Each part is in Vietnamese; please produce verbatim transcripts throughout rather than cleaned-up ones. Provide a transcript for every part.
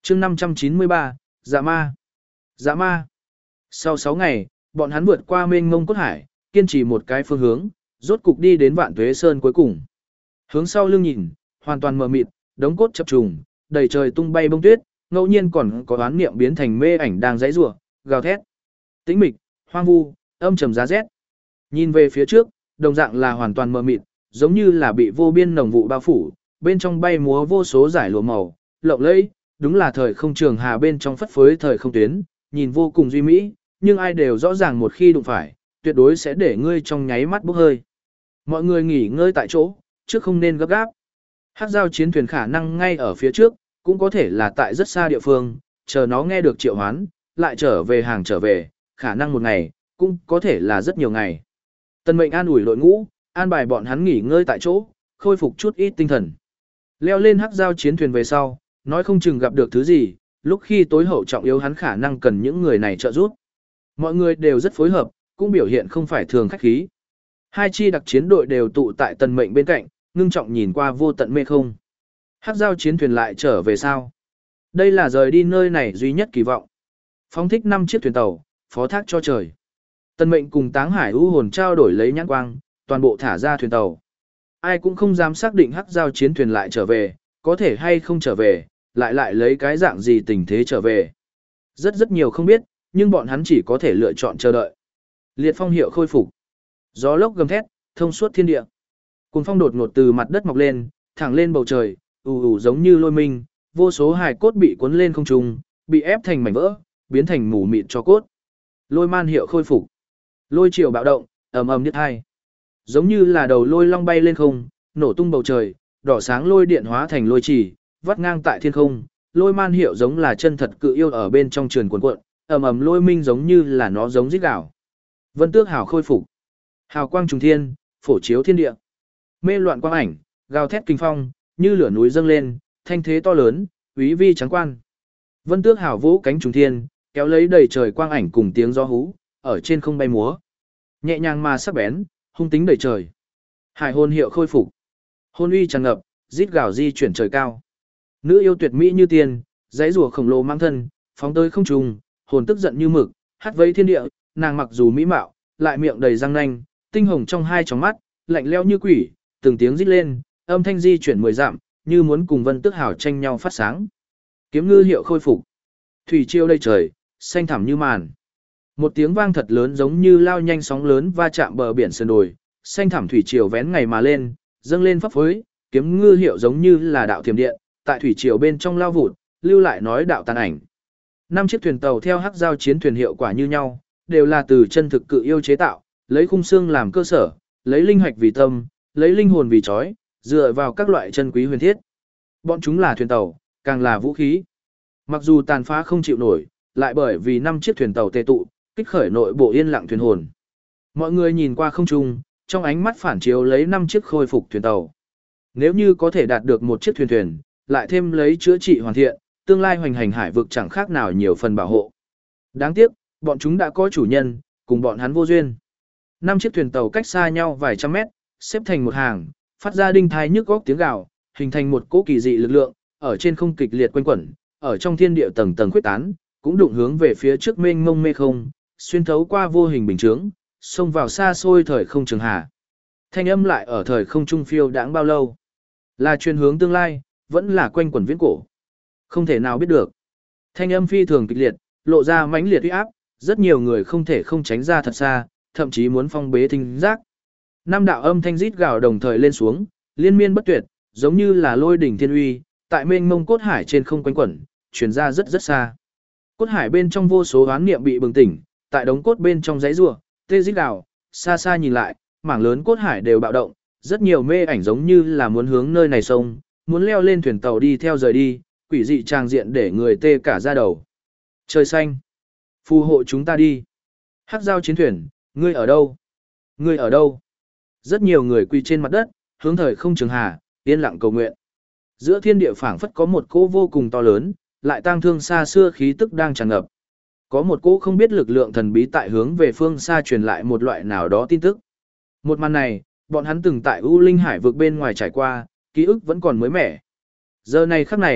chương năm trăm chín mươi ba, Dạ Ma. Dạ Ma. Sau sáu ngày, bọn hắn vượt qua mênh mông cốt hải, kiên trì một cái phương hướng, rốt cục đi đến Vạn Tuế Sơn cuối cùng. Hướng sau lưng nhìn, hoàn toàn mờ mịt, đống cốt chập trùng, đầy trời tung bay bông tuyết, ngẫu nhiên còn có đoán niệm biến thành mê ảnh đang giãy giụa, gào thét. Tĩnh mịch, hoang vu, âm trầm giá rét. Nhìn về phía trước, đồng dạng là hoàn toàn mờ mịt, giống như là bị vô biên nồng vụ bao phủ, bên trong bay múa vô số giải lụa màu, lộng lẫy, đúng là thời không trường hà bên trong phất phới thời không tuyến, nhìn vô cùng duy mỹ, nhưng ai đều rõ ràng một khi đụng phải, tuyệt đối sẽ để ngươi trong nháy mắt bốc hơi. Mọi người nghỉ ngơi tại chỗ, trước không nên gấp gáp. Hắc giao chiến thuyền khả năng ngay ở phía trước, cũng có thể là tại rất xa địa phương, chờ nó nghe được triệu hoán, lại trở về hàng trở về, khả năng một ngày, cũng có thể là rất nhiều ngày. Tần Mệnh an ủi đội ngũ, an bài bọn hắn nghỉ ngơi tại chỗ, khôi phục chút ít tinh thần. Leo lên hắc giao chiến thuyền về sau, nói không chừng gặp được thứ gì, lúc khi tối hậu trọng yếu hắn khả năng cần những người này trợ giúp. Mọi người đều rất phối hợp, cũng biểu hiện không phải thường khách khí. Hai chi đặc chiến đội đều tụ tại Tần Mệnh bên cạnh, ngưng trọng nhìn qua vô tận mê không. Hắc giao chiến thuyền lại trở về sao? Đây là rời đi nơi này duy nhất kỳ vọng. Phóng thích năm chiếc thuyền tàu, phó thác cho trời. Tần Mệnh cùng Táng Hải U hồn trao đổi lấy nhãn quang, toàn bộ thả ra thuyền tàu. Ai cũng không dám xác định hắc giao chiến thuyền lại trở về, có thể hay không trở về, lại lại lấy cái dạng gì tình thế trở về. Rất rất nhiều không biết, nhưng bọn hắn chỉ có thể lựa chọn chờ đợi. Liệt phong hiệu khôi phục. Gió lốc gầm thét, thông suốt thiên địa. Cuồng phong đột ngột từ mặt đất mọc lên, thẳng lên bầu trời, ù ù giống như lôi minh, vô số hài cốt bị cuốn lên không trung, bị ép thành mảnh vỡ, biến thành mù mịt cho cốt. Lôi man hiệu khôi phục. Lôi triều bạo động, ầm ầm niết hai. Giống như là đầu lôi long bay lên không, nổ tung bầu trời, đỏ sáng lôi điện hóa thành lôi chỉ, vắt ngang tại thiên không. Lôi man hiệu giống là chân thật cự yêu ở bên trong trường cuộn cuộn, ầm ầm lôi minh giống như là nó giống rít gào. Vân tước hào khôi phục. Hào quang trùng thiên, phổ chiếu thiên địa. Mê loạn quang ảnh, gào thét kinh phong, như lửa núi dâng lên, thanh thế to lớn, úy vi trắng quan. Vân tước hào vũ cánh trùng thiên, kéo lấy đầy trời quang ảnh cùng tiếng gió hú, ở trên không bay múa. Nhẹ nhàng mà sắc bén, hung tính đầy trời. Hải hồn hiệu khôi phục. Hồn uy tràn ngập, rít gào di chuyển trời cao. Nữ yêu tuyệt mỹ như tiên, dãy rùa khổng lồ mang thân, phóng tới không trung, hồn tức giận như mực, hát vây thiên địa, nàng mặc dù mỹ mạo, lại miệng đầy răng nanh, tinh hồng trong hai tròng mắt, lạnh lẽo như quỷ, từng tiếng rít lên, âm thanh di chuyển mười dặm, như muốn cùng Vân Tước Hào tranh nhau phát sáng. Kiếm ngư hiệu khôi phục. Thủy triều đầy trời, xanh thẳm như màn. Một tiếng vang thật lớn giống như lao nhanh sóng lớn va chạm bờ biển sườn đồi, xanh thẳm thủy triều vén ngày mà lên, dâng lên phấp phới, kiếm ngư hiệu giống như là đạo thiểm điện, tại thủy triều bên trong lao vụt, lưu lại nói đạo tàn ảnh. Năm chiếc thuyền tàu theo hắc giao chiến thuyền hiệu quả như nhau, đều là từ chân thực cự yêu chế tạo, lấy khung xương làm cơ sở, lấy linh hạch vì tâm, lấy linh hồn vì chói, dựa vào các loại chân quý huyền thiết. Bọn chúng là thuyền tàu, càng là vũ khí. Mặc dù tàn phá không chịu nổi, lại bởi vì năm chiếc thuyền tàu tề tụ, kích khởi nội bộ yên lặng thuyền hồn. Mọi người nhìn qua không trung, trong ánh mắt phản chiếu lấy năm chiếc khôi phục thuyền tàu. Nếu như có thể đạt được một chiếc thuyền thuyền, lại thêm lấy chữa trị hoàn thiện, tương lai hoành hành hải vực chẳng khác nào nhiều phần bảo hộ. Đáng tiếc, bọn chúng đã có chủ nhân, cùng bọn hắn vô duyên. Năm chiếc thuyền tàu cách xa nhau vài trăm mét, xếp thành một hàng, phát ra đinh thai nhức góc tiếng gào, hình thành một cỗ kỳ dị lực lượng, ở trên không kịch liệt quanh quẩn, ở trong thiên địa tầng tầng khuyết tán, cũng đụng hướng về phía trước mênh mông mê không, xuyên thấu qua vô hình bình chướng, xông vào xa xôi thời không trường hà. Thanh âm lại ở thời không trung phiêu đãng bao lâu? Là truyền hướng tương lai, vẫn là quanh quẩn viễn cổ. Không thể nào biết được. Thanh âm phi thường kịch liệt, lộ ra mãnh liệt uy áp, rất nhiều người không thể không tránh ra thật xa, thậm chí muốn phong bế thính giác. Năm đạo âm thanh rít gào đồng thời lên xuống, liên miên bất tuyệt, giống như là lôi đỉnh thiên uy, tại mênh mông cốt hải trên không quanh quẩn, truyền ra rất rất xa. Cốt hải bên trong vô số oán niệm bị bừng tỉnh, tại đống cốt bên trong dãy rùa, tê rít gào, xa xa nhìn lại, mảng lớn cốt hải đều bạo động, rất nhiều mê ảnh giống như là muốn hướng nơi này sông, muốn leo lên thuyền tàu đi theo rời đi, quỷ dị tràng diện để người tê cả da đầu. Trời xanh, phù hộ chúng ta đi. Hắc giao chiến thuyền, ngươi ở đâu? Ngươi ở đâu? Rất nhiều người quỳ trên mặt đất, hướng thời không trường hà, yên lặng cầu nguyện. Giữa thiên địa phảng phất có một cỗ vô cùng to lớn, lại tang thương xa xưa khí tức đang tràn ngập. Có một cỗ không biết lực lượng thần bí tại hướng về phương xa truyền lại một loại nào đó tin tức. Một màn này, bọn hắn từng tại U Linh Hải vực bên ngoài trải qua, ký ức vẫn còn mới mẻ. Giờ này khắc này,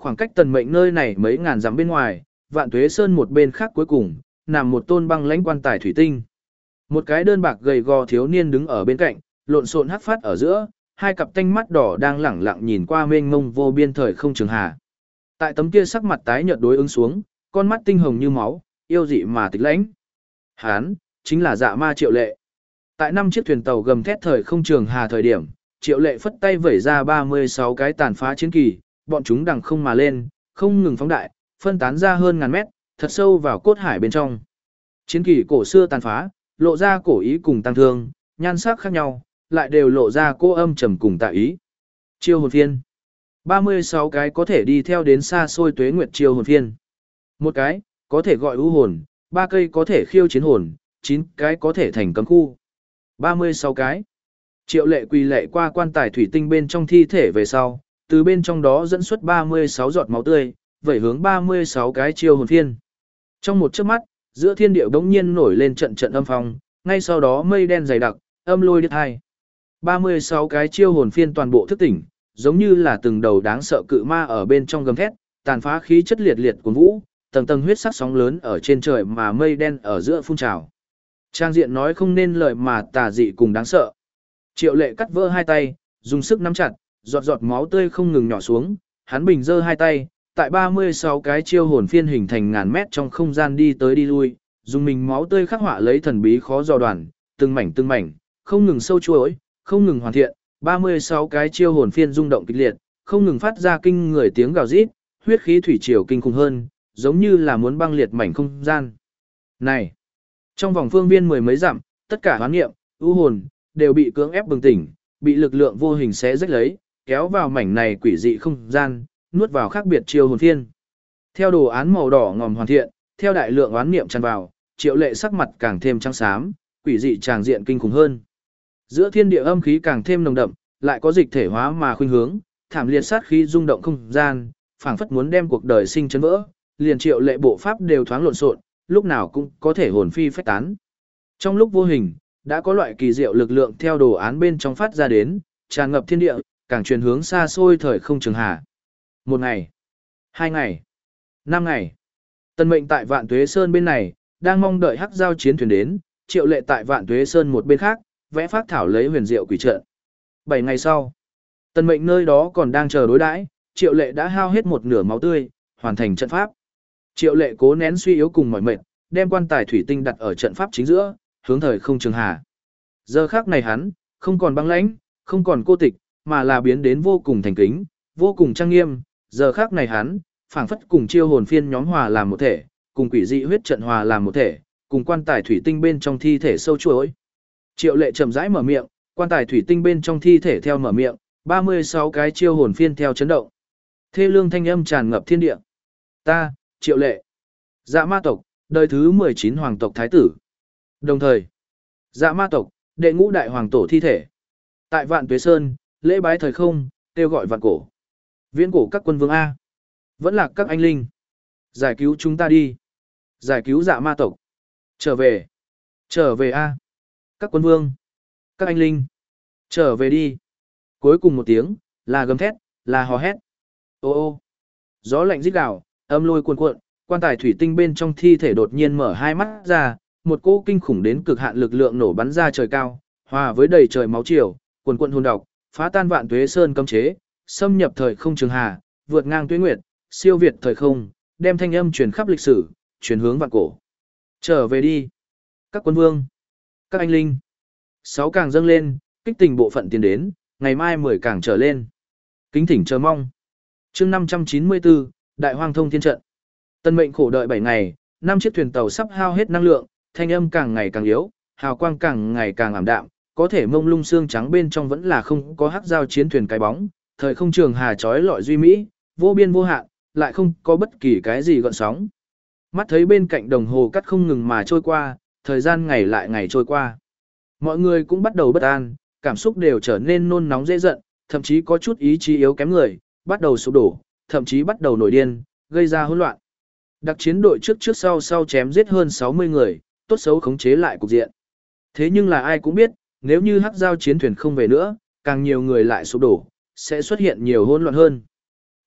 Khoảng cách Tần Mệnh nơi này mấy ngàn dặm bên ngoài, Vạn Tuế Sơn một bên khác cuối cùng, nằm một tôn băng lãnh quan tài thủy tinh. Một cái đơn bạc gầy gò thiếu niên đứng ở bên cạnh, lộn xộn hắc phát ở giữa, hai cặp tanh mắt đỏ đang lẳng lặng nhìn qua mênh mông vô biên thời không trường hà. Tại tấm kia sắc mặt tái nhợt đối ứng xuống, con mắt tinh hồng như máu, yêu dị mà tịch lãnh. Hán, chính là Dạ Ma Triệu Lệ. Tại năm chiếc thuyền tàu gầm thét thời không trường hà thời điểm, Triệu Lệ phất tay vẩy ra ba mươi sáu cái tàn phá chiến kỳ, bọn chúng đằng không mà lên, không ngừng phóng đại, phân tán ra hơn ngàn mét, thật sâu vào cốt hải bên trong. Chiến kỳ cổ xưa tàn phá, lộ ra cổ ý cùng tăng thương, nhan sắc khác nhau, lại đều lộ ra cô âm trầm cùng tạ ý. Chiêu hồn phiên. ba mươi sáu cái có thể đi theo đến xa xôi tuế nguyệt chiêu hồn phiên. Một cái, có thể gọi ưu hồn, ba cây có thể khiêu chiến hồn, chín cái có thể thành cấm khu. ba mươi sáu cái. Triệu Lệ quỳ lệ qua quan tài thủy tinh bên trong thi thể về sau, từ bên trong đó dẫn xuất ba mươi sáu giọt máu tươi, vẩy hướng ba mươi sáu cái chiêu hồn phiên. Trong một chớp mắt, giữa thiên địa bỗng nhiên nổi lên trận trận âm phong, ngay sau đó mây đen dày đặc, âm lôi điếc hai. ba mươi sáu cái chiêu hồn phiên toàn bộ thức tỉnh, giống như là từng đầu đáng sợ cự ma ở bên trong gầm thét, tàn phá khí chất liệt liệt của vũ, tầng tầng huyết sắc sóng lớn ở trên trời mà mây đen ở giữa phun trào. Trang diện nói không nên lời mà tà dị cùng đáng sợ. Triệu Lệ cắt vỡ hai tay, dùng sức nắm chặt, giọt giọt máu tươi không ngừng nhỏ xuống, hắn bình giơ hai tay, tại ba mươi sáu cái chiêu hồn phiên hình thành ngàn mét trong không gian đi tới đi lui, dùng mình máu tươi khắc họa lấy thần bí khó dò đoàn, từng mảnh từng mảnh, không ngừng sâu chuỗi, không ngừng hoàn thiện, ba mươi sáu cái chiêu hồn phiên rung động kịch liệt, không ngừng phát ra kinh người tiếng gào rít, huyết khí thủy triều kinh khủng hơn, giống như là muốn băng liệt mảnh không gian. Này, trong vòng phương viên mười mấy dặm, tất cả hoán nghiệm, ưu hồn đều bị cưỡng ép bừng tỉnh, bị lực lượng vô hình xé rách lấy, kéo vào mảnh này quỷ dị không gian, nuốt vào khác biệt chiêu hồn phiên. Theo đồ án màu đỏ ngòm hoàn thiện, theo đại lượng oán niệm tràn vào, Triệu Lệ sắc mặt càng thêm trắng xám, quỷ dị tràng diện kinh khủng hơn. Giữa thiên địa âm khí càng thêm nồng đậm, lại có dịch thể hóa mà khuynh hướng, thảm liệt sát khí rung động không gian, phảng phất muốn đem cuộc đời sinh chấn vỡ, liền Triệu Lệ bộ pháp đều thoáng lộn xộn, lúc nào cũng có thể hồn phi phách tán. Trong lúc vô hình, đã có loại kỳ diệu lực lượng theo đồ án bên trong phát ra đến, tràn ngập thiên địa, càng truyền hướng xa xôi thời không trường hà. Một ngày, hai ngày, năm ngày. Tần Mệnh tại Vạn Tuế Sơn bên này, đang mong đợi hắc giao chiến thuyền đến, Triệu Lệ tại Vạn Tuế Sơn một bên khác, vẽ phác thảo lấy huyền diệu quỷ trận. Bảy ngày sau, Tần Mệnh nơi đó còn đang chờ đối đãi, Triệu Lệ đã hao hết một nửa máu tươi, hoàn thành trận pháp. Triệu Lệ cố nén suy yếu cùng mỏi mệt, đem quan tài thủy tinh đặt ở trận pháp chính giữa, hướng thời không trường hà. Giờ khắc này hắn, không còn băng lãnh, không còn cô tịch, mà là biến đến vô cùng thành kính, vô cùng trang nghiêm. Giờ khắc này hắn, phảng phất cùng chiêu hồn phiên nhóm hòa làm một thể, cùng quỷ dị huyết trận hòa làm một thể, cùng quan tài thủy tinh bên trong thi thể sâu chuỗi. Triệu Lệ chậm rãi mở miệng, quan tài thủy tinh bên trong thi thể theo mở miệng, ba mươi sáu cái chiêu hồn phiên theo chấn động. Thê lương thanh âm tràn ngập thiên địa. Ta, Triệu Lệ, Dạ Ma tộc, đời thứ mười chín hoàng tộc thái tử. Đồng thời, Dạ Ma tộc, đệ ngũ đại hoàng tổ thi thể. Tại Vạn Tuế Sơn, lễ bái thời không, kêu gọi vạn cổ. Viễn cổ các quân vương A. Vẫn là các anh linh. Giải cứu chúng ta đi. Giải cứu Dạ Ma tộc. Trở về. Trở về A. Các quân vương. Các anh linh. Trở về đi. Cuối cùng một tiếng, là gầm thét, là hò hét. Ô ô. Gió lạnh rít gào, âm lôi cuồn cuộn, quan tài thủy tinh bên trong thi thể đột nhiên mở hai mắt ra, một cỗ kinh khủng đến cực hạn lực lượng nổ bắn ra trời cao, hòa với đầy trời máu triều, cuồn cuộn hồn độc, phá tan Vạn Tuế Sơn cấm chế, xâm nhập thời không trường hà, vượt ngang tuế nguyệt, siêu việt thời không, đem thanh âm truyền khắp lịch sử, truyền hướng vạn cổ. Trở về đi, các quân vương, các anh linh. Sáu càng dâng lên, kích tình bộ phận tiến đến, ngày mai mười càng trở lên. Kính thỉnh chờ mong. Chương năm trăm chín mươi tư, Đại Hoang Thông Thiên trận. Tần Mệnh khổ đợi bảy ngày, năm chiếc thuyền tàu sắp hao hết năng lượng, thanh âm càng ngày càng yếu, hào quang càng ngày càng ảm đạm, có thể mông lung xương trắng bên trong vẫn là không có hắc giao chiến thuyền cái bóng, thời không trường hà chói lọi duy mỹ, vô biên vô hạn, lại không có bất kỳ cái gì gợn sóng. Mắt thấy bên cạnh đồng hồ cắt không ngừng mà trôi qua, thời gian ngày lại ngày trôi qua. Mọi người cũng bắt đầu bất an, cảm xúc đều trở nên nôn nóng dễ giận, thậm chí có chút ý chí yếu kém người, bắt đầu sụp đổ, thậm chí bắt đầu nổi điên, gây ra hỗn loạn. Đặc chiến đội trước trước sau sau chém giết hơn sáu mươi người, tốt xấu khống chế lại cục diện. Thế nhưng là ai cũng biết, nếu như hắc giao chiến thuyền không về nữa, càng nhiều người lại sụp đổ, sẽ xuất hiện nhiều hỗn loạn hơn.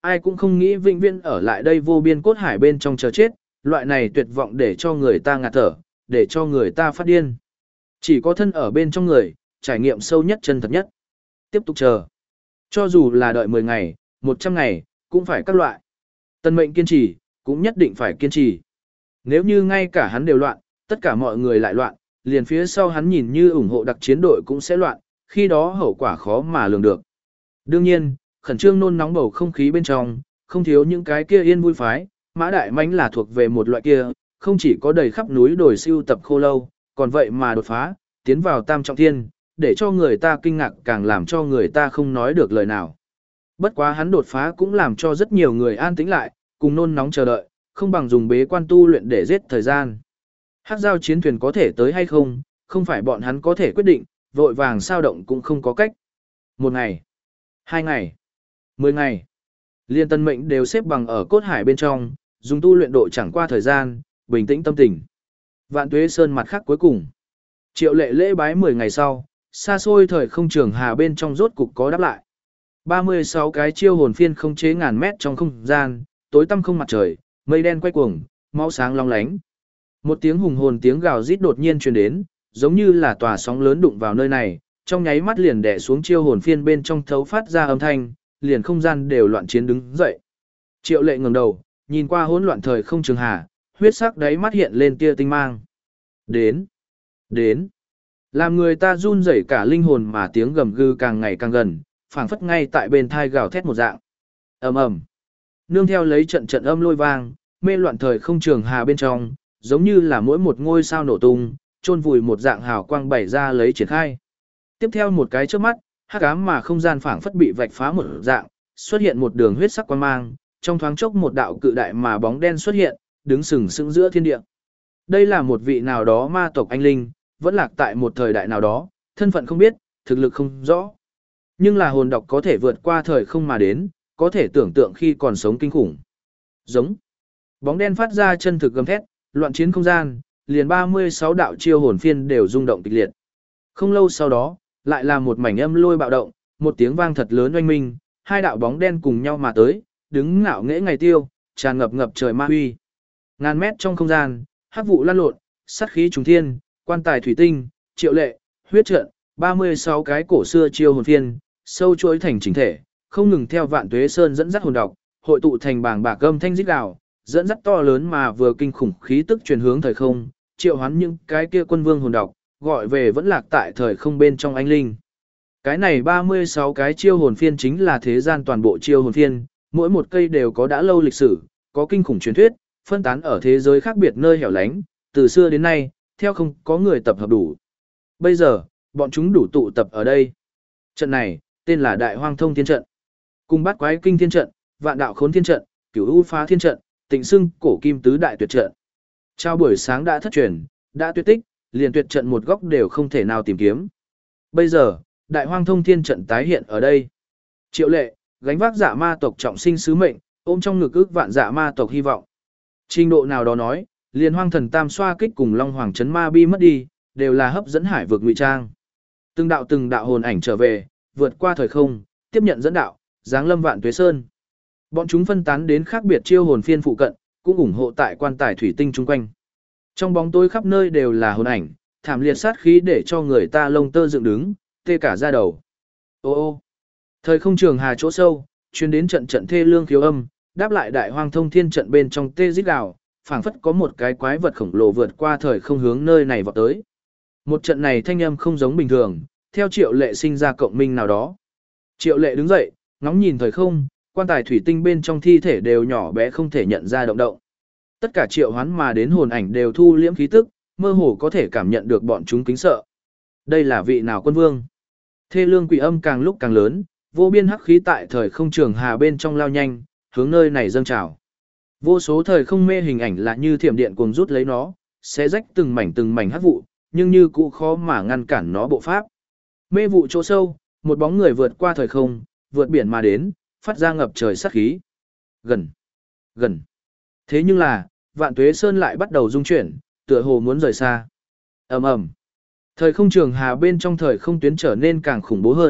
Ai cũng không nghĩ vĩnh viễn ở lại đây vô biên cốt hải bên trong chờ chết, loại này tuyệt vọng để cho người ta ngạt thở, để cho người ta phát điên. Chỉ có thân ở bên trong người, trải nghiệm sâu nhất chân thật nhất. Tiếp tục chờ. Cho dù là đợi mười ngày, một trăm ngày, cũng phải các loại. Tân mệnh kiên trì, cũng nhất định phải kiên trì. Nếu như ngay cả hắn đều loạn, tất cả mọi người lại loạn, liền phía sau hắn nhìn như ủng hộ đặc chiến đội cũng sẽ loạn, khi đó hậu quả khó mà lường được. Đương nhiên, khẩn trương nôn nóng bầu không khí bên trong, không thiếu những cái kia yên vui phái, Mã Đại Mãnh là thuộc về một loại kia, không chỉ có đầy khắp núi đồi siêu tập khô lâu, còn vậy mà đột phá, tiến vào tam trọng thiên, để cho người ta kinh ngạc càng làm cho người ta không nói được lời nào. Bất quá hắn đột phá cũng làm cho rất nhiều người an tĩnh lại, cùng nôn nóng chờ đợi, không bằng dùng bế quan tu luyện để giết thời gian. Hắc giao chiến thuyền có thể tới hay không, không phải bọn hắn có thể quyết định, vội vàng sao động cũng không có cách. Một ngày, hai ngày, mười ngày, liên tân mệnh đều xếp bằng ở cốt hải bên trong, dùng tu luyện độ chẳng qua thời gian, bình tĩnh tâm tình. Vạn Tuế Sơn mặt khác cuối cùng. Triệu lệ lễ bái mười ngày sau, xa xôi thời không trường hà bên trong rốt cục có đáp lại. ba mươi sáu cái chiêu hồn phiên không chế ngàn mét trong không gian, tối tăm không mặt trời, mây đen quay cuồng, máu sáng long lánh. Một tiếng hùng hồn tiếng gào rít đột nhiên truyền đến, giống như là tòa sóng lớn đụng vào nơi này, trong nháy mắt liền đè xuống chiêu hồn phiên bên trong thấu phát ra âm thanh, liền không gian đều loạn chiến đứng dậy. Triệu lệ ngẩng đầu, nhìn qua hỗn loạn thời không trường hà, huyết sắc đáy mắt hiện lên tia tinh mang. Đến, đến, làm người ta run rẩy cả linh hồn mà tiếng gầm gừ càng ngày càng gần, phảng phất ngay tại bên thai gào thét một dạng. Ầm ầm. Nương theo lấy trận trận âm lôi vang, mê loạn thời không trường hà bên trong, giống như là mỗi một ngôi sao nổ tung, chôn vùi một dạng hào quang bảy ra lấy triển khai. Tiếp theo một cái chớp mắt, hắc ám mà không gian phảng phất bị vạch phá một dạng, xuất hiện một đường huyết sắc quang mang, trong thoáng chốc một đạo cự đại mà bóng đen xuất hiện, đứng sừng sững giữa thiên địa. Đây là một vị nào đó ma tộc anh linh, vẫn lạc tại một thời đại nào đó, thân phận không biết, thực lực không rõ. Nhưng là hồn độc có thể vượt qua thời không mà đến, có thể tưởng tượng khi còn sống kinh khủng. Giống. Bóng đen phát ra chân thực gầm thét, loạn chiến không gian, liền ba mươi sáu đạo chiêu hồn phiên đều rung động kịch liệt. Không lâu sau đó, lại là một mảnh âm lôi bạo động, một tiếng vang thật lớn oanh minh, hai đạo bóng đen cùng nhau mà tới, đứng ngạo nghễ ngày tiêu, tràn ngập ngập trời ma huy. Ngàn mét trong không gian, hắc vụ lan lộn, sát khí trùng thiên, quan tài thủy tinh, triệu lệ, huyết trận, ba mươi sáu cái cổ xưa chiêu hồn phiên, sâu chuỗi thành chỉnh thể, không ngừng theo Vạn Tuế Sơn dẫn dắt hồn độc, hội tụ thành bảng bạc âm thanh rít gào, dẫn dắt to lớn mà vừa kinh khủng khí tức truyền hướng thời không, triệu hoán những cái kia quân vương hồn độc, gọi về vẫn lạc tại thời không bên trong anh linh. Cái này ba mươi sáu cái chiêu hồn phiên chính là thế gian toàn bộ chiêu hồn phiên, mỗi một cây đều có đã lâu lịch sử, có kinh khủng truyền thuyết, phân tán ở thế giới khác biệt nơi hẻo lánh, từ xưa đến nay, theo không có người tập hợp đủ. Bây giờ, bọn chúng đủ tụ tập ở đây. Trận này, tên là Đại Hoang Thông Thiên Trận. Cùng Bát Quái Kinh Thiên Trận, Vạn Đạo Khốn Thiên Trận, Cửu U Phá Thiên Trận, Tịnh Xưng Cổ Kim Tứ Đại Tuyệt Trận. Trao buổi sáng đã thất truyền, đã tuyệt tích, liền tuyệt trận một góc đều không thể nào tìm kiếm. Bây giờ, Đại Hoang Thông Thiên Trận tái hiện ở đây. Triệu lệ, gánh vác dạ ma tộc trọng sinh sứ mệnh, ôm trong ngực ước vạn dạ ma tộc hy vọng. Trình độ nào đó nói, liền Hoang Thần Tam xoa kích cùng Long Hoàng Chấn Ma Bi mất đi, đều là hấp dẫn hải vực ngụy trang. Từng đạo từng đạo hồn ảnh trở về, vượt qua thời không, tiếp nhận dẫn đạo, giáng lâm Vạn Tuế Sơn. Bọn chúng phân tán đến khác biệt chiêu hồn phiên phụ cận, cũng ủng hộ tại quan tài thủy tinh chung quanh. Trong bóng tối khắp nơi đều là hồn ảnh, thảm liệt sát khí để cho người ta lông tơ dựng đứng, tê cả da đầu. Ô ô. Thời không trường hà chỗ sâu, truyền đến trận trận thê lương khiếu âm, đáp lại Đại Hoang Thông Thiên Trận bên trong tê rít gào, phảng phất có một cái quái vật khổng lồ vượt qua thời không hướng nơi này vọt tới. Một trận này thanh âm không giống bình thường, theo Triệu Lệ sinh ra cộng minh nào đó. Triệu Lệ đứng dậy, ngóng nhìn thời không, quan tài thủy tinh bên trong thi thể đều nhỏ bé không thể nhận ra động động. Tất cả triệu hoán mà đến hồn ảnh đều thu liễm khí tức, mơ hồ có thể cảm nhận được bọn chúng kính sợ. Đây là vị nào quân vương? Thê lương quỷ âm càng lúc càng lớn, vô biên hắc khí tại thời không trường hà bên trong lao nhanh, hướng nơi này dâng trào. Vô số thời không mê hình ảnh là như thiểm điện cuồng rút lấy nó, xé rách từng mảnh từng mảnh hắc vụ, nhưng như cũ khó mà ngăn cản nó bộ pháp. Mê vụ chỗ sâu, một bóng người vượt qua thời không, vượt biển mà đến, phát ra ngập trời sát khí. Gần, gần. Thế nhưng là, Vạn Tuế Sơn lại bắt đầu rung chuyển, tựa hồ muốn rời xa. Ầm ầm. Thời không trường hà bên trong thời không tuyến trở nên càng khủng bố hơn,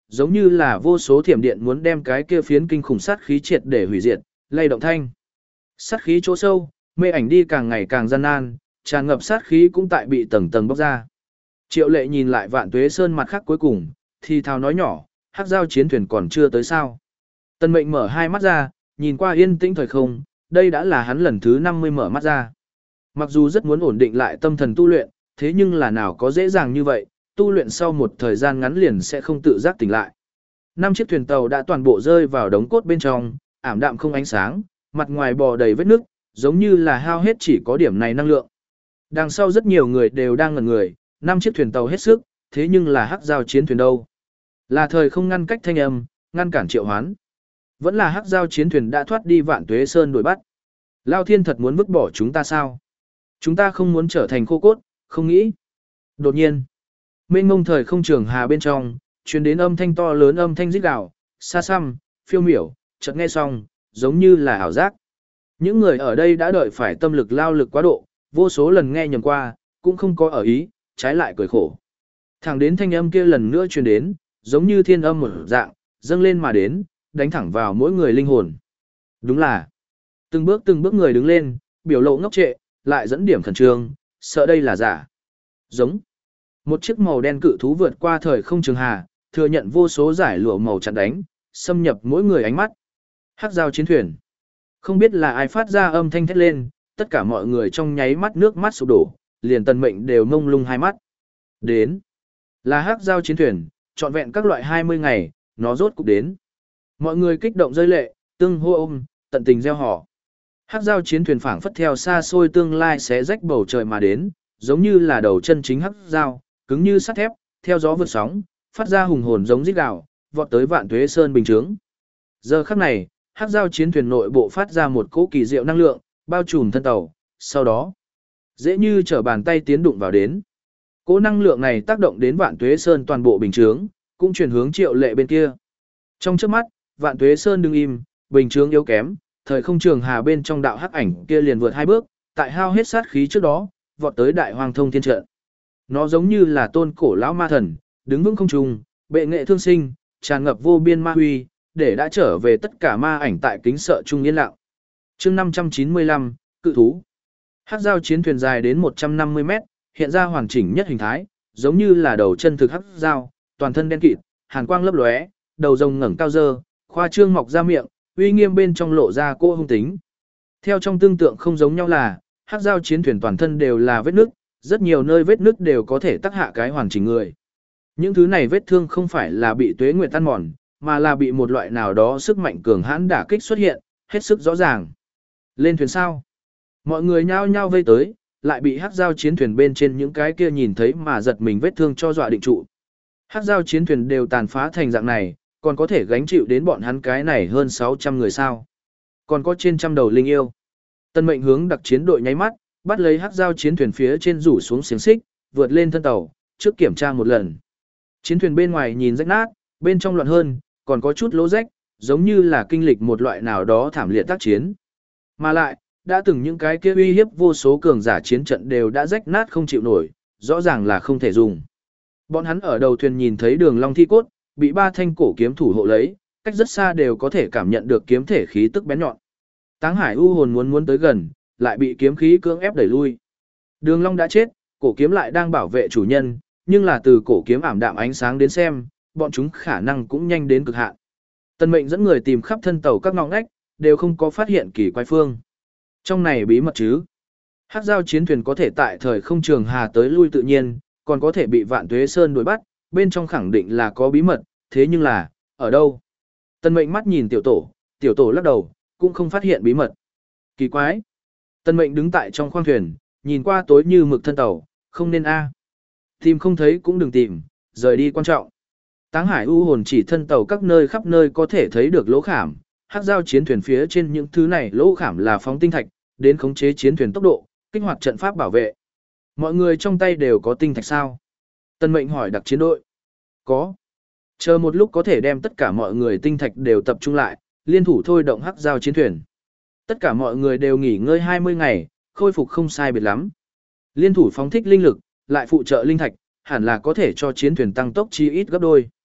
giống như là vô số thiểm điện muốn đem cái kia phiến kinh khủng sát khí triệt để hủy diệt, lay động thanh. Sát khí chỗ sâu, mê ảnh đi càng ngày càng gian nan, tràn ngập sát khí cũng tại bị tầng tầng bóc ra. Triệu Lệ nhìn lại Vạn Tuế Sơn mặt khác cuối cùng, thì thào nói nhỏ, hắc giao chiến thuyền còn chưa tới sao. Tân Mệnh mở hai mắt ra, nhìn qua yên tĩnh thời không, đây đã là hắn lần thứ năm mươi mở mắt ra. Mặc dù rất muốn ổn định lại tâm thần tu luyện, thế nhưng là nào có dễ dàng như vậy, tu luyện sau một thời gian ngắn liền sẽ không tự giác tỉnh lại. Năm chiếc thuyền tàu đã toàn bộ rơi vào đống cốt bên trong, ảm đạm không ánh sáng, mặt ngoài bò đầy vết nước, giống như là hao hết chỉ có điểm này năng lượng. Đằng sau rất nhiều người đều đang ngẩn người, năm chiếc thuyền tàu hết sức, thế nhưng là hắc giao chiến thuyền đâu? Là thời không ngăn cách thanh âm, ngăn cản triệu hoán. Vẫn là hắc giao chiến thuyền đã thoát đi Vạn Tuế Sơn đuổi bắt. Lao Thiên thật muốn vứt bỏ chúng ta sao? Chúng ta không muốn trở thành khô cốt, không nghĩ. Đột nhiên, mênh mông thời không trường hà bên trong, truyền đến âm thanh to lớn, âm thanh rít gào, xa xăm, phiêu miểu, chợt nghe xong, giống như là ảo giác. Những người ở đây đã đợi phải tâm lực lao lực quá độ, vô số lần nghe nhầm qua, cũng không có ở ý, trái lại cười khổ. Thẳng đến thanh âm kia lần nữa truyền đến, giống như thiên âm một dạng, dâng lên mà đến, đánh thẳng vào mỗi người linh hồn. Đúng là, từng bước từng bước người đứng lên, biểu lộ ngốc trệ, lại dẫn điểm khẩn trương, sợ đây là giả. Giống. Một chiếc màu đen cự thú vượt qua thời không trường hà, thừa nhận vô số giải lụa màu chặn đánh, xâm nhập mỗi người ánh mắt. Hắc giao chiến thuyền. Không biết là ai phát ra âm thanh thét lên, tất cả mọi người trong nháy mắt nước mắt sụp đổ, liền Tần Mệnh đều mông lung hai mắt. Đến. Là hắc giao chiến thuyền, trọn vẹn các loại hai mươi ngày, nó rốt cục đến. Mọi người kích động rơi lệ, tương hô ôm, tận tình gieo họ. Hắc giao chiến thuyền phảng phất theo xa xôi tương lai xé rách bầu trời mà đến, giống như là đầu chân chính hắc giao, cứng như sắt thép, theo gió vượt sóng, phát ra hùng hồn giống rít gào, vọt tới Vạn Tuế Sơn bình chướng. Giờ khắc này, hắc giao chiến thuyền nội bộ phát ra một cỗ kỳ diệu năng lượng, bao trùm thân tàu, sau đó, dễ như trở bàn tay tiến đụng vào đến. Cỗ năng lượng này tác động đến Vạn Tuế Sơn toàn bộ bình chướng, cũng chuyển hướng Triệu Lệ bên kia. Trong chớp mắt, Vạn Tuế Sơn đứng im, bình chướng yếu kém, thời không trường hà bên trong đạo hắc ảnh kia liền vượt hai bước, tại hao hết sát khí trước đó, vọt tới Đại Hoang Thông Thiên trận. Nó giống như là tôn cổ lão ma thần, đứng vững không trung, bệ nghệ thương sinh, tràn ngập vô biên ma huy, để đã trở về tất cả ma ảnh tại kính sợ trung yên lặng. Chương năm trăm chín mươi lăm, cự thú. Hắc giao chiến thuyền dài đến một trăm năm mươi mét, hiện ra hoàn chỉnh nhất hình thái, giống như là đầu chân thực hắc giao, toàn thân đen kịt, hàn quang lấp lóe, đầu rồng ngẩng cao dơ, khoa trương mọc ra miệng, uy nghiêm bên trong lộ ra cô hung tính. Theo trong tương tượng không giống nhau là, hắc giao chiến thuyền toàn thân đều là vết nứt, rất nhiều nơi vết nứt đều có thể tác hạ cái hoàn chỉnh người. Những thứ này vết thương không phải là bị tuế nguyệt tan mòn, mà là bị một loại nào đó sức mạnh cường hãn đả kích xuất hiện, hết sức rõ ràng. Lên thuyền sao? Mọi người nhao nhao vây tới, lại bị hắc giao chiến thuyền bên trên những cái kia nhìn thấy mà giật mình vết thương cho dọa định trụ. Hắc giao chiến thuyền đều tàn phá thành dạng này, còn có thể gánh chịu đến bọn hắn cái này hơn sáu trăm người sao? Còn có trên trăm đầu linh yêu. Tân Mệnh hướng đặc chiến đội nháy mắt, bắt lấy hắc giao chiến thuyền phía trên rủ xuống xiềng xích, vượt lên thân tàu, trước kiểm tra một lần. Chiến thuyền bên ngoài nhìn rách nát, bên trong loạn hơn, còn có chút lỗ rách, giống như là kinh lịch một loại nào đó thảm liệt tác chiến. Mà lại, đã từng những cái kia uy hiếp vô số cường giả chiến trận đều đã rách nát không chịu nổi, rõ ràng là không thể dùng. Bọn hắn ở đầu thuyền nhìn thấy Đường Long thi cốt, bị ba thanh cổ kiếm thủ hộ lấy, cách rất xa đều có thể cảm nhận được kiếm thể khí tức bén nhọn. Táng Hải u hồn muốn muốn tới gần, lại bị kiếm khí cưỡng ép đẩy lui. Đường Long đã chết, cổ kiếm lại đang bảo vệ chủ nhân, nhưng là từ cổ kiếm ảm đạm ánh sáng đến xem, bọn chúng khả năng cũng nhanh đến cực hạn. Tân Mệnh dẫn người tìm khắp thân tàu các ngõ ngách, đều không có phát hiện kỳ quái phương. Trong này bí mật chứ? Hắc giao chiến thuyền có thể tại thời không trường hà tới lui tự nhiên, còn có thể bị Vạn Tuế Sơn đuổi bắt, bên trong khẳng định là có bí mật, thế nhưng là, ở đâu? Tân Mệnh mắt nhìn tiểu tổ, tiểu tổ lắc đầu, cũng không phát hiện bí mật. Kỳ quái. Tân Mệnh đứng tại trong khoang thuyền, nhìn qua tối như mực thân tàu, không nên a. Tìm không thấy cũng đừng tìm, rời đi quan trọng. Táng Hải u hồn chỉ thân tàu các nơi khắp nơi có thể thấy được lỗ khảm, hắc giao chiến thuyền phía trên những thứ này lỗ khảm là phóng tinh thạch, đến khống chế chiến thuyền tốc độ, kích hoạt trận pháp bảo vệ. Mọi người trong tay đều có tinh thạch sao? Tân Mệnh hỏi đặc chiến đội. Có. Chờ một lúc có thể đem tất cả mọi người tinh thạch đều tập trung lại, liên thủ thôi động hắc giao chiến thuyền. Tất cả mọi người đều nghỉ ngơi hai mươi ngày, khôi phục không sai biệt lắm. Liên thủ phóng thích linh lực, lại phụ trợ linh thạch, hẳn là có thể cho chiến thuyền tăng tốc chi ít gấp đôi.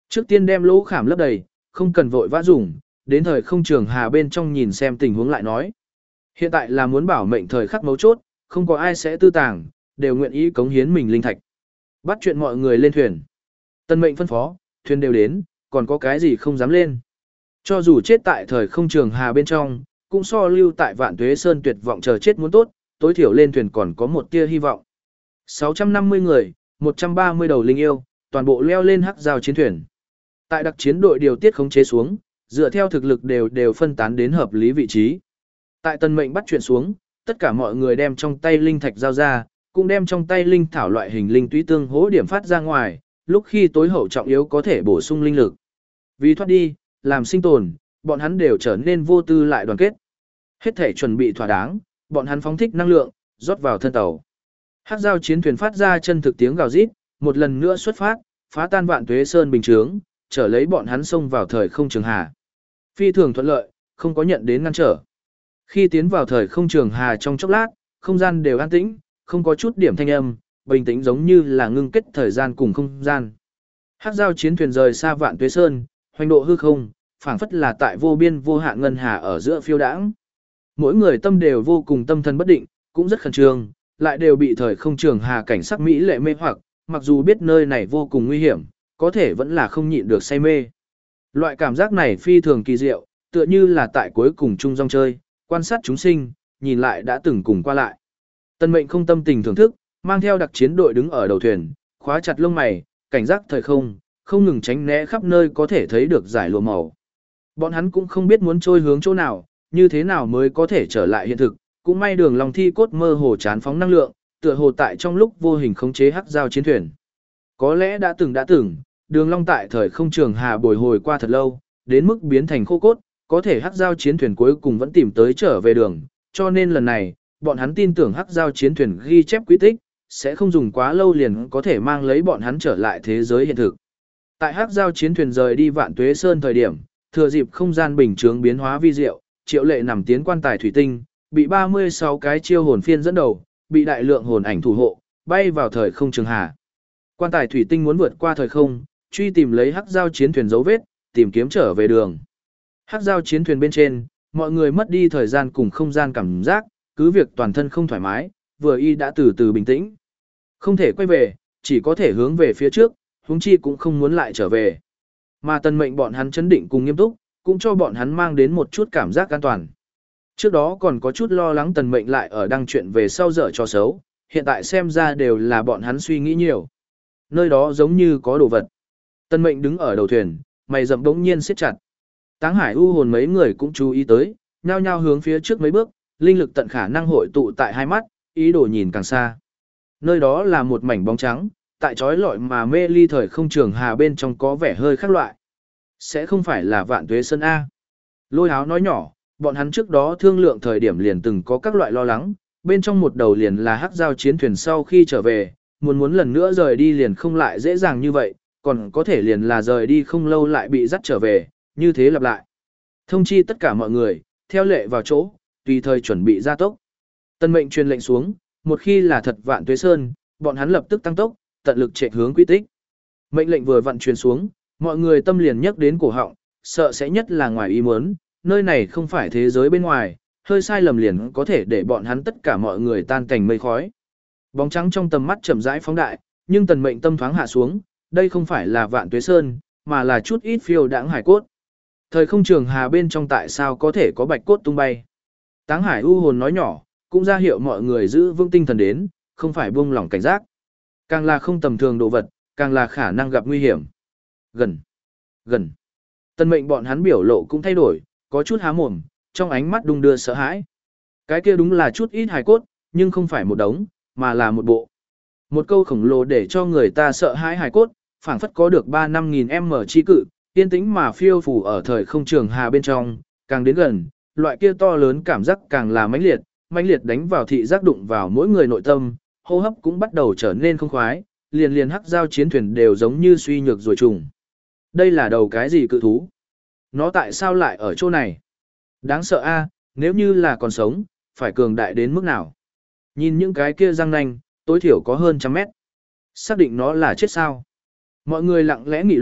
Trước tiên đem lỗ khảm lấp đầy, không cần vội vã dùng, đến thời không trường hà bên trong nhìn xem tình huống lại nói. Hiện tại là muốn bảo mệnh thời khắc mấu chốt, không có ai sẽ tư tàng, đều nguyện ý cống hiến mình linh thạch. Bắt chuyện mọi người lên thuyền. Tân mệnh phân phó, thuyền đều đến, còn có cái gì không dám lên. Cho dù chết tại thời không trường hà bên trong, cũng so lưu tại Vạn Tuế Sơn tuyệt vọng chờ chết muốn tốt, tối thiểu lên thuyền còn có một tia hy vọng. sáu trăm năm mươi người, một trăm ba mươi đầu linh yêu, toàn bộ leo lên hắc giao chiến thuyền. Tại đặc chiến đội điều tiết khống chế xuống, dựa theo thực lực đều đều phân tán đến hợp lý vị trí. Tại tân mệnh bắt chuyện xuống, tất cả mọi người đem trong tay linh thạch giao ra, cũng đem trong tay linh thảo loại hình linh túy tương hỗ điểm phát ra ngoài, lúc khi tối hậu trọng yếu có thể bổ sung linh lực. Vì thoát đi, làm sinh tồn, bọn hắn đều trở nên vô tư lại đoàn kết. Hết thể chuẩn bị thỏa đáng, bọn hắn phóng thích năng lượng, rót vào thân tàu. Hắc giao chiến thuyền phát ra chân thực tiếng gào rít, một lần nữa xuất phát, phá tan Vạn Tuế Sơn bình chướng, trở lấy bọn hắn xông vào thời không trường hà. Phi thường thuận lợi, không có nhận đến ngăn trở. Khi tiến vào thời không trường hà trong chốc lát, không gian đều an tĩnh, không có chút điểm thanh âm, bình tĩnh giống như là ngưng kết thời gian cùng không gian. Hắc giao chiến thuyền rời xa Vạn Tuế Sơn, hoành độ hư không, phảng phất là tại vô biên vô hạn ngân hà ở giữa phiêu đãng. Mỗi người tâm đều vô cùng tâm thần bất định, cũng rất khẩn trương, lại đều bị thời không trường hà cảnh sắc mỹ lệ mê hoặc, mặc dù biết nơi này vô cùng nguy hiểm, có thể vẫn là không nhịn được say mê. Loại cảm giác này phi thường kỳ diệu, tựa như là tại cuối cùng chung rong chơi, quan sát chúng sinh, nhìn lại đã từng cùng qua lại. Tân mệnh không tâm tình thưởng thức, mang theo đặc chiến đội đứng ở đầu thuyền, khóa chặt lông mày, cảnh giác thời không, không ngừng tránh né khắp nơi có thể thấy được giải lụa màu. Bọn hắn cũng không biết muốn trôi hướng chỗ nào, như thế nào mới có thể trở lại hiện thực, cũng may đường lòng thi cốt mơ hồ chán phóng năng lượng, tựa hồ tại trong lúc vô hình khống chế hắc giao chiến thuyền. Có lẽ đã từng đã từng, đường long tại thời không trường hà bồi hồi qua thật lâu, đến mức biến thành khô cốt, có thể hắc giao chiến thuyền cuối cùng vẫn tìm tới trở về đường, cho nên lần này, bọn hắn tin tưởng hắc giao chiến thuyền ghi chép quy tích, sẽ không dùng quá lâu liền có thể mang lấy bọn hắn trở lại thế giới hiện thực. Tại hắc giao chiến thuyền rời đi Vạn Tuế Sơn thời điểm, thừa dịp không gian bình chướng biến hóa vi diệu, Triệu Lệ nằm tiến quan tài thủy tinh, bị ba mươi sáu cái chiêu hồn phiên dẫn đầu, bị đại lượng hồn ảnh thủ hộ, bay vào thời không trường hà. Quan tài thủy tinh muốn vượt qua thời không, truy tìm lấy hắc giao chiến thuyền dấu vết, tìm kiếm trở về đường. Hắc giao chiến thuyền bên trên, mọi người mất đi thời gian cùng không gian cảm giác, cứ việc toàn thân không thoải mái, vừa y đã từ từ bình tĩnh. Không thể quay về, chỉ có thể hướng về phía trước, huống chi cũng không muốn lại trở về. Mà tần mệnh bọn hắn chấn định cùng nghiêm túc, cũng cho bọn hắn mang đến một chút cảm giác an toàn. Trước đó còn có chút lo lắng tần mệnh lại ở đăng chuyện về sau dở cho xấu, hiện tại xem ra đều là bọn hắn suy nghĩ nhiều. Nơi đó giống như có đồ vật. Tần mệnh đứng ở đầu thuyền, mày rậm đống nhiên siết chặt. Táng Hải u hồn mấy người cũng chú ý tới, nhao nhao hướng phía trước mấy bước, linh lực tận khả năng hội tụ tại hai mắt, ý đồ nhìn càng xa. Nơi đó là một mảnh bóng trắng, tại trói lọi mà mê ly thời không trường hà bên trong có vẻ hơi khác loại. Sẽ không phải là Vạn Tuế Sơn A. Lôi Háo nói nhỏ, bọn hắn trước đó thương lượng thời điểm liền từng có các loại lo lắng, bên trong một đầu liền là hắc giao chiến thuyền sau khi trở về, muốn muốn lần nữa rời đi liền không lại dễ dàng như vậy, còn có thể liền là rời đi không lâu lại bị dắt trở về, như thế lặp lại. Thông chi tất cả mọi người, theo lệ vào chỗ, tùy thời chuẩn bị ra tốc. Tân mệnh truyền lệnh xuống, một khi là thật Vạn Tuế Sơn, bọn hắn lập tức tăng tốc, tận lực chạy hướng quy tích. Mệnh lệnh vừa vặn truyền xuống, mọi người tâm liền nhắc đến cổ họng, sợ sẽ nhất là ngoài ý muốn, nơi này không phải thế giới bên ngoài, hơi sai lầm liền có thể để bọn hắn tất cả mọi người tan cảnh mây khói. Bóng trắng trong tầm mắt chậm rãi phóng đại, nhưng tần mệnh tâm thoáng hạ xuống, đây không phải là Vạn Tuế Sơn, mà là chút ít phiêu đãng hải cốt. Thời không trường hà bên trong tại sao có thể có bạch cốt tung bay. Táng Hải u hồn nói nhỏ, cũng ra hiệu mọi người giữ vững tinh thần đến, không phải buông lỏng cảnh giác. Càng là không tầm thường đồ vật, càng là khả năng gặp nguy hiểm. Gần, gần. Tân mệnh bọn hắn biểu lộ cũng thay đổi, có chút há mồm, trong ánh mắt đung đưa sợ hãi. Cái kia đúng là chút ít hài cốt, nhưng không phải một đống, mà là một bộ. Một câu khổng lồ để cho người ta sợ hãi hài cốt, phảng phất có được ba năm nghìn m chi cự, yên tĩnh mà phiêu phù ở thời không trường hà bên trong, càng đến gần, loại kia to lớn cảm giác càng là mãnh liệt, mãnh liệt đánh vào thị giác đụng vào mỗi người nội tâm, hô hấp cũng bắt đầu trở nên không khoái, liền liền hắc giao chiến thuyền đều giống như suy nhược rồi trùng. Đây là đầu cái gì cự thú? Nó tại sao lại ở chỗ này? Đáng sợ a, nếu như là còn sống, phải cường đại đến mức nào? Nhìn những cái kia răng nanh, tối thiểu có hơn trăm mét. Xác định nó là chết sao? Mọi người lặng lẽ nghị luận,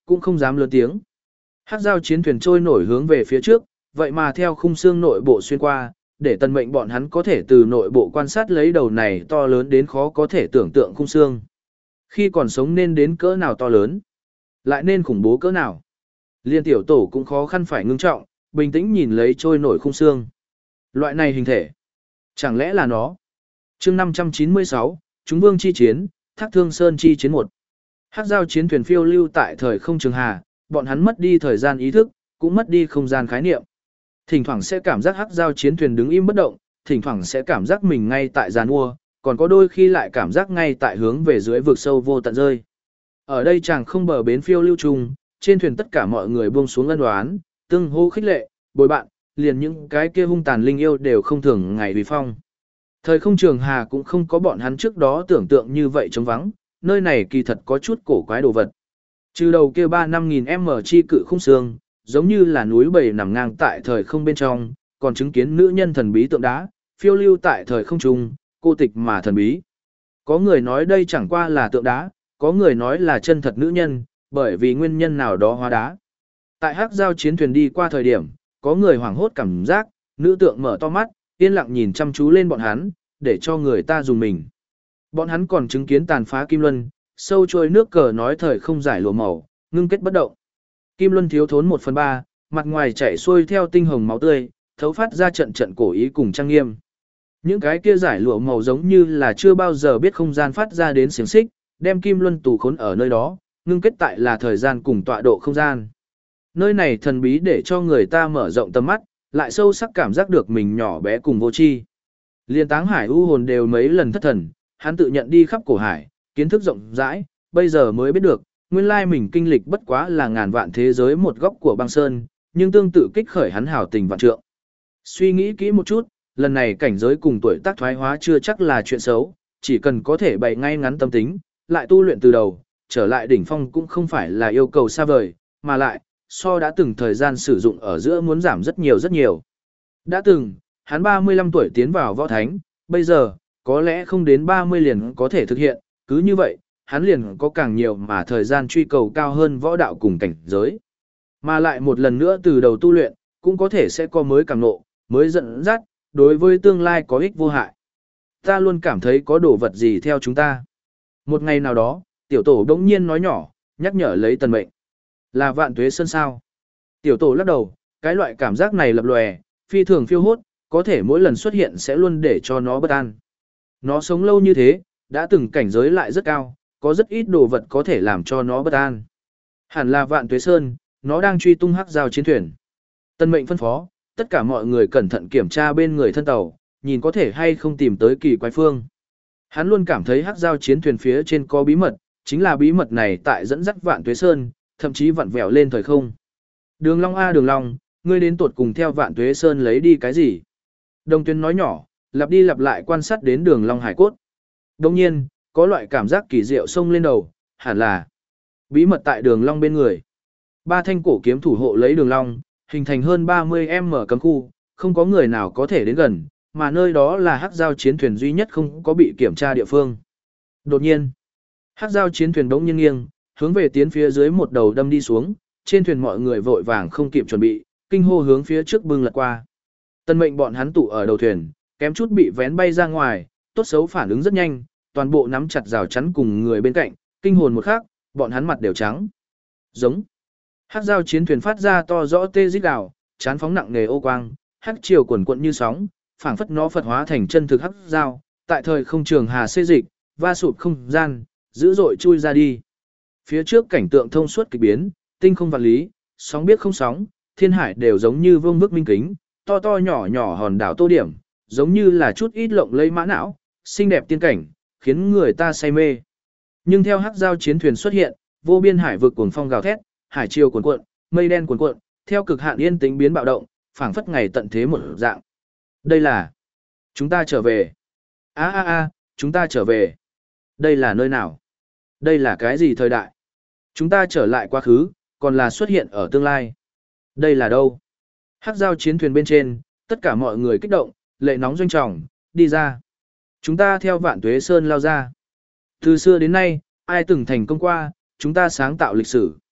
cũng không dám lớn tiếng. Hắc giao chiến thuyền trôi nổi hướng về phía trước, vậy mà theo khung xương nội bộ xuyên qua, để Tần Mệnh bọn hắn có thể từ nội bộ quan sát lấy đầu này to lớn đến khó có thể tưởng tượng khung xương. Khi còn sống nên đến cỡ nào to lớn, lại nên khủng bố cỡ nào. Liên tiểu tổ cũng khó khăn phải ngưng trọng, bình tĩnh nhìn lấy trôi nổi khung xương. Loại này hình thể, chẳng lẽ là nó? Chương năm trăm chín mươi sáu, Chúng Vương chi chiến, Thác Thương Sơn chi chiến một. Hắc giao chiến thuyền phiêu lưu tại thời không trường hà, bọn hắn mất đi thời gian ý thức, cũng mất đi không gian khái niệm. Thỉnh thoảng sẽ cảm giác hắc giao chiến thuyền đứng im bất động, thỉnh thoảng sẽ cảm giác mình ngay tại giàn mua, còn có đôi khi lại cảm giác ngay tại hướng về dưới vực sâu vô tận rơi. Ở đây chàng không bờ bến phiêu lưu trùng, trên thuyền tất cả mọi người buông xuống ân đoán, tương hô khích lệ, bồi bạn, liền những cái kia hung tàn linh yêu đều không thường ngày vì phong. Thời không trường hà cũng không có bọn hắn trước đó tưởng tượng như vậy trống vắng, nơi này kỳ thật có chút cổ quái đồ vật. Trừ đầu kia ba năm nghìn m chi cự khung xương, giống như là núi bầy nằm ngang tại thời không bên trong, còn chứng kiến nữ nhân thần bí tượng đá, phiêu lưu tại thời không trung, cô tịch mà thần bí. Có người nói đây chẳng qua là tượng đá, có người nói là chân thật nữ nhân, bởi vì nguyên nhân nào đó hóa đá. Tại hắc giao chiến thuyền đi qua thời điểm, có người hoảng hốt cảm giác, nữ tượng mở to mắt, yên lặng nhìn chăm chú lên bọn hắn, để cho người ta dùng mình. Bọn hắn còn chứng kiến tàn phá kim luân, sâu trôi nước cờ nói thời không giải lụa màu, ngưng kết bất động. Kim luân thiếu thốn một phần ba, mặt ngoài chảy xuôi theo tinh hồng máu tươi, thấu phát ra trận trận cổ ý cùng trang nghiêm. Những cái kia giải lụa màu giống như là chưa bao giờ biết không gian phát ra đến xiềng xích, đem kim luân tù khốn ở nơi đó, ngưng kết tại là thời gian cùng tọa độ không gian. Nơi này thần bí để cho người ta mở rộng tầm mắt, lại sâu sắc cảm giác được mình nhỏ bé cùng vô tri. Liên Táng Hải u hồn đều mấy lần thất thần, hắn tự nhận đi khắp cổ hải, kiến thức rộng rãi, bây giờ mới biết được, nguyên lai mình kinh lịch bất quá là ngàn vạn thế giới một góc của băng sơn, nhưng tương tự kích khởi hắn hào tình vạn trượng. Suy nghĩ kỹ một chút, lần này cảnh giới cùng tuổi tác thoái hóa chưa chắc là chuyện xấu, chỉ cần có thể bày ngay ngắn tâm tính, lại tu luyện từ đầu, trở lại đỉnh phong cũng không phải là yêu cầu xa vời, mà lại, so đã từng thời gian sử dụng ở giữa muốn giảm rất nhiều rất nhiều. Đã từng, hắn ba mươi lăm tuổi tiến vào võ thánh, bây giờ, có lẽ không đến ba mươi liền có thể thực hiện, cứ như vậy, hắn liền có càng nhiều mà thời gian truy cầu cao hơn võ đạo cùng cảnh giới. Mà lại một lần nữa từ đầu tu luyện, cũng có thể sẽ có mới càng nộ, mới dẫn dắt, đối với tương lai có ích vô hại. Ta luôn cảm thấy có đồ vật gì theo chúng ta. Một ngày nào đó, tiểu tổ đống nhiên nói nhỏ, nhắc nhở lấy Tần Mệnh. Là Vạn Tuế Sơn sao? Tiểu tổ lắc đầu, cái loại cảm giác này lập lòe, phi thường phiêu hốt, có thể mỗi lần xuất hiện sẽ luôn để cho nó bất an. Nó sống lâu như thế, đã từng cảnh giới lại rất cao, có rất ít đồ vật có thể làm cho nó bất an. Hẳn là Vạn Tuế Sơn, nó đang truy tung hắc giao chiến thuyền. Tần Mệnh phân phó, tất cả mọi người cẩn thận kiểm tra bên người thân tàu, nhìn có thể hay không tìm tới kỳ quái phương. Hắn luôn cảm thấy hắc giao chiến thuyền phía trên có bí mật, chính là bí mật này tại dẫn dắt Vạn Tuế Sơn, thậm chí vặn vẹo lên thời không. Đường Long a Đường Long, ngươi đến tuột cùng theo Vạn Tuế Sơn lấy đi cái gì? Đồng Tuyên nói nhỏ, lặp đi lặp lại quan sát đến Đường Long hải cốt. Đồng nhiên, có loại cảm giác kỳ diệu xông lên đầu, hẳn là bí mật tại Đường Long bên người. Ba thanh cổ kiếm thủ hộ lấy Đường Long, hình thành hơn ba mươi m cấm khu, không có người nào có thể đến gần, mà nơi đó là hắc giao chiến thuyền duy nhất không có bị kiểm tra địa phương. Đột nhiên, hắc giao chiến thuyền bỗng nhiên nghiêng, hướng về tiến phía dưới một đầu đâm đi xuống, trên thuyền mọi người vội vàng không kịp chuẩn bị, kinh hô hướng phía trước bưng lật qua. Tần Mệnh bọn hắn tụ ở đầu thuyền, kém chút bị vén bay ra ngoài, tốt xấu phản ứng rất nhanh, toàn bộ nắm chặt rào chắn cùng người bên cạnh, kinh hồn một khắc, bọn hắn mặt đều trắng. Giống. Hắc giao chiến thuyền phát ra to rõ tê rít gào, chán phóng nặng nề ô quang, hắc chiều quần quận như sóng, phảng phất nó phật hóa thành chân thực hắc giao, tại thời không trường hà xê dịch, va sụp không gian, dữ dội chui ra đi. Phía trước cảnh tượng thông suốt kỳ biến, tinh không vạn lý, sóng biết không sóng, thiên hải đều giống như vương bức minh kính, to to nhỏ nhỏ hòn đảo tô điểm, giống như là chút ít lộng lây mã não, xinh đẹp tiên cảnh, khiến người ta say mê. Nhưng theo hắc giao chiến thuyền xuất hiện, vô biên hải vực cuồng phong gào thét, hải chiều cuồn cuộn, mây đen cuồn cuộn, theo cực hạn yên tĩnh biến bạo động, phảng phất ngày tận thế một dạng. Đây là chúng ta trở về. A a a, chúng ta trở về. Đây là nơi nào? Đây là cái gì thời đại? Chúng ta trở lại quá khứ, còn là xuất hiện ở tương lai. Đây là đâu? Hắc giao chiến thuyền bên trên, tất cả mọi người kích động, lệ nóng doanh trọng, đi ra. Chúng ta theo Vạn Tuế Sơn lao ra. Từ xưa đến nay, ai từng thành công qua, chúng ta sáng tạo lịch sử.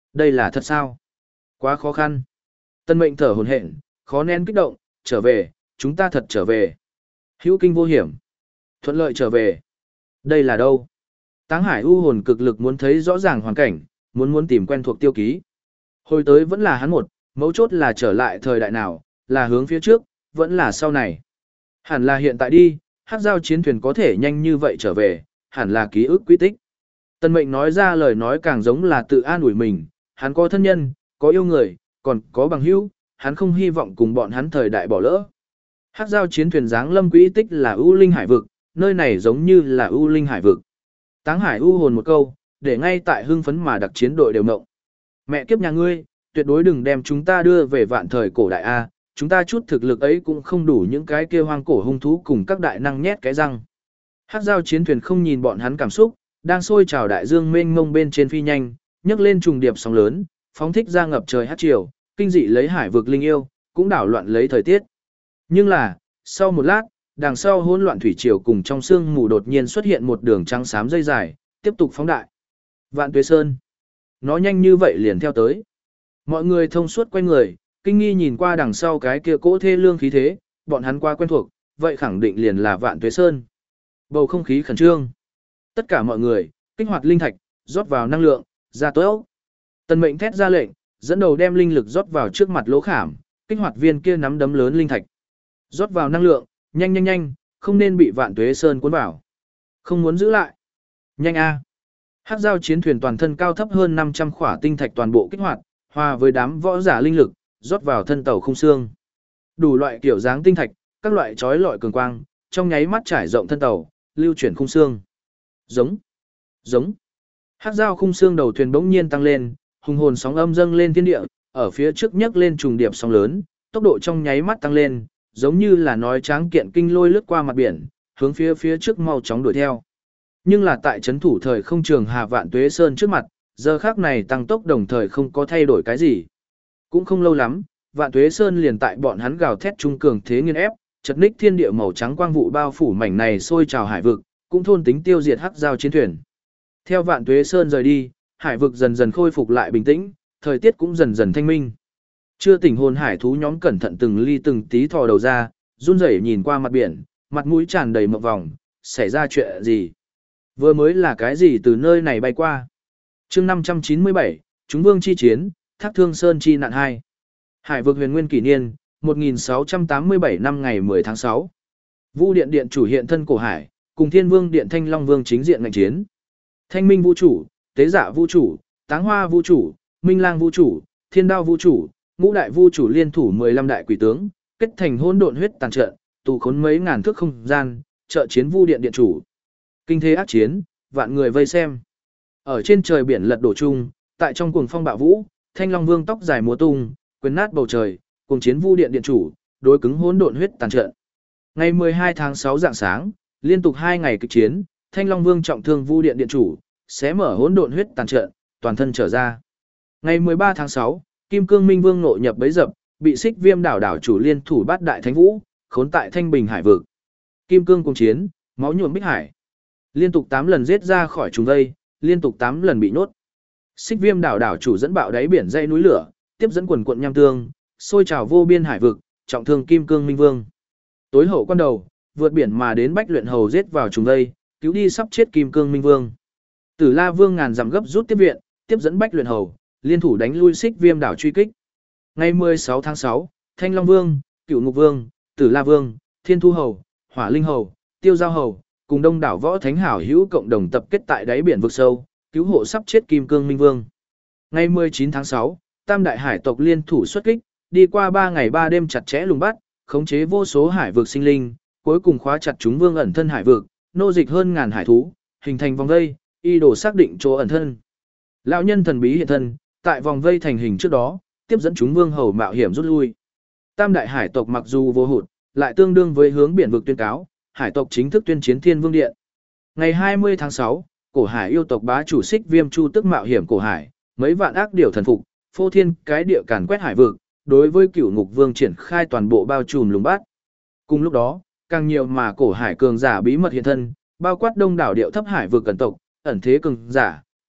Đây là thật sao? Quá khó khăn. Tân mệnh thở hổn hển, khó nén kích động, trở về, chúng ta thật trở về. Hữu kinh vô hiểm. Thuận lợi trở về. Đây là đâu? Táng Hải u hồn cực lực muốn thấy rõ ràng hoàn cảnh, muốn muốn tìm quen thuộc tiêu ký. Hồi tới vẫn là hắn một, mấu chốt là trở lại thời đại nào, là hướng phía trước, vẫn là sau này. Hẳn là hiện tại đi, hắc giao chiến thuyền có thể nhanh như vậy trở về, hẳn là ký ức quy tích. Tân mệnh nói ra lời nói càng giống là tự an ủi mình, hắn có thân nhân, có yêu người, còn có bằng hữu, hắn không hy vọng cùng bọn hắn thời đại bỏ lỡ. Hắc giao chiến thuyền giáng lâm quỹ tích là U Linh Hải vực, nơi này giống như là U Linh Hải vực. Táng Hải u hồn một câu, để ngay tại hưng phấn mà đặc chiến đội đều ngộng. Mẹ kiếp nhà ngươi, tuyệt đối đừng đem chúng ta đưa về vạn thời cổ đại A, chúng ta chút thực lực ấy cũng không đủ những cái kia hoang cổ hung thú cùng các đại năng nhét cái răng. Hắc giao chiến thuyền không nhìn bọn hắn cảm xúc, đang sôi trào đại dương mênh mông bên trên phi nhanh, nhấc lên trùng điệp sóng lớn, phóng thích ra ngập trời hát triều, kinh dị lấy hải vực linh yêu, cũng đảo loạn lấy thời tiết. Nhưng là, sau một lát, đằng sau hỗn loạn thủy triều cùng trong sương mù đột nhiên xuất hiện một đường trắng xám dây dài, tiếp tục phóng đại. Vạn Tuế Sơn. Nó nhanh như vậy liền theo tới. Mọi người thông suốt quay người, kinh nghi nhìn qua đằng sau cái kia cỗ thê lương khí thế, bọn hắn qua quen thuộc, vậy khẳng định liền là Vạn Tuế Sơn. Bầu không khí khẩn trương. Tất cả mọi người, kích hoạt linh thạch, rót vào năng lượng, ra tối. Tần Mệnh thét ra lệnh, dẫn đầu đem linh lực rót vào trước mặt lỗ khảm, kích hoạt viên kia nắm đấm lớn linh thạch. Rót vào năng lượng, nhanh nhanh nhanh, không nên bị Vạn Tuế Sơn cuốn vào. Không muốn giữ lại. Nhanh a. Hắc giao chiến thuyền toàn thân cao thấp hơn năm trăm khỏa tinh thạch toàn bộ kích hoạt, hòa với đám võ giả linh lực, rót vào thân tàu khung xương. Đủ loại kiểu dáng tinh thạch, các loại chói lọi cường quang, trong nháy mắt trải rộng thân tàu, lưu chuyển khung xương. Giống, giống. Hắc giao khung xương đầu thuyền bỗng nhiên tăng lên, hùng hồn sóng âm dâng lên thiên địa, ở phía trước nhấc lên trùng điệp sóng lớn, tốc độ trong nháy mắt tăng lên, giống như là nói tráng kiện kinh lôi lướt qua mặt biển, hướng phía phía trước mau chóng đuổi theo. Nhưng là tại trấn thủ thời không trường Hà Vạn Tuế Sơn trước mặt, giờ khắc này tăng tốc đồng thời không có thay đổi cái gì. Cũng không lâu lắm, Vạn Tuế Sơn liền tại bọn hắn gào thét trung cường thế nghiên ép, chật ních thiên địa màu trắng quang vụ bao phủ mảnh này sôi trào hải vực, cũng thôn tính tiêu diệt hắc giao chiến thuyền. Theo Vạn Tuế Sơn rời đi, hải vực dần dần khôi phục lại bình tĩnh, thời tiết cũng dần dần thanh minh. Chưa tỉnh hồn hải thú nhóm cẩn thận từng ly từng tí thò đầu ra, run rẩy nhìn qua mặt biển, mặt mũi tràn đầy mộng vòng, xảy ra chuyện gì? Vừa mới là cái gì từ nơi này bay qua? Chương năm trăm chín mươi bảy, Chúng Vương chi chiến, Thác Thương Sơn chi nạn hai. Hải vực huyền nguyên kỷ niên, một nghìn sáu trăm tám mươi bảy năm ngày mười tháng sáu. Vu Điện Điện chủ hiện thân cổ hải, cùng Thiên Vương Điện Thanh Long Vương chính diện ngành chiến. Thanh Minh Vũ chủ, Tế Dạ Vũ chủ, Táng Hoa Vũ chủ, Minh Lang Vũ chủ, Thiên Đao Vũ chủ, Ngũ Đại Vũ chủ liên thủ mười lăm đại quỷ tướng, kết thành hỗn độn huyết tàn trận, tù khốn mấy ngàn thước không gian, trợ chiến Vu Điện Điện chủ. Kinh thế ác chiến, vạn người vây xem. Ở trên trời biển lật đổ chung, tại trong cuồng phong bạo vũ, Thanh Long Vương tóc dài múa tung, quyền nát bầu trời, cùng chiến Vu Điện Điện chủ, đối cứng hỗn độn huyết tàn trận. Ngày mười hai tháng sáu rạng sáng, liên tục hai ngày kịch chiến, Thanh Long Vương trọng thương Vu Điện Điện chủ, xé mở hỗn độn huyết tàn trận, toàn thân trở ra. Ngày mười ba tháng sáu, Kim Cương Minh Vương nội nhập bấy dập, bị Xích Viêm đảo đảo chủ liên thủ bát đại thánh vũ, khốn tại Thanh Bình hải vực. Kim Cương cùng chiến, máu nhuộm bích hải. Liên tục tám lần giết ra khỏi trùng vây, liên tục tám lần bị nhốt. Xích Viêm đảo đảo chủ dẫn bạo đáy biển dây núi lửa, tiếp dẫn quần quận nham tương, sôi trào vô biên hải vực, trọng thương Kim Cương Minh Vương. Tối hậu quan đầu, vượt biển mà đến Bách Luyện Hầu giết vào trùng vây, cứu đi sắp chết Kim Cương Minh Vương. Tử La Vương ngàn dặm gấp rút tiếp viện, tiếp dẫn Bách Luyện Hầu, liên thủ đánh lui Xích Viêm đảo truy kích. Ngày mười sáu tháng sáu, Thanh Long Vương, Cửu Ngục Vương, Tử La Vương, Thiên Thu Hầu, Hỏa Linh Hầu, Tiêu Giao Hầu, cùng đông đảo võ thánh hảo hữu cộng đồng tập kết tại đáy biển vực sâu, cứu hộ sắp chết Kim Cương Minh Vương. Ngày mười chín tháng sáu, Tam đại hải tộc liên thủ xuất kích, đi qua ba ngày ba đêm chặt chẽ lùng bắt, khống chế vô số hải vực sinh linh, cuối cùng khóa chặt chúng vương ẩn thân hải vực, nô dịch hơn ngàn hải thú, hình thành vòng vây, y đồ xác định chỗ ẩn thân. Lão nhân thần bí hiện thân, tại vòng vây thành hình trước đó, tiếp dẫn chúng vương hầu mạo hiểm rút lui. Tam đại hải tộc mặc dù vô hụt, lại tương đương với hướng biển vực tuyên cáo, hải tộc chính thức tuyên chiến Thiên Vương Điện. Ngày hai mươi tháng sáu, cổ hải yêu tộc bá chủ Xích Viêm Chu tức mạo hiểm cổ hải, mấy vạn ác điều thần phục, phô thiên cái địa càn quét hải vực, đối với Cửu Ngục Vương triển khai toàn bộ bao trùm lùng bắt. Cùng lúc đó, càng nhiều mà cổ hải cường giả bí mật hiện thân, bao quát đông đảo điệu thấp hải vực cẩn tộc, ẩn thế cường giả,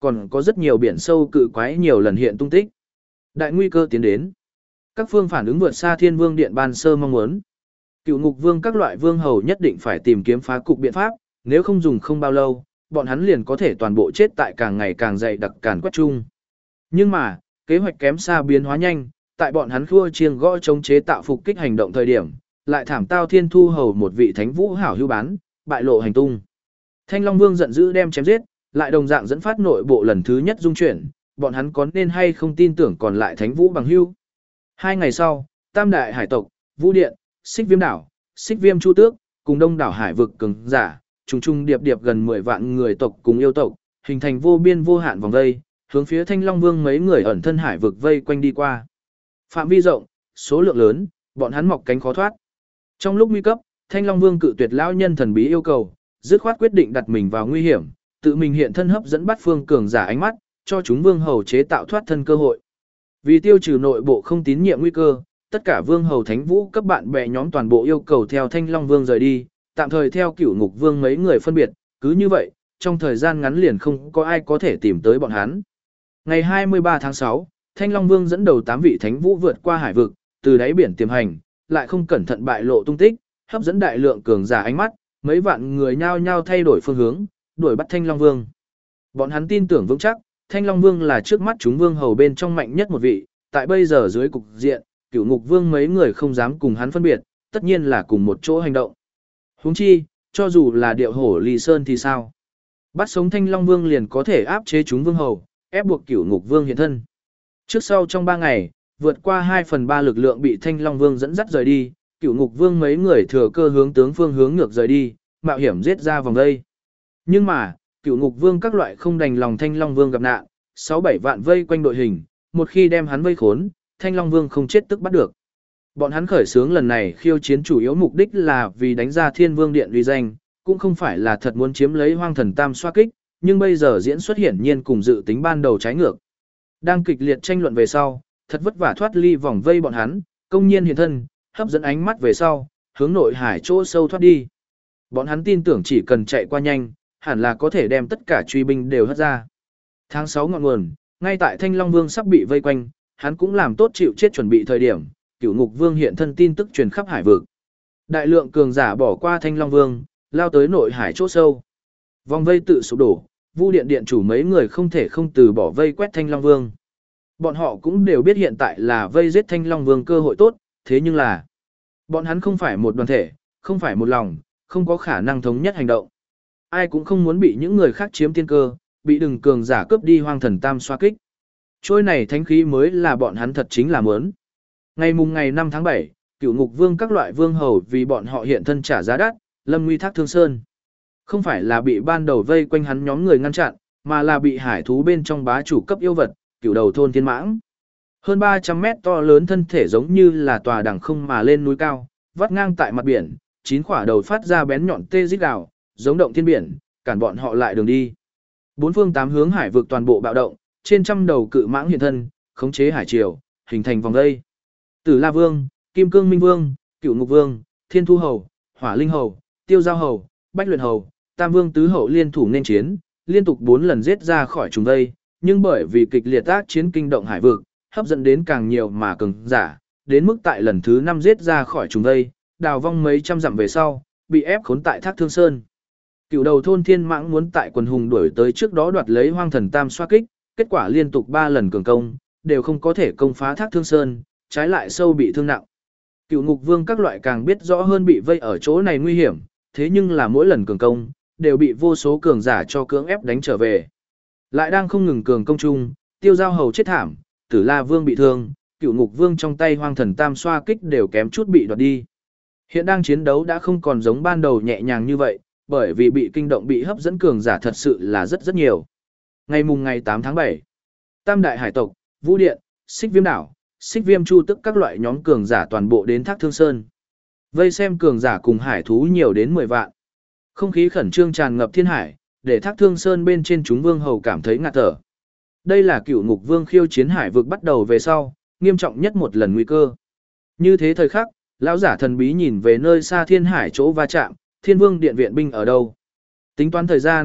còn có rất nhiều biển sâu cự quái nhiều lần hiện tung tích. Đại nguy cơ tiến đến. Các phương phản ứng vượt xa Thiên Vương Điện ban sơ mong muốn. Cựu Ngục Vương các loại vương hầu nhất định phải tìm kiếm phá cục biện pháp, nếu không dùng không bao lâu, bọn hắn liền có thể toàn bộ chết tại càng ngày càng dày đặc càn quét chung. Nhưng mà, kế hoạch kém xa biến hóa nhanh, tại bọn hắn khua chiêng gõ chống chế tạo phục kích hành động thời điểm, lại thảm tao Thiên Thu Hầu một vị thánh vũ hảo hữu bán, bại lộ hành tung. Thanh Long Vương giận dữ đem chém giết, lại đồng dạng dẫn phát nội bộ lần thứ nhất dung chuyển, bọn hắn có nên hay không tin tưởng còn lại thánh vũ bằng hữu. Hai ngày sau, Tam đại hải tộc, Vũ Điện, Xích Viêm đảo, Xích Viêm Chu Tước, cùng đông đảo hải vực cường giả, trùng trùng điệp điệp gần mười vạn người tộc cùng yêu tộc, hình thành vô biên vô hạn vòng vây, hướng phía Thanh Long Vương mấy người ẩn thân hải vực vây quanh đi qua. Phạm vi rộng, số lượng lớn, bọn hắn mọc cánh khó thoát. Trong lúc nguy cấp, Thanh Long Vương cự tuyệt lão nhân thần bí yêu cầu, dứt khoát quyết định đặt mình vào nguy hiểm, tự mình hiện thân hấp dẫn bắt phương cường giả ánh mắt, cho chúng vương hầu chế tạo thoát thân cơ hội. Vì tiêu trừ nội bộ không tín nhiệm nguy cơ, tất cả vương hầu thánh vũ cấp bạn bè nhóm toàn bộ yêu cầu theo Thanh Long Vương rời đi, tạm thời theo Cửu Ngục Vương mấy người phân biệt, cứ như vậy, trong thời gian ngắn liền không có ai có thể tìm tới bọn hắn. Ngày hai mươi ba tháng sáu, Thanh Long Vương dẫn đầu tám vị thánh vũ vượt qua hải vực, từ đáy biển tiềm hành, lại không cẩn thận bại lộ tung tích, hấp dẫn đại lượng cường giả ánh mắt, mấy vạn người nhao nhao thay đổi phương hướng, đuổi bắt Thanh Long Vương. Bọn hắn tin tưởng vững chắc, Thanh Long Vương là trước mắt chúng vương hầu bên trong mạnh nhất một vị, tại bây giờ dưới cục diện, Cửu Ngục Vương mấy người không dám cùng hắn phân biệt, tất nhiên là cùng một chỗ hành động. Huống chi, cho dù là điệu hổ Ly Sơn thì sao? Bắt sống Thanh Long Vương liền có thể áp chế chúng vương hầu, ép buộc Cửu Ngục Vương hiện thân. Trước sau trong ba ngày, vượt qua hai phần ba lực lượng bị Thanh Long Vương dẫn dắt rời đi, Cửu Ngục Vương mấy người thừa cơ hướng tướng phương hướng ngược rời đi, mạo hiểm giết ra vòng vây. Nhưng mà, Cửu Ngục Vương các loại không đành lòng Thanh Long Vương gặp nạn, sáu bảy vạn vây quanh đội hình, một khi đem hắn vây khốn, Thanh Long Vương không chết tức bắt được. Bọn hắn khởi xướng lần này khiêu chiến chủ yếu mục đích là vì đánh ra Thiên Vương Điện uy danh, cũng không phải là thật muốn chiếm lấy Hoang Thần Tam xoa kích, nhưng bây giờ diễn xuất hiển nhiên cùng dự tính ban đầu trái ngược. Đang kịch liệt tranh luận về sau, thật vất vả thoát ly vòng vây bọn hắn, công nhiên hiện thân, hấp dẫn ánh mắt về sau, hướng nội hải chỗ sâu thoát đi. Bọn hắn tin tưởng chỉ cần chạy qua nhanh, hẳn là có thể đem tất cả truy binh đều hất ra. Tháng sáu ngọn nguồn, ngay tại Thanh Long Vương sắp bị vây quanh, hắn cũng làm tốt chịu chết chuẩn bị thời điểm, Cửu Ngục Vương hiện thân tin tức truyền khắp hải vực. Đại lượng cường giả bỏ qua Thanh Long Vương, lao tới nội hải chỗ sâu. Vòng vây tự sụp đổ, Vu Điện điện chủ mấy người không thể không từ bỏ vây quét Thanh Long Vương. Bọn họ cũng đều biết hiện tại là vây giết Thanh Long Vương cơ hội tốt, thế nhưng là bọn hắn không phải một đoàn thể, không phải một lòng, không có khả năng thống nhất hành động. Ai cũng không muốn bị những người khác chiếm tiên cơ, bị đừng cường giả cướp đi Hoang Thần Tam xoa kích. Trôi này thánh khí mới là bọn hắn thật chính là muốn. Ngày mùng ngày năm tháng bảy, Cửu Ngục Vương các loại vương hầu vì bọn họ hiện thân trả giá đắt, lâm nguy Thác Thương Sơn. Không phải là bị ban đầu vây quanh hắn nhóm người ngăn chặn, mà là bị hải thú bên trong bá chủ cấp yêu vật, Cửu Đầu Thôn Thiên Mãng. Hơn ba trăm mét to lớn thân thể giống như là tòa đằng không mà lên núi cao, vắt ngang tại mặt biển, chín quả đầu phát ra bén nhọn tê rít gào, giống động thiên biển, cản bọn họ lại đường đi. Bốn phương tám hướng hải vực toàn bộ bạo động, trên trăm đầu cự mãng hiện thân, khống chế hải triều, hình thành vòng vây. Tử La Vương, Kim Cương Minh Vương, Cửu Ngục Vương, Thiên Thu Hầu, Hỏa Linh Hầu, Tiêu Giao Hầu, Bách Luyện Hầu, Tam Vương tứ hậu liên thủ nên chiến, liên tục bốn lần giết ra khỏi trùng vây, nhưng bởi vì kịch liệt tác chiến kinh động hải vực, hấp dẫn đến càng nhiều mà cường giả, đến mức tại lần thứ năm giết ra khỏi trùng vây, đào vong mấy trăm dặm về sau, bị ép khốn tại Thác Thương Sơn. Cựu Đầu Thôn Thiên Mãng muốn tại quần hùng đuổi tới trước đó đoạt lấy Hoang Thần Tam xoa kích, kết quả liên tục ba lần cường công, đều không có thể công phá Thác Thương Sơn, trái lại sâu bị thương nặng. Cựu Ngục Vương các loại càng biết rõ hơn bị vây ở chỗ này nguy hiểm, thế nhưng là mỗi lần cường công, đều bị vô số cường giả cho cưỡng ép đánh trở về. Lại đang không ngừng cường công chung, Tiêu Giao Hầu chết thảm, Tử La Vương bị thương, Cựu Ngục Vương trong tay Hoang Thần Tam xoa kích đều kém chút bị đoạt đi. Hiện đang chiến đấu đã không còn giống ban đầu nhẹ nhàng như vậy, bởi vì bị kinh động bị hấp dẫn cường giả thật sự là rất rất nhiều. Ngày mùng ngày tám tháng bảy, Tam đại hải tộc, Vũ Điện, Xích Viêm đảo, Xích Viêm Chu tức các loại nhóm cường giả toàn bộ đến Thác Thương Sơn. Vây xem cường giả cùng hải thú nhiều đến mười vạn. Không khí khẩn trương tràn ngập thiên hải, để Thác Thương Sơn bên trên chúng vương hầu cảm thấy ngạt thở. Đây là Cựu Ngục Vương khiêu chiến hải vực bắt đầu về sau, nghiêm trọng nhất một lần nguy cơ. Như thế thời khắc, lão giả thần bí nhìn về nơi xa thiên hải chỗ va chạm, Thiên Vương điện viện binh ở đâu? Tính toán thời gian,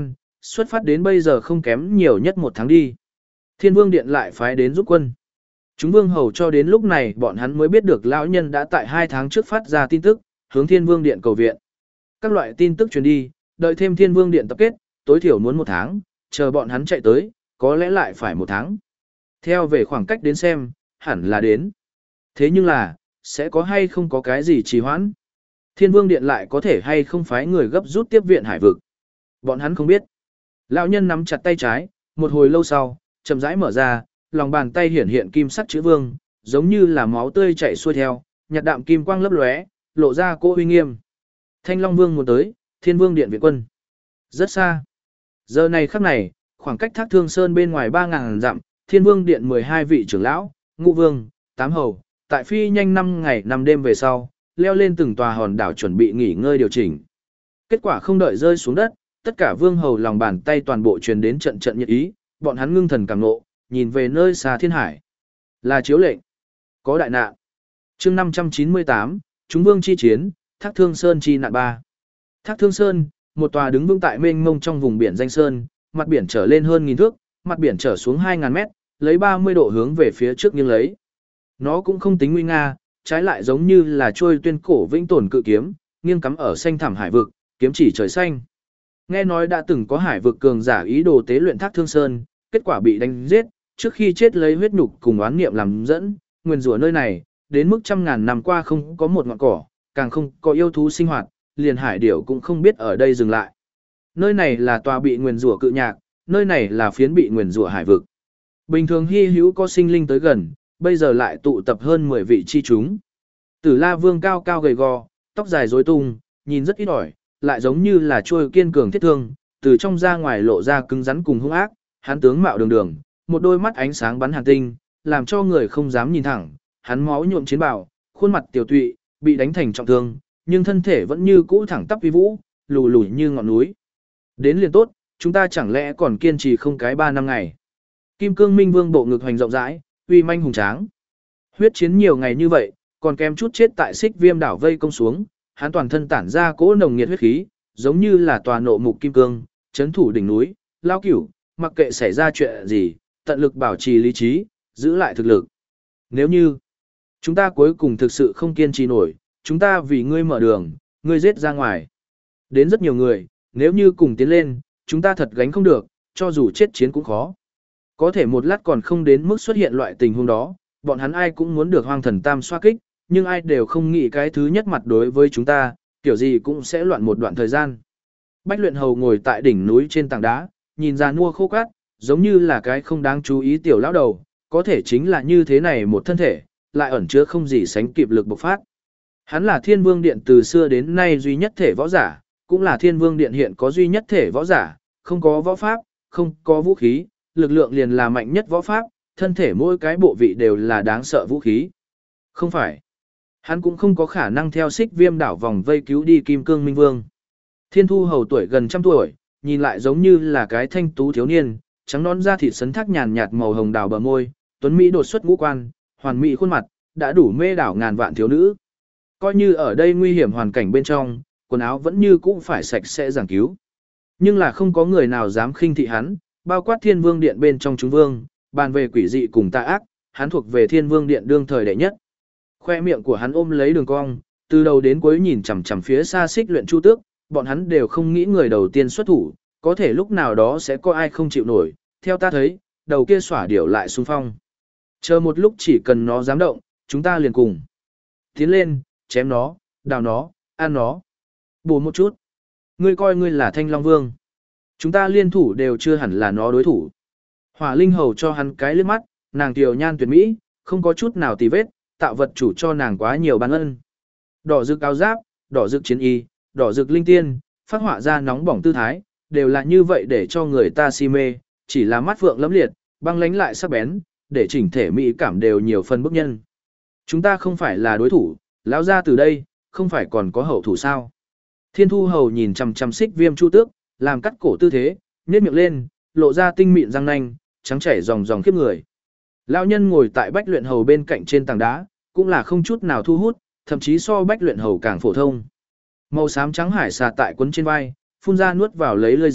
xuất phát đến bây giờ không kém nhiều nhất một tháng đi. Thiên Vương Điện lại phái đến giúp quân. Chúng vương hầu cho đến lúc này bọn hắn mới biết được lão nhân đã tại hai tháng trước phát ra tin tức, hướng Thiên Vương Điện cầu viện. Các loại tin tức truyền đi, đợi thêm Thiên Vương Điện tập kết, tối thiểu muốn một tháng, chờ bọn hắn chạy tới, có lẽ lại phải một tháng. Theo về khoảng cách đến xem, hẳn là đến. Thế nhưng là, sẽ có hay không có cái gì trì hoãn? Thiên Vương Điện lại có thể hay không phái người gấp rút tiếp viện hải vực? Bọn hắn không biết. Lão nhân nắm chặt tay trái, một hồi lâu sau, chậm rãi mở ra, lòng bàn tay hiển hiện kim sắc chữ vương, giống như là máu tươi chảy xuôi theo, nhạt đạm kim quang lấp lóe, lộ ra cỗ uy nghiêm. Thanh Long Vương muốn tới, Thiên Vương Điện viện quân. Rất xa. Giờ này khắc này, khoảng cách Thác Thương Sơn bên ngoài ba ngàn dặm, Thiên Vương Điện mười hai vị trưởng lão, ngũ vương, tám hầu, tại phi nhanh năm ngày năm đêm về sau, leo lên từng tòa hòn đảo chuẩn bị nghỉ ngơi điều chỉnh. Kết quả không đợi rơi xuống đất, tất cả vương hầu lòng bàn tay toàn bộ truyền đến trận trận nhiệt ý, bọn hắn ngưng thần cảm ngộ, nhìn về nơi xa thiên hải. Là chiếu lệnh. Có đại nạn. Chương năm trăm chín mươi tám, chúng vương chi chiến, Thác Thương Sơn chi nạn ba. Thác Thương Sơn, một tòa đứng vững tại mênh mông trong vùng biển danh sơn, mặt biển trở lên hơn nghìn thước, mặt biển trở xuống hai ngàn mét, lấy ba mươi độ hướng về phía trước nghiêng lấy. Nó cũng không tính nguy nga, trái lại giống như là trôi tuyên cổ vĩnh tồn cự kiếm, nghiêng cắm ở xanh thẳm hải vực, kiếm chỉ trời xanh. Nghe nói đã từng có hải vực cường giả ý đồ tế luyện Thác Thương Sơn, kết quả bị đánh giết, trước khi chết lấy huyết nhục cùng oán niệm làm dẫn, nguyên rủa nơi này, đến mức trăm ngàn năm qua không có một ngọn cỏ, càng không có yêu thú sinh hoạt, liền hải điểu cũng không biết ở đây dừng lại. Nơi này là tòa bị nguyền rủa cự nhạc, nơi này là phiến bị nguyền rủa hải vực. Bình thường hy hữu có sinh linh tới gần, bây giờ lại tụ tập hơn mười vị chi chúng. Tử La Vương cao cao gầy gò, tóc dài rối tung, nhìn rất ít ỏi, lại giống như là trôi kiên cường thiết thương, từ trong ra ngoài lộ ra cứng rắn cùng hung ác, hắn tướng mạo đường đường, một đôi mắt ánh sáng bắn hàn tinh, làm cho người không dám nhìn thẳng, hắn máu nhuộm chiến bào, khuôn mặt tiểu tụy, bị đánh thành trọng thương, nhưng thân thể vẫn như cũ thẳng tắp uy vũ, lù lù như ngọn núi. Đến liền tốt, chúng ta chẳng lẽ còn kiên trì không cái ba năm ngày. Kim Cương Minh Vương bộ ngực hoành rộng rãi, uy manh hùng tráng. Huyết chiến nhiều ngày như vậy, còn kém chút chết tại Xích Viêm đảo vây công xuống, hắn toàn thân tản ra cỗ nồng nhiệt huyết khí, giống như là tòa nộ mục kim cương, chấn thủ đỉnh núi, lao cửu, mặc kệ xảy ra chuyện gì, tận lực bảo trì lý trí, giữ lại thực lực. Nếu như chúng ta cuối cùng thực sự không kiên trì nổi, chúng ta vì ngươi mở đường, ngươi giết ra ngoài. Đến rất nhiều người, nếu như cùng tiến lên, chúng ta thật gánh không được, cho dù chết chiến cũng khó. Có thể một lát còn không đến mức xuất hiện loại tình huống đó, bọn hắn ai cũng muốn được Hoang Thần Tam xoa kích, nhưng ai đều không nghĩ cái thứ nhất mặt đối với chúng ta, kiểu gì cũng sẽ loạn một đoạn thời gian. Bách Luyện Hầu ngồi tại đỉnh núi trên tảng đá, nhìn ra nua khô cát, giống như là cái không đáng chú ý tiểu lão đầu, có thể chính là như thế này một thân thể, lại ẩn chứa không gì sánh kịp lực bộc phát. Hắn là Thiên Vương Điện từ xưa đến nay duy nhất thể võ giả, cũng là Thiên Vương Điện hiện có duy nhất thể võ giả, không có võ pháp, không có vũ khí, lực lượng liền là mạnh nhất võ pháp, thân thể mỗi cái bộ vị đều là đáng sợ vũ khí. Không phải. Hắn cũng không có khả năng theo Xích Viêm đảo vòng vây cứu đi Kim Cương Minh Vương. Thiên Thu Hầu tuổi gần trăm tuổi, nhìn lại giống như là cái thanh tú thiếu niên, trắng nõn da thịt sấn thác nhàn nhạt màu hồng đào bờ môi, tuấn mỹ đột xuất ngũ quan, hoàn mỹ khuôn mặt, đã đủ mê đảo ngàn vạn thiếu nữ. Coi như ở đây nguy hiểm hoàn cảnh bên trong, quần áo vẫn như cũ phải sạch sẽ giảng cứu. Nhưng là không có người nào dám khinh thị hắn, bao quát Thiên Vương Điện bên trong chúng vương, bàn về quỷ dị cùng tà ác, hắn thuộc về Thiên Vương Điện đương thời đệ nhất. Khoe miệng của hắn ôm lấy đường cong, từ đầu đến cuối nhìn chằm chằm phía xa Xích Luyện Chu Tước, bọn hắn đều không nghĩ người đầu tiên xuất thủ, có thể lúc nào đó sẽ có ai không chịu nổi, theo ta thấy, đầu kia xỏa điểu lại xung phong. Chờ một lúc chỉ cần nó dám động, chúng ta liền cùng tiến lên, chém nó, đào nó, ăn nó. Bổ một chút. Ngươi coi ngươi là Thanh Long Vương. Chúng ta liên thủ đều chưa hẳn là nó đối thủ. Hỏa Linh Hầu cho hắn cái liếc mắt, nàng tiểu nhan tuyệt mỹ, không có chút nào tì vết, tạo vật chủ cho nàng quá nhiều ban ân. Đỏ rực áo giáp, đỏ rực chiến y, đỏ rực linh tiên, phát họa ra nóng bỏng tư thái, đều là như vậy để cho người ta si mê, chỉ là mắt phượng lẫm liệt, băng lánh lại sắc bén, để chỉnh thể mỹ cảm đều nhiều phần bức nhân. Chúng ta không phải là đối thủ, lão ra từ đây, không phải còn có hậu thủ sao? Thiên Thu Hầu nhìn chằm chằm Xích Viêm Chu Tước, làm cắt cổ tư thế, nhếch miệng lên, lộ ra tinh mịn răng nanh, trắng chảy ròng ròng khiếp người. Lão nhân ngồi tại Bách Luyện Hầu bên cạnh trên tảng đá, cũng là không chút nào thu hút, thậm chí so Bách Luyện Hầu càng phổ thông. Màu xám trắng hải xà tại quấn trên vai, phun ra nuốt vào lấy lưỡi rắn,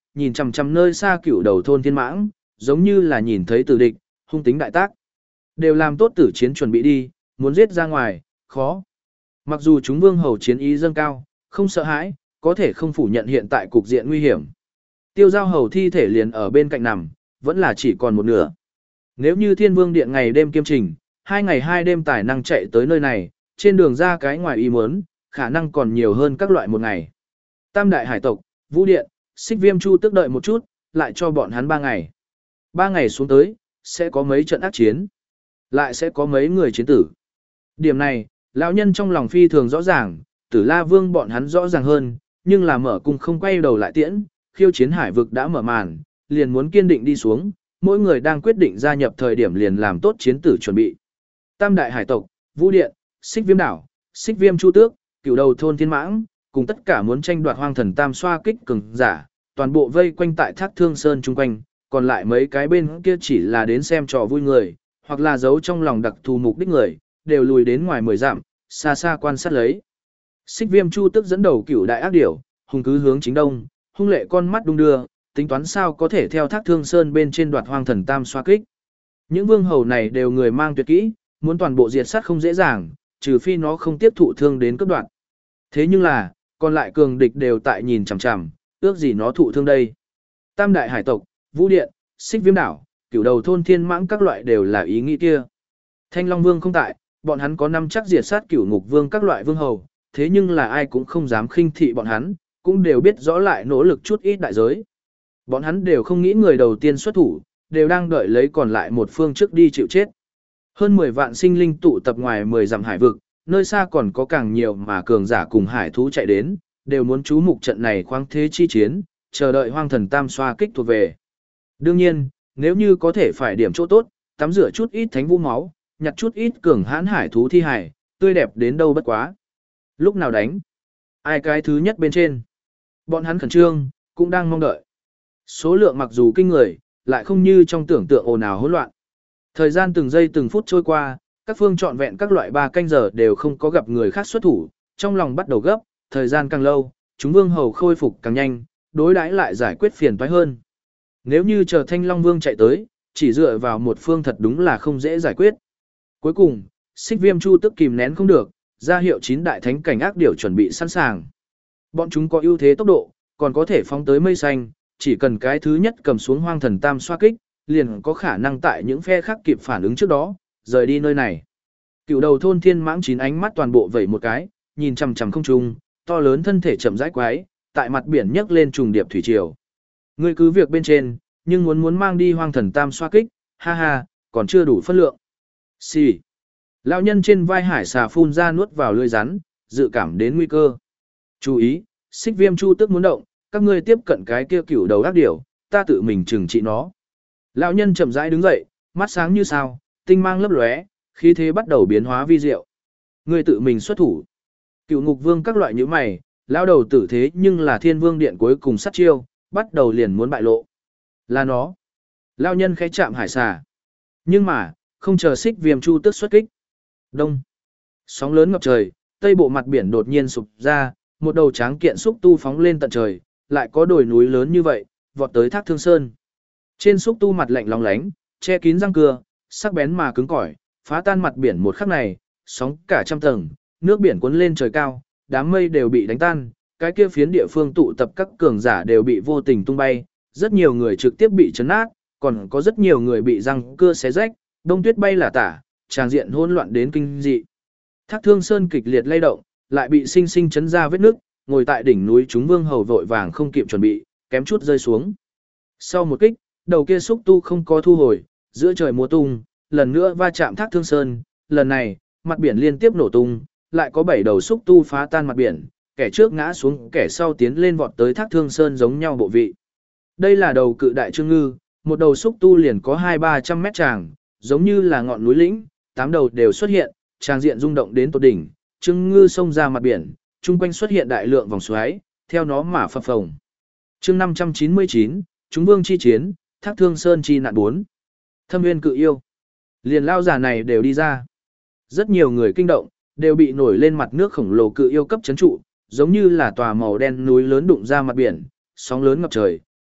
nhìn chằm chằm nơi xa cựu đầu thôn thiên mãng, giống như là nhìn thấy tử địch, hung tính đại tác. Đều làm tốt tử chiến chuẩn bị đi, muốn giết ra ngoài, khó. Mặc dù chúng vương hầu chiến ý dâng cao, không sợ hãi, có thể không phủ nhận hiện tại cục diện nguy hiểm. Tiêu giao hầu thi thể liền ở bên cạnh nằm, vẫn là chỉ còn một nửa. Nếu như thiên vương điện ngày đêm kiêm trình, hai ngày hai đêm tài năng chạy tới nơi này, trên đường ra cái ngoài ý muốn, khả năng còn nhiều hơn các loại một ngày. Tam đại hải tộc, Vũ Điện, Xích Viêm Chu tức đợi một chút, lại cho bọn hắn ba ngày. Ba ngày xuống tới, sẽ có mấy trận ác chiến. Lại sẽ có mấy người chiến tử. Điểm này, lão nhân trong lòng phi thường rõ ràng, Tử La Vương bọn hắn rõ ràng hơn, nhưng là mở cung không quay đầu lại tiễn, khiêu chiến hải vực đã mở màn, liền muốn kiên định đi xuống, mỗi người đang quyết định gia nhập thời điểm liền làm tốt chiến tử chuẩn bị. Tam đại hải tộc, Vũ Điện, Xích Viêm đảo, Xích Viêm Chu Tước, Cửu Đầu thôn Thiên Mãng, cùng tất cả muốn tranh đoạt Hoang Thần Tam xoa kích cường giả, toàn bộ vây quanh tại Thác Thương Sơn chung quanh, còn lại mấy cái bên kia chỉ là đến xem trò vui người, hoặc là giấu trong lòng đặc thù mục đích người, đều lùi đến ngoài mười dặm, xa xa quan sát lấy. Xích Viêm Chu Tước dẫn đầu Cửu đại ác điểu, hùng cứ hướng chính đông, hung lệ con mắt đung đưa, tính toán sao có thể theo Thác Thương Sơn bên trên đoạt Hoang Thần Tam xoa kích. Những vương hầu này đều người mang tuyệt kỹ, muốn toàn bộ diệt sát không dễ dàng, trừ phi nó không tiếp thụ thương đến cấp đoạn. Thế nhưng là, còn lại cường địch đều tại nhìn chằm chằm, ước gì nó thụ thương đây. Tam đại hải tộc, Vũ Điện, Xích Viêm đảo, Cửu Đầu thôn Thiên Mãng các loại đều là ý nghĩ kia. Thanh Long Vương không tại, bọn hắn có năm chắc diệt sát Cửu Ngục Vương các loại vương hầu, thế nhưng là ai cũng không dám khinh thị bọn hắn, cũng đều biết rõ lại nỗ lực chút ít đại giới. Bọn hắn đều không nghĩ người đầu tiên xuất thủ, đều đang đợi lấy còn lại một phương trước đi chịu chết. Hơn mười vạn sinh linh tụ tập ngoài mười dặm hải vực, nơi xa còn có càng nhiều mà cường giả cùng hải thú chạy đến, đều muốn chú mục trận này khoáng thế chi chiến, chờ đợi Hoang Thần Tam xoa kích thuộc về. Đương nhiên, nếu như có thể phải điểm chỗ tốt, tắm rửa chút ít thánh vũ máu, nhặt chút ít cường hãn hải thú thi hải, tươi đẹp đến đâu bất quá. Lúc nào đánh? Ai cái thứ nhất bên trên? Bọn hắn khẩn trương, cũng đang mong đợi. Số lượng mặc dù kinh người, lại không như trong tưởng tượng ồn ào hỗn loạn. Thời gian từng giây từng phút trôi qua, các phương trọn vẹn các loại ba canh giờ đều không có gặp người khác xuất thủ, trong lòng bắt đầu gấp, thời gian càng lâu, chúng vương hầu khôi phục càng nhanh, đối đãi lại giải quyết phiền toái hơn. Nếu như chờ Thanh Long Vương chạy tới, chỉ dựa vào một phương thật đúng là không dễ giải quyết. Cuối cùng, Xích Viêm Chu tức kìm nén không được, ra hiệu chín đại thánh cảnh ác điểu chuẩn bị sẵn sàng. Bọn chúng có ưu thế tốc độ, còn có thể phóng tới mây xanh, chỉ cần cái thứ nhất cầm xuống Hoang Thần Tam xoa kích, liền có khả năng tại những phe khác kịp phản ứng trước đó, rời đi nơi này. Cựu Đầu thôn Thiên Mãng chín ánh mắt toàn bộ vẩy một cái, nhìn chằm chằm không trung, to lớn thân thể chậm rãi quái, tại mặt biển nhấc lên trùng điệp thủy triều. Ngươi cứ việc bên trên, nhưng muốn muốn mang đi Hoang Thần Tam xoa kích, ha ha, còn chưa đủ phân lượng. Xì. Lão nhân trên vai hải xà phun ra nuốt vào lưỡi rắn, dự cảm đến nguy cơ. Chú ý, Xích Viêm Chu tức muốn động, các ngươi tiếp cận cái kia cựu đầu ác điểu, ta tự mình trừng trị nó. Lão nhân chậm rãi đứng dậy, mắt sáng như sao, tinh mang lấp lóe, khí thế bắt đầu biến hóa vi diệu. Ngươi tự mình xuất thủ. Cựu Ngục Vương các loại nhíu mày, lão đầu tử thế nhưng là Thiên Vương điện cuối cùng sát chiêu, bắt đầu liền muốn bại lộ. Là nó. Lão nhân khẽ chạm hải xà. Nhưng mà, không chờ Xích Viêm Chu tức xuất kích. Đông. Sóng lớn ngập trời, tây bộ mặt biển đột nhiên sụp ra, một đầu tráng kiện xúc tu phóng lên tận trời, lại có đồi núi lớn như vậy, vọt tới Thác Thương Sơn. Trên xúc tu mặt lạnh lóng lánh, che kín răng cưa, sắc bén mà cứng cỏi, phá tan mặt biển một khắc này, sóng cả trăm tầng, nước biển cuốn lên trời cao, đám mây đều bị đánh tan, cái kia phiến địa phương tụ tập các cường giả đều bị vô tình tung bay, rất nhiều người trực tiếp bị chấn nát, còn có rất nhiều người bị răng cưa xé rách, đông tuyết bay là tả, tràng diện hỗn loạn đến kinh dị. Thác Thương Sơn kịch liệt lay động, lại bị sinh sinh chấn ra vết nước, ngồi tại đỉnh núi chúng vương hầu vội vàng không kịp chuẩn bị, kém chút rơi xuống. Sau một kích, đầu kia xúc tu không có thu hồi, giữa trời múa tung, lần nữa va chạm Thác Thương Sơn, lần này, mặt biển liên tiếp nổ tung, lại có bảy đầu xúc tu phá tan mặt biển, kẻ trước ngã xuống, kẻ sau tiến lên vọt tới Thác Thương Sơn giống nhau bộ vị. Đây là đầu cự đại trương ngư, một đầu xúc tu liền có hai ba trăm mét tràng, giống như là ngọn núi lĩnh, tám đầu đều xuất hiện, tràng diện rung động đến tột đỉnh, trương ngư xông ra mặt biển, chung quanh xuất hiện đại lượng vòng xoáy, theo nó mà phập phồng. Chương năm trăm chín mươi chín, chúng vương chi chiến, Thác Thương Sơn chi nạn bốn. Thâm Nguyên cự yêu. Liền lao giả này đều đi ra. Rất nhiều người kinh động, đều bị nổi lên mặt nước khổng lồ cự yêu cấp chấn trụ, giống như là tòa màu đen núi lớn đụng ra mặt biển, sóng lớn ngập trời,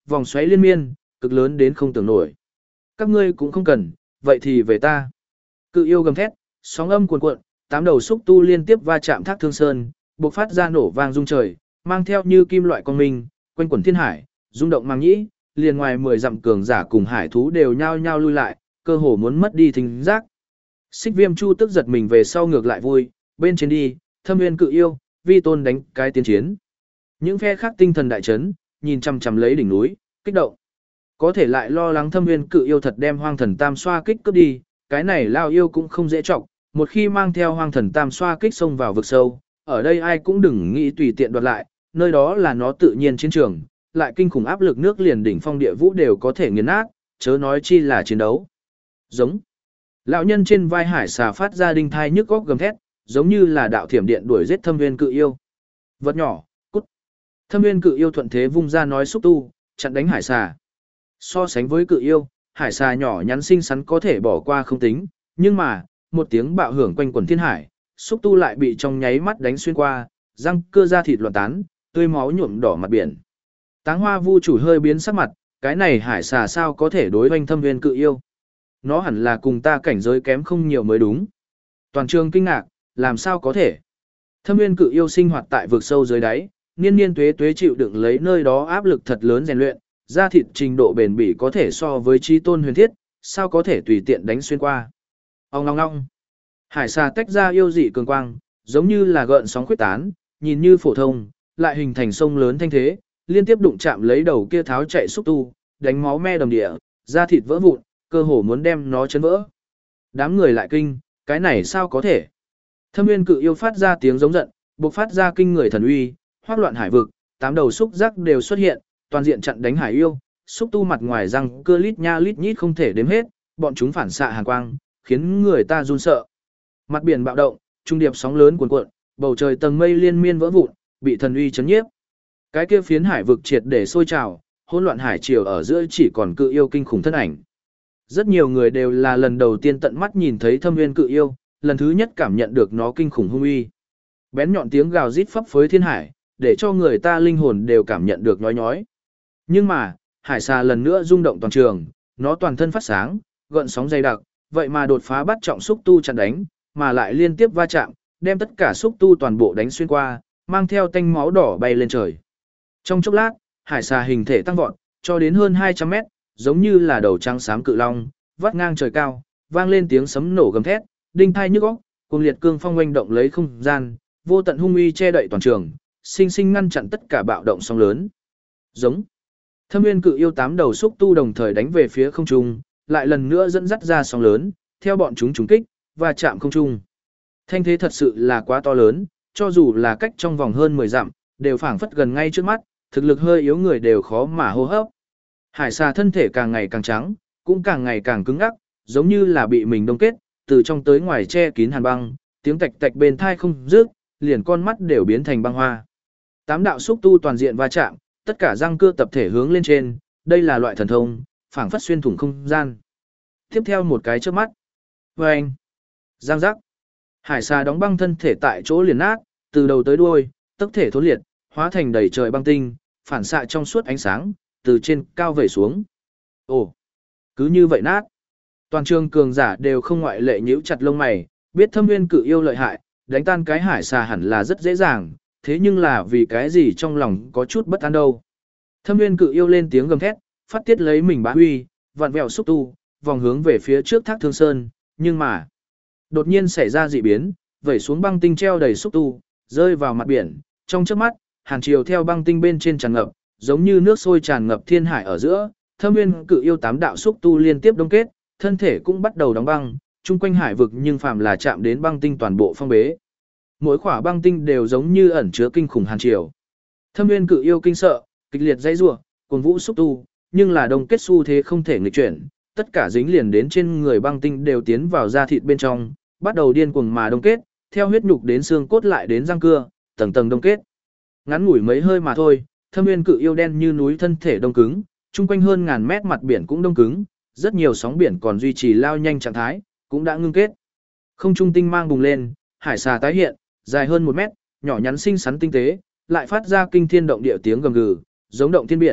vòng xoáy liên miên, cực lớn đến không tưởng nổi. Các ngươi cũng không cần, vậy thì về ta. Cự yêu gầm thét, sóng âm cuồn cuộn, tám đầu xúc tu liên tiếp va chạm Thác Thương Sơn, bộc phát ra nổ vang rung trời, mang theo như kim loại quang minh, quanh quẩn thiên hải, rung động mang nhĩ, liền ngoài mười dặm cường giả cùng hải thú đều nhao nhao lui lại, cơ hồ muốn mất đi thính giác. Xích Viêm Chu tức giật mình về sau ngược lại vui, bên trên đi, Thâm Nguyên Cự Yêu, vi tôn đánh cái tiến chiến. Những phe khác tinh thần đại chấn, nhìn chằm chằm lấy đỉnh núi, kích động. Có thể lại lo lắng Thâm Nguyên Cự Yêu thật đem Hoang Thần Tam xoa kích cướp đi, cái này lao yêu cũng không dễ trọng, một khi mang theo Hoang Thần Tam xoa kích xông vào vực sâu, ở đây ai cũng đừng nghĩ tùy tiện đoạt lại, nơi đó là nó tự nhiên chiến trường, lại kinh khủng áp lực nước liền đỉnh phong địa vũ đều có thể nghiền nát, chớ nói chi là chiến đấu. Giống. Lão nhân trên vai hải xà phát ra đinh thai nhức góc gầm thét, giống như là đạo thiểm điện đuổi giết Thâm Nguyên Cự Yêu. Vật nhỏ, cút. Thâm Nguyên Cự Yêu thuận thế vung ra nói xúc tu, chặn đánh hải xà. So sánh với cự yêu, hải xà nhỏ nhắn xinh xắn có thể bỏ qua không tính, nhưng mà, một tiếng bạo hưởng quanh quần thiên hải, xúc tu lại bị trong nháy mắt đánh xuyên qua, răng cưa ra thịt loạn tán, tươi máu nhuộm đỏ mặt biển. Táng Hoa Vu chủ hơi biến sắc mặt, cái này hải xà sao có thể đối oanh Thâm Nguyên Cự Yêu? Nó hẳn là cùng ta cảnh giới kém không nhiều mới đúng. Toàn trường kinh ngạc, làm sao có thể? Thâm Nguyên Cự Yêu sinh hoạt tại vực sâu dưới đáy, niên niên tuế tuế chịu đựng lấy nơi đó áp lực thật lớn rèn luyện, da thịt trình độ bền bỉ có thể so với chí tôn huyền thiết, sao có thể tùy tiện đánh xuyên qua. Ong long long. Hải xà tách ra yêu dị cường quang, giống như là gợn sóng khuyết tán, nhìn như phổ thông, lại hình thành sông lớn thanh thế, liên tiếp đụng chạm lấy đầu kia tháo chạy xúc tu, đánh máu me đầm địa, da thịt vỡ vụn, cơ hồ muốn đem nó chấn vỡ. Đám người lại kinh, cái này sao có thể? Thâm Nguyên Cự Yêu phát ra tiếng giống giận, bộc phát ra kinh người thần uy, hoắc loạn hải vực, tám đầu xúc giác đều xuất hiện, toàn diện chặn đánh hải yêu, xúc tu mặt ngoài răng cưa lít nha lít nhít không thể đếm hết, bọn chúng phản xạ hàn quang, khiến người ta run sợ. Mặt biển bạo động, trung điệp sóng lớn cuồn cuộn, bầu trời tầng mây liên miên vỡ vụn, bị thần uy chấn nhiếp. Cái kia phiến hải vực triệt để sôi trào, hỗn loạn hải triều ở giữa chỉ còn cự yêu kinh khủng thân ảnh. Rất nhiều người đều là lần đầu tiên tận mắt nhìn thấy Thâm Nguyên Cự Yêu, lần thứ nhất cảm nhận được nó kinh khủng hung uy. Bén nhọn tiếng gào rít phấp phới thiên hải, để cho người ta linh hồn đều cảm nhận được nhói nhói. Nhưng mà, hải xà lần nữa rung động toàn trường, nó toàn thân phát sáng, gợn sóng dày đặc, vậy mà đột phá bắt trọng xúc tu chặn đánh, mà lại liên tiếp va chạm, đem tất cả xúc tu toàn bộ đánh xuyên qua, mang theo tanh máu đỏ bay lên trời. Trong chốc lát, hải xà hình thể tăng vọt, cho đến hơn hai trăm mét, giống như là đầu trắng xám cự long, vắt ngang trời cao, vang lên tiếng sấm nổ gầm thét, đinh thai nhức óc, cùng liệt cương phong oanh động lấy không gian, vô tận hung uy che đậy toàn trường, sinh sinh ngăn chặn tất cả bạo động sóng lớn. Giống. Thâm Nguyên Cự Yêu tám đầu xúc tu đồng thời đánh về phía không trung, lại lần nữa dẫn dắt ra sóng lớn, theo bọn chúng trúng kích và chạm không trung. Thanh thế thật sự là quá to lớn, cho dù là cách trong vòng hơn mười dặm, đều phảng phất gần ngay trước mắt, thực lực hơi yếu người đều khó mà hô hấp. Hải xà thân thể càng ngày càng trắng, cũng càng ngày càng cứng ngắc, giống như là bị mình đông kết, từ trong tới ngoài che kín hàn băng, tiếng tạch tạch bên thai không dứt, liền con mắt đều biến thành băng hoa. Tám đạo xúc tu toàn diện va chạm, tất cả răng cưa tập thể hướng lên trên, đây là loại thần thông, phảng phất xuyên thủng không gian. Tiếp theo một cái chớp mắt. Oeng! Giang giác. Hải xà đóng băng thân thể tại chỗ liền nát, từ đầu tới đuôi, tất thể thốn liệt, hóa thành đầy trời băng tinh, phản xạ trong suốt ánh sáng, từ trên cao vẩy xuống. Ồ, cứ như vậy nát. Toàn trường cường giả đều không ngoại lệ nhíu chặt lông mày, biết Thâm Nguyên Cự Yêu lợi hại, đánh tan cái hải xà hẳn là rất dễ dàng, thế nhưng là vì cái gì trong lòng có chút bất an đâu. Thâm Nguyên Cự Yêu lên tiếng gầm thét, phát tiết lấy mình bá huy, vặn vẹo xúc tu, vòng hướng về phía trước Thác Thương Sơn, nhưng mà đột nhiên xảy ra dị biến, vẩy xuống băng tinh treo đầy xúc tu, rơi vào mặt biển, trong chớp mắt, hàn triều theo băng tinh bên trên tràn ngập, giống như nước sôi tràn ngập thiên hải ở giữa, Thâm Nguyên Cự Yêu tám đạo xúc tu liên tiếp đông kết, thân thể cũng bắt đầu đóng băng, chung quanh hải vực nhưng phàm là chạm đến băng tinh toàn bộ phong bế. Mỗi khỏa băng tinh đều giống như ẩn chứa kinh khủng hàn triều. Thâm Nguyên Cự Yêu kinh sợ, kịch liệt dãy rủa, cuồng vũ xúc tu, nhưng là đông kết xu thế không thể nghịch chuyển, tất cả dính liền đến trên người băng tinh đều tiến vào da thịt bên trong, bắt đầu điên cuồng mà đông kết, theo huyết nhục đến xương cốt lại đến răng cưa, tầng tầng đông kết. Ngắn ngủi mấy hơi mà thôi, Thâm Nguyên Cự Yêu đen như núi thân thể đông cứng, chung quanh hơn ngàn mét mặt biển cũng đông cứng, rất nhiều sóng biển còn duy trì lao nhanh trạng thái, cũng đã ngưng kết. Không trung tinh mang bùng lên, hải xà tái hiện, dài hơn một mét, nhỏ nhắn xinh xắn tinh tế, lại phát ra kinh thiên động địa tiếng gầm gừ, giống động thiên biển,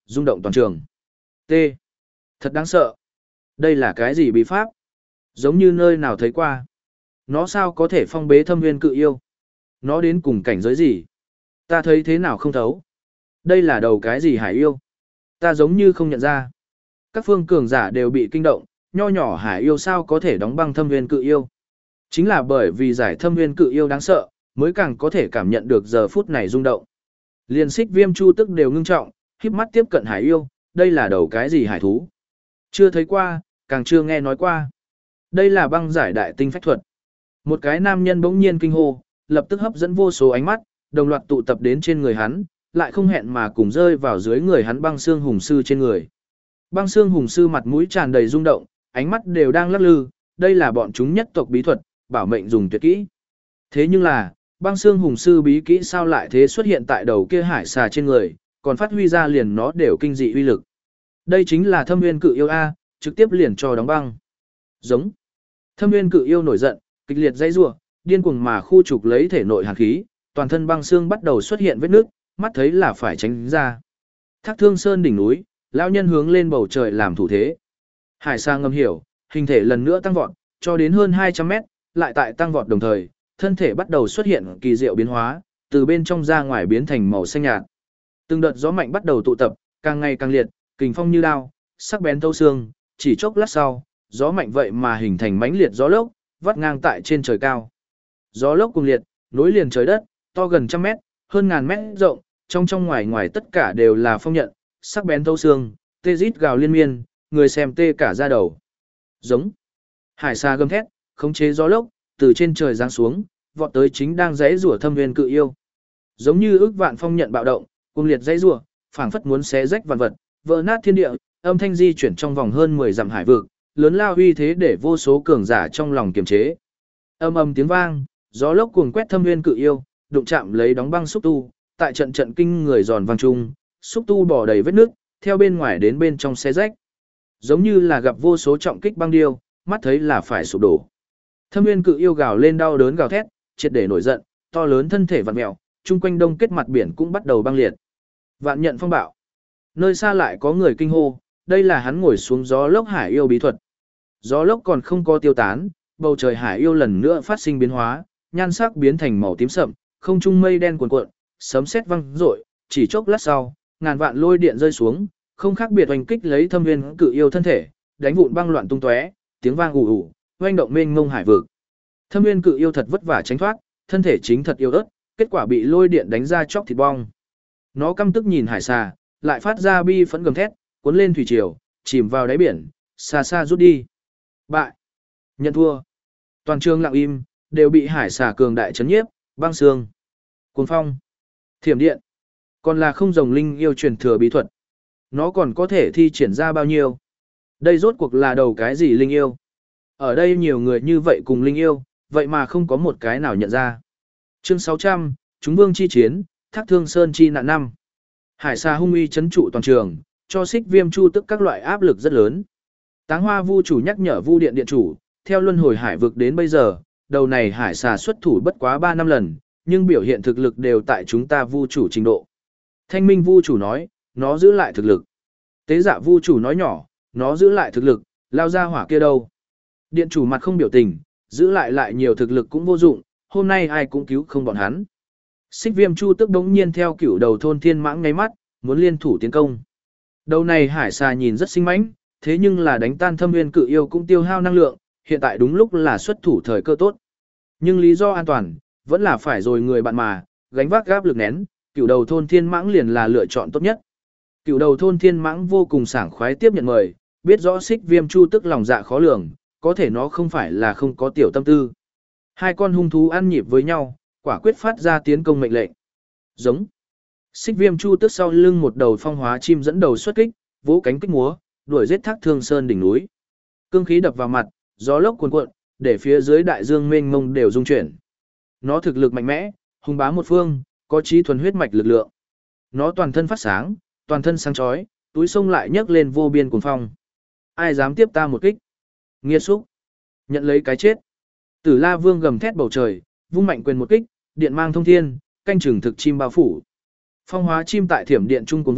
rung động toàn trường. T. Thật đáng sợ. Đây là cái gì bí pháp? Giống như nơi nào thấy qua. Nó sao có thể phong bế thâm nguyên cự yêu? Nó đến cùng cảnh giới gì? Ta thấy thế nào không thấu? Đây là đầu cái gì hải yêu? Ta giống như không nhận ra. Các phương cường giả đều bị kinh động, nho nhỏ hải yêu sao có thể đóng băng thâm nguyên cự yêu? Chính là bởi vì giải thâm nguyên cự yêu đáng sợ, mới càng có thể cảm nhận được giờ phút này rung động. Liên Xích Viêm Chu tức đều ngưng trọng, khép mắt tiếp cận hải yêu, đây là đầu cái gì hải thú? Chưa thấy qua, càng chưa nghe nói qua. Đây là băng giải đại tinh phách thuật. Một cái nam nhân bỗng nhiên kinh hô, lập tức hấp dẫn vô số ánh mắt, đồng loạt tụ tập đến trên người hắn, lại không hẹn mà cùng rơi vào dưới người hắn băng xương hùng sư trên người. Băng xương hùng sư mặt mũi tràn đầy rung động, ánh mắt đều đang lắc lư, đây là bọn chúng nhất tộc bí thuật, bảo mệnh dùng tuyệt kỹ. Thế nhưng là, băng xương hùng sư bí kỹ sao lại thế xuất hiện tại đầu kia hải xà trên người, còn phát huy ra liền nó đều kinh dị uy lực. Đây chính là thâm nguyên cự yêu A, trực tiếp liền cho đóng băng. Giống. Thâm nguyên cự yêu nổi giận, kịch liệt dãy rủa, điên cuồng mà khu trục lấy thể nội hàn khí, toàn thân băng xương bắt đầu xuất hiện vết nước, mắt thấy là phải tránh ra. Thác Thương Sơn đỉnh núi, lão nhân hướng lên bầu trời làm thủ thế. Hải sa ngầm hiểu, hình thể lần nữa tăng vọt, cho đến hơn hai trăm mét, lại tại tăng vọt đồng thời, thân thể bắt đầu xuất hiện kỳ diệu biến hóa, từ bên trong ra ngoài biến thành màu xanh nhạt. Từng đợt gió mạnh bắt đầu tụ tập, càng ngày càng liệt, kình phong như đao, sắc bén thấu xương, chỉ chốc lát sau, gió mạnh vậy mà hình thành mãnh liệt gió lốc, vắt ngang tại trên trời cao. Gió lốc cùng liệt, nối liền trời đất, to gần trăm mét, hơn ngàn mét rộng, trong trong ngoài ngoài tất cả đều là phong nhận, sắc bén thấu xương, tê rít gào liên miên, người xem tê cả da đầu. Giống. Hải sa gầm thét, khống chế gió lốc, từ trên trời giáng xuống, vọt tới chính đang giãy rủa thâm nguyên cự yêu. Giống như ước vạn phong nhận bạo động, cùng liệt giãy rủa, phảng phất muốn xé rách vạn vật, vỡ nát thiên địa, âm thanh di chuyển trong vòng hơn mười dặm hải vực, lớn lao uy thế để vô số cường giả trong lòng kiềm chế. Âm ầm tiếng vang, gió lốc cuồng quét thâm nguyên cự yêu, đụng chạm lấy đóng băng xúc tu, tại trận trận kinh người giòn vang trung, xúc tu bỏ đầy vết nước, theo bên ngoài đến bên trong xé rách. Giống như là gặp vô số trọng kích băng điêu, mắt thấy là phải sụp đổ. Thâm nguyên cự yêu gào lên đau đớn gào thét, triệt để nổi giận, to lớn thân thể vặn mèo, chung quanh đông kết mặt biển cũng bắt đầu băng liệt. Vạn nhận phong bạo. Nơi xa lại có người kinh hô, đây là hắn ngồi xuống gió lốc hải yêu bí thuật. Gió lốc còn không có tiêu tán, bầu trời hải yêu lần nữa phát sinh biến hóa, nhan sắc biến thành màu tím sậm, không trung mây đen cuồn cuộn, sấm sét vang rội, chỉ chốc lát sau, ngàn vạn lôi điện rơi xuống, không khác biệt oanh kích lấy thâm nguyên cự yêu thân thể, đánh vụn băng loạn tung tóe, tiếng vang ù ù, oanh động mênh mông hải vực. Thâm nguyên cự yêu thật vất vả tránh thoát, thân thể chính thật yếu ớt, kết quả bị lôi điện đánh ra chóc thịt bong. Nó căm tức nhìn hải xà, lại phát ra bi phẫn gầm thét, cuốn lên thủy triều, chìm vào đáy biển, xa xa rút đi. Bại. Nhận thua. Toàn trường lặng im, đều bị hải xà cường đại chấn nhiếp, băng xương, cuồng phong, thiểm điện. Còn là không rồng linh yêu truyền thừa bí thuật. Nó còn có thể thi triển ra bao nhiêu? Đây rốt cuộc là đầu cái gì linh yêu? Ở đây nhiều người như vậy cùng linh yêu, vậy mà không có một cái nào nhận ra. Chương sáu trăm, chúng vương chi chiến, Thác Thương Sơn chi nạn năm. Hải xà hung uy chấn trụ toàn trường, cho Xích Viêm Chu tức các loại áp lực rất lớn. Táng Hoa Vu chủ nhắc nhở Vu điện điện chủ, theo luân hồi hải vực đến bây giờ, đầu này hải xà xuất thủ bất quá ba năm lần, nhưng biểu hiện thực lực đều tại chúng ta Vu chủ trình độ. Thanh Minh Vu chủ nói, nó giữ lại thực lực. Tế Dạ Vu chủ nói nhỏ, nó giữ lại thực lực, lao ra hỏa kia đâu. Điện chủ mặt không biểu tình, giữ lại lại nhiều thực lực cũng vô dụng, hôm nay ai cũng cứu không bọn hắn. Xích Viêm Chu tức đống nhiên theo cửu đầu thôn thiên mãng ngay mắt, muốn liên thủ tiến công. Đầu này hải xà nhìn rất sinh mãnh, thế nhưng là đánh tan thâm nguyên cự yêu cũng tiêu hao năng lượng, hiện tại đúng lúc là xuất thủ thời cơ tốt. Nhưng lý do an toàn, vẫn là phải rồi người bạn mà, gánh vác gáp lực nén, cửu đầu thôn thiên mãng liền là lựa chọn tốt nhất. Cửu đầu thôn thiên mãng vô cùng sảng khoái tiếp nhận mời, biết rõ Xích Viêm Chu tức lòng dạ khó lường, có thể nó không phải là không có tiểu tâm tư. Hai con hung thú ăn nhịp với nhau, quả quyết phát ra tiến công mệnh lệnh. Giống. Xích Viêm Chu tức sau lưng một đầu phong hóa chim dẫn đầu xuất kích, vỗ cánh kích múa, đuổi giết Thác Thương Sơn đỉnh núi. Cương khí đập vào mặt, gió lốc cuồn cuộn, để phía dưới đại dương mênh mông đều rung chuyển. Nó thực lực mạnh mẽ, hùng bá một phương, có chí thuần huyết mạch lực lượng. Nó toàn thân phát sáng, toàn thân sáng chói, túi sông lại nhấc lên vô biên cuồng phong. Ai dám tiếp ta một kích? Nghiệt xúc. Nhận lấy cái chết. Tử La Vương gầm thét bầu trời, vung mạnh quyền một kích, điện mang thông thiên, canh chừng thực chim bao phủ. Phong hóa chim tại thiểm điện trung cuồng vũ,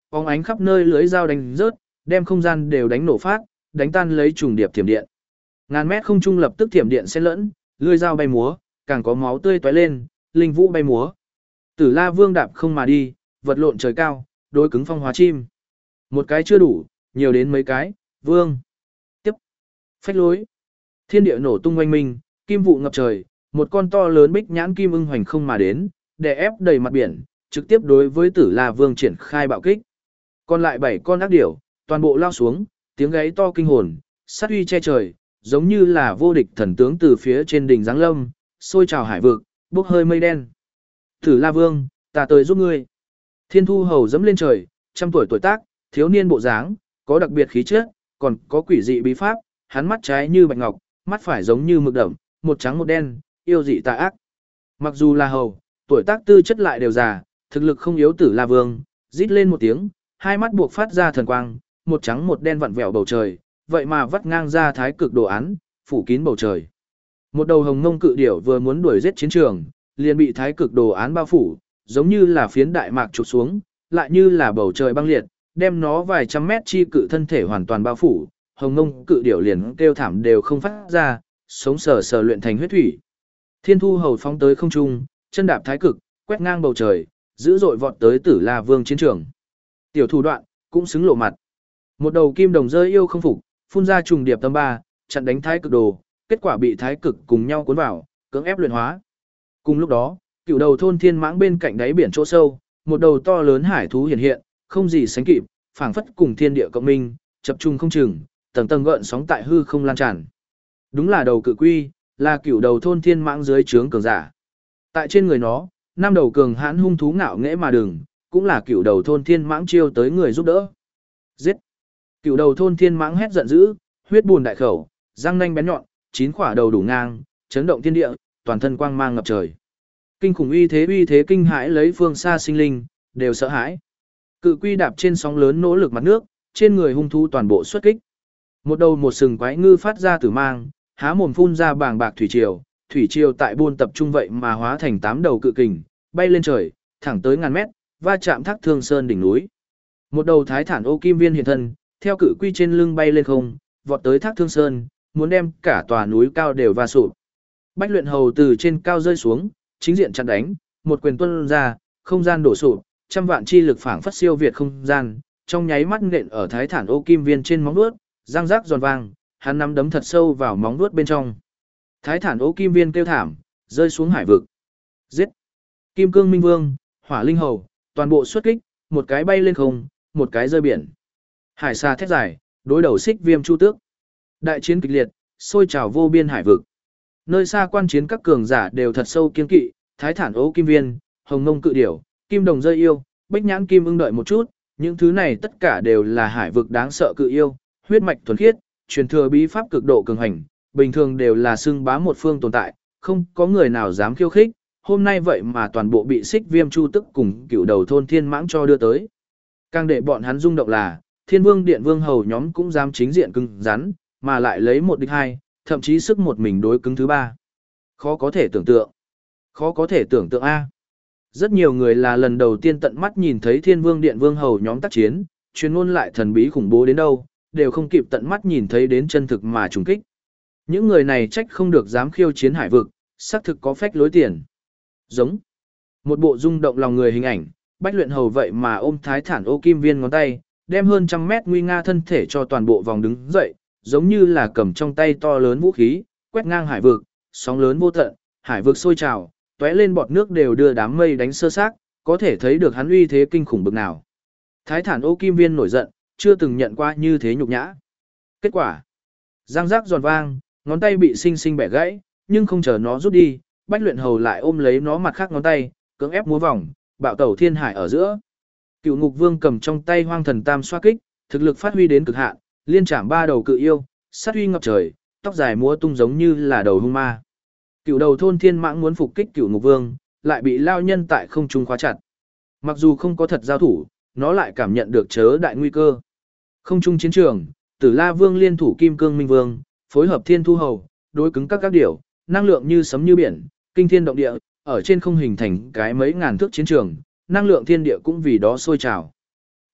bóng ánh khắp nơi lưới dao đánh rớt, đem không gian đều đánh nổ phát, đánh tan lấy trùng điệp thiểm điện. Ngàn mét không trung lập tức thiểm điện xen lẫn, lưỡi dao bay múa, càng có máu tươi tóe lên, linh vũ bay múa. Tử La Vương đạp không mà đi, vật lộn trời cao, đối cứng phong hóa chim. Một cái chưa đủ, nhiều đến mấy cái, vương. Tiếp. Phách lối. Thiên địa nổ tung oanh minh, kim vụ ngập trời, một con to lớn bích nhãn kim ưng hoành không mà đến, đè ép đầy mặt biển, trực tiếp đối với Tử La Vương triển khai bạo kích. Còn lại bảy con ác điểu, toàn bộ lao xuống, tiếng gáy to kinh hồn, sát uy che trời, giống như là vô địch thần tướng từ phía trên đỉnh giáng lâm, sôi trào hải vực, bốc hơi mây đen. Tử La Vương, ta tới giúp ngươi. Thiên Thu Hầu dẫm lên trời, trăm tuổi tuổi tác, thiếu niên bộ dáng, có đặc biệt khí chất, còn có quỷ dị bí pháp, hắn mắt trái như bạch ngọc, mắt phải giống như mực đậm, một trắng một đen, yêu dị tà ác. Mặc dù là hầu, tuổi tác tư chất lại đều già, thực lực không yếu Tử La Vương, rít lên một tiếng, hai mắt buộc phát ra thần quang, một trắng một đen vặn vẹo bầu trời, vậy mà vắt ngang ra thái cực đồ án, phủ kín bầu trời. Một đầu hồng ngông cự điểu vừa muốn đuổi giết chiến trường, liền bị thái cực đồ án bao phủ, giống như là phiến đại mạc trục xuống, lại như là bầu trời băng liệt, đem nó vài trăm mét chi cự thân thể hoàn toàn bao phủ, hồng ngông cự điểu liền kêu thảm đều không phát ra, sống sờ sờ luyện thành huyết thủy. Thiên Thu Hầu phóng tới không trung, chân đạp thái cực, quét ngang bầu trời, dữ dội vọt tới Tử La Vương chiến trường. Tiểu thủ đoạn, cũng xứng lộ mặt. Một đầu kim đồng rơi yêu không phục, phun ra trùng điệp tâm ba, chặn đánh thái cực đồ, kết quả bị thái cực cùng nhau cuốn vào, cưỡng ép luyện hóa. Cùng lúc đó, cựu đầu thôn thiên mãng bên cạnh đáy biển chỗ sâu, một đầu to lớn hải thú hiện hiện, không gì sánh kịp, phảng phất cùng thiên địa cộng minh, chập trung không chừng, tầng tầng gợn sóng tại hư không lan tràn. Đúng là đầu cự quy, là cựu đầu thôn thiên mãng dưới trướng cường giả. Tại trên người nó, năm đầu cường hãn hung thú ngạo nghễ mà đường, cũng là cựu đầu thôn thiên mãng chiêu tới người giúp đỡ. Giết! Cựu đầu thôn thiên mãng hét giận dữ, huyết buồn đại khẩu, răng nanh bén nhọn, chín quả đầu đủ ngang, chấn động thiên địa, toàn thân quang mang ngập trời. Kinh khủng uy thế uy thế kinh hãi lấy phương xa sinh linh, đều sợ hãi. Cự quy đạp trên sóng lớn nỗ lực mặt nước, trên người hung thú toàn bộ xuất kích. Một đầu một sừng quái ngư phát ra tử mang, há mồm phun ra bàng bạc thủy triều, thủy triều tại buôn tập trung vậy mà hóa thành tám đầu cự kình, bay lên trời, thẳng tới ngàn mét, va chạm Thác Thương Sơn đỉnh núi. Một đầu thái thản ô kim viên hiện thân, theo cự quy trên lưng bay lên không, vọt tới Thác Thương Sơn, muốn đem cả tòa núi cao đều va sụp. Bách Luyện Hầu từ trên cao rơi xuống, chính diện chặn đánh, một quyền tuôn ra, không gian đổ sụp, trăm vạn chi lực phảng phất siêu việt không gian, trong nháy mắt nện ở thái thản ô kim viên trên móng vuốt, răng rác giòn vang, hắn nắm đấm thật sâu vào móng vuốt bên trong. Thái thản ô kim viên kêu thảm, rơi xuống hải vực. Giết! Kim Cương Minh Vương, Hỏa Linh Hầu, toàn bộ xuất kích, một cái bay lên không, một cái rơi biển. Hải xa thét dài, đối đầu Xích Viêm Chu Tước. Đại chiến kịch liệt, sôi trào vô biên hải vực. Nơi xa quan chiến các cường giả đều thật sâu kiên kỵ, thái thản ố kim viên, hồng ngông cự điểu, kim đồng rơi yêu, bách nhãn kim ưng đợi một chút, những thứ này tất cả đều là hải vực đáng sợ cự yêu, huyết mạch thuần khiết, truyền thừa bí pháp cực độ cường hành, bình thường đều là xưng bá một phương tồn tại, không có người nào dám khiêu khích, hôm nay vậy mà toàn bộ bị Xích Viêm Chu Tức cùng cựu đầu thôn thiên mãng cho đưa tới. Càng để bọn hắn rung động là, Thiên Vương Điện Vương hầu nhóm cũng dám chính diện cứng rắn, mà lại lấy một địch hai, thậm chí sức một mình đối cứng thứ ba. Khó có thể tưởng tượng. Khó có thể tưởng tượng A. Rất nhiều người là lần đầu tiên tận mắt nhìn thấy Thiên Vương Điện Vương hầu nhóm tác chiến, truyền ngôn lại thần bí khủng bố đến đâu, đều không kịp tận mắt nhìn thấy đến chân thực mà trùng kích. Những người này trách không được dám khiêu chiến hải vực, xác thực có phách lối tiền. Giống. Một bộ rung động lòng người hình ảnh, Bách Luyện Hầu vậy mà ôm thái thản ô kim viên ngón tay, đem hơn trăm mét nguy nga thân thể cho toàn bộ vòng đứng dậy, giống như là cầm trong tay to lớn vũ khí, quét ngang hải vực, sóng lớn vô tận, hải vực sôi trào, tóe lên bọt nước đều đưa đám mây đánh sơ xác, có thể thấy được hắn uy thế kinh khủng bực nào. Thái thản ô kim viên nổi giận, chưa từng nhận qua như thế nhục nhã. Kết quả, răng rác giòn vang, ngón tay bị sinh sinh bẻ gãy, nhưng không chờ nó rút đi, Bách Luyện Hầu lại ôm lấy nó mặt khác ngón tay, cưỡng ép múa vòng, bạo tẩu thiên hải ở giữa. Cựu Ngục Vương cầm trong tay Hoang Thần Tam xoa kích, thực lực phát huy đến cực hạn, liên chạm ba đầu cự yêu, sát uy ngập trời, tóc dài múa tung giống như là đầu hung ma. Cựu đầu thôn thiên mãng muốn phục kích Cựu Ngục Vương, lại bị lao nhân tại không trung khóa chặt. Mặc dù không có thật giao thủ, nó lại cảm nhận được chớ đại nguy cơ. Không trung chiến trường, Tử La Vương liên thủ Kim Cương Minh Vương, phối hợp Thiên Thu Hầu, đối cứng các các điểu, năng lượng như sấm như biển, kinh thiên động địa, ở trên không hình thành cái mấy ngàn thước chiến trường, năng lượng thiên địa cũng vì đó sôi trào.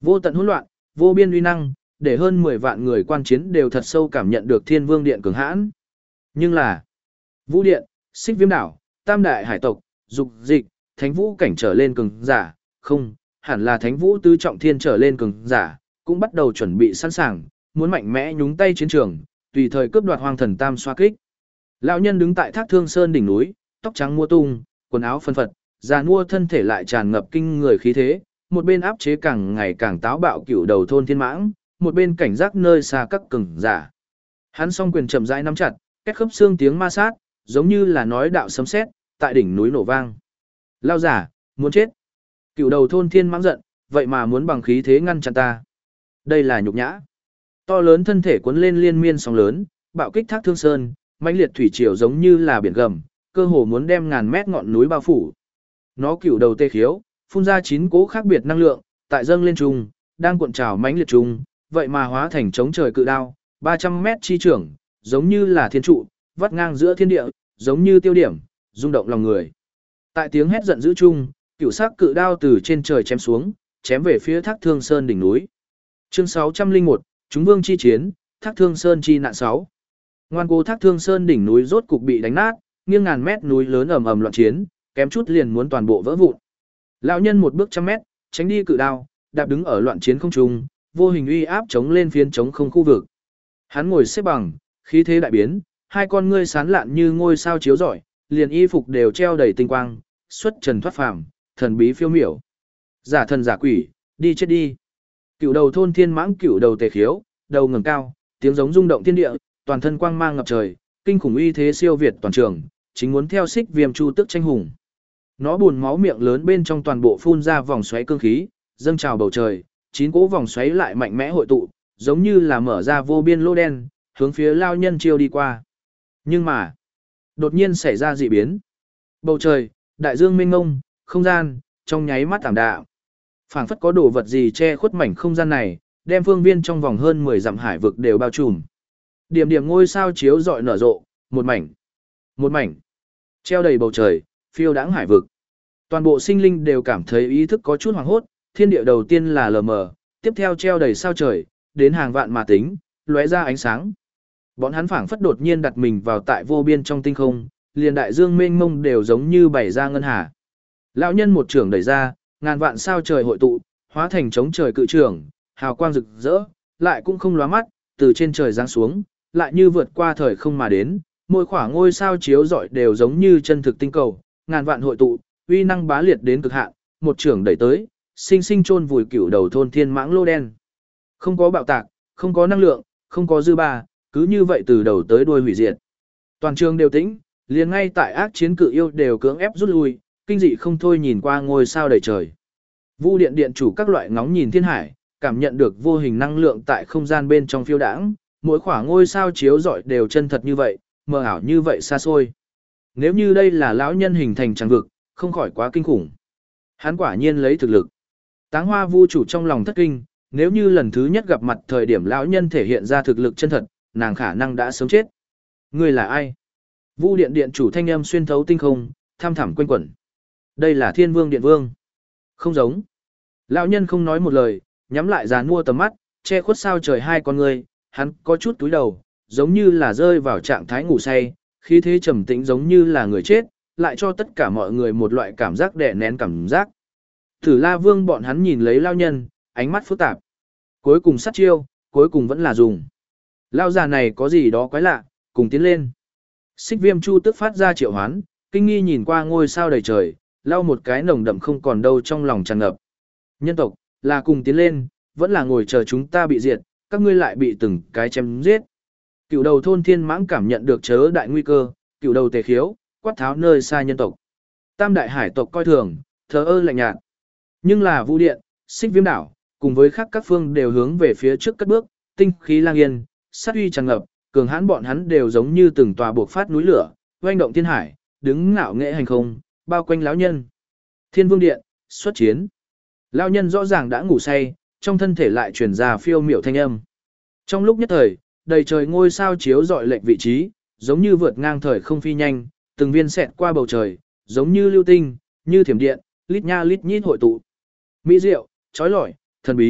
Vô tận hỗn loạn, vô biên uy năng, để hơn mười vạn người quan chiến đều thật sâu cảm nhận được Thiên Vương Điện cường hãn. Nhưng là Vũ Điện, Xích Viêm Đảo, Tam Đại Hải tộc, Dục Dịch, Thánh Vũ cảnh trở lên cường giả, không, hẳn là Thánh Vũ tứ trọng thiên trở lên cường giả, cũng bắt đầu chuẩn bị sẵn sàng, muốn mạnh mẽ nhúng tay chiến trường, tùy thời cướp đoạt Hoang Thần Tam xoa kích. Lão nhân đứng tại Thác Thương Sơn đỉnh núi, tóc trắng mua tung, quần áo phân phật, già nua thân thể lại tràn ngập kinh người khí thế, một bên áp chế càng ngày càng táo bạo cựu đầu thôn thiên mãng, một bên cảnh giác nơi xa các cường giả. Hắn song quyền chậm rãi nắm chặt, két khớp xương tiếng ma sát, giống như là nói đạo sấm sét, tại đỉnh núi nổ vang. Lao giả, muốn chết. Cựu đầu thôn thiên mãng giận, vậy mà muốn bằng khí thế ngăn chặn ta. Đây là nhục nhã. To lớn thân thể cuốn lên liên miên sóng lớn, bạo kích Thác Thương Sơn, mãnh liệt thủy triều giống như là biển gầm, cơ hồ muốn đem ngàn mét ngọn núi bao phủ. Nó cựu đầu tê khiếu, phun ra chín cỗ khác biệt năng lượng, tại dâng lên trùng, đang cuộn trào mãnh liệt trùng, vậy mà hóa thành chống trời cự đao, ba trăm mét chi trưởng, giống như là thiên trụ, vắt ngang giữa thiên địa, giống như tiêu điểm, rung động lòng người. Tại tiếng hét giận dữ chung, cựu sắc cự đao từ trên trời chém xuống, chém về phía Thác Thương Sơn đỉnh núi. Chương sáu trăm lẻ một, Chúng Vương chi chiến, Thác Thương Sơn chi nạn sáu. Ngoan cố Thác Thương Sơn đỉnh núi rốt cục bị đánh nát, nghiêng ngàn mét núi lớn ầm ầm loạn chiến, kém chút liền muốn toàn bộ vỡ vụn. Lão nhân một bước trăm mét, tránh đi cự đao, đạp đứng ở loạn chiến không trung, vô hình uy áp chống lên phiến chống không khu vực. Hắn ngồi xếp bằng, khí thế đại biến, hai con ngươi sáng lạn như ngôi sao chiếu rọi, liền y phục đều treo đầy tinh quang, xuất trần thoát phàm, thần bí phiêu miểu. Giả thần giả quỷ, đi chết đi. Cựu đầu thôn thiên mãng cựu đầu tề khiếu, đầu ngẩng cao, tiếng giống rung động thiên địa, toàn thân quang mang ngập trời, kinh khủng uy thế siêu việt toàn trường, chính muốn theo Xích Viêm Chu Tức tranh hùng. Nó buồn máu miệng lớn bên trong toàn bộ phun ra vòng xoáy cương khí, dâng trào bầu trời, chín cỗ vòng xoáy lại mạnh mẽ hội tụ, giống như là mở ra vô biên lỗ đen, hướng phía lao nhân chiêu đi qua. Nhưng mà, đột nhiên xảy ra dị biến. Bầu trời, đại dương mênh mông, không gian, trong nháy mắt tảm đạm. Phảng phất có đồ vật gì che khuất mảnh không gian này, đem phương viên trong vòng hơn mười dặm hải vực đều bao trùm. Điểm điểm ngôi sao chiếu rọi nở rộ, một mảnh, một mảnh, treo đầy bầu trời, phiêu đãng hải vực. Toàn bộ sinh linh đều cảm thấy ý thức có chút hoảng hốt, thiên địa đầu tiên là lờ mờ, tiếp theo treo đầy sao trời, đến hàng vạn mà tính, lóe ra ánh sáng. Bọn hắn phảng phất đột nhiên đặt mình vào tại vô biên trong tinh không, liền đại dương mênh mông đều giống như bày ra ngân hà. Lão nhân một trường đẩy ra, ngàn vạn sao trời hội tụ, hóa thành chống trời cự trường, hào quang rực rỡ, lại cũng không lóa mắt, từ trên trời giáng xuống, lại như vượt qua thời không mà đến, mỗi khỏa ngôi sao chiếu rọi đều giống như chân thực tinh cầu, ngàn vạn hội tụ, uy năng bá liệt đến cực hạn, một trường đẩy tới, sinh sinh chôn vùi cửu đầu thôn thiên mãng lô đen. Không có bạo tạc, không có năng lượng, không có dư ba, cứ như vậy từ đầu tới đuôi hủy diệt. Toàn trường đều tĩnh, liền ngay tại ác chiến cự yêu đều cưỡng ép rút lui, kinh dị không thôi nhìn qua ngôi sao đầy trời. Vu điện điện chủ các loại ngóng nhìn thiên hải, cảm nhận được vô hình năng lượng tại không gian bên trong phiêu đãng, mỗi khỏa ngôi sao chiếu rọi đều chân thật như vậy, mờ ảo như vậy xa xôi. Nếu như đây là lão nhân hình thành tràng vực, không khỏi quá kinh khủng. Hắn quả nhiên lấy thực lực. Táng Hoa Vu chủ trong lòng thất kinh, nếu như lần thứ nhất gặp mặt thời điểm lão nhân thể hiện ra thực lực chân thật, nàng khả năng đã sớm chết. Ngươi là ai? Vu điện điện chủ thanh âm xuyên thấu tinh không, tham thẳm quanh quẩn. Đây là Thiên Vương Điện Vương. Không giống. Lão nhân không nói một lời, nhắm lại dàn mua tầm mắt, che khuất sao trời hai con người, hắn có chút túi đầu, giống như là rơi vào trạng thái ngủ say, khí thế trầm tĩnh giống như là người chết, lại cho tất cả mọi người một loại cảm giác đè nén cảm giác. Thử La Vương bọn hắn nhìn lấy lão nhân, ánh mắt phức tạp. Cuối cùng sát chiêu, cuối cùng vẫn là dùng. Lão già này có gì đó quái lạ, cùng tiến lên. Xích Viêm Chu tức phát ra triệu hoán, kinh nghi nhìn qua ngôi sao đầy trời, lau một cái nồng đậm không còn đâu trong lòng tràn ngập. Nhân tộc, là cùng tiến lên, vẫn là ngồi chờ chúng ta bị diệt, các ngươi lại bị từng cái chém giết. Cựu đầu thôn thiên mãng cảm nhận được chớ đại nguy cơ, cựu đầu tề khiếu, quát tháo nơi xa nhân tộc. Tam đại hải tộc coi thường, thờ ơ lạnh nhạt. Nhưng là Vu điện, Xích Viêm đảo, cùng với khác các phương đều hướng về phía trước cất bước, tinh khí lang yên, sát uy tràn ngập, cường hãn bọn hắn đều giống như từng tòa buộc phát núi lửa, oanh động thiên hải, đứng ngạo nghệ hành không, bao quanh lão nhân. Thiên Vương điện, xuất chiến. Lão nhân rõ ràng đã ngủ say, trong thân thể lại truyền ra phiêu miểu thanh âm. Trong lúc nhất thời, đầy trời ngôi sao chiếu rọi lệch vị trí, giống như vượt ngang thời không phi nhanh, từng viên xẹt qua bầu trời, giống như lưu tinh, như thiểm điện, lít nha lít nhít hội tụ. Mỹ diệu, chói lọi, thần bí,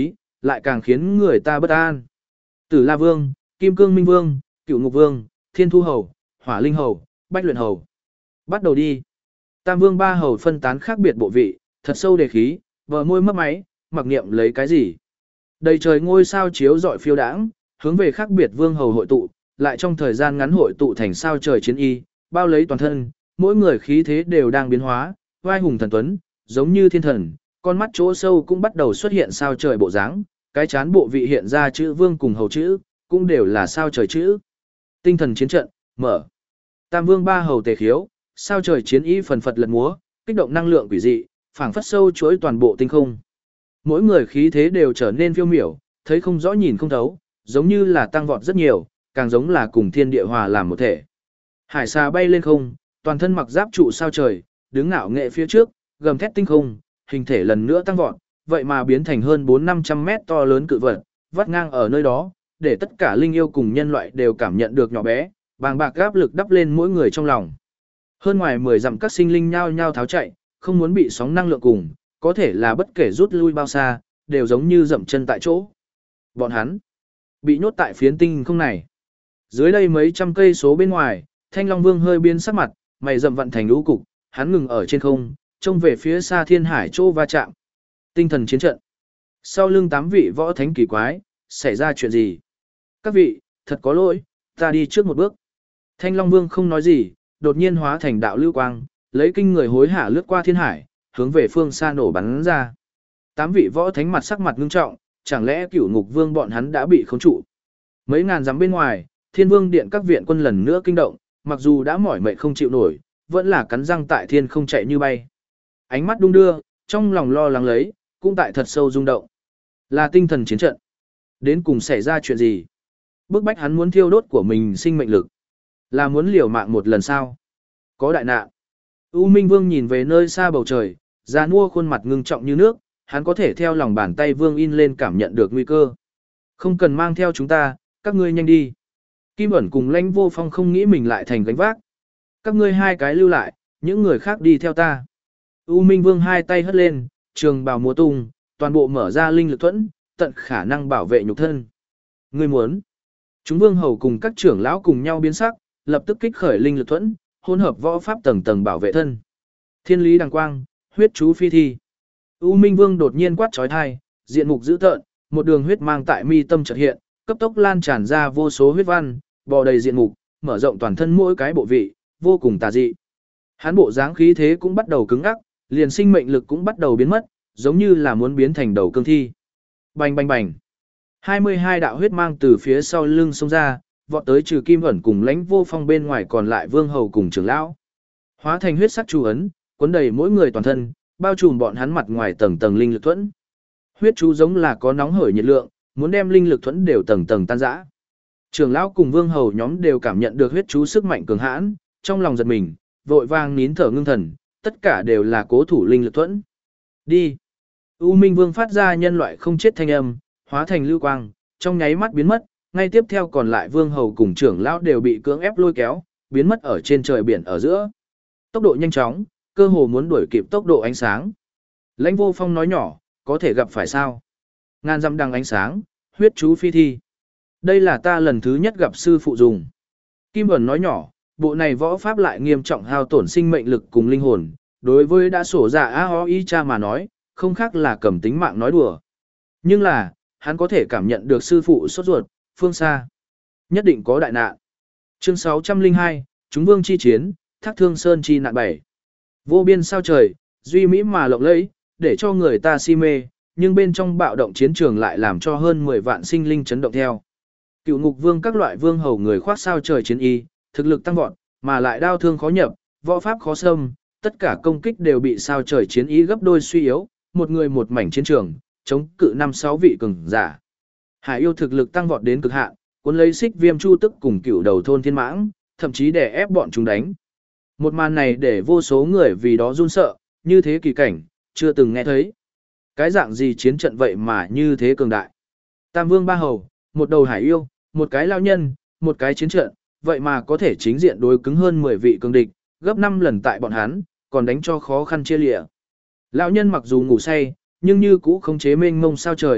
lại càng khiến người ta bất an. Tử La Vương, Kim Cương Minh Vương, Cửu Ngục Vương, Thiên Thu Hầu, Hỏa Linh Hầu, Bách Luyện Hầu. Bắt đầu đi. Tam Vương ba hầu phân tán khác biệt bộ vị, thật sâu đề khí, vờ môi mấp máy, mặc niệm lấy cái gì. Đầy trời ngôi sao chiếu rọi phiêu đãng, hướng về khác biệt vương hầu hội tụ, lại trong thời gian ngắn hội tụ thành sao trời chiến y, bao lấy toàn thân, mỗi người khí thế đều đang biến hóa, vai hùng thần tuấn, giống như thiên thần, con mắt chỗ sâu cũng bắt đầu xuất hiện sao trời bộ dáng, cái chán bộ vị hiện ra chữ vương cùng hầu chữ, cũng đều là sao trời chữ. Tinh thần chiến trận, mở. Tam vương ba hầu tề khiếu, sao trời chiến y phần phật lật múa, kích động năng lượng quỷ dị, phảng phất sâu chuỗi toàn bộ tinh không. Mỗi người khí thế đều trở nên phiêu miểu, thấy không rõ nhìn không thấu, giống như là tăng vọt rất nhiều, càng giống là cùng thiên địa hòa làm một thể. Hải xà bay lên không, toàn thân mặc giáp trụ sao trời, đứng ngạo nghệ phía trước, gầm thét tinh không, hình thể lần nữa tăng vọt, vậy mà biến thành hơn bốn năm trăm mét to lớn cự vật, vắt ngang ở nơi đó, để tất cả linh yêu cùng nhân loại đều cảm nhận được nhỏ bé, bàng bạc áp lực đắp lên mỗi người trong lòng. Hơn ngoài mười dặm các sinh linh nhao nhao tháo chạy, không muốn bị sóng năng lượng cùng, có thể là bất kể rút lui bao xa, đều giống như dậm chân tại chỗ. Bọn hắn bị nhốt tại phiến tinh không này. Dưới đây mấy trăm cây số bên ngoài, Thanh Long Vương hơi biến sắc mặt, mày rậm vặn thành lũ cục, hắn ngừng ở trên không, trông về phía xa thiên hải chỗ va chạm. Tinh thần chiến trận. Sau lưng tám vị võ thánh kỳ quái, xảy ra chuyện gì? Các vị, thật có lỗi, ta đi trước một bước. Thanh Long Vương không nói gì, đột nhiên hóa thành đạo lưu quang, lấy kinh người hối hả lướt qua thiên hải, hướng về phương xa nổ bắn ra. Tám vị võ thánh mặt sắc mặt ngưng trọng, chẳng lẽ Cửu Ngục Vương bọn hắn đã bị khống trụ? Mấy ngàn dặm bên ngoài, Thiên Vương điện các viện quân lần nữa kinh động, mặc dù đã mỏi mệt không chịu nổi, vẫn là cắn răng tại thiên không chạy như bay. Ánh mắt đung đưa, trong lòng lo lắng lấy, cũng tại thật sâu rung động. Là tinh thần chiến trận. Đến cùng xảy ra chuyện gì? Bức bách hắn muốn thiêu đốt của mình sinh mệnh lực. Là muốn liều mạng một lần sao? Có đại nạn. U Minh Vương nhìn về nơi xa bầu trời, già nua khuôn mặt ngưng trọng như nước, hắn có thể theo lòng bàn tay Vương in lên cảm nhận được nguy cơ. Không cần mang theo chúng ta, các ngươi nhanh đi. Kim ẩn cùng Lãnh Vô Phong không nghĩ mình lại thành gánh vác. Các ngươi hai cái lưu lại, những người khác đi theo ta. U Minh Vương hai tay hất lên, trường bào múa tung, toàn bộ mở ra linh lực thuẫn, tận khả năng bảo vệ nhục thân. Ngươi muốn? Chúng vương hầu cùng các trưởng lão cùng nhau biến sắc, lập tức kích khởi linh lực thuẫn, hỗn hợp võ pháp tầng tầng bảo vệ thân. Thiên lý đằng quang, huyết chú phi thi. U Minh Vương đột nhiên quát chói tai, diện mục dữ tợn, một đường huyết mang tại mi tâm chợt hiện, cấp tốc lan tràn ra vô số huyết văn, bò đầy diện mục, mở rộng toàn thân mỗi cái bộ vị, vô cùng tà dị. Hắn bộ dáng khí thế cũng bắt đầu cứng ngắc, liền sinh mệnh lực cũng bắt đầu biến mất, giống như là muốn biến thành đầu cương thi. Bành bành bành. hai mươi hai đạo huyết mang từ phía sau lưng xông ra, vọt tới trừ Kim ẩn cùng Lãnh Vô Phong bên ngoài còn lại vương hầu cùng trưởng lão. Hóa thành huyết sắc chú ấn, cuốn đầy mỗi người toàn thân, bao trùm bọn hắn mặt ngoài tầng tầng linh lực thuẫn. Huyết chú giống là có nóng hởi nhiệt lượng, muốn đem linh lực thuẫn đều tầng tầng tan rã. Trưởng lão cùng vương hầu nhóm đều cảm nhận được huyết chú sức mạnh cường hãn, trong lòng giật mình, vội vàng nín thở ngưng thần, tất cả đều là cố thủ linh lực thuẫn. Đi. U Minh Vương phát ra nhân loại không chết thanh âm, hóa thành lưu quang, trong nháy mắt biến mất, ngay tiếp theo còn lại vương hầu cùng trưởng lão đều bị cưỡng ép lôi kéo, biến mất ở trên trời biển ở giữa. Tốc độ nhanh chóng, cơ hồ muốn đuổi kịp tốc độ ánh sáng. Lãnh Vô Phong nói nhỏ, có thể gặp phải sao? Ngàn dặm đằng ánh sáng, huyết chú phi thi. Đây là ta lần thứ nhất gặp sư phụ dùng. Kim ẩn nói nhỏ, bộ này võ pháp lại nghiêm trọng hao tổn sinh mệnh lực cùng linh hồn, đối với đã sổ dạ A O I cha mà nói, không khác là cầm tính mạng nói đùa. Nhưng là, hắn có thể cảm nhận được sư phụ sốt ruột, phương xa. Nhất định có đại nạn. Chương sáu trăm lẻ hai, Chúng Vương chi chiến, Thác Thương Sơn chi nạn bảy. Vô biên sao trời, duy mỹ mà lộng lẫy, để cho người ta si mê, nhưng bên trong bạo động chiến trường lại làm cho hơn mười vạn sinh linh chấn động theo. Cựu Ngục Vương các loại vương hầu người khoác sao trời chiến y, thực lực tăng vọt, mà lại đao thương khó nhập, võ pháp khó xâm, tất cả công kích đều bị sao trời chiến ý gấp đôi suy yếu, một người một mảnh chiến trường, chống cự năm sáu vị cường giả. Hải yêu thực lực tăng vọt đến cực hạn, cuốn lấy Xích Viêm Chu Tức cùng Cựu Đầu Thôn Thiên Mãng, thậm chí đè ép bọn chúng đánh. Một màn này để vô số người vì đó run sợ, như thế kỳ cảnh, chưa từng nghe thấy. Cái dạng gì chiến trận vậy mà như thế cường đại. Tam Vương ba hầu, một đầu hải yêu, một cái lao nhân, một cái chiến trận, vậy mà có thể chính diện đối cứng hơn mười vị cường địch, gấp năm lần tại bọn hắn, còn đánh cho khó khăn chia lịa. Lão nhân mặc dù ngủ say, nhưng như cũ không chế mênh mông sao trời,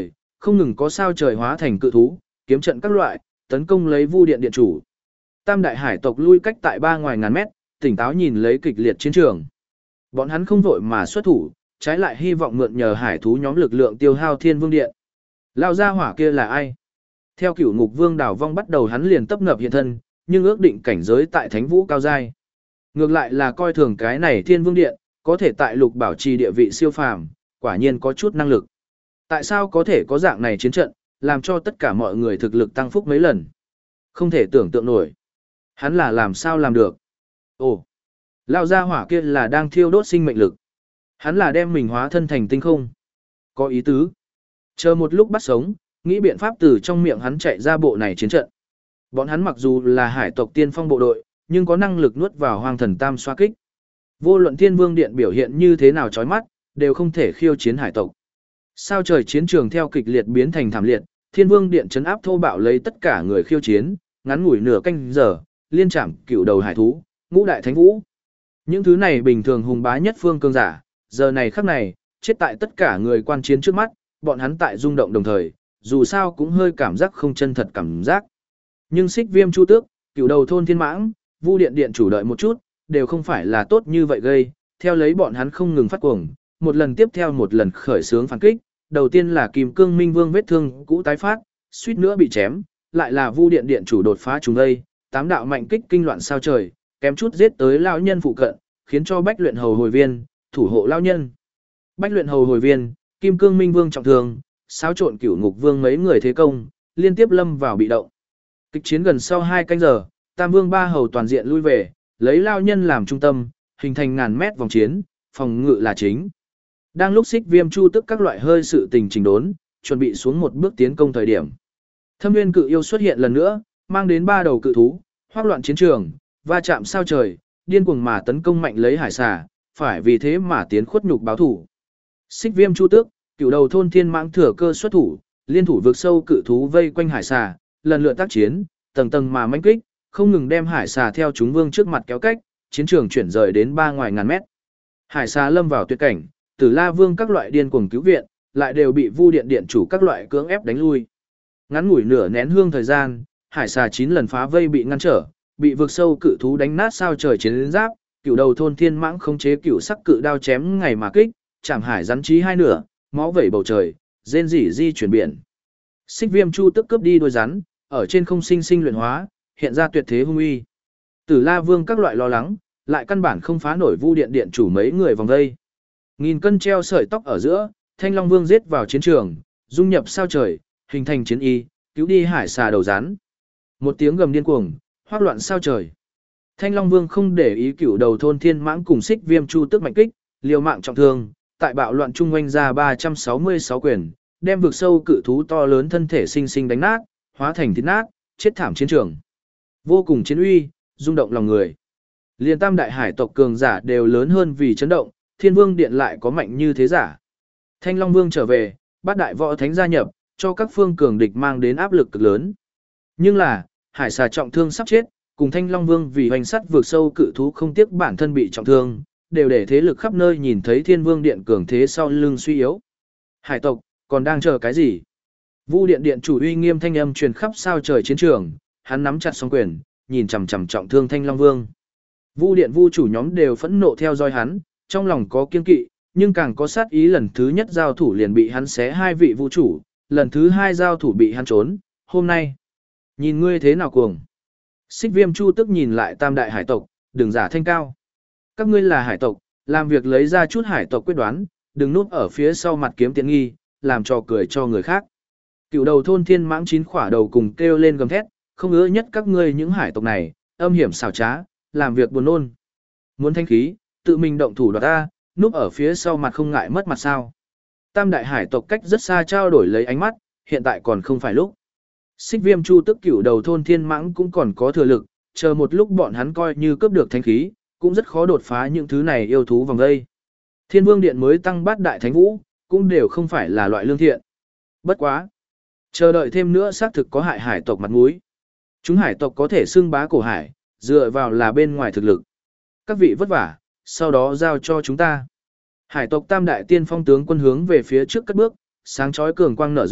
không ngừng có sao trời hóa thành cự thú, kiếm trận các loại, tấn công lấy Vu Điện điện chủ. Tam đại hải tộc lui cách tại ba ngoài ngàn mét, tỉnh táo nhìn lấy kịch liệt chiến trường. Bọn hắn không vội mà xuất thủ, trái lại hy vọng mượn nhờ hải thú nhóm lực lượng tiêu hao Thiên Vương Điện. Lao ra hỏa kia là ai? Theo Cửu Ngục Vương đảo vong bắt đầu hắn liền tấp nập hiện thân, nhưng ước định cảnh giới tại Thánh Vũ cao giai. Ngược lại là coi thường cái này Thiên Vương Điện, có thể tại lục bảo trì địa vị siêu phàm, quả nhiên có chút năng lực. Tại sao có thể có dạng này chiến trận, làm cho tất cả mọi người thực lực tăng phúc mấy lần? Không thể tưởng tượng nổi. Hắn là làm sao làm được? Ồ, lao ra hỏa kia là đang thiêu đốt sinh mệnh lực. Hắn là đem mình hóa thân thành tinh không? Có ý tứ. Chờ một lúc bắt sống, nghĩ biện pháp từ trong miệng hắn chạy ra bộ này chiến trận. Bọn hắn mặc dù là hải tộc tiên phong bộ đội, nhưng có năng lực nuốt vào hoang thần tam xoa kích. Vô luận Thiên Vương Điện biểu hiện như thế nào chói mắt, đều không thể khiêu chiến hải tộc. Sao trời chiến trường theo kịch liệt biến thành thảm liệt, Thiên Vương Điện trấn áp thô bạo lấy tất cả người khiêu chiến, ngắn ngủi nửa canh giờ, liên chạm cựu đầu hải thú, ngũ đại thánh vũ. Những thứ này bình thường hùng bá nhất phương cường giả, giờ này khắc này, chết tại tất cả người quan chiến trước mắt, bọn hắn tại rung động đồng thời, dù sao cũng hơi cảm giác không chân thật cảm giác. Nhưng Xích Viêm Chu Tước, cựu đầu thôn Thiên Mãng, Vu Điện Điện chủ đợi một chút, đều không phải là tốt như vậy gây, theo lấy bọn hắn không ngừng phát cuồng, một lần tiếp theo một lần khởi xướng phản kích, đầu tiên là Kim Cương Minh Vương vết thương cũ tái phát, suýt nữa bị chém, lại là Vu Điện Điện chủ đột phá trùng đây, tám đạo mạnh kích kinh loạn sao trời, kém chút giết tới lão nhân phụ cận, khiến cho Bách Luyện Hầu hồi viên, thủ hộ lão nhân. Bách Luyện Hầu hồi viên, Kim Cương Minh Vương trọng thương, xáo trộn Cửu Ngục Vương mấy người thế công, liên tiếp lâm vào bị động. Kịch chiến gần sau hai canh giờ, Tam Vương ba hầu toàn diện lui về, lấy lão nhân làm trung tâm, hình thành ngàn mét vòng chiến, phòng ngự là chính. Đang lúc Xích Viêm Chu Tức các loại hơi sự tình chỉnh đốn, chuẩn bị xuống một bước tiến công thời điểm. Thâm Nguyên Cự Yêu xuất hiện lần nữa, mang đến ba đầu cự thú, hoắc loạn chiến trường, va chạm sao trời, điên cuồng mà tấn công mạnh lấy hải xà, phải vì thế mà tiến khuất nhục báo thủ. Xích Viêm Chu Tước, cựu đầu thôn Thiên Mãng thừa cơ xuất thủ, liên thủ vượt sâu cự thú vây quanh hải xà, lần lượt tác chiến, tầng tầng mà mãnh kích, không ngừng đem hải xà theo chúng vương trước mặt kéo cách, chiến trường chuyển rời đến ba ngoài ngàn mét. Hải xà lâm vào tuyệt cảnh, Tử La Vương các loại điên cuồng cứu viện, lại đều bị Vu Điện Điện chủ các loại cưỡng ép đánh lui. Ngắn ngủi nửa nén hương thời gian, hải xà chín lần phá vây bị ngăn trở, bị vực sâu cự thú đánh nát sao trời chiến giáp, cựu đầu thôn Thiên Mãng khống chế cựu sắc cự đao chém ngày mà kích, chạm hải rắn chí hai nửa, máu vẩy bầu trời, rên rỉ di chuyển biển. Xích Viêm Chu Tức cướp đi đôi rắn, ở trên không sinh sinh luyện hóa, hiện ra tuyệt thế hung uy. Tử La Vương các loại lo lắng, lại căn bản không phá nổi Vu Điện Điện chủ mấy người vòng vây. Nghìn cân treo sợi tóc ở giữa, Thanh Long Vương giết vào chiến trường, dung nhập sao trời, hình thành chiến y, cứu đi hải xà đầu rắn. Một tiếng gầm điên cuồng, hoắc loạn sao trời. Thanh Long Vương không để ý cửu đầu thôn Thiên Mãng cùng Xích Viêm Chu Tức mạnh kích, liều mạng trọng thương, tại bạo loạn trung oanh ra ba trăm sáu mươi sáu quyền, đem vực sâu cự thú to lớn thân thể sinh sinh đánh nát, hóa thành thịt nát, chết thảm chiến trường. Vô cùng chiến uy, rung động lòng người. Liên tam đại hải tộc cường giả đều lớn hơn vì chấn động, Thiên Vương Điện lại có mạnh như thế giả. Thanh Long Vương trở về, bát đại võ thánh gia nhập, cho các phương cường địch mang đến áp lực cực lớn. Nhưng là, hải xà trọng thương sắp chết, cùng Thanh Long Vương vì hoành sắt vượt sâu cự thú không tiếc bản thân bị trọng thương, đều để thế lực khắp nơi nhìn thấy Thiên Vương Điện cường thế sau lưng suy yếu. Hải tộc, còn đang chờ cái gì? Vu Điện Điện chủ uy nghiêm thanh âm truyền khắp sao trời chiến trường, hắn nắm chặt song quyền, nhìn chằm chằm trọng thương Thanh Long Vương. Vu Điện Vu chủ nhóm đều phẫn nộ theo dõi hắn, trong lòng có kiên kỵ, nhưng càng có sát ý. Lần thứ nhất giao thủ liền bị hắn xé hai vị vu chủ, lần thứ hai giao thủ bị hắn trốn, hôm nay, nhìn ngươi thế nào cuồng. Xích Viêm Chu Tức nhìn lại tam đại hải tộc, đừng giả thanh cao. Các ngươi là hải tộc, làm việc lấy ra chút hải tộc quyết đoán, đừng núp ở phía sau mặt kiếm tiện nghi, làm trò cười cho người khác. Cựu đầu thôn Thiên Mãng chín khỏa đầu cùng kêu lên gầm thét, không ưa nhất các ngươi những hải tộc này, âm hiểm xảo trá, làm việc buồn nôn. Muốn thanh khí, tự mình động thủ đoạt ta, núp ở phía sau mặt không ngại mất mặt sao. Tam đại hải tộc cách rất xa trao đổi lấy ánh mắt, hiện tại còn không phải lúc. Xích Viêm Chu Tức cửu đầu thôn Thiên Mãng cũng còn có thừa lực, chờ một lúc bọn hắn coi như cướp được thanh khí, cũng rất khó đột phá những thứ này yêu thú vòng đây. Thiên Vương Điện mới tăng bát đại thánh vũ, cũng đều không phải là loại lương thiện. Bất quá, chờ đợi thêm nữa xác thực có hại hải tộc mặt mũi. Chúng hải tộc có thể xưng bá cổ hải, dựa vào là bên ngoài thực lực. Các vị vất vả, sau đó giao cho chúng ta. Hải tộc tam đại tiên phong tướng quân hướng về phía trước cất bước, sáng chói cường quang nở rộ,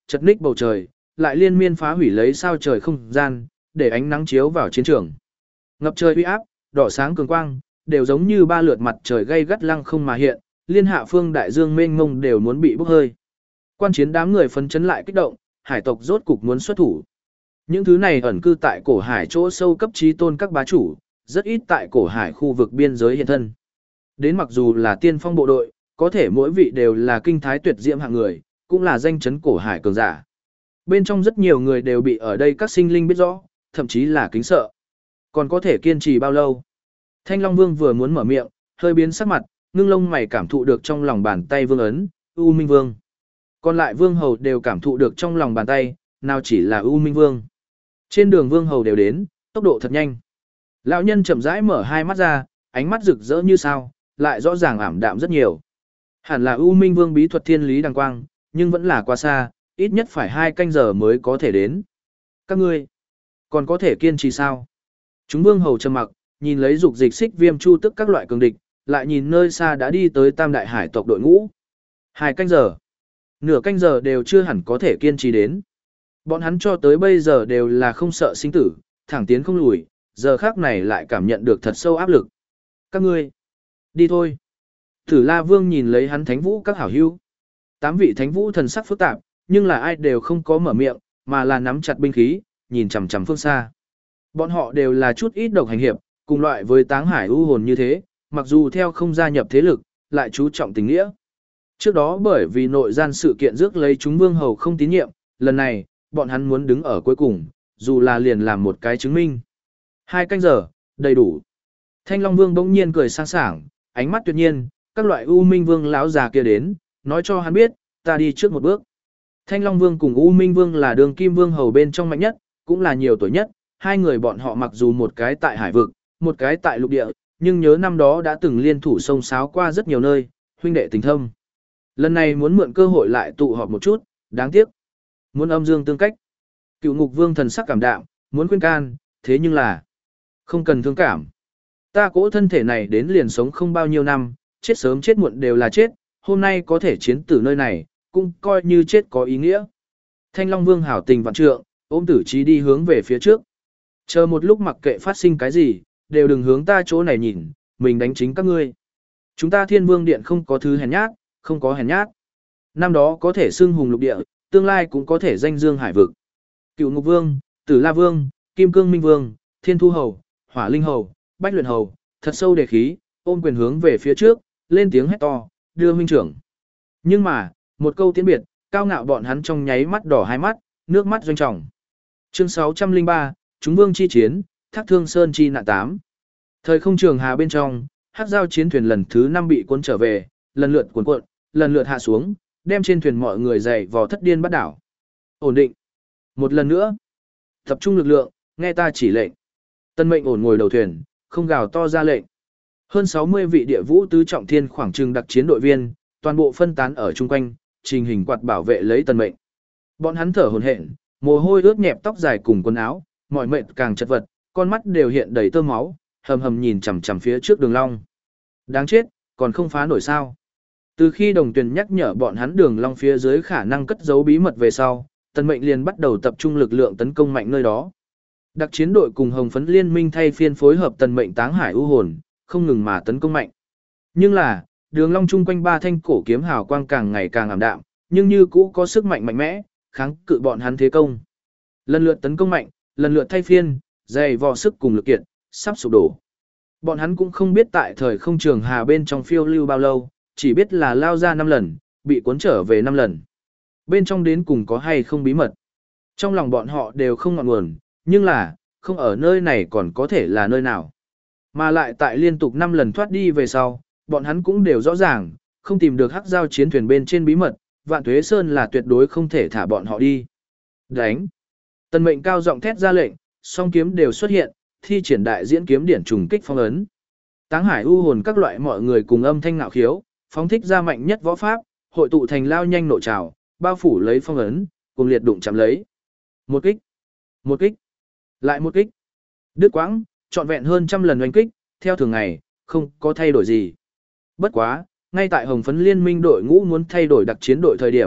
chật ních bầu trời, lại liên miên phá hủy lấy sao trời không gian, để ánh nắng chiếu vào chiến trường. Ngập trời uy áp, đỏ sáng cường quang, đều giống như ba lượt mặt trời gay gắt lăng không mà hiện, liên hạ phương đại dương mênh mông đều muốn bị bốc hơi. Quan chiến đám người phấn chấn lại kích động, hải tộc rốt cục muốn xuất thủ. Những thứ này ẩn cư tại cổ hải chỗ sâu cấp trí tôn các bá chủ, rất ít tại cổ hải khu vực biên giới hiện thân. Đến mặc dù là tiên phong bộ đội, có thể mỗi vị đều là kinh thái tuyệt diễm hạng người, cũng là danh chấn cổ hải cường giả. Bên trong rất nhiều người đều bị ở đây các sinh linh biết rõ, thậm chí là kính sợ. Còn có thể kiên trì bao lâu? Thanh Long Vương vừa muốn mở miệng, hơi biến sắc mặt, ngưng lông mày cảm thụ được trong lòng bàn tay vương ấn, U Minh Vương. Còn lại vương hầu đều cảm thụ được trong lòng bàn tay, nào chỉ là U Minh Vương. Trên đường vương hầu đều đến, tốc độ thật nhanh. Lão nhân chậm rãi mở hai mắt ra, ánh mắt rực rỡ như sao, lại rõ ràng ảm đạm rất nhiều. Hẳn là U Minh Vương bí thuật thiên lý đằng quang, nhưng vẫn là quá xa, ít nhất phải hai canh giờ mới có thể đến. Các ngươi, còn có thể kiên trì sao? Chúng vương hầu trầm mặc, nhìn lấy dục dịch xích viêm chu tức các loại cường địch, lại nhìn nơi xa đã đi tới tam đại hải tộc đội ngũ. Hai canh giờ, nửa canh giờ đều chưa hẳn có thể kiên trì đến. Bọn hắn cho tới bây giờ đều là không sợ sinh tử, thẳng tiến không lùi, giờ khác này lại cảm nhận được thật sâu áp lực. Các ngươi, đi thôi. Tử La Vương nhìn lấy hắn thánh vũ các hảo hữu. Tám vị thánh vũ thần sắc phức tạp, nhưng là ai đều không có mở miệng, mà là nắm chặt binh khí, nhìn chằm chằm phương xa. Bọn họ đều là chút ít độc hành hiệp, cùng loại với Táng Hải u hồn như thế, mặc dù theo không gia nhập thế lực, lại chú trọng tình nghĩa. Trước đó bởi vì nội gian sự kiện rước lấy chúng vương hầu không tín nhiệm, lần này, bọn hắn muốn đứng ở cuối cùng, dù là liền làm một cái chứng minh. Hai canh giờ, đầy đủ. Thanh Long Vương bỗng nhiên cười sang sảng, ánh mắt tuyệt nhiên, các loại U Minh Vương lão già kia đến, nói cho hắn biết, ta đi trước một bước. Thanh Long Vương cùng U Minh Vương là đường kim vương hầu bên trong mạnh nhất, cũng là nhiều tuổi nhất, hai người bọn họ mặc dù một cái tại hải vực, một cái tại lục địa, nhưng nhớ năm đó đã từng liên thủ sông sáo qua rất nhiều nơi, huynh đệ tình thâm. Lần này muốn mượn cơ hội lại tụ họp một chút, đáng tiếc. Muốn âm dương tương cách. Cựu Ngục Vương thần sắc cảm đạm, muốn khuyên can, thế nhưng là không cần thương cảm. Ta cỗ thân thể này đến liền sống không bao nhiêu năm, chết sớm chết muộn đều là chết, hôm nay có thể chiến tử nơi này, cũng coi như chết có ý nghĩa. Thanh Long Vương hảo tình vạn trượng, ôm tử trí đi hướng về phía trước. Chờ một lúc mặc kệ phát sinh cái gì, đều đừng hướng ta chỗ này nhìn, mình đánh chính các ngươi. Chúng ta Thiên Vương Điện không có thứ hèn nhát, không có hèn nhát. Năm đó có thể xưng hùng lục địa, tương lai cũng có thể danh dương hải vực. Cựu Ngục Vương, Tử La Vương, Kim Cương Minh Vương, Thiên Thu Hầu, Hỏa Linh Hầu, Bách Luyện Hầu, thật sâu đề khí, ôm quyền hướng về phía trước, lên tiếng hét to, đưa huynh trưởng. Nhưng mà, một câu tiễn biệt, cao ngạo bọn hắn trong nháy mắt đỏ hai mắt, nước mắt doanh trọng. Chương sáu trăm lẻ ba, Chúng Vương chi chiến, Thác Thương Sơn chi nạn tám. Thời không trường hà bên trong, hắc giao chiến thuyền lần thứ năm bị cuốn trở về, lần lượt cuốn cuộn, lần lượt hạ xuống, đem trên thuyền mọi người dày vò thất điên bắt đảo. Ổn định. Một lần nữa. Tập trung lực lượng, nghe ta chỉ lệnh. Tân Mệnh ổn ngồi đầu thuyền, không gào to ra lệnh. Hơn sáu mươi vị địa vũ tứ trọng thiên khoảng trừng đặc chiến đội viên, toàn bộ phân tán ở chung quanh, trình hình quạt bảo vệ lấy Tân Mệnh. Bọn hắn thở hổn hển, mồ hôi ướt nhẹp tóc dài cùng quần áo, mỏi mệt càng chật vật, con mắt đều hiện đầy tơ máu, hầm hầm nhìn chằm chằm phía trước Đường Long. Đáng chết, còn không phá nổi sao? Từ khi Đồng Tuyền nhắc nhở bọn hắn Đường Long phía dưới khả năng cất giấu bí mật về sau, Tân Mệnh liền bắt đầu tập trung lực lượng tấn công mạnh nơi đó. Đặc chiến đội cùng Hồng Phấn Liên minh thay phiên phối hợp Tân Mệnh Táng Hải u hồn, không ngừng mà tấn công mạnh. Nhưng là, Đường Long chung quanh ba thanh cổ kiếm hào quang càng ngày càng ảm đạm, nhưng như cũ có sức mạnh mạnh mẽ, kháng cự bọn hắn thế công. Lần lượt tấn công mạnh, lần lượt thay phiên, dày vò sức cùng lực kiện, sắp sụp đổ. Bọn hắn cũng không biết tại thời không trường hà bên trong phiêu lưu bao lâu, chỉ biết là lao ra năm lần, bị cuốn trở về năm lần. Bên trong đến cùng có hay không bí mật. Trong lòng bọn họ đều không ngọn nguồn, nhưng là, không ở nơi này còn có thể là nơi nào. Mà lại tại liên tục năm lần thoát đi về sau, bọn hắn cũng đều rõ ràng, không tìm được hắc giao chiến thuyền bên trên bí mật, Vạn Tuế Sơn là tuyệt đối không thể thả bọn họ đi. Đánh! Tân Mệnh cao giọng thét ra lệnh, song kiếm đều xuất hiện, thi triển đại diễn kiếm điển trùng kích phong ấn. Táng Hải u hồn các loại mọi người cùng âm thanh ngạo khiếu, phóng thích ra mạnh nhất võ pháp, hội tụ thành lao nhanh nộ trào, bao phủ lấy phong ấn, cùng liệt đụng chạm lấy. Một kích, một kích, lại một kích. Đứt quãng, trọn vẹn hơn trăm lần oanh kích, theo thường ngày, không có thay đổi gì. Bất quá, ngay tại Hồng Phấn Liên minh đội ngũ muốn thay đổi đặc chiến đội thời điểm,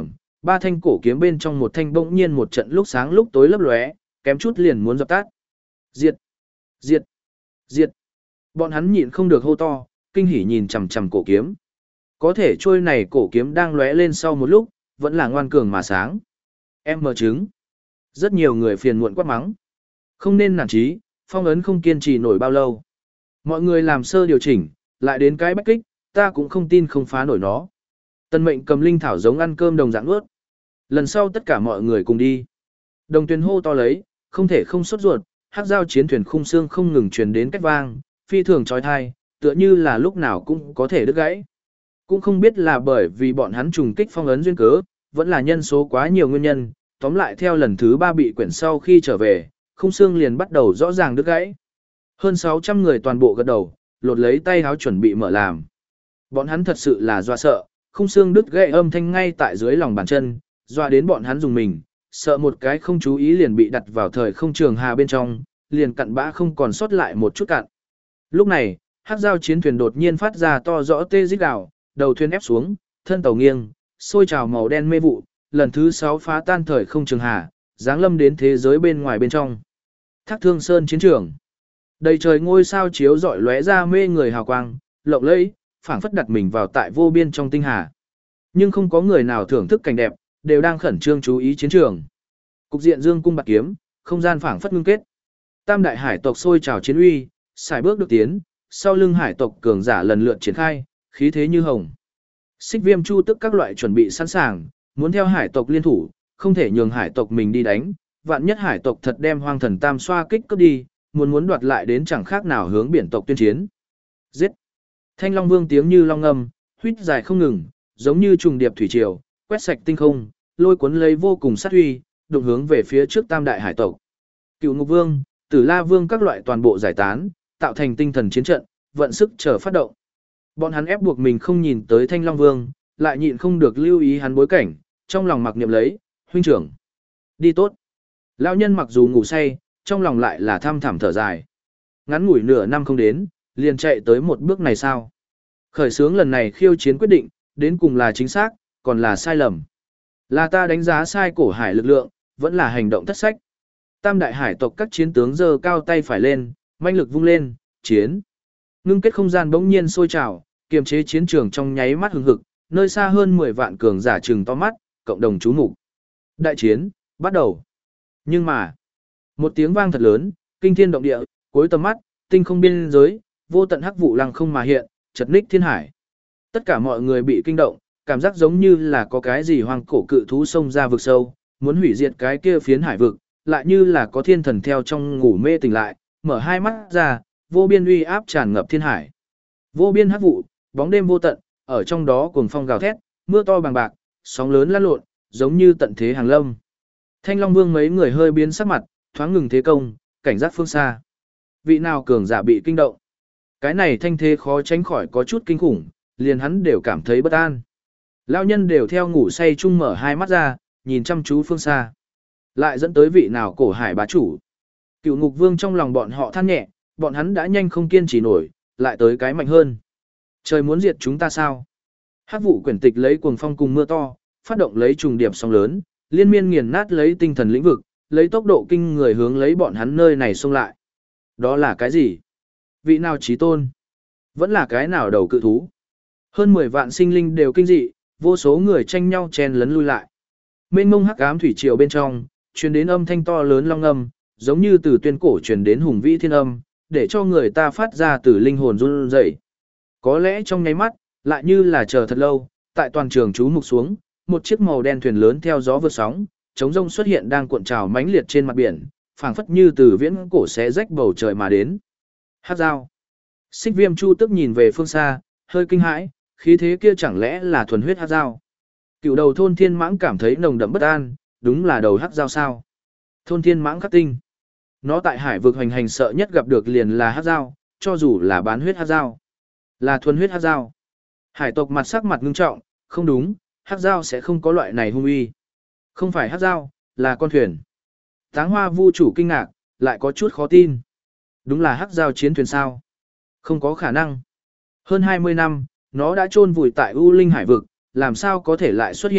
Ba thanh cổ kiếm bên trong một thanh bỗng nhiên một trận lúc sáng lúc tối lấp lóe, kém chút liền muốn dập tắt. Diệt! Diệt! Diệt! Bọn hắn nhịn không được hô to, kinh hỉ nhìn chằm chằm cổ kiếm. Có thể trôi này cổ kiếm đang lóe lên sau một lúc, vẫn là ngoan cường mà sáng. Em mờ trứng. Rất nhiều người phiền muộn quát mắng. Không nên nản chí, phong ấn không kiên trì nổi bao lâu. Mọi người làm sơ điều chỉnh, lại đến cái bách kích, ta cũng không tin không phá nổi nó. Tân mệnh cầm linh thảo giống ăn cơm đồng dạng ướt. Lần sau tất cả mọi người cùng đi. Đồng tuyển hô to lấy, không thể không sốt ruột, hắc giao chiến thuyền khung xương không ngừng truyền đến cách vang, phi thường trói thai, tựa như là lúc nào cũng có thể đứt gãy. Cũng không biết là bởi vì bọn hắn trùng kích phong ấn duyên cớ, vẫn là nhân số quá nhiều nguyên nhân, tóm lại theo lần thứ ba bị quyển sau khi trở về, khung xương liền bắt đầu rõ ràng đứt gãy. Hơn sáu trăm người toàn bộ gật đầu, lột lấy tay háo chuẩn bị mở làm. Bọn hắn thật sự là dọa sợ, khung xương đứt gãy âm thanh ngay tại dưới lòng bàn chân, dọa đến bọn hắn dùng mình, sợ một cái không chú ý liền bị đặt vào thời không trường hà bên trong, liền cặn bã không còn sót lại một chút cặn. Lúc này, hắc giao chiến thuyền đột nhiên phát ra to rõ tê rít gào, đầu thuyền ép xuống, thân tàu nghiêng, sôi trào màu đen mê vụ, lần thứ sáu phá tan thời không trường hà, giáng lâm đến thế giới bên ngoài bên trong. Thác Thương Sơn chiến trường. Đầy trời ngôi sao chiếu rọi lóe ra mê người hào quang, lộng lẫy, phảng phất đặt mình vào tại vô biên trong tinh hà. Nhưng không có người nào thưởng thức cảnh đẹp, đều đang khẩn trương chú ý chiến trường. Cục diện dương cung bạc kiếm, không gian phảng phất ngưng kết. Tam đại hải tộc sôi trào chiến uy, sải bước được tiến, sau lưng hải tộc cường giả lần lượt triển khai, khí thế như hồng. Xích Viêm Chu tức các loại chuẩn bị sẵn sàng, muốn theo hải tộc liên thủ, không thể nhường hải tộc mình đi đánh, vạn nhất hải tộc thật đem Hoang Thần Tam xoa kích cướp đi, muốn muốn đoạt lại đến chẳng khác nào hướng biển tộc tuyên chiến. Giết! Thanh Long Vương tiếng như long ngâm, huýt dài không ngừng, giống như trùng điệp thủy triều, quét sạch tinh không, lôi cuốn lấy vô cùng sát uy, đụng hướng về phía trước Tam đại hải tộc. Cựu Ngục Vương, Tử La Vương các loại toàn bộ giải tán, tạo thành tinh thần chiến trận, vận sức chờ phát động. Bọn hắn ép buộc mình không nhìn tới Thanh Long Vương, lại nhịn không được lưu ý hắn bối cảnh, trong lòng mặc niệm lấy, huynh trưởng. Đi tốt. Lão nhân mặc dù ngủ say, trong lòng lại là thăm thẳm thở dài. Ngắn ngủi nửa năm không đến, liền chạy tới một bước này sao? Khởi xướng lần này khiêu chiến quyết định, đến cùng là chính xác, còn là sai lầm. Là ta đánh giá sai cổ hải lực lượng, vẫn là hành động thất sách. Tam đại hải tộc các chiến tướng giơ cao tay phải lên, manh lực vung lên, chiến. Ngưng kết không gian bỗng nhiên sôi trào, kiềm chế chiến trường trong nháy mắt hừng hực, nơi xa hơn mười vạn cường giả trừng to mắt, cộng đồng chú mục. Đại chiến, bắt đầu. Nhưng mà, một tiếng vang thật lớn, kinh thiên động địa, cuối tầm mắt, tinh không biên giới, vô tận hắc vụ lăng không mà hiện, chật ních thiên hải. Tất cả mọi người bị kinh động, cảm giác giống như là có cái gì hoang cổ cự thú xông ra vực sâu, muốn hủy diệt cái kia phiến hải vực, lại như là có thiên thần theo trong ngủ mê tỉnh lại, mở hai mắt ra, vô biên uy áp tràn ngập thiên hải. Vô biên hắc vụ, bóng đêm vô tận, ở trong đó cuồng phong gào thét, mưa to bằng bạc, sóng lớn lăn lộn, giống như tận thế hàng lâm. Thanh Long Vương mấy người hơi biến sắc mặt, thoáng ngừng thế công, cảnh giác phương xa. Vị nào cường giả bị kinh động? Cái này thanh thế khó tránh khỏi có chút kinh khủng, liền hắn đều cảm thấy bất an. Lão nhân đều theo ngủ say chung mở hai mắt ra, nhìn chăm chú phương xa. Lại dẫn tới vị nào cổ hải bá chủ. Cựu Ngục Vương trong lòng bọn họ than nhẹ, bọn hắn đã nhanh không kiên trì nổi, lại tới cái mạnh hơn. Trời muốn diệt chúng ta sao? Hắc vụ quyển tịch lấy cuồng phong cùng mưa to, phát động lấy trùng điệp sóng lớn, liên miên nghiền nát lấy tinh thần lĩnh vực, lấy tốc độ kinh người hướng lấy bọn hắn nơi này xông lại. Đó là cái gì? Vị nào chí tôn? Vẫn là cái nào đầu cự thú? Hơn mười vạn sinh linh đều kinh dị, vô số người tranh nhau chen lấn lui lại. Mênh mông hắc ám thủy triều bên trong, truyền đến âm thanh to lớn long âm, giống như từ tuyên cổ truyền đến hùng vĩ thiên âm, để cho người ta phát ra từ linh hồn run rẩy. Có lẽ trong nháy mắt, lại như là chờ thật lâu, tại toàn trường chú mục xuống, một chiếc màu đen thuyền lớn theo gió vượt sóng, chống rông xuất hiện đang cuộn trào mãnh liệt trên mặt biển, phảng phất như từ viễn cổ xé rách bầu trời mà đến. Hắc giao. Xích Viêm Chu tức nhìn về phương xa, hơi kinh hãi, khí thế kia chẳng lẽ là thuần huyết hắc giao? Cựu đầu thôn thiên mãng cảm thấy nồng đậm bất an, đúng là đầu hắc giao sao? Thôn thiên mãng khắc tinh. Nó tại hải vực hoành hành sợ nhất gặp được liền là hắc giao, cho dù là bán huyết hắc giao. Là thuần huyết hắc giao. Hải tộc mặt sắc mặt ngưng trọng, không đúng, hắc giao sẽ không có loại này hung uy. Không phải hắc giao, là con thuyền. Táng Hoa Vu chủ kinh ngạc, lại có chút khó tin. Đúng là hắc giao chiến thuyền sao? Không có khả năng. Hơn hai mươi năm, nó đã chôn vùi tại U Linh hải vực, làm sao có thể lại xuất hiện,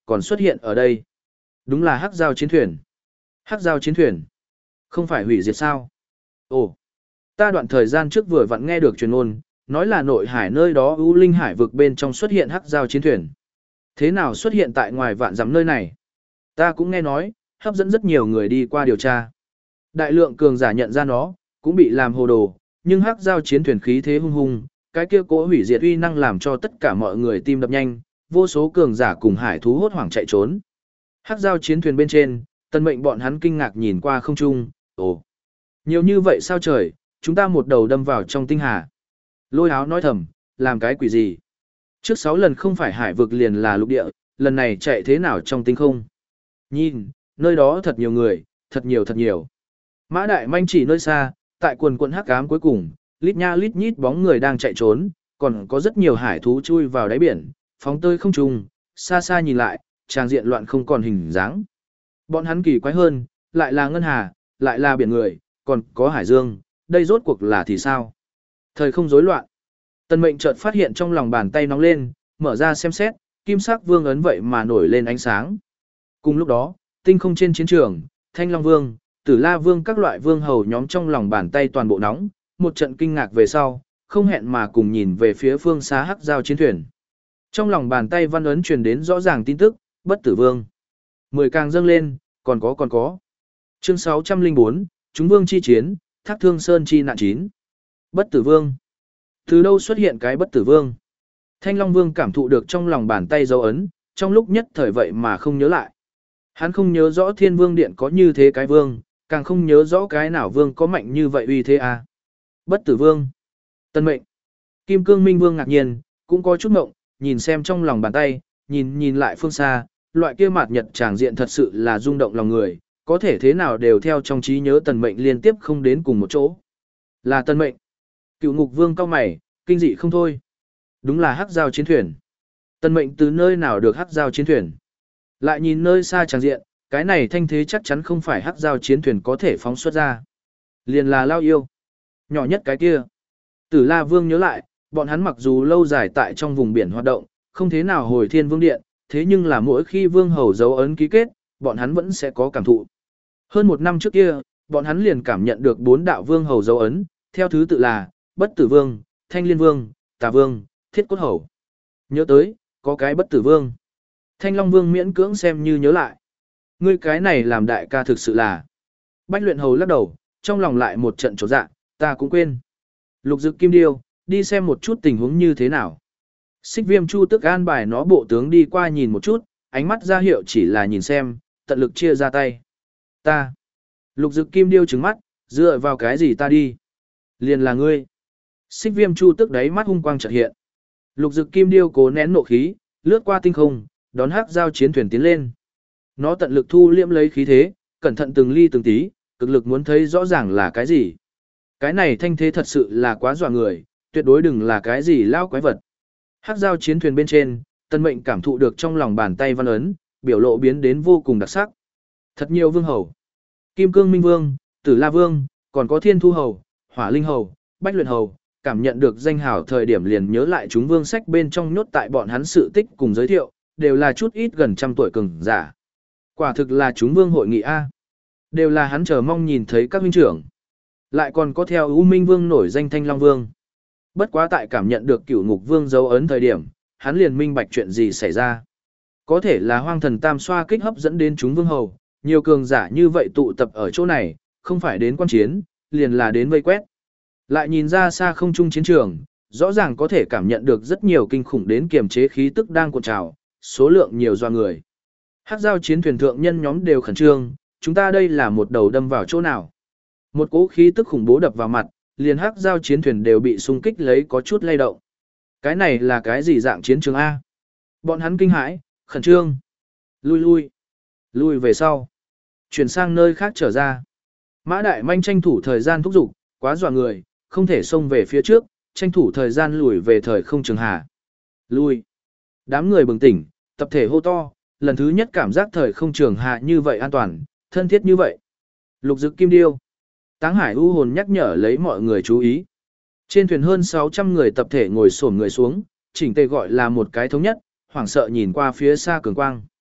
còn xuất hiện ở đây. Đúng là hắc giao chiến thuyền. Hắc giao chiến thuyền. Không phải hủy diệt sao? Ồ, ta đoạn thời gian trước vừa vặn nghe được truyền ngôn, nói là nội hải nơi đó U Linh Hải vực bên trong xuất hiện hắc giao chiến thuyền. Thế nào xuất hiện tại ngoài vạn dặm nơi này? Ta cũng nghe nói, hấp dẫn rất nhiều người đi qua điều tra. Đại lượng cường giả nhận ra nó, cũng bị làm hồ đồ, nhưng hắc giao chiến thuyền khí thế hung hung, cái kia cỗ hủy diệt uy năng làm cho tất cả mọi người tim đập nhanh, vô số cường giả cùng hải thú hốt hoảng chạy trốn. Hắc giao chiến thuyền bên trên, Tần Mệnh bọn hắn kinh ngạc nhìn qua không trung, ồ, nhiều như vậy sao trời, chúng ta một đầu đâm vào trong tinh hà. Lôi Áo nói thầm, làm cái quỷ gì? Trước sáu lần không phải hải vực liền là lục địa, lần này chạy thế nào trong tinh không? Nhìn, nơi đó thật nhiều người, thật nhiều thật nhiều. Mã Đại Manh chỉ nơi xa, tại quần quần hắc ám cuối cùng, lít nha lít nhít bóng người đang chạy trốn, còn có rất nhiều hải thú chui vào đáy biển, phóng tơi không trung, xa xa nhìn lại, tràng diện loạn không còn hình dáng. Bọn hắn kỳ quái hơn, lại là ngân hà, lại là biển người, còn có hải dương, đây rốt cuộc là thì sao? Thời không rối loạn. Tần Mệnh chợt phát hiện trong lòng bàn tay nóng lên, mở ra xem xét, kim sắc vương ấn vậy mà nổi lên ánh sáng. Cùng lúc đó, tinh không trên chiến trường, Thanh Long Vương, Tử La Vương các loại vương hầu nhóm trong lòng bàn tay toàn bộ nóng, một trận kinh ngạc về sau, không hẹn mà cùng nhìn về phía phương xa hắc giao chiến thuyền. Trong lòng bàn tay văn ấn truyền đến rõ ràng tin tức, Bất Tử Vương. Mười càng dâng lên, còn có còn có. Chương sáu trăm lẻ bốn, Chúng Vương chi chiến, Thác Thương Sơn chi nạn chín. Bất Tử Vương. Từ đâu xuất hiện cái Bất Tử Vương? Thanh Long Vương cảm thụ được trong lòng bàn tay dấu ấn, trong lúc nhất thời vậy mà không nhớ lại. Hắn không nhớ rõ Thiên Vương Điện có như thế cái vương, càng không nhớ rõ cái nào vương có mạnh như vậy uy thế à. Bất Tử Vương. Tân Mệnh. Kim Cương Minh Vương ngạc nhiên, cũng có chút ngộng, nhìn xem trong lòng bàn tay, nhìn nhìn lại phương xa, loại kia mạt nhật tràng diện thật sự là rung động lòng người, có thể thế nào đều theo trong trí nhớ Tần Mệnh liên tiếp không đến cùng một chỗ. Là Tần Mệnh. Cựu Ngục Vương cau mày, kinh dị không thôi. Đúng là hắc giao chiến thuyền. Tần Mệnh từ nơi nào được hắc giao chiến thuyền? Lại nhìn nơi xa tràng diện, cái này thanh thế chắc chắn không phải hắc giao chiến thuyền có thể phóng xuất ra. Liền là Lao Yêu. Nhỏ nhất cái kia. Tử La Vương nhớ lại, bọn hắn mặc dù lâu dài tại trong vùng biển hoạt động, không thế nào hồi Thiên Vương Điện, thế nhưng là mỗi khi Vương Hầu dấu ấn ký kết, bọn hắn vẫn sẽ có cảm thụ. Hơn một năm trước kia, bọn hắn liền cảm nhận được bốn đạo Vương Hầu dấu ấn, theo thứ tự là Bất Tử Vương, Thanh Liên Vương, Tà Vương, Thiết Cốt Hầu. Nhớ tới, có cái Bất Tử Vương. Thanh Long Vương miễn cưỡng xem như nhớ lại. Ngươi cái này làm đại ca thực sự là. Bách Luyện Hầu lắc đầu, trong lòng lại một trận chột dạ, ta cũng quên. Lục Dực Kim Điêu, đi xem một chút tình huống như thế nào. Xích Viêm Chu tức an bài nó bộ tướng đi qua nhìn một chút, ánh mắt ra hiệu chỉ là nhìn xem, tận lực chia ra tay. Ta. Lục Dực Kim Điêu trừng mắt, dựa vào cái gì ta đi? Liền là ngươi. Xích Viêm Chu tức đáy mắt hung quang chợt hiện. Lục Dực Kim Điêu cố nén nộ khí, lướt qua tinh không, đón hắc giao chiến thuyền tiến lên. Nó tận lực thu liễm lấy khí thế, cẩn thận từng ly từng tí, cực lực muốn thấy rõ ràng là cái gì. Cái này thanh thế thật sự là quá dọa người, tuyệt đối đừng là cái gì lao quái vật. Hắc giao chiến thuyền bên trên, Tần Mệnh cảm thụ được trong lòng bàn tay văn ấn, biểu lộ biến đến vô cùng đặc sắc. Thật nhiều vương hầu. Kim Cương Minh Vương, Tử La Vương, còn có Thiên Thu Hầu, Hỏa Linh Hầu, Bách Luyện Hầu, cảm nhận được danh hào thời điểm liền nhớ lại chúng vương sách bên trong nhốt tại bọn hắn sự tích cùng giới thiệu, đều là chút ít gần trăm tuổi cường giả. Quả thực là chúng vương hội nghị A. Đều là hắn chờ mong nhìn thấy các huynh trưởng. Lại còn có theo U Minh Vương nổi danh Thanh Long Vương. Bất quá tại cảm nhận được Cửu Ngục Vương dấu ấn thời điểm, hắn liền minh bạch chuyện gì xảy ra. Có thể là Hoang Thần Tam xoa kích hấp dẫn đến chúng vương hầu, nhiều cường giả như vậy tụ tập ở chỗ này, không phải đến quan chiến, liền là đến vây quét. Lại nhìn ra xa không trung chiến trường, rõ ràng có thể cảm nhận được rất nhiều kinh khủng đến kiềm chế khí tức đang cuộn trào, số lượng nhiều doa người. Hắc giao chiến thuyền thượng nhân nhóm đều khẩn trương, chúng ta đây là một đầu đâm vào chỗ nào. Một cỗ khí tức khủng bố đập vào mặt, liền hắc giao chiến thuyền đều bị xung kích lấy có chút lay động. Cái này là cái gì dạng chiến trường A? Bọn hắn kinh hãi, khẩn trương. Lui lui. Lui về sau. Chuyển sang nơi khác trở ra. Mã Đại Manh tranh thủ thời gian thúc giục, quá dọa người, không thể xông về phía trước, tranh thủ thời gian lùi về thời không trường hà. Lui. Đám người bừng tỉnh, tập thể hô to, lần thứ nhất cảm giác thời không trường hạ như vậy an toàn, thân thiết như vậy. Lục Dực Kim Điêu. Táng Hải U hồn nhắc nhở lấy mọi người chú ý. Trên thuyền hơn sáu trăm người tập thể ngồi xổm người xuống, chỉnh tề gọi là một cái thống nhất, hoảng sợ nhìn qua phía xa cường quang.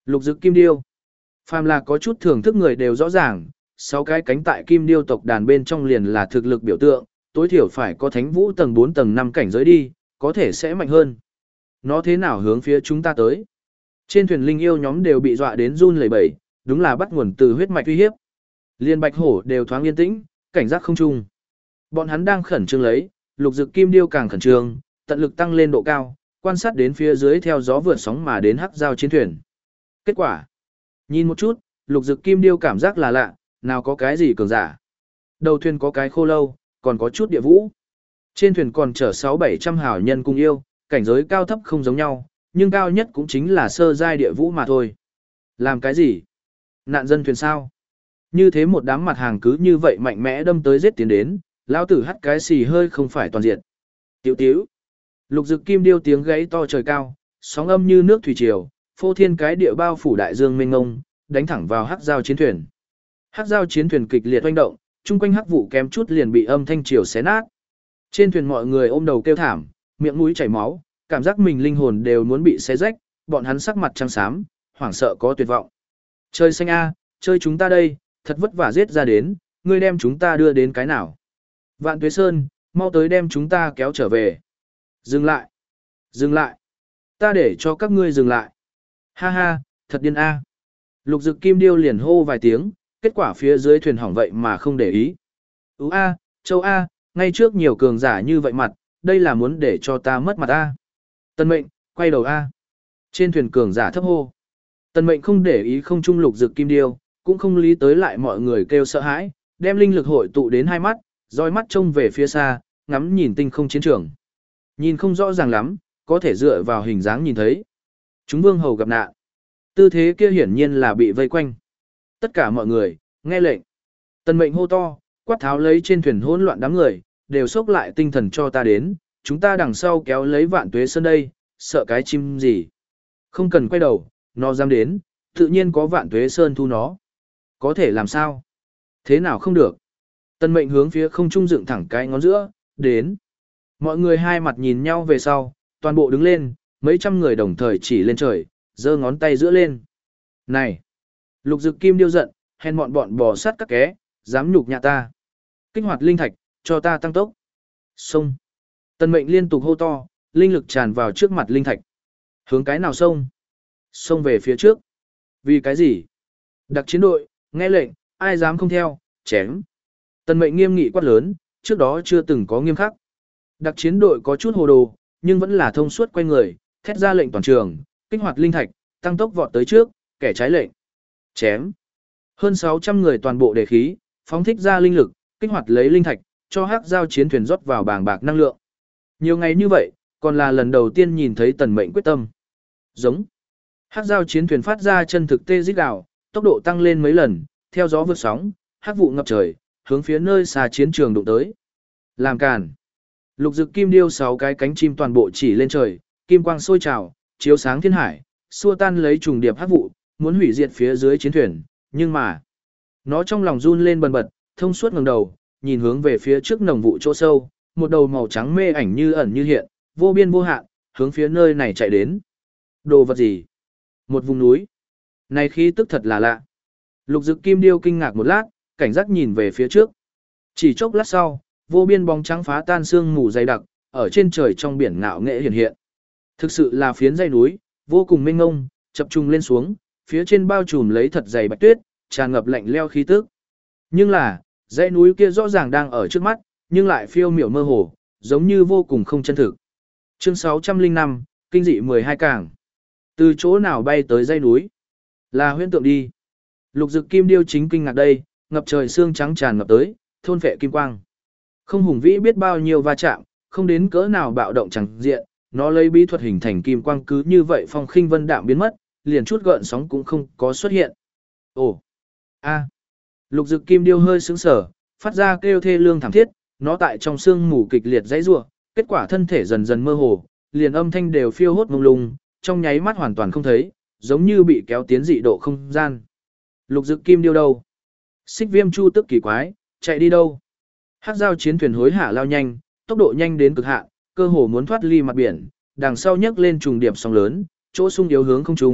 Lục dực kim điêu. Phàm là có chút thưởng thức người đều rõ ràng, sáu cái cánh tại kim điêu tộc đàn bên trong liền là thực lực biểu tượng, tối thiểu phải có thánh vũ tầng bốn tầng năm cảnh giới đi, có thể sẽ mạnh hơn. Nó thế nào hướng phía chúng ta tới? Trên thuyền linh yêu nhóm đều bị dọa đến run lẩy bẩy, đúng là bắt nguồn từ huyết mạch uy hiếp. Liên Bạch Hổ đều thoáng yên tĩnh, cảnh giác không chung. Bọn hắn đang khẩn trương lấy, lục dực kim điêu càng khẩn trương, tận lực tăng lên độ cao, quan sát đến phía dưới theo gió vượt sóng mà đến hắc giao chiến thuyền. Kết quả, nhìn một chút, lục dực kim điêu cảm giác là lạ, nào có cái gì cường giả. Đầu thuyền có cái khô lâu, còn có chút địa vũ. Trên thuyền còn chở sáu bảy trăm hảo nhân cùng yêu, cảnh giới cao thấp không giống nhau, nhưng cao nhất cũng chính là sơ giai địa vũ mà thôi. Làm cái gì? Nạn dân thuyền sao? Như thế một đám mặt hàng cứ như vậy mạnh mẽ đâm tới giết tiến đến, lão tử hắt cái xì hơi không phải toàn diện. Tiểu tiểu. Lục dực kim điêu tiếng gáy to trời cao, sóng âm như nước thủy triều, phô thiên cái địa bao phủ đại dương mênh mông, đánh thẳng vào hắc giao chiến thuyền. Hắc giao chiến thuyền kịch liệt oanh động, chung quanh hắc vụ kém chút liền bị âm thanh triều xé nát. Trên thuyền mọi người ôm đầu kêu thảm, miệng mũi chảy máu, cảm giác mình linh hồn đều muốn bị xé rách, bọn hắn sắc mặt trắng xám, hoảng sợ có tuyệt vọng. Chơi xanh a, chơi chúng ta đây, thật vất vả giết ra đến, ngươi đem chúng ta đưa đến cái nào? Vạn Tuế Sơn, mau tới đem chúng ta kéo trở về. Dừng lại, dừng lại, ta để cho các ngươi dừng lại. Ha ha, thật điên a. Lục dực kim điêu liền hô vài tiếng, kết quả phía dưới thuyền hỏng vậy mà không để ý. Ú a, châu a, ngay trước nhiều cường giả như vậy mặt, đây là muốn để cho ta mất mặt a. Tân mệnh, quay đầu a. Trên thuyền cường giả thấp hô. Tân mệnh không để ý không trung lục dực kim điêu, cũng không lý tới lại mọi người kêu sợ hãi, đem linh lực hội tụ đến hai mắt, dõi mắt trông về phía xa, ngắm nhìn tinh không chiến trường. Nhìn không rõ ràng lắm, có thể dựa vào hình dáng nhìn thấy. Chúng vương hầu gặp nạn. Tư thế kia hiển nhiên là bị vây quanh. Tất cả mọi người, nghe lệnh. Tần mệnh hô to, quát tháo lấy trên thuyền hỗn loạn đám người, đều xốc lại tinh thần cho ta đến, chúng ta đằng sau kéo lấy Vạn Tuế Sơn đây, sợ cái chim gì. Không cần quay đầu, nó dám đến, tự nhiên có Vạn Tuế Sơn thu nó. Có thể làm sao? Thế nào không được? Tần mệnh hướng phía không trung dựng thẳng cái ngón giữa, đến. Mọi người hai mặt nhìn nhau về sau, toàn bộ đứng lên, mấy trăm người đồng thời chỉ lên trời, giơ ngón tay giữa lên. Này! Lục dực kim điêu giận, hèn bọn bọn bò sát các ké, dám nhục nhã ta. Kích hoạt linh thạch, cho ta tăng tốc. Xông! Tần mệnh liên tục hô to, linh lực tràn vào trước mặt linh thạch. Hướng cái nào xông? Xông về phía trước. Vì cái gì? Đặc chiến đội, nghe lệnh, ai dám không theo, chém. Tần mệnh nghiêm nghị quát lớn, trước đó chưa từng có nghiêm khắc. Đặc chiến đội có chút hồ đồ, nhưng vẫn là thông suốt quay người, thét ra lệnh toàn trường, kích hoạt linh thạch, tăng tốc vọt tới trước, kẻ trái lệnh. Chém. Hơn sáu trăm người toàn bộ đề khí, phóng thích ra linh lực, kích hoạt lấy linh thạch, cho hắc giao chiến thuyền rót vào bàng bạc năng lượng. Nhiều ngày như vậy, còn là lần đầu tiên nhìn thấy tần mệnh quyết tâm. Giống. Hắc giao chiến thuyền phát ra chân thực tê rít gào, tốc độ tăng lên mấy lần, theo gió vượt sóng, hắc vụ ngập trời, hướng phía nơi xa chiến trường đụng tới. Làm càn. Lục dực kim điêu sáu cái cánh chim toàn bộ chỉ lên trời, kim quang sôi trào, chiếu sáng thiên hải, xua tan lấy trùng điệp hắc vụ, muốn hủy diệt phía dưới chiến thuyền, nhưng mà nó trong lòng run lên bần bật, thông suốt ngẩng đầu, nhìn hướng về phía trước nồng vụ chỗ sâu, một đầu màu trắng mê ảnh như ẩn như hiện, vô biên vô hạn, hướng phía nơi này chạy đến. Đồ vật gì? Một vùng núi. Này khí tức thật là lạ. Lục dực kim điêu kinh ngạc một lát, cảnh giác nhìn về phía trước. Chỉ chốc lát sau, vô biên bóng trắng phá tan sương mù dày đặc, ở trên trời trong biển ngạo nghệ hiện hiện. Thực sự là phiến dãy núi, vô cùng mênh mông, chập trùng lên xuống, phía trên bao trùm lấy thật dày bạch tuyết, tràn ngập lạnh leo khí tức. Nhưng là, dãy núi kia rõ ràng đang ở trước mắt, nhưng lại phiêu miểu mơ hồ, giống như vô cùng không chân thực. Chương sáu trăm lẻ năm, kinh dị mười hai càng. Từ chỗ nào bay tới dãy núi? Là huyễn tượng đi. Lục dực kim điêu chính kinh ngạc đây, ngập trời xương trắng tràn ngập tới, thôn phệ kim quang. Không hùng vĩ biết bao nhiêu va chạm, không đến cỡ nào bạo động chẳng diện, nó lấy bí thuật hình thành kim quang cứ như vậy phong khinh vân đạm biến mất, liền chút gợn sóng cũng không có xuất hiện. Ồ, a, lục dực kim điêu hơi sững sờ, phát ra kêu thê lương thảm thiết, nó tại trong xương mù kịch liệt dãy rủa, kết quả thân thể dần dần mơ hồ, liền âm thanh đều phiêu hốt mông lung, trong nháy mắt hoàn toàn không thấy, giống như bị kéo tiến dị độ không gian. Lục dực kim điêu đâu? Xích viêm chu tức kỳ quái, chạy đi đâu? Hắc giao chiến thuyền hối hả lao nhanh, tốc độ nhanh đến cực hạn, cơ hồ muốn thoát ly mặt biển, đằng sau nhấc lên trùng điệp sóng lớn, chỗ sung yếu hướng không trung,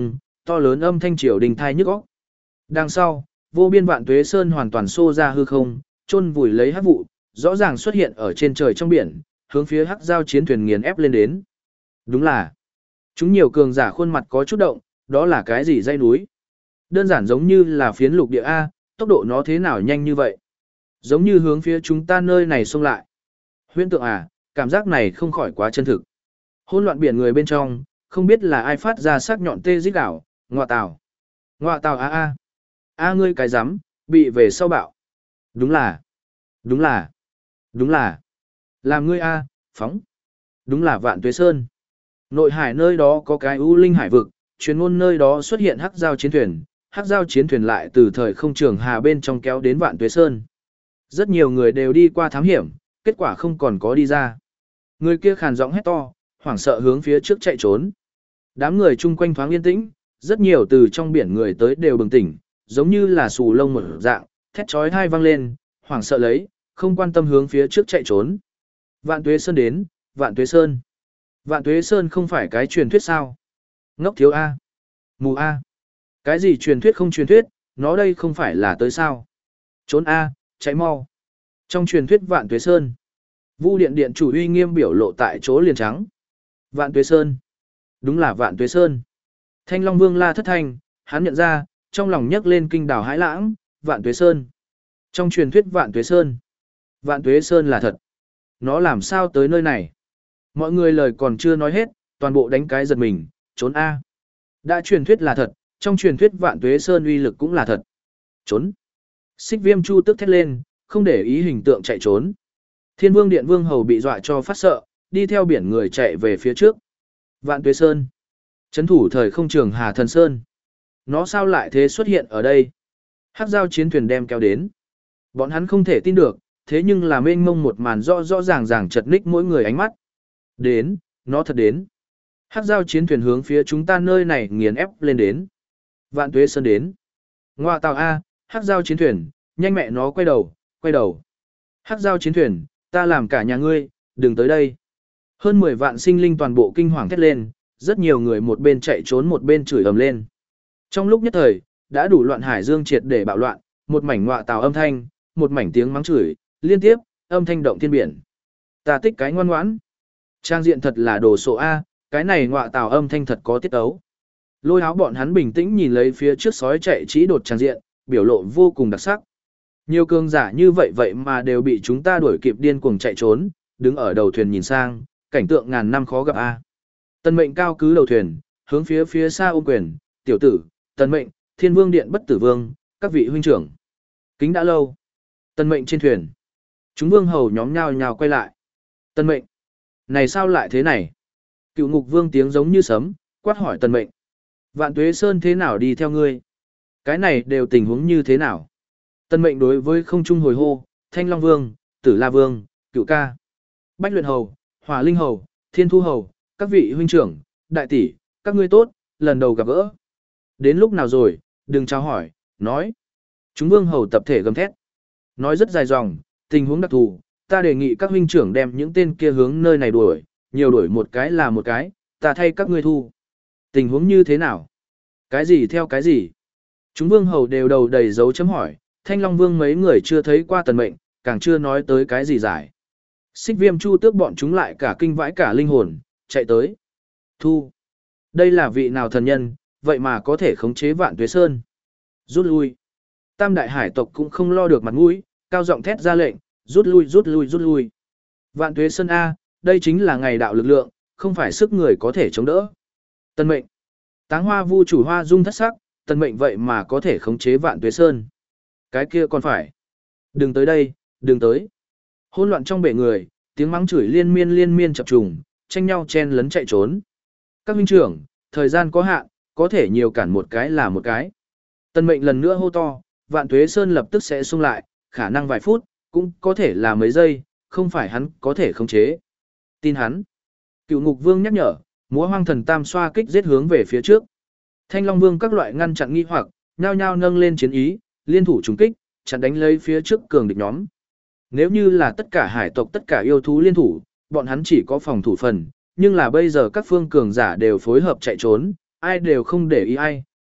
to lớn âm thanh triều đình thai nhức óc. Đằng sau, vô biên vạn tuế sơn hoàn toàn xô ra hư không, chôn vùi lấy hắc vụ, rõ ràng xuất hiện ở trên trời trong biển, hướng phía hắc giao chiến thuyền nghiền ép lên đến. Đúng là, chúng nhiều cường giả khuôn mặt có chút động, đó là cái gì dây núi? Đơn giản giống như là phiến lục địa A, tốc độ nó thế nào nhanh như vậy? Giống như hướng phía chúng ta nơi này xông lại. Huyễn tượng à, cảm giác này không khỏi quá chân thực. Hỗn loạn biển người bên trong, không biết là ai phát ra sắc nhọn tê rít đảo, ngọa tào. Ngọa tào a a. A ngươi cái rắm bị về sau bạo. Đúng là, đúng là, đúng là. Làm ngươi a, phóng. Đúng là Vạn Tuế Sơn. Nội hải nơi đó có cái U Linh hải vực, truyền ngôn nơi đó xuất hiện hắc giao chiến thuyền, hắc giao chiến thuyền lại từ thời không trường hà bên trong kéo đến Vạn Tuế Sơn. Rất nhiều người đều đi qua thám hiểm, kết quả không còn có đi ra. Người kia khàn giọng hét to, hoảng sợ hướng phía trước chạy trốn. Đám người chung quanh thoáng yên tĩnh, rất nhiều từ trong biển người tới đều bừng tỉnh, giống như là xù lông một dạng, thét chói tai vang lên, hoảng sợ lấy, không quan tâm hướng phía trước chạy trốn. Vạn Tuế Sơn đến, Vạn Tuế Sơn. Vạn Tuế Sơn không phải cái truyền thuyết sao? Ngốc thiếu A. Mù A. Cái gì truyền thuyết không truyền thuyết, nó đây không phải là tới sao? Trốn A, chạy mau. Trong truyền thuyết Vạn Tuế Sơn, Vu Điện điện chủ uy nghiêm biểu lộ tại chỗ liền trắng. Vạn Tuế Sơn. Đúng là Vạn Tuế Sơn. Thanh Long Vương la thất thanh, hắn nhận ra, trong lòng nhấc lên kinh đảo hãi lãng, Vạn Tuế Sơn. Trong truyền thuyết Vạn Tuế Sơn, Vạn Tuế Sơn là thật. Nó làm sao tới nơi này? Mọi người lời còn chưa nói hết, toàn bộ đánh cái giật mình, trốn A. Đã truyền thuyết là thật, trong truyền thuyết Vạn Tuế Sơn uy lực cũng là thật. Trốn. Xích Viêm Chu tức thét lên, không để ý hình tượng chạy trốn. Thiên Vương Điện Vương Hầu bị dọa cho phát sợ, đi theo biển người chạy về phía trước. Vạn Tuế Sơn. Trấn thủ thời không trường Hà Thần Sơn. Nó sao lại thế xuất hiện ở đây? Hắc giao chiến thuyền đem kéo đến. Bọn hắn không thể tin được, thế nhưng là mênh mông một màn rõ rõ ràng ràng chật ních mỗi người ánh mắt. Đến, nó thật đến. Hắc giao chiến thuyền hướng phía chúng ta nơi này nghiền ép lên đến. Vạn Tuế Sơn đến. Ngoa tàu A, hắc giao chiến thuyền, nhanh mẹ nó quay đầu, quay đầu. Hắc giao chiến thuyền, ta làm cả nhà ngươi, đừng tới đây. Hơn mười vạn sinh linh toàn bộ kinh hoàng thét lên, rất nhiều người một bên chạy trốn một bên chửi ầm lên. Trong lúc nhất thời, đã đủ loạn hải dương triệt để bạo loạn, một mảnh ngọa tào âm thanh, một mảnh tiếng mắng chửi, liên tiếp, âm thanh động thiên biển. Ta tích cái ngoan ngoãn. Trang diện thật là đồ sộ A, cái này ngọa tào âm thanh thật có tiết ấu. Lôi áo bọn hắn bình tĩnh nhìn lấy phía trước sói chạy chỉ đột trang diện, biểu lộ vô cùng đặc sắc. Nhiều cường giả như vậy vậy mà đều bị chúng ta đuổi kịp điên cuồng chạy trốn, đứng ở đầu thuyền nhìn sang, cảnh tượng ngàn năm khó gặp A. Tần Mệnh cao cứ đầu thuyền, hướng phía phía xa ôm quyền, tiểu tử, Tần Mệnh, Thiên Vương Điện Bất Tử Vương, các vị huynh trưởng. Kính đã lâu. Tần Mệnh trên thuyền. Chúng vương hầu nhóm nhao nhao quay lại. Tần Mệnh, này sao lại thế này? Cựu Ngục Vương tiếng giống như sấm, quát hỏi Tần Mệnh. Vạn Tuế Sơn thế nào đi theo ngươi? Cái này đều tình huống như thế nào? Tần Mệnh đối với không trung hồi hô, Thanh Long Vương, Tử La Vương, Cựu Ca, Bách Luyện Hầu, Hỏa Linh Hầu, Thiên Thu Hầu, các vị huynh trưởng, đại tỷ, các ngươi tốt, lần đầu gặp gỡ. Đến lúc nào rồi, đừng chào hỏi, nói. Chúng vương hầu tập thể gầm thét. Nói rất dài dòng, tình huống đặc thù, ta đề nghị các huynh trưởng đem những tên kia hướng nơi này đuổi, nhiều đuổi một cái là một cái, ta thay các ngươi thu. Tình huống như thế nào? Cái gì theo cái gì? Chúng vương hầu đều đầu đầy dấu chấm hỏi, Thanh Long Vương mấy người chưa thấy qua Tần Mệnh, càng chưa nói tới cái gì giải. Xích Viêm Chu tước bọn chúng lại cả kinh vãi cả linh hồn, chạy tới. Thu. Đây là vị nào thần nhân, vậy mà có thể khống chế Vạn Tuế Sơn. Rút lui. Tam đại hải tộc cũng không lo được mặt mũi, cao giọng thét ra lệnh, rút lui rút lui rút lui. Vạn Tuế Sơn A, đây chính là ngày đạo lực lượng, không phải sức người có thể chống đỡ. Tần Mệnh. Táng Hoa Vu chủ Hoa Dung thất sắc, Tần Mệnh vậy mà có thể khống chế Vạn Tuế Sơn. Cái kia còn phải. Đừng tới đây, đừng tới. Hỗn loạn trong bể người, tiếng mắng chửi liên miên liên miên chập trùng, tranh nhau chen lấn chạy trốn. Các huynh trưởng, thời gian có hạn, có thể nhiều cản một cái là một cái. Tần Mệnh lần nữa hô to, Vạn Tuế Sơn lập tức sẽ xung lại, khả năng vài phút, cũng có thể là mấy giây, không phải hắn có thể khống chế. Tin hắn. Cựu Ngục Vương nhắc nhở, múa hoang thần tam xoa kích giết hướng về phía trước. Thanh Long Vương các loại ngăn chặn nghi hoặc, nhao nhao nâng lên chiến ý, liên thủ trùng kích, chặn đánh lấy phía trước cường địch nhóm. Nếu như là tất cả hải tộc tất cả yêu thú liên thủ, bọn hắn chỉ có phòng thủ phần, nhưng là bây giờ các phương cường giả đều phối hợp chạy trốn, ai đều không để ý ai,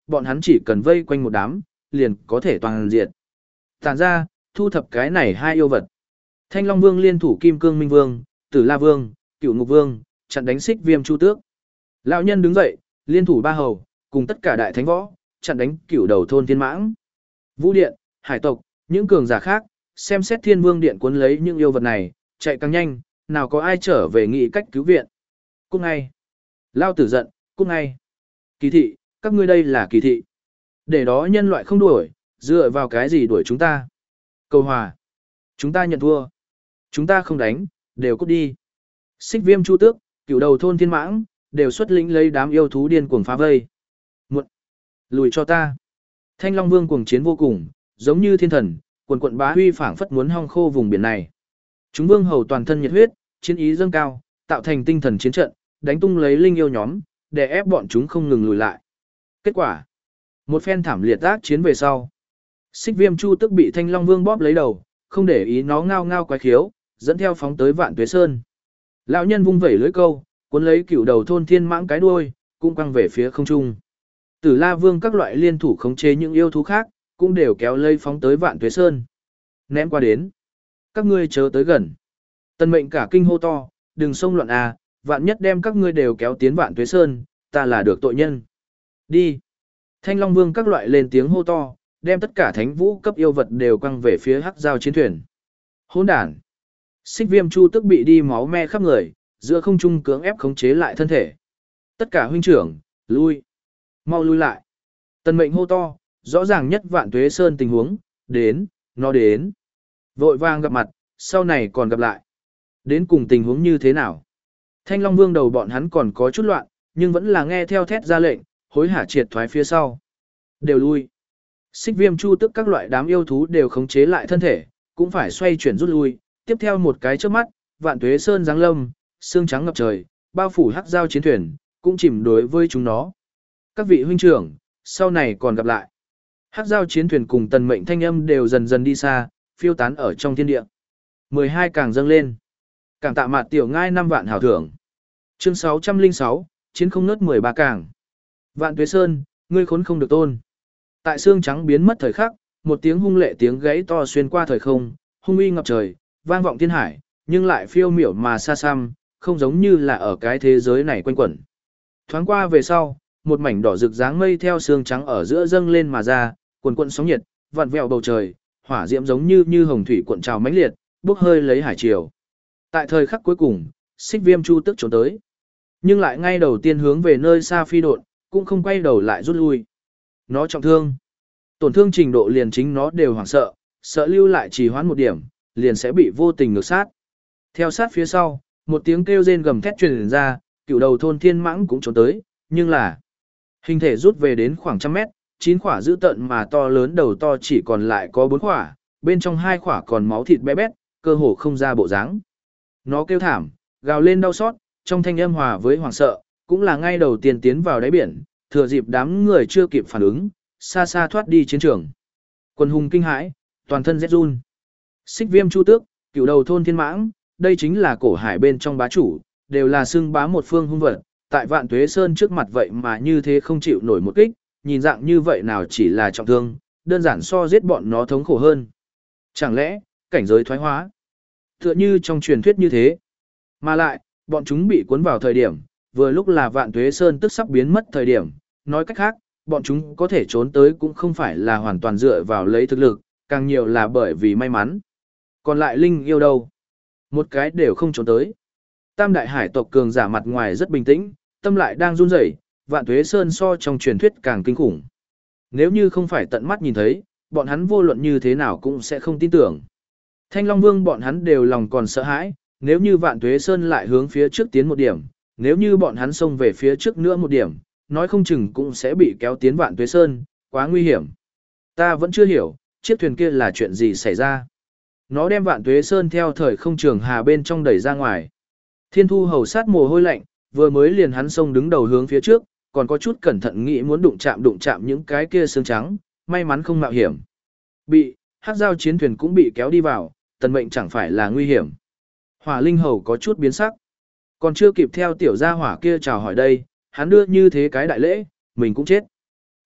bọn hắn chỉ cần vây quanh một đám, liền có thể toàn diệt. Tản ra, thu thập cái này hai yêu vật. Thanh Long Vương liên thủ Kim Cương Minh Vương, Tử La Vương, Cửu Ngục Vương, chặn đánh Xích Viêm Chu Tước. Lão nhân đứng dậy, liên thủ ba hầu, cùng tất cả đại thánh võ, chặn đánh Cửu Đầu thôn Thiên Mãng. Vũ Điện, Hải tộc, những cường giả khác, xem xét Thiên Vương Điện cuốn lấy những yêu vật này, chạy càng nhanh, nào có ai trở về nghĩ cách cứu viện. Cút ngay. Lao tử giận, cút ngay. Kỳ thị, các ngươi đây là kỳ thị. Để đó nhân loại không đuổi, dựa vào cái gì đuổi chúng ta. Cầu hòa. Chúng ta nhận thua. Chúng ta không đánh, đều cút đi. Xích Viêm Chu Tước, Cửu Đầu thôn Thiên Mãng, đều xuất lĩnh lấy đám yêu thú điên cuồng phá vây. Muộn. Lùi cho ta. Thanh Long Vương cuồng chiến vô cùng, giống như thiên thần, quần quận bá huy phảng phất muốn hong khô vùng biển này. Chúng vương hầu toàn thân nhiệt huyết, chiến ý dâng cao, tạo thành tinh thần chiến trận, đánh tung lấy linh yêu nhóm, để ép bọn chúng không ngừng lùi lại. Kết quả, một phen thảm liệt ác chiến về sau, Xích Viêm Chu Tước bị Thanh Long Vương bóp lấy đầu, không để ý nó ngao ngao quái khiếu, dẫn theo phóng tới Vạn Tuế Sơn. Lão nhân vung vẩy lưỡi câu, cuốn lấy Cửu Đầu thôn Thiên Mãng cái đuôi, cũng quăng về phía không trung. Tử La Vương các loại liên thủ khống chế những yêu thú khác, cũng đều kéo lây phóng tới Vạn Tuế Sơn. Ném qua đến. Các ngươi chớ tới gần. Tần Mệnh cả kinh hô to, đừng xông loạn à, vạn nhất đem các ngươi đều kéo tiến Vạn Tuế Sơn, ta là được tội nhân. Đi. Thanh Long Vương các loại lên tiếng hô to, đem tất cả thánh vũ cấp yêu vật đều quăng về phía hắc giao chiến thuyền. Hỗn đản. Xích Viêm Chu Tước bị đi máu me khắp người, giữa không trung cưỡng ép khống chế lại thân thể. Tất cả huynh trưởng, lui. Mau lui lại. Tần Mệnh hô to, rõ ràng nhất Vạn Tuế Sơn tình huống, đến, nó đến. Vội vàng gặp mặt, sau này còn gặp lại. Đến cùng tình huống như thế nào? Thanh Long Vương đầu bọn hắn còn có chút loạn, nhưng vẫn là nghe theo thét ra lệnh, hối hả triệt thoái phía sau. Đều lui. Xích Viêm Chu Tước các loại đám yêu thú đều khống chế lại thân thể, cũng phải xoay chuyển rút lui. Tiếp theo một cái chớp mắt, Vạn Tuế Sơn giáng lâm, sương trắng ngập trời, bao phủ hắc giao chiến thuyền, cũng chìm đối với chúng nó. Các vị huynh trưởng, sau này còn gặp lại. Hắc giao chiến thuyền cùng Tần Mệnh thanh âm đều dần dần đi xa, phiêu tán ở trong thiên địa. mười hai càng dâng lên. Càng tạ mạt tiểu ngai năm vạn hảo thưởng. Chương sáu trăm lẻ sáu, chiến không nớt mười ba càng. Vạn Tuế Sơn, ngươi khốn không được tôn. Tại xương trắng biến mất thời khắc, một tiếng hung lệ tiếng gãy to xuyên qua thời không, hung uy ngập trời, vang vọng thiên hải, nhưng lại phiêu miểu mà xa xăm, không giống như là ở cái thế giới này quanh quẩn. Thoáng qua về sau, một mảnh đỏ rực dáng mây theo xương trắng ở giữa dâng lên mà ra, cuồn cuộn sóng nhiệt, vặn vẹo bầu trời, hỏa diễm giống như như hồng thủy cuộn trào mãnh liệt, bốc hơi lấy hải triều. Tại thời khắc cuối cùng, Xích Viêm Chu Tước trốn tới, nhưng lại ngay đầu tiên hướng về nơi xa phi độn, cũng không quay đầu lại rút lui. Nó trọng thương, tổn thương trình độ liền chính nó đều hoảng sợ, sợ lưu lại trì hoãn một điểm, liền sẽ bị vô tình ngược sát. Theo sát phía sau, một tiếng kêu rên gầm thét truyền ra, Cửu Đầu thôn Thiên Mãng cũng trốn tới, nhưng là hình thể rút về đến khoảng trăm mét, chín khỏa dữ tợn mà to lớn đầu to chỉ còn lại có bốn khỏa, bên trong hai khỏa còn máu thịt bé bét, cơ hồ không ra bộ dáng. Nó kêu thảm, gào lên đau xót, trong thanh âm hòa với hoảng sợ, cũng là ngay đầu tiên tiến vào đáy biển, thừa dịp đám người chưa kịp phản ứng, xa xa thoát đi chiến trường. Quân hùng kinh hãi, toàn thân rét run. Xích Viêm Chu Tước, Cửu Đầu thôn Thiên Mãng, đây chính là cổ hải bên trong bá chủ, đều là xưng bá một phương hung vật, tại Vạn Tuế Sơn trước mặt vậy mà như thế không chịu nổi một kích, nhìn dạng như vậy nào chỉ là trọng thương, đơn giản so giết bọn nó thống khổ hơn. Chẳng lẽ, cảnh giới thoái hóa? Tựa như trong truyền thuyết như thế. Mà lại, bọn chúng bị cuốn vào thời điểm, vừa lúc là Vạn Tuế Sơn tức sắp biến mất thời điểm, nói cách khác, bọn chúng có thể trốn tới cũng không phải là hoàn toàn dựa vào lấy thực lực, càng nhiều là bởi vì may mắn. Còn lại linh yêu đâu? Một cái đều không trốn tới. Tam đại hải tộc cường giả mặt ngoài rất bình tĩnh, tâm lại đang run rẩy, Vạn Tuế Sơn so trong truyền thuyết càng kinh khủng. Nếu như không phải tận mắt nhìn thấy, bọn hắn vô luận như thế nào cũng sẽ không tin tưởng. Thanh Long Vương bọn hắn đều lòng còn sợ hãi, nếu như Vạn Tuế Sơn lại hướng phía trước tiến một điểm, nếu như bọn hắn xông về phía trước nữa một điểm, nói không chừng cũng sẽ bị kéo tiến Vạn Tuế Sơn, quá nguy hiểm. Ta vẫn chưa hiểu, chiếc thuyền kia là chuyện gì xảy ra. Nó đem Vạn Tuế Sơn theo thời không trường hà bên trong đẩy ra ngoài. Thiên Thu hầu sát mồ hôi lạnh, vừa mới liền hắn xông đứng đầu hướng phía trước, còn có chút cẩn thận nghĩ muốn đụng chạm đụng chạm những cái kia xương trắng, may mắn không mạo hiểm. Bị, hắc giao chiến thuyền cũng bị kéo đi vào, Tần Mệnh chẳng phải là nguy hiểm. Hỏa Linh hầu có chút biến sắc. Còn chưa kịp theo tiểu gia hỏa kia chào hỏi đây, hắn đưa như thế cái đại lễ, mình cũng chết.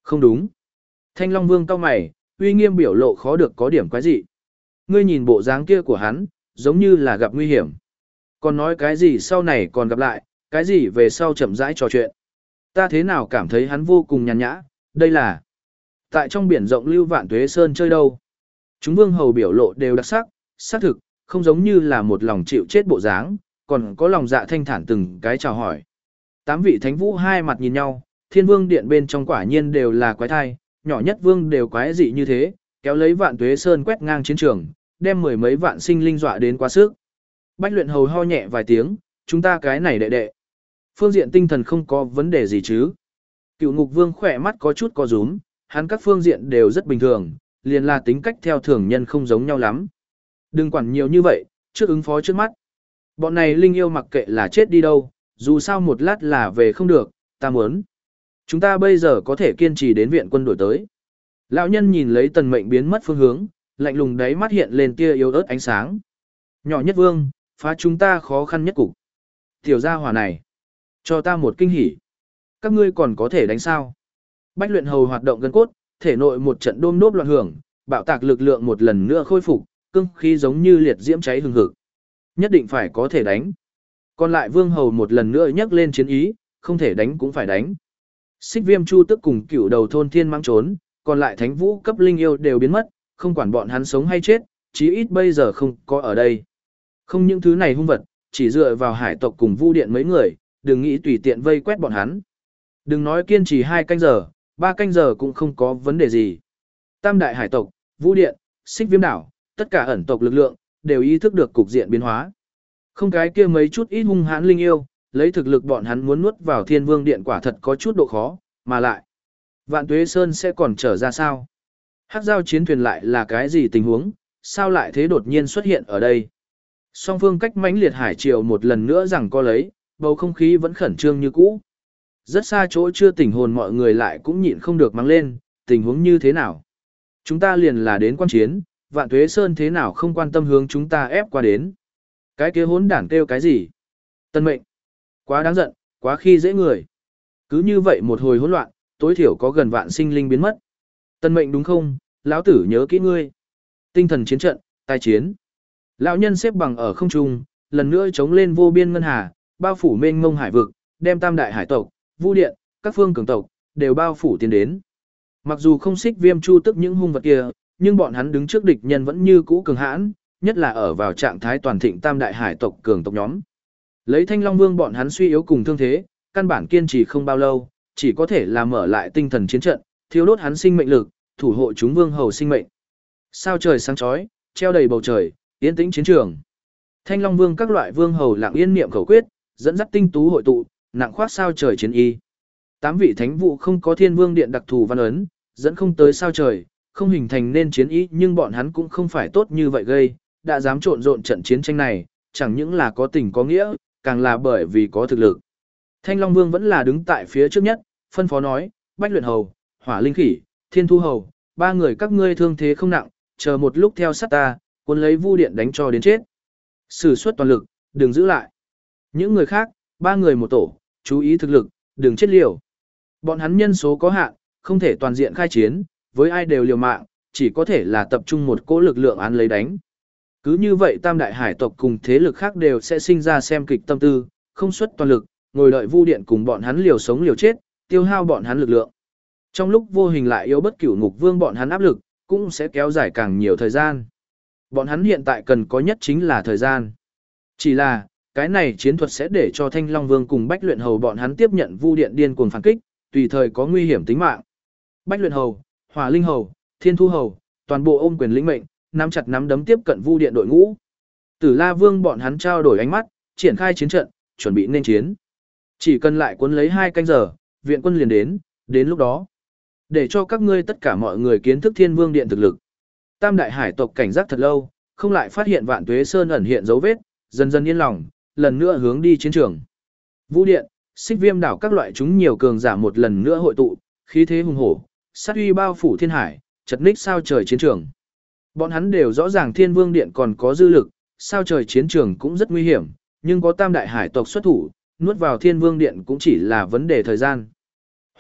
Không đúng. Thanh Long Vương cau mày, uy nghiêm biểu lộ khó được có điểm quái dị. Ngươi nhìn bộ dáng kia của hắn, giống như là gặp nguy hiểm. Còn nói cái gì sau này còn gặp lại, cái gì về sau chậm rãi trò chuyện. Ta thế nào cảm thấy hắn vô cùng nhàn nhã, đây là tại trong biển rộng lưu vạn tuế sơn chơi đâu. Chúng vương hầu biểu lộ đều đặc sắc, xác thực, không giống như là một lòng chịu chết bộ dáng, còn có lòng dạ thanh thản từng cái chào hỏi. Tám vị thánh vũ hai mặt nhìn nhau, thiên vương điện bên trong quả nhiên đều là quái thai, nhỏ nhất vương đều quái dị như thế, kéo lấy vạn tuế sơn quét ngang chiến trường, đem mười mấy vạn sinh linh dọa đến quá sức. Bách luyện hầu ho nhẹ vài tiếng, chúng ta cái này đệ đệ. Phương diện tinh thần không có vấn đề gì chứ. Cựu ngục vương khỏe mắt có chút co rúm, hắn các phương diện đều rất bình thường, liền là tính cách theo thường nhân không giống nhau lắm. Đừng quản nhiều như vậy, trước ứng phó trước mắt. Bọn này linh yêu mặc kệ là chết đi đâu, dù sao một lát là về không được, ta muốn. Chúng ta bây giờ có thể kiên trì đến viện quân đổi tới. Lão nhân nhìn lấy tần mệnh biến mất phương hướng, lạnh lùng đáy mắt hiện lên tia yếu ớt ánh sáng. Nhỏ nhất vương, phá chúng ta khó khăn nhất cục. Tiểu gia hỏa này, cho ta một kinh hỉ. Các ngươi còn có thể đánh sao? Bách luyện hầu hoạt động gân cốt, thể nội một trận đôm đốp loạn hưởng, bạo tạc lực lượng một lần nữa khôi phục, cương khí giống như liệt diễm cháy hừng hực. Nhất định phải có thể đánh. Còn lại vương hầu một lần nữa nhắc lên chiến ý, không thể đánh cũng phải đánh. Xích viêm chu tức cùng cửu đầu thôn thiên mang trốn, còn lại thánh vũ cấp linh yêu đều biến mất, không quản bọn hắn sống hay chết, chí ít bây giờ không có ở đây. Không những thứ này hung vật, chỉ dựa vào hải tộc cùng vu điện mấy người, đừng nghĩ tùy tiện vây quét bọn hắn. Đừng nói kiên trì hai canh giờ, ba canh giờ cũng không có vấn đề gì. Tam đại hải tộc, vu điện, xích viêm đảo, tất cả ẩn tộc lực lượng, đều ý thức được cục diện biến hóa. Không cái kia mấy chút ít hung hãn linh yêu, lấy thực lực bọn hắn muốn nuốt vào thiên vương điện quả thật có chút độ khó, mà lại. Vạn tuế sơn sẽ còn trở ra sao? Hắc giao chiến thuyền lại là cái gì tình huống, sao lại thế đột nhiên xuất hiện ở đây? Song phương cách mãnh liệt hải triều một lần nữa rằng co lấy, bầu không khí vẫn khẩn trương như cũ. Rất xa chỗ chưa tỉnh hồn mọi người lại cũng nhịn không được mang lên, tình huống như thế nào? Chúng ta liền là đến quan chiến, vạn tuế sơn thế nào không quan tâm hướng chúng ta ép qua đến. Cái kia hỗn đản kêu cái gì? Tân mệnh. Quá đáng giận, quá khi dễ người. Cứ như vậy một hồi hỗn loạn, tối thiểu có gần vạn sinh linh biến mất. Tân mệnh đúng không? Lão tử nhớ kỹ ngươi. Tinh thần chiến trận, tai chiến. Lão nhân xếp bằng ở không trung, lần nữa chống lên vô biên ngân hà, bao phủ mênh mông hải vực, đem tam đại hải tộc, vu điện, các phương cường tộc, đều bao phủ tiến đến. Mặc dù không xích viêm chu tức những hung vật kia, nhưng bọn hắn đứng trước địch nhân vẫn như cũ cường hãn, nhất là ở vào trạng thái toàn thịnh tam đại hải tộc cường tộc nhóm. Lấy Thanh Long Vương bọn hắn suy yếu cùng thương thế, căn bản kiên trì không bao lâu, chỉ có thể là mở lại tinh thần chiến trận, thiêu đốt hắn sinh mệnh lực, thủ hộ chúng vương hầu sinh mệnh. Sao trời sáng chói, treo đầy bầu trời, yên tĩnh chiến trường. Thanh Long Vương các loại vương hầu lặng yên niệm khẩu quyết, dẫn dắt tinh tú hội tụ, nặng khoác sao trời chiến y. Tám vị thánh vụ không có Thiên Vương điện đặc thù văn ấn, dẫn không tới sao trời, không hình thành nên chiến ý, nhưng bọn hắn cũng không phải tốt như vậy gây, đã dám trộn rộn trận chiến tranh này, chẳng những là có tình có nghĩa, càng là bởi vì có thực lực. Thanh Long Vương vẫn là đứng tại phía trước nhất, phân phó nói, Bách Luyện Hầu, Hỏa Linh Khỉ, Thiên Thu Hầu, ba người các ngươi thương thế không nặng, chờ một lúc theo sát ta, cuốn lấy vu điện đánh cho đến chết. Sử xuất toàn lực, đừng giữ lại. Những người khác, ba người một tổ, chú ý thực lực, đừng chết liều. Bọn hắn nhân số có hạn, không thể toàn diện khai chiến, với ai đều liều mạng, chỉ có thể là tập trung một cỗ lực lượng án lấy đánh. Cứ như vậy tam đại hải tộc cùng thế lực khác đều sẽ sinh ra xem kịch tâm tư, không xuất toàn lực, ngồi đợi vu điện cùng bọn hắn liều sống liều chết, tiêu hao bọn hắn lực lượng. Trong lúc vô hình lại yếu bất cửu ngục vương bọn hắn áp lực, cũng sẽ kéo dài càng nhiều thời gian. Bọn hắn hiện tại cần có nhất chính là thời gian. Chỉ là, cái này chiến thuật sẽ để cho Thanh Long Vương cùng Bách Luyện Hầu bọn hắn tiếp nhận vu điện điên cuồng phản kích, tùy thời có nguy hiểm tính mạng. Bách Luyện Hầu, Hỏa Linh Hầu, Thiên Thu Hầu, toàn bộ ôm quyền lĩnh mệnh, nắm chặt nắm đấm tiếp cận vu điện đội ngũ. Tử La Vương bọn hắn trao đổi ánh mắt, triển khai chiến trận, chuẩn bị nên chiến. Chỉ cần lại cuốn lấy hai canh giờ, viện quân liền đến, đến lúc đó, để cho các ngươi tất cả mọi người kiến thức Thiên Vương điện thực lực. Tam đại hải tộc cảnh giác thật lâu, không lại phát hiện Vạn Tuế Sơn ẩn hiện dấu vết, dần dần yên lòng, lần nữa hướng đi chiến trường. Vũ điện, Xích Viêm đảo các loại chúng nhiều cường giả một lần nữa hội tụ, khí thế hùng hổ, sát uy bao phủ thiên hải, chật ních sao trời chiến trường. Bọn hắn đều rõ ràng Thiên Vương điện còn có dư lực, sao trời chiến trường cũng rất nguy hiểm, nhưng có tam đại hải tộc xuất thủ, nuốt vào Thiên Vương điện cũng chỉ là vấn đề thời gian.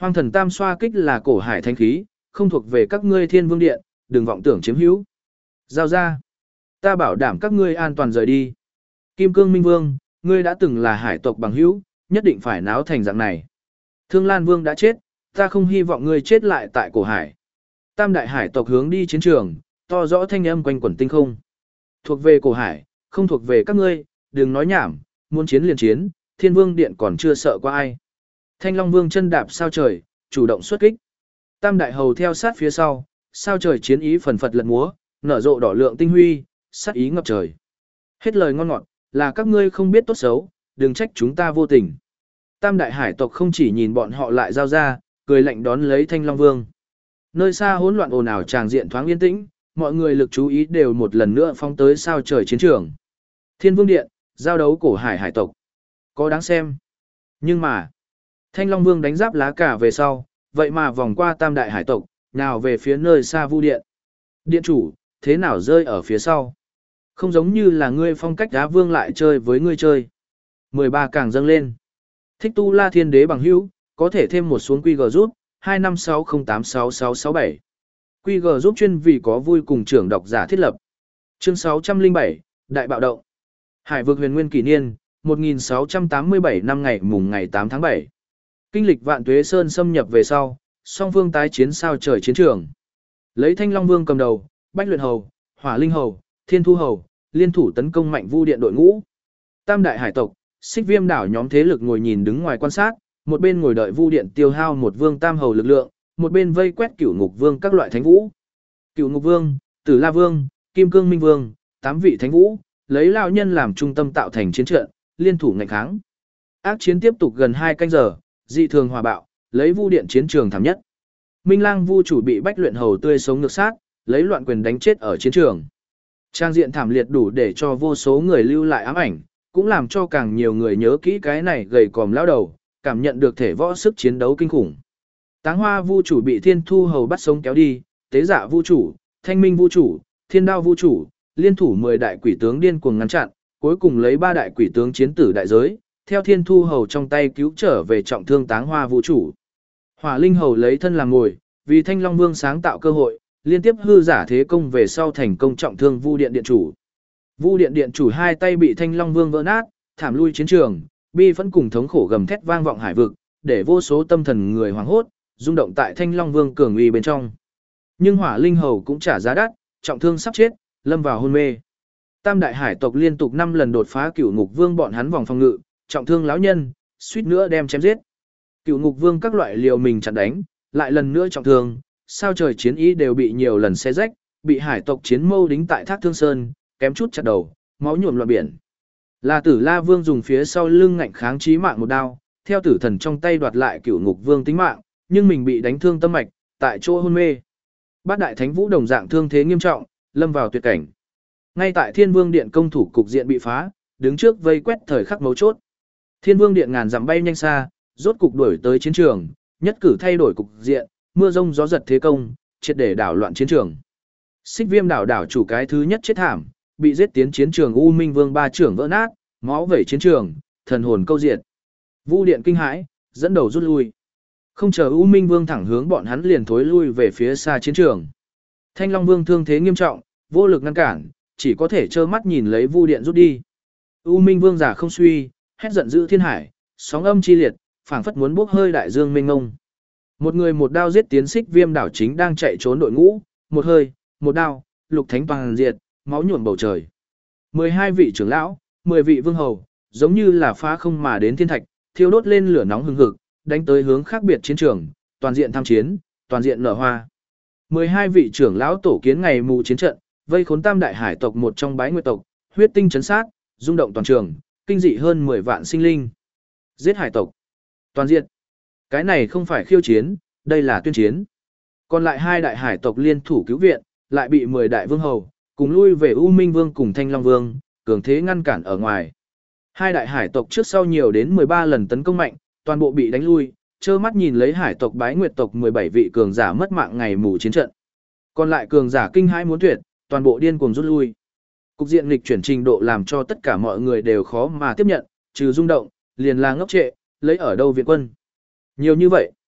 Hoang thần tam xoa kích là cổ hải thánh khí, không thuộc về các ngươi thiên vương điện, đừng vọng tưởng chiếm hữu. Giao ra. Ta bảo đảm các ngươi an toàn rời đi. Kim Cương Minh Vương, ngươi đã từng là hải tộc bằng hữu, nhất định phải náo thành dạng này. Thương Lan Vương đã chết, ta không hy vọng ngươi chết lại tại cổ hải. Tam đại hải tộc hướng đi chiến trường, to rõ thanh âm quanh quẩn tinh không. Thuộc về cổ hải, không thuộc về các ngươi, đừng nói nhảm, muốn chiến liền chiến, Thiên Vương Điện còn chưa sợ qua ai. Thanh Long Vương chân đạp sao trời, chủ động xuất kích. Tam đại hầu theo sát phía sau, sao trời chiến ý phần phật lật múa, nở rộ đỏ lượng tinh huy, sát ý ngập trời. Hết lời ngon ngọt, là các ngươi không biết tốt xấu, đừng trách chúng ta vô tình. Tam đại hải tộc không chỉ nhìn bọn họ lại giao ra, cười lạnh đón lấy Thanh Long Vương. Nơi xa hỗn loạn ồn ào tràng diện thoáng yên tĩnh, mọi người lực chú ý đều một lần nữa phóng tới sao trời chiến trường. Thiên Vương Điện, giao đấu cổ hải hải tộc. Có đáng xem. Nhưng mà, Thanh Long Vương đánh giáp lá cả về sau, vậy mà vòng qua tam đại hải tộc, nào về phía nơi xa Vu Điện. Điện chủ, thế nào rơi ở phía sau? Không giống như là ngươi phong cách đá vương lại chơi với ngươi chơi. mười ba càng dâng lên. Thích Tu La Thiên Đế bằng hữu, có thể thêm một xuống quy gờ giúp, hai năm sáu không tám sáu sáu sáu bảy. quy giê giúp chuyên vì có vui cùng trưởng độc giả thiết lập. Chương sáu trăm lẻ bảy, Đại bạo động. Hải vực huyền nguyên kỷ niên, một nghìn sáu trăm tám mươi bảy năm ngày mùng ngày tám tháng bảy. Kinh lịch Vạn Tuế Sơn xâm nhập về sau, song phương tái chiến sao trời chiến trường. Lấy Thanh Long Vương cầm đầu, Bách Luyện Hầu, Hỏa Linh Hầu, Thiên Thu Hầu, liên thủ tấn công mạnh Vu Điện đội ngũ. Tam đại hải tộc, Xích Viêm đảo nhóm thế lực ngồi nhìn đứng ngoài quan sát, một bên ngồi đợi Vu Điện tiêu hao một vương tam hầu lực lượng, một bên vây quét Cửu Ngục Vương các loại thánh vũ. Cửu Ngục Vương, Tử La Vương, Kim Cương Minh Vương, tám vị thánh vũ, lấy lão nhân làm trung tâm tạo thành chiến trận, liên thủ nghênh kháng. Ác chiến tiếp tục gần hai canh giờ, dị thường hòa bạo, lấy Vu Điện chiến trường thảm nhất. Minh Lang Vu chủ bị Bách Luyện Hầu tươi sống ngược sát, lấy loạn quyền đánh chết ở chiến trường. Trang diện thảm liệt đủ để cho vô số người lưu lại ám ảnh, cũng làm cho càng nhiều người nhớ kỹ cái này gầy còm lão đầu, cảm nhận được thể võ sức chiến đấu kinh khủng. Táng Hoa Vu chủ bị Thiên Thu Hầu bắt sống kéo đi, Tế Dạ Vu chủ, Thanh Minh Vu chủ, Thiên Đao Vu chủ, liên thủ mười đại quỷ tướng điên cuồng ngăn chặn, cuối cùng lấy ba đại quỷ tướng chiến tử đại giới, theo Thiên Thu Hầu trong tay cứu trở về trọng thương Táng Hoa Vu chủ. Hỏa Linh Hầu lấy thân làm ngồi, vì Thanh Long Vương sáng tạo cơ hội, liên tiếp hư giả thế công về sau thành công trọng thương Vu Điện điện chủ. Vu Điện điện chủ hai tay bị Thanh Long Vương vỡ nát, thảm lui chiến trường, bi vẫn cùng thống khổ gầm thét vang vọng hải vực, để vô số tâm thần người hoảng hốt, rung động tại Thanh Long Vương cường uy bên trong. Nhưng Hỏa Linh Hầu cũng trả giá đắt, trọng thương sắp chết, lâm vào hôn mê. Tam đại hải tộc liên tục năm lần đột phá Cửu Ngục Vương bọn hắn vòng phòng ngự, trọng thương lão nhân, suýt nữa đem chém giết. Cửu Ngục Vương các loại liều mình chặn đánh, lại lần nữa trọng thương, sao trời chiến ý đều bị nhiều lần xé rách, bị hải tộc chiến mâu đính tại Thác Thương Sơn, kém chút chặt đầu, máu nhuộm loạn biển. Là Tử La Vương dùng phía sau lưng ngạnh kháng chí mạng một đao, theo tử thần trong tay đoạt lại Cửu Ngục Vương tính mạng, nhưng mình bị đánh thương tâm mạch, tại chỗ hôn mê. Bát đại thánh vũ đồng dạng thương thế nghiêm trọng, lâm vào tuyệt cảnh. Ngay tại Thiên Vương Điện công thủ cục diện bị phá, đứng trước vây quét thời khắc mấu chốt. Thiên Vương Điện ngàn dặm bay nhanh xa, rốt cục đuổi tới chiến trường, nhất cử thay đổi cục diện, mưa rông gió giật thế công, triệt để đảo loạn chiến trường. Xích Viêm đảo đảo chủ cái thứ nhất chết thảm, bị giết tiến chiến trường U Minh Vương ba trưởng vỡ nát, máu vẩy chiến trường, thần hồn câu diệt. Vu Điện kinh hãi, dẫn đầu rút lui. Không chờ U Minh Vương thẳng hướng bọn hắn liền thối lui về phía xa chiến trường. Thanh Long Vương thương thế nghiêm trọng, vô lực ngăn cản, chỉ có thể trơ mắt nhìn lấy Vu Điện rút đi. U Minh Vương giả không suy, hét giận dữ thiên hải, sóng âm chi liệt, phảng phất muốn bốc hơi đại dương mênh mông. Một người một đao giết tiến Xích Viêm đảo chính đang chạy trốn đội ngũ, một hơi, một đao, lục thánh toàn diệt, máu nhuộm bầu trời. mười hai vị trưởng lão, mười vị vương hầu, giống như là phá không mà đến thiên thạch, thiêu đốt lên lửa nóng hừng hực, đánh tới hướng khác biệt chiến trường, toàn diện tham chiến, toàn diện nở hoa. mười hai vị trưởng lão tổ kiến ngày mù chiến trận, vây khốn tam đại hải tộc một trong Bái Nguyệt tộc, huyết tinh chấn sát, rung động toàn trường, kinh dị hơn mười vạn sinh linh. Giết hải tộc, toàn diện. Cái này không phải khiêu chiến, đây là tuyên chiến. Còn lại hai đại hải tộc liên thủ cứu viện, lại bị mười đại vương hầu, cùng lui về U Minh Vương cùng Thanh Long Vương, cường thế ngăn cản ở ngoài. Hai đại hải tộc trước sau nhiều đến mười ba lần tấn công mạnh, toàn bộ bị đánh lui, trơ mắt nhìn lấy hải tộc Bái Nguyệt tộc mười bảy vị cường giả mất mạng ngày mù chiến trận. Còn lại cường giả kinh hãi muốn tuyệt, toàn bộ điên cuồng rút lui. Cục diện nghịch chuyển trình độ làm cho tất cả mọi người đều khó mà tiếp nhận, trừ rung động, liền là ngốc trệ, lấy ở đâu viện quân. Nhiều như vậy.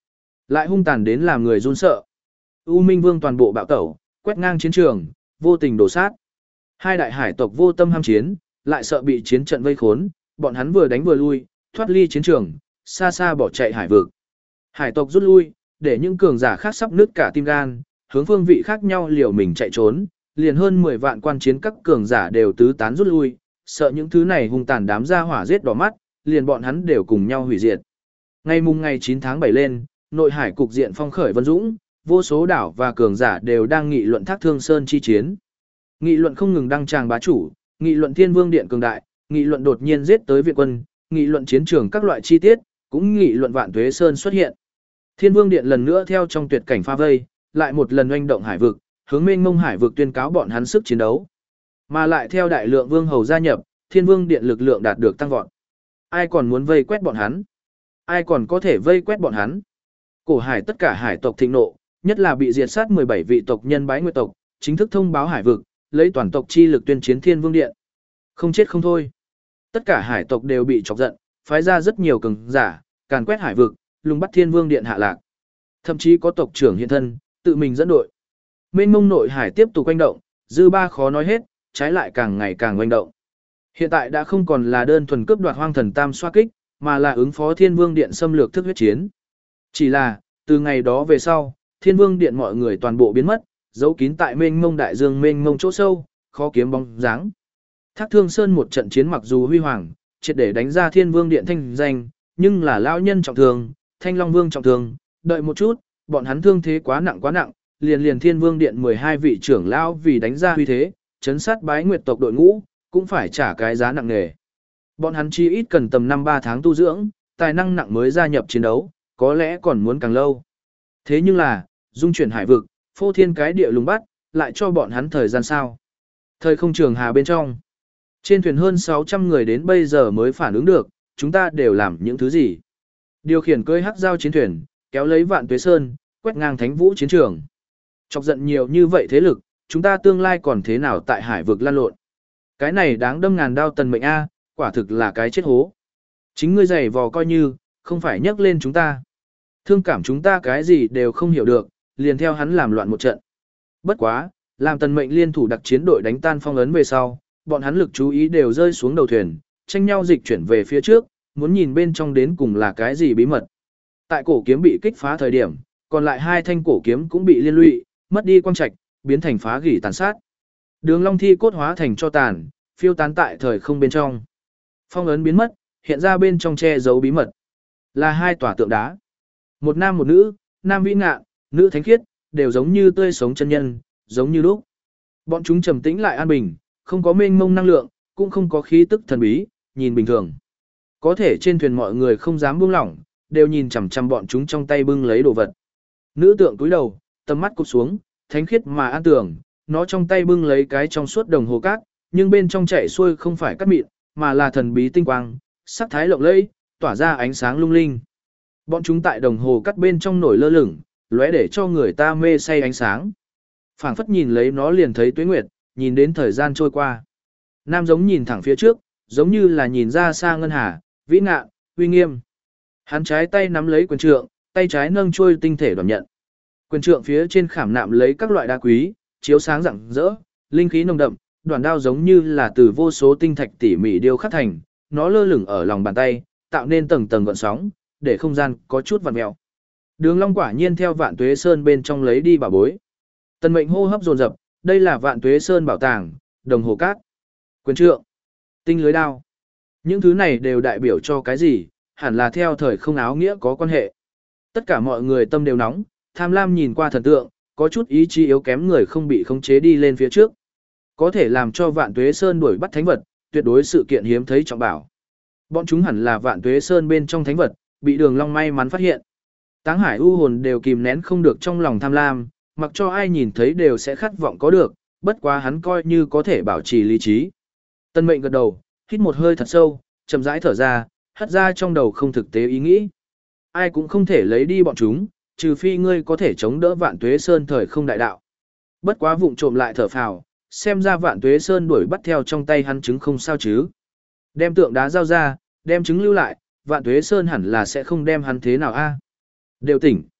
Lại hung tàn đến làm người run sợ. U Minh Vương toàn bộ bạo tẩu, quét ngang chiến trường, vô tình đổ sát. Hai đại hải tộc vô tâm ham chiến, lại sợ bị chiến trận vây khốn, bọn hắn vừa đánh vừa lui, thoát ly chiến trường, xa xa bỏ chạy hải vực. Hải tộc rút lui, để những cường giả khác sắp nứt cả tim gan, hướng phương vị khác nhau liều mình chạy trốn, liền hơn mười vạn quan chiến các cường giả đều tứ tán rút lui, sợ những thứ này hung tàn đám gia hỏa giết đỏ mắt, liền bọn hắn đều cùng nhau hủy diệt. Ngày mùng ngày chín tháng bảy lên, nội hải cục diện phong khởi vân dũng, vô số đảo và cường giả đều đang nghị luận Thác Thương Sơn chi chiến. Nghị luận không ngừng đăng tràng bá chủ, nghị luận Thiên Vương Điện cường đại, nghị luận đột nhiên giết tới viện quân, nghị luận chiến trường các loại chi tiết, cũng nghị luận Vạn Tuế Sơn xuất hiện. Thiên Vương Điện lần nữa theo trong tuyệt cảnh pha vây, lại một lần oanh động hải vực, hướng mênh mông hải vực tuyên cáo bọn hắn sức chiến đấu. Mà lại theo đại lượng vương hầu gia nhập, Thiên Vương Điện lực lượng đạt được tăng vọt. Ai còn muốn vây quét bọn hắn? Ai còn có thể vây quét bọn hắn? Cổ hải tất cả hải tộc thịnh nộ, nhất là bị diệt sát mười bảy vị tộc nhân Bái Nguyệt tộc, chính thức thông báo hải vực, lấy toàn tộc chi lực tuyên chiến Thiên Vương Điện. Không chết không thôi. Tất cả hải tộc đều bị chọc giận, phái ra rất nhiều cường giả, càn quét hải vực, lùng bắt Thiên Vương Điện hạ lạc. Thậm chí có tộc trưởng hiện thân, tự mình dẫn đội. Mênh mông nội hải tiếp tục quanh động, dư ba khó nói hết, trái lại càng ngày càng quanh động. Hiện tại đã không còn là đơn thuần cướp đoạt hoang thần tam xoa kích, mà là ứng phó Thiên Vương Điện xâm lược thức huyết chiến. Chỉ là, từ ngày đó về sau, Thiên Vương Điện mọi người toàn bộ biến mất, giấu kín tại mênh mông đại dương mênh mông chỗ sâu, khó kiếm bóng dáng. Thác Thương Sơn một trận chiến mặc dù huy hoàng, triệt để đánh ra Thiên Vương Điện thanh danh, nhưng là lão nhân trọng thương, Thanh Long Vương trọng thương, đợi một chút, bọn hắn thương thế quá nặng quá nặng, liền liền Thiên Vương Điện mười hai vị trưởng lão vì đánh ra huy thế, chấn sát Bái Nguyệt tộc đội ngũ, cũng phải trả cái giá nặng nề. Bọn hắn chi ít cần tầm năm ba tháng tu dưỡng, tài năng nặng mới gia nhập chiến đấu, có lẽ còn muốn càng lâu. Thế nhưng là, dung chuyển hải vực, phô thiên cái địa lùng bắt, lại cho bọn hắn thời gian sao. Thời không trường hà bên trong. Trên thuyền hơn sáu trăm người đến bây giờ mới phản ứng được, chúng ta đều làm những thứ gì. Điều khiển cưỡi hắc giao chiến thuyền, kéo lấy Vạn Tuế Sơn, quét ngang Thánh Vũ chiến trường. Chọc giận nhiều như vậy thế lực, chúng ta tương lai còn thế nào tại hải vực lan lộn. Cái này đáng đâm ngàn đao tần mệnh A, quả thực là cái chết hố. Chính ngươi giày vò coi như, không phải nhắc lên chúng ta. Thương cảm chúng ta cái gì đều không hiểu được, liền theo hắn làm loạn một trận. Bất quá, làm tần mệnh liên thủ đặc chiến đội đánh tan phong ấn về sau, bọn hắn lực chú ý đều rơi xuống đầu thuyền, tranh nhau dịch chuyển về phía trước, muốn nhìn bên trong đến cùng là cái gì bí mật. Tại cổ kiếm bị kích phá thời điểm, còn lại hai thanh cổ kiếm cũng bị liên lụy, mất đi quang trạch, biến thành phá gỉ tàn sát. Đường Long thi cốt hóa thành cho tàn, phiêu tán tại thời không bên trong. Phong ấn biến mất, hiện ra bên trong che giấu bí mật. Là hai tòa tượng đá. Một nam một nữ, nam vĩ ngạn, nữ thánh khiết, đều giống như tươi sống chân nhân, giống như lúc. Bọn chúng trầm tĩnh lại an bình, không có mênh mông năng lượng, cũng không có khí tức thần bí, nhìn bình thường. Có thể trên thuyền mọi người không dám buông lỏng, đều nhìn chằm chằm bọn chúng trong tay bưng lấy đồ vật. Nữ tượng cúi đầu, tầm mắt cụp xuống, thánh khiết mà an tưởng, nó trong tay bưng lấy cái trong suốt đồng hồ cát, nhưng bên trong chảy xuôi không phải cát mịn, mà là thần bí tinh quang, sắc thái lộng lẫy, tỏa ra ánh sáng lung linh. Bọn chúng tại đồng hồ cát bên trong nổi lơ lửng, lóe để cho người ta mê say ánh sáng. Phảng phất nhìn lấy nó liền thấy tuế nguyệt, nhìn đến thời gian trôi qua. Nam giống nhìn thẳng phía trước, giống như là nhìn ra xa ngân hà, vĩ ngạn, uy nghiêm. Hắn trái tay nắm lấy quyền trượng, tay trái nâng trôi tinh thể đoản nhận. Quyền trượng phía trên khảm nạm lấy các loại đá quý, chiếu sáng rạng rỡ, linh khí nồng đậm, đoạn đao giống như là từ vô số tinh thạch tỉ mỉ điêu khắc thành, nó lơ lửng ở lòng bàn tay, tạo nên tầng tầng gợn sóng, để không gian có chút vặn mèo. Đường Long quả nhiên theo Vạn Tuế Sơn bên trong lấy đi bảo bối. Tần Mệnh hô hấp dồn dập, đây là Vạn Tuế Sơn bảo tàng, đồng hồ cát, quyền trượng, tinh lưới đao. Những thứ này đều đại biểu cho cái gì, hẳn là theo thời không áo nghĩa có quan hệ. Tất cả mọi người tâm đều nóng, tham lam nhìn qua thần tượng, có chút ý chí yếu kém người không bị khống chế đi lên phía trước. Có thể làm cho Vạn Tuế Sơn đuổi bắt thánh vật, tuyệt đối sự kiện hiếm thấy trọng bảo. Bọn chúng hẳn là Vạn Tuế Sơn bên trong thánh vật, bị Đường Long may mắn phát hiện. Táng Hải u hồn đều kìm nén không được trong lòng tham lam, mặc cho ai nhìn thấy đều sẽ khát vọng có được, bất quá hắn coi như có thể bảo trì lý trí. Tân Mệnh gật đầu, hít một hơi thật sâu, chậm rãi thở ra, hất ra trong đầu không thực tế ý nghĩ. Ai cũng không thể lấy đi bọn chúng, trừ phi ngươi có thể chống đỡ Vạn Tuế Sơn thời không đại đạo. Bất quá vụng trộm lại thở phào, xem ra Vạn Tuế Sơn đuổi bắt theo trong tay hắn chứng không sao chứ. Đem tượng đá giao ra, đem chứng lưu lại, Vạn Tuế Sơn hẳn là sẽ không đem hắn thế nào a. Đều tỉnh.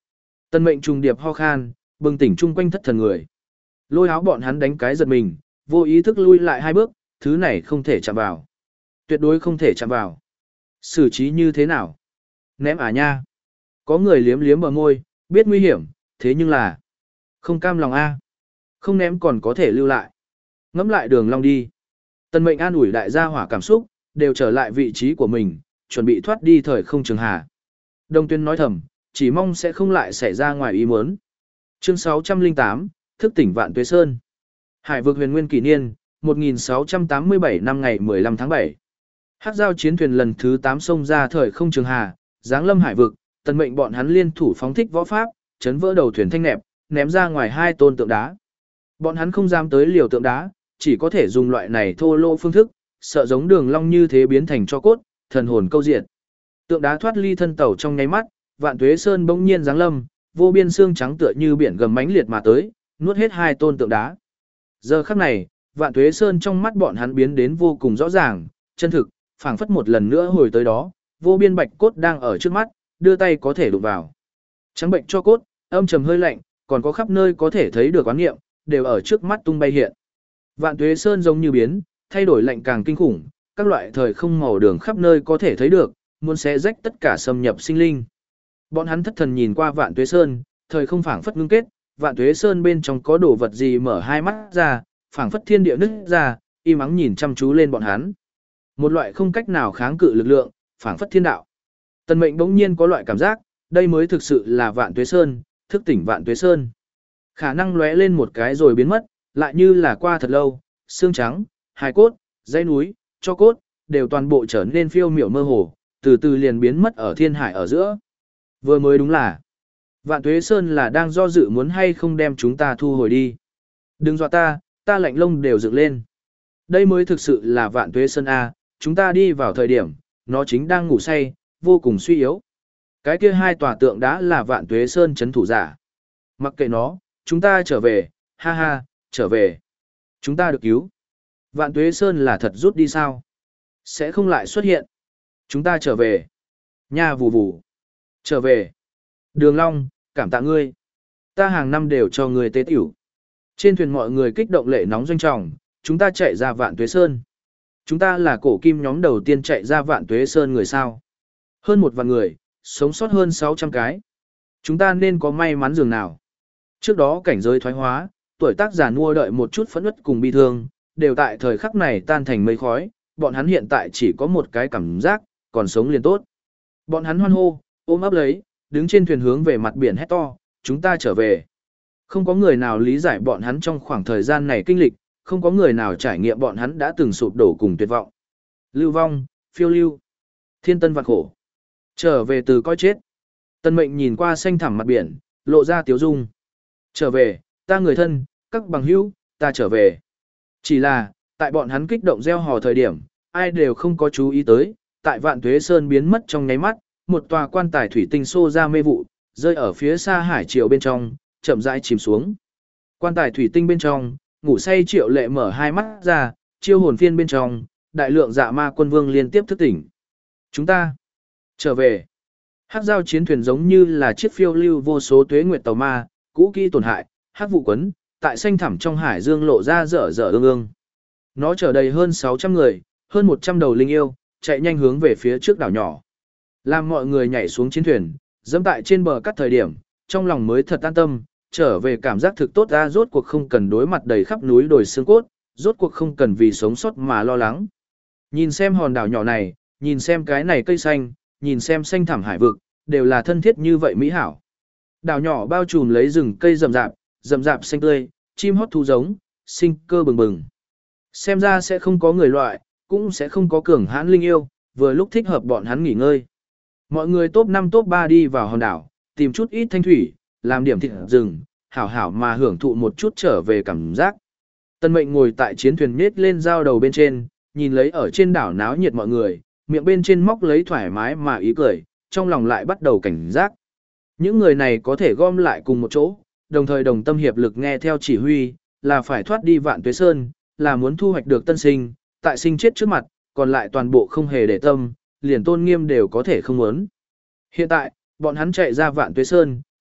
Tân mệnh trùng điệp ho khan, bừng tỉnh chung quanh thất thần người. Lôi áo bọn hắn đánh cái giật mình, vô ý thức lui lại hai bước, thứ này không thể chạm vào. Tuyệt đối không thể chạm vào. Xử trí như thế nào? Ném à nha. Có người liếm liếm bờ môi, biết nguy hiểm, thế nhưng là không cam lòng a. Không ném còn có thể lưu lại. Ngẫm lại đường long đi. Tân mệnh an ủi đại gia hỏa cảm xúc, đều trở lại vị trí của mình, chuẩn bị thoát đi thời không trường hà. Đông Tuyên nói thầm, chỉ mong sẽ không lại xảy ra ngoài ý muốn. Chương sáu trăm lẻ tám, thức tỉnh Vạn Tuế Sơn. Hải vực huyền nguyên kỷ niên, một nghìn sáu trăm tám mươi bảy năm ngày mười lăm tháng bảy. Hắc giao chiến thuyền lần thứ tám xông ra thời không trường hà, giáng lâm hải vực, tần mệnh bọn hắn liên thủ phóng thích võ pháp, chấn vỡ đầu thuyền thanh nẹp, ném ra ngoài hai tôn tượng đá. Bọn hắn không dám tới liều tượng đá, chỉ có thể dùng loại này thô lỗ phương thức, sợ giống đường long như thế biến thành cho cốt, thần hồn câu diệt. Tượng đá thoát ly thân tàu trong nháy mắt, Vạn Tuế Sơn bỗng nhiên giáng lâm, vô biên xương trắng tựa như biển gầm mãnh liệt mà tới, nuốt hết hai tôn tượng đá. Giờ khắc này, Vạn Tuế Sơn trong mắt bọn hắn biến đến vô cùng rõ ràng, chân thực, phảng phất một lần nữa hồi tới đó, vô biên bạch cốt đang ở trước mắt, đưa tay có thể đụng vào. Trắng bệnh cho cốt, âm trầm hơi lạnh, còn có khắp nơi có thể thấy được quán nghiệm, đều ở trước mắt tung bay hiện. Vạn Tuế Sơn giống như biến, thay đổi lạnh càng kinh khủng, các loại thời không màu đường khắp nơi có thể thấy được, muốn xé rách tất cả xâm nhập sinh linh. Bọn hắn thất thần nhìn qua Vạn Tuế Sơn, thời không phảng phất ngưng kết, Vạn Tuế Sơn bên trong có đồ vật gì mở hai mắt ra, phảng phất thiên địa nứt ra, im ắng nhìn chăm chú lên bọn hắn. Một loại không cách nào kháng cự lực lượng, phảng phất thiên đạo. Tần Mệnh bỗng nhiên có loại cảm giác, đây mới thực sự là Vạn Tuế Sơn, thức tỉnh Vạn Tuế Sơn. Khả năng lóe lên một cái rồi biến mất, lại như là qua thật lâu, xương trắng, hài cốt, dãy núi, cho cốt, đều toàn bộ trở nên phiêu miểu mơ hồ, từ từ liền biến mất ở thiên hải ở giữa. Vừa mới đúng là, Vạn Tuế Sơn là đang do dự muốn hay không đem chúng ta thu hồi đi. Đừng dọa ta, ta lạnh lông đều dựng lên. Đây mới thực sự là Vạn Tuế Sơn A, chúng ta đi vào thời điểm, nó chính đang ngủ say, vô cùng suy yếu. Cái kia hai tòa tượng đã là Vạn Tuế Sơn chấn thủ giả. Mặc kệ nó, chúng ta trở về, ha ha, trở về. Chúng ta được cứu. Vạn Tuế Sơn là thật rút đi sao? Sẽ không lại xuất hiện. Chúng ta trở về. Nha vù vù. Trở về. Đường Long, cảm tạ ngươi. Ta hàng năm đều cho ngươi tế tiểu. Trên thuyền mọi người kích động lệ nóng doanh trọng, chúng ta chạy ra Vạn Tuế Sơn. Chúng ta là cổ kim nhóm đầu tiên chạy ra Vạn Tuế Sơn người sao. Hơn một vạn người, sống sót hơn sáu trăm cái. Chúng ta nên có may mắn dường nào. Trước đó cảnh giới thoái hóa, tuổi tác già nua đợi một chút phẫn uất cùng bi thương, đều tại thời khắc này tan thành mây khói, bọn hắn hiện tại chỉ có một cái cảm giác, còn sống liền tốt. Bọn hắn hoan hô, ôm ấp lấy, đứng trên thuyền hướng về mặt biển hét to, chúng ta trở về. Không có người nào lý giải bọn hắn trong khoảng thời gian này kinh lịch, không có người nào trải nghiệm bọn hắn đã từng sụp đổ cùng tuyệt vọng. Lưu vong, phiêu lưu, thiên tân vạn khổ. Trở về từ coi chết. Tân mệnh nhìn qua xanh thẳm mặt biển, lộ ra tiếu dung. Trở về, ta người thân, các bằng hữu, ta trở về. Chỉ là, tại bọn hắn kích động gieo hò thời điểm, ai đều không có chú ý tới, tại Vạn Tuế Sơn biến mất trong nháy mắt, một tòa quan tài thủy tinh xô ra mê vụ, rơi ở phía xa hải triều bên trong, chậm rãi chìm xuống. Quan tài thủy tinh bên trong, ngủ say Triệu Lệ mở hai mắt ra, chiêu hồn phiên bên trong, đại lượng dạ ma quân vương liên tiếp thức tỉnh. Chúng ta trở về. Hắc giao chiến thuyền giống như là chiếc phiêu lưu vô số tuế nguyệt tàu ma, cũ kỹ tổn hại, hắc vụ quấn, tại xanh thẳm trong hải dương lộ ra dở dở ương ương. Nó chở đầy hơn sáu trăm người, hơn một trăm đầu linh yêu, chạy nhanh hướng về phía trước đảo nhỏ. Làm mọi người nhảy xuống chiến thuyền, dẫm tại trên bờ cắt thời điểm, trong lòng mới thật an tâm, trở về cảm giác thực tốt ra, rốt cuộc không cần đối mặt đầy khắp núi đồi xương cốt, rốt cuộc không cần vì sống sót mà lo lắng. Nhìn xem hòn đảo nhỏ này, nhìn xem cái này cây xanh, nhìn xem xanh thẳm hải vực, đều là thân thiết như vậy mỹ hảo. Đảo nhỏ bao trùm lấy rừng cây rậm rạp, rậm rạp xanh tươi, chim hót thú giống, sinh cơ bừng bừng. Xem ra sẽ không có người loại, cũng sẽ không có cường hãn linh yêu, vừa lúc thích hợp bọn hắn nghỉ ngơi. Mọi người top năm top ba đi vào hòn đảo, tìm chút ít thanh thủy, làm điểm thịt rừng, hảo hảo mà hưởng thụ một chút trở về cảm giác. Tân mệnh ngồi tại chiến thuyền nết lên giao đầu bên trên, nhìn lấy ở trên đảo náo nhiệt mọi người, miệng bên trên móc lấy thoải mái mà ý cười, trong lòng lại bắt đầu cảnh giác. Những người này có thể gom lại cùng một chỗ, đồng thời đồng tâm hiệp lực nghe theo chỉ huy, là phải thoát đi Vạn Tuế Sơn, là muốn thu hoạch được tân sinh, tại sinh chết trước mặt, còn lại toàn bộ không hề để tâm, liền tôn nghiêm đều có thể không muốn. Hiện tại, bọn hắn chạy ra Vạn Tuế Sơn,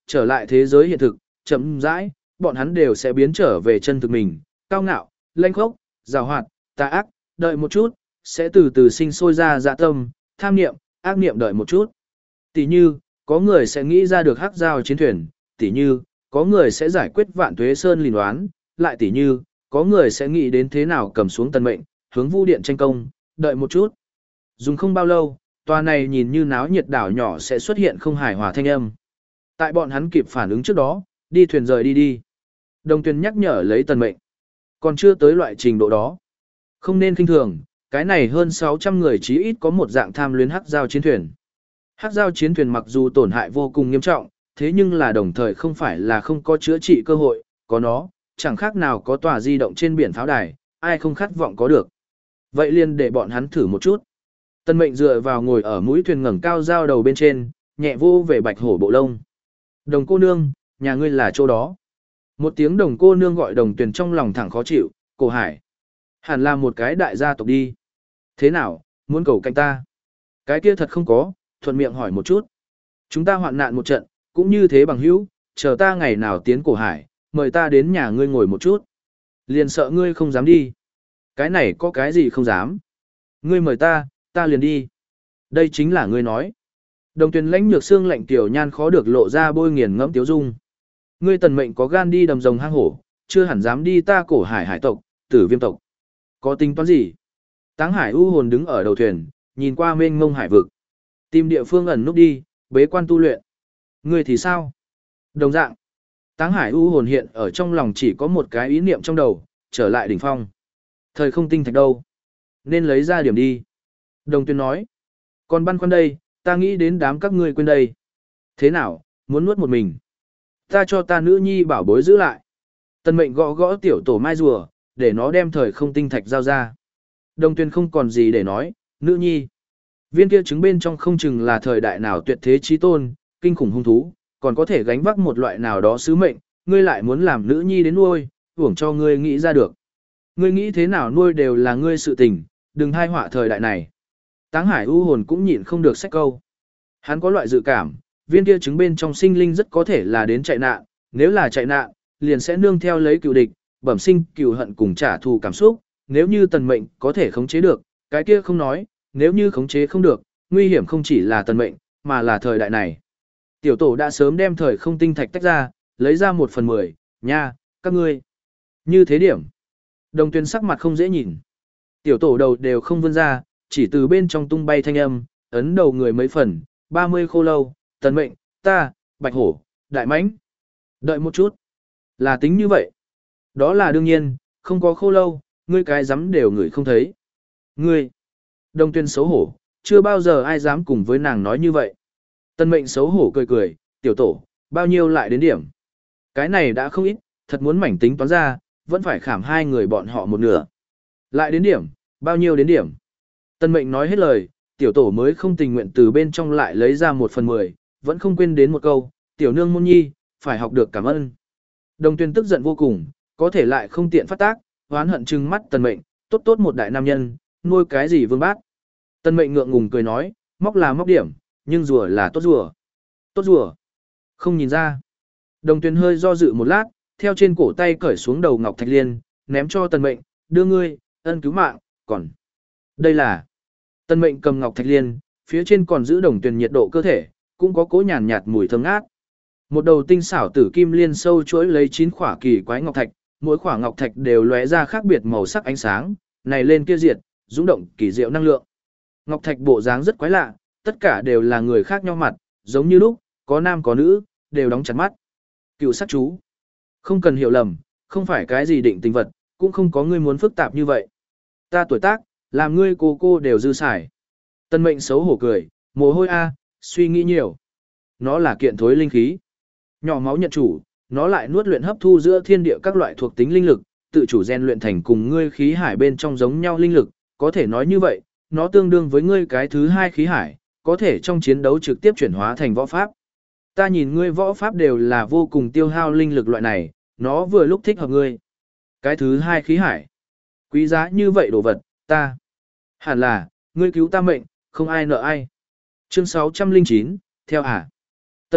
trở lại thế giới hiện thực, chậm rãi, bọn hắn đều sẽ biến trở về chân thực mình, cao ngạo, lanh khốc, giàu hoạt, tà ác, đợi một chút, sẽ từ từ sinh sôi ra dạ tâm, tham niệm, ác niệm đợi một chút. Tỷ như, có người sẽ nghĩ ra được hắc giao chiến thuyền, tỷ như, có người sẽ giải quyết vạn tuế sơn lìn đoán, lại tỷ như, có người sẽ nghĩ đến thế nào cầm xuống tần mệnh, hướng vu điện tranh công, đợi một chút. Dùng không bao lâu, tòa này nhìn như náo nhiệt đảo nhỏ sẽ xuất hiện không hài hòa thanh âm. Tại bọn hắn kịp phản ứng trước đó, đi thuyền rời đi đi. Đồng Tuyền nhắc nhở lấy tần mệnh. Còn chưa tới loại trình độ đó. Không nên kinh thường, cái này hơn sáu trăm người chí ít có một dạng tham luyến hắc giao chiến thuyền. Hắc giao chiến thuyền mặc dù tổn hại vô cùng nghiêm trọng, thế nhưng là đồng thời không phải là không có chữa trị cơ hội, có nó, chẳng khác nào có tòa di động trên biển pháo đài, ai không khát vọng có được. Vậy liền để bọn hắn thử một chút. Tân mệnh dựa vào ngồi ở mũi thuyền ngẩng cao giao đầu bên trên, nhẹ vô về bạch hổ bộ lông. Đồng cô nương, nhà ngươi là chỗ đó. Một tiếng đồng cô nương gọi đồng Tuyền trong lòng thẳng khó chịu, cổ hải. Hẳn là một cái đại gia tộc đi. Thế nào, muốn cầu cạnh ta? Cái kia thật không có, thuận miệng hỏi một chút. Chúng ta hoạn nạn một trận, cũng như thế bằng hữu, chờ ta ngày nào tiến cổ hải, mời ta đến nhà ngươi ngồi một chút. Liền sợ ngươi không dám đi. Cái này có cái gì không dám. Ngươi mời ta, ta liền đi. Đây chính là ngươi nói. Đồng Tuyền lãnh nhược xương lạnh tiểu nhan khó được lộ ra bôi nghiền ngẫm tiếu dung. Ngươi tần mệnh có gan đi đầm rồng hang hổ, chưa hẳn dám đi ta cổ hải hải tộc, tử viêm tộc. Có tính toán gì? Táng hải u hồn đứng ở đầu thuyền, nhìn qua mênh mông hải vực. Tìm địa phương ẩn núp đi, bế quan tu luyện. Ngươi thì sao? Đồng dạng. Táng hải u hồn hiện ở trong lòng chỉ có một cái ý niệm trong đầu, trở lại đỉnh phong. Thời không tinh thạch đâu? Nên lấy ra điểm đi. Đồng Tuyền nói. Còn băn khoăn đây, ta nghĩ đến đám các ngươi quên đây. Thế nào, muốn nuốt một mình? Ta cho ta nữ nhi bảo bối giữ lại. Tần mệnh gõ gõ tiểu tổ mai rùa, để nó đem thời không tinh thạch giao ra. Đồng Tuyền không còn gì để nói, nữ nhi. Viên kia trứng bên trong không chừng là thời đại nào tuyệt thế chí tôn, kinh khủng hung thú, còn có thể gánh vác một loại nào đó sứ mệnh, ngươi lại muốn làm nữ nhi đến nuôi, hưởng cho ngươi nghĩ ra được. Ngươi nghĩ thế nào nuôi đều là ngươi sự tình, đừng hai họa thời đại này. Táng hải u hồn cũng nhịn không được sách câu. Hắn có loại dự cảm, viên kia trứng bên trong sinh linh rất có thể là đến chạy nạn, nếu là chạy nạn, liền sẽ nương theo lấy cựu địch, bẩm sinh cừu hận cùng trả thù cảm xúc, nếu như tần mệnh có thể khống chế được, cái kia không nói, nếu như khống chế không được, nguy hiểm không chỉ là tần mệnh, mà là thời đại này. Tiểu tổ đã sớm đem thời không tinh thạch tách ra, lấy ra một phần mười, nha, các ngươi. Như thế điểm. Đồng Tuyền sắc mặt không dễ nhìn. Tiểu tổ đầu đều không vươn ra, chỉ từ bên trong tung bay thanh âm, ấn đầu người mấy phần, ba mươi khô lâu, tần mệnh, ta, bạch hổ, đại mãnh. Đợi một chút. Là tính như vậy. Đó là đương nhiên, không có khô lâu, ngươi cái dám đều người không thấy. Ngươi. Đồng Tuyền xấu hổ, chưa bao giờ ai dám cùng với nàng nói như vậy. Tần mệnh xấu hổ cười cười, tiểu tổ, bao nhiêu lại đến điểm. Cái này đã không ít, thật muốn mảnh tính toán ra, vẫn phải khảm hai người bọn họ một nửa. Lại đến điểm, bao nhiêu đến điểm. Tần mệnh nói hết lời, tiểu tổ mới không tình nguyện từ bên trong lại lấy ra một phần mười, vẫn không quên đến một câu, tiểu nương môn nhi, phải học được cảm ơn. Đồng Tuyền tức giận vô cùng, có thể lại không tiện phát tác, hoán hận trừng mắt tần mệnh, tốt tốt một đại nam nhân, nuôi cái gì vương bát. Tần mệnh ngượng ngùng cười nói, móc là móc điểm, nhưng rùa là tốt rùa. Tốt rùa. Không nhìn ra. Đồng Tuyền hơi do dự một lát, theo trên cổ tay cởi xuống đầu ngọc thạch liên, ném cho tần mệnh, đưa ngươi, ân cứu mạng, còn. Đây là. Tần mệnh cầm ngọc thạch liên, phía trên còn giữ Đồng Tuyền nhiệt độ cơ thể, cũng có cỗ nhàn nhạt mùi thơm ngát. Một đầu tinh xảo tử kim liên sâu chuỗi lấy chín khỏa kỳ quái ngọc thạch, mỗi khỏa ngọc thạch đều lóe ra khác biệt màu sắc ánh sáng, này lên kia diệt, rung động kỳ diệu năng lượng. Ngọc thạch bộ dáng rất quái lạ, tất cả đều là người khác nhau mặt, giống như lúc, có nam có nữ, đều đóng chặt mắt. Cựu sắc chú. Không cần hiểu lầm, không phải cái gì định tình vật, cũng không có ngươi muốn phức tạp như vậy. Ta tuổi tác, làm ngươi cô cô đều dư xài. Tân mệnh xấu hổ cười, mồ hôi a, suy nghĩ nhiều. Nó là kiện thối linh khí. Nhỏ máu nhận chủ, nó lại nuốt luyện hấp thu giữa thiên địa các loại thuộc tính linh lực, tự chủ gen luyện thành cùng ngươi khí hải bên trong giống nhau linh lực, có thể nói như vậy, nó tương đương với ngươi cái thứ hai khí hải, có thể trong chiến đấu trực tiếp chuyển hóa thành võ pháp. Ta nhìn ngươi võ pháp đều là vô cùng tiêu hao linh lực loại này, nó vừa lúc thích hợp ngươi. Cái thứ hai khí hải. Quý giá như vậy đồ vật, ta. Hẳn là, ngươi cứu ta mệnh, không ai nợ ai. Chương sáu trăm linh chín, theo hả? Tân mệnh,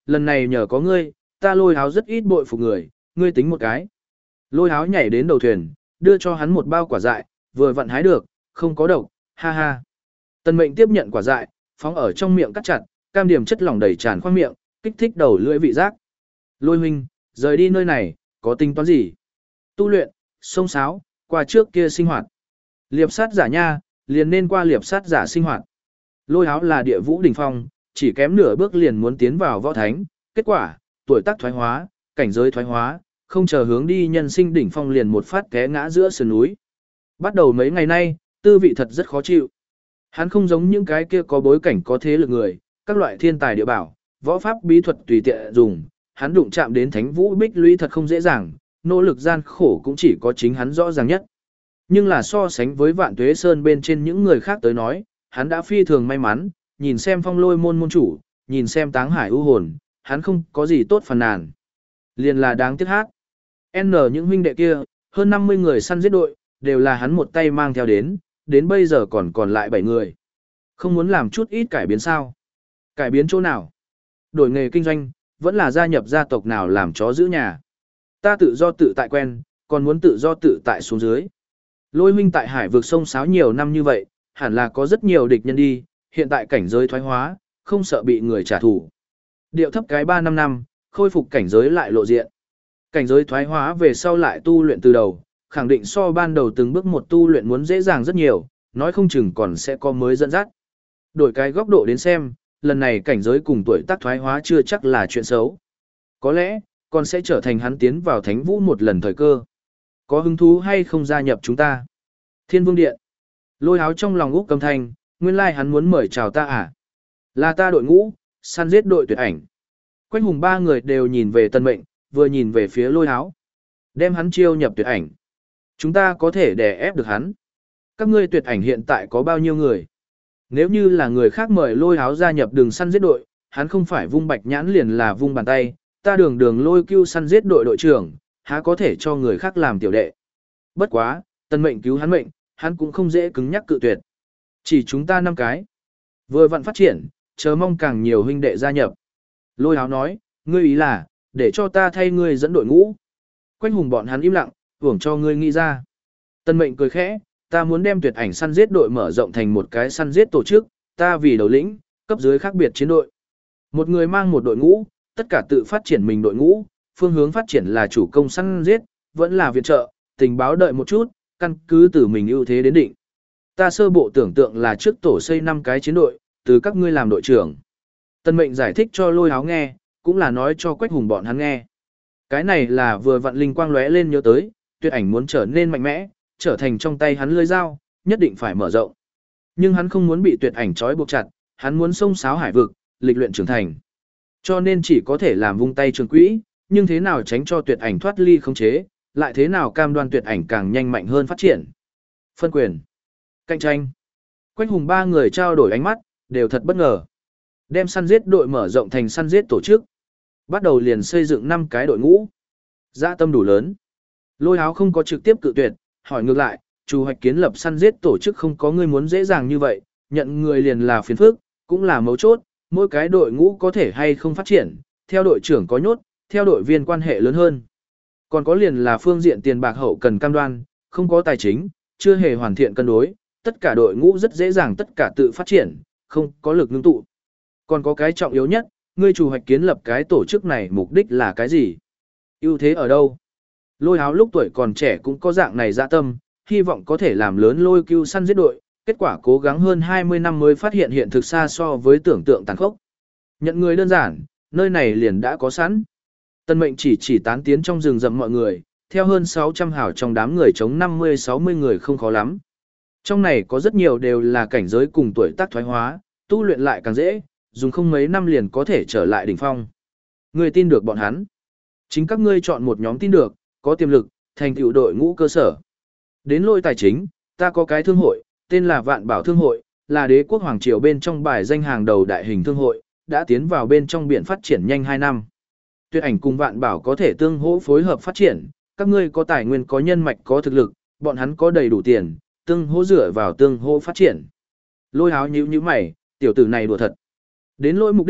lần này nhờ có ngươi, ta lôi háo rất ít bội phục người, ngươi tính một cái. Lôi háo nhảy đến đầu thuyền, đưa cho hắn một bao quả dại, vừa vặn hái được, không có độc, ha ha. Tần Mệnh tiếp nhận quả dại, phóng ở trong miệng cắt chặt, cam điểm chất lỏng đầy tràn khoang miệng, kích thích đầu lưỡi vị giác. Lôi huynh, rời đi nơi này, có tính toán gì? Tu luyện, sông sáo, qua trước kia sinh hoạt. Liệp sát giả nha, liền nên qua liệp sát giả sinh hoạt. Lôi háo là địa vũ đỉnh phong, chỉ kém nửa bước liền muốn tiến vào võ thánh, kết quả, tuổi tác thoái hóa, cảnh giới thoái hóa, không chờ hướng đi nhân sinh đỉnh phong liền một phát té ngã giữa sườn núi. Bắt đầu mấy ngày nay, tư vị thật rất khó chịu. Hắn không giống những cái kia có bối cảnh có thế lực người, các loại thiên tài địa bảo, võ pháp bí thuật tùy tiện dùng, hắn đụng chạm đến thánh vũ bích lũy thật không dễ dàng, nỗ lực gian khổ cũng chỉ có chính hắn rõ ràng nhất. Nhưng là so sánh với Vạn Tuế Sơn bên trên những người khác tới nói, hắn đã phi thường may mắn, nhìn xem Phong Lôi môn môn chủ, nhìn xem Táng Hải u hồn, hắn không có gì tốt phàn nàn. Liền là đáng tiếc hát. N những huynh đệ kia, hơn năm mươi người săn giết đội, đều là hắn một tay mang theo đến, đến bây giờ còn còn lại bảy người. Không muốn làm chút ít cải biến sao? Cải biến chỗ nào? Đổi nghề kinh doanh, vẫn là gia nhập gia tộc nào làm chó giữ nhà. Ta tự do tự tại quen, còn muốn tự do tự tại xuống dưới. Lôi huynh tại hải vực sông sáo nhiều năm như vậy, hẳn là có rất nhiều địch nhân đi, hiện tại cảnh giới thoái hóa, không sợ bị người trả thù. Điệu thấp cái ba năm năm, khôi phục cảnh giới lại lộ diện. Cảnh giới thoái hóa về sau lại tu luyện từ đầu, khẳng định so ban đầu từng bước một tu luyện muốn dễ dàng rất nhiều, nói không chừng còn sẽ có mới dẫn dắt. Đổi cái góc độ đến xem, lần này cảnh giới cùng tuổi tác thoái hóa chưa chắc là chuyện xấu. Có lẽ, còn sẽ trở thành hắn tiến vào thánh vũ một lần thời cơ. Có hứng thú hay không gia nhập chúng ta? Thiên Vương Điện. Lôi háo trong lòng úc cầm thanh, nguyên lai like hắn muốn mời chào ta à? Là ta đội ngũ, săn giết đội tuyệt ảnh. Quách hùng ba người đều nhìn về Tân Mệnh, vừa nhìn về phía lôi háo. Đem hắn chiêu nhập tuyệt ảnh. Chúng ta có thể đè ép được hắn. Các ngươi tuyệt ảnh hiện tại có bao nhiêu người? Nếu như là người khác mời lôi háo gia nhập đường săn giết đội, hắn không phải vung bạch nhãn liền là vung bàn tay, ta đường đường lôi cưu săn giết đội đội trưởng, há có thể cho người khác làm tiểu đệ. Bất quá, Tân Mệnh cứu hắn mệnh, hắn cũng không dễ cứng nhắc cự tuyệt. Chỉ chúng ta năm cái. Vừa vặn phát triển, chờ mong càng nhiều huynh đệ gia nhập. Lôi háo nói, ngươi ý là, để cho ta thay ngươi dẫn đội ngũ. Quách hùng bọn hắn im lặng, hưởng cho ngươi nghĩ ra. Tân Mệnh cười khẽ, ta muốn đem tuyệt ảnh săn giết đội mở rộng thành một cái săn giết tổ chức, ta vì đầu lĩnh, cấp dưới khác biệt chiến đội. Một người mang một đội ngũ, tất cả tự phát triển mình đội ngũ, phương hướng phát triển là chủ công săn giết, vẫn là viện trợ, tình báo đợi một chút, căn cứ từ mình ưu thế đến định. Ta sơ bộ tưởng tượng là trước tổ xây năm cái chiến đội, từ các ngươi làm đội trưởng. Tân Mệnh giải thích cho lôi háo nghe, cũng là nói cho Quách hùng bọn hắn nghe. Cái này là vừa vặn linh quang lóe lên nhớ tới, tuyệt ảnh muốn trở nên mạnh mẽ, trở thành trong tay hắn lưỡi dao, nhất định phải mở rộng. Nhưng hắn không muốn bị tuyệt ảnh trói buộc chặt, hắn muốn xông xáo hải vực, lịch luyện trưởng thành. Cho nên chỉ có thể làm vung tay trường quỹ, nhưng thế nào tránh cho tuyệt ảnh thoát ly khống chế, lại thế nào cam đoan tuyệt ảnh càng nhanh mạnh hơn phát triển. Phân quyền, cạnh tranh. Quách hùng ba người trao đổi ánh mắt, đều thật bất ngờ. Đem săn giết đội mở rộng thành săn giết tổ chức. Bắt đầu liền xây dựng năm cái đội ngũ. Dã tâm đủ lớn. Lôi háo không có trực tiếp cự tuyệt, hỏi ngược lại, chủ hoạch kiến lập săn giết tổ chức không có người muốn dễ dàng như vậy, nhận người liền là phiền phức, cũng là mấu chốt, mỗi cái đội ngũ có thể hay không phát triển, theo đội trưởng có nhốt, theo đội viên quan hệ lớn hơn. Còn có liền là phương diện tiền bạc hậu cần cam đoan, không có tài chính, chưa hề hoàn thiện cân đối, tất cả đội ngũ rất dễ dàng tất cả tự phát triển, không có lực ngưng tụ. Còn có cái trọng yếu nhất, ngươi chủ hoạch kiến lập cái tổ chức này mục đích là cái gì? Ưu thế ở đâu? Lôi háo lúc tuổi còn trẻ cũng có dạng này dạ tâm, hy vọng có thể làm lớn lôi cưu săn giết đội, kết quả cố gắng hơn hai mươi năm mới phát hiện hiện thực xa so với tưởng tượng tàn khốc. Nhận người đơn giản, nơi này liền đã có sẵn. Tân Mệnh chỉ chỉ tán tiến trong rừng rậm mọi người, theo hơn sáu trăm hảo trong đám người chống năm mươi sáu mươi người không khó lắm. Trong này có rất nhiều đều là cảnh giới cùng tuổi tác thoái hóa, tu luyện lại càng dễ, dùng không mấy năm liền có thể trở lại đỉnh phong. Ngươi tin được bọn hắn. Chính các ngươi chọn một nhóm tin được, có tiềm lực, thành tựu đội ngũ cơ sở. Đến lôi tài chính, ta có cái thương hội, tên là Vạn Bảo Thương hội, là đế quốc hoàng triều bên trong bài danh hàng đầu đại hình thương hội, đã tiến vào bên trong biển phát triển nhanh hai năm. Tuyệt ảnh cùng Vạn Bảo có thể tương hỗ phối hợp phát triển, các ngươi có tài nguyên có nhân mạch có thực lực, bọn hắn có đầy đủ tiền, tương hỗ dựa vào tương hỗ phát triển. Lôi háo nhíu nhíu mày, tiểu tử này đùa thật. Đến lỗi mục đích,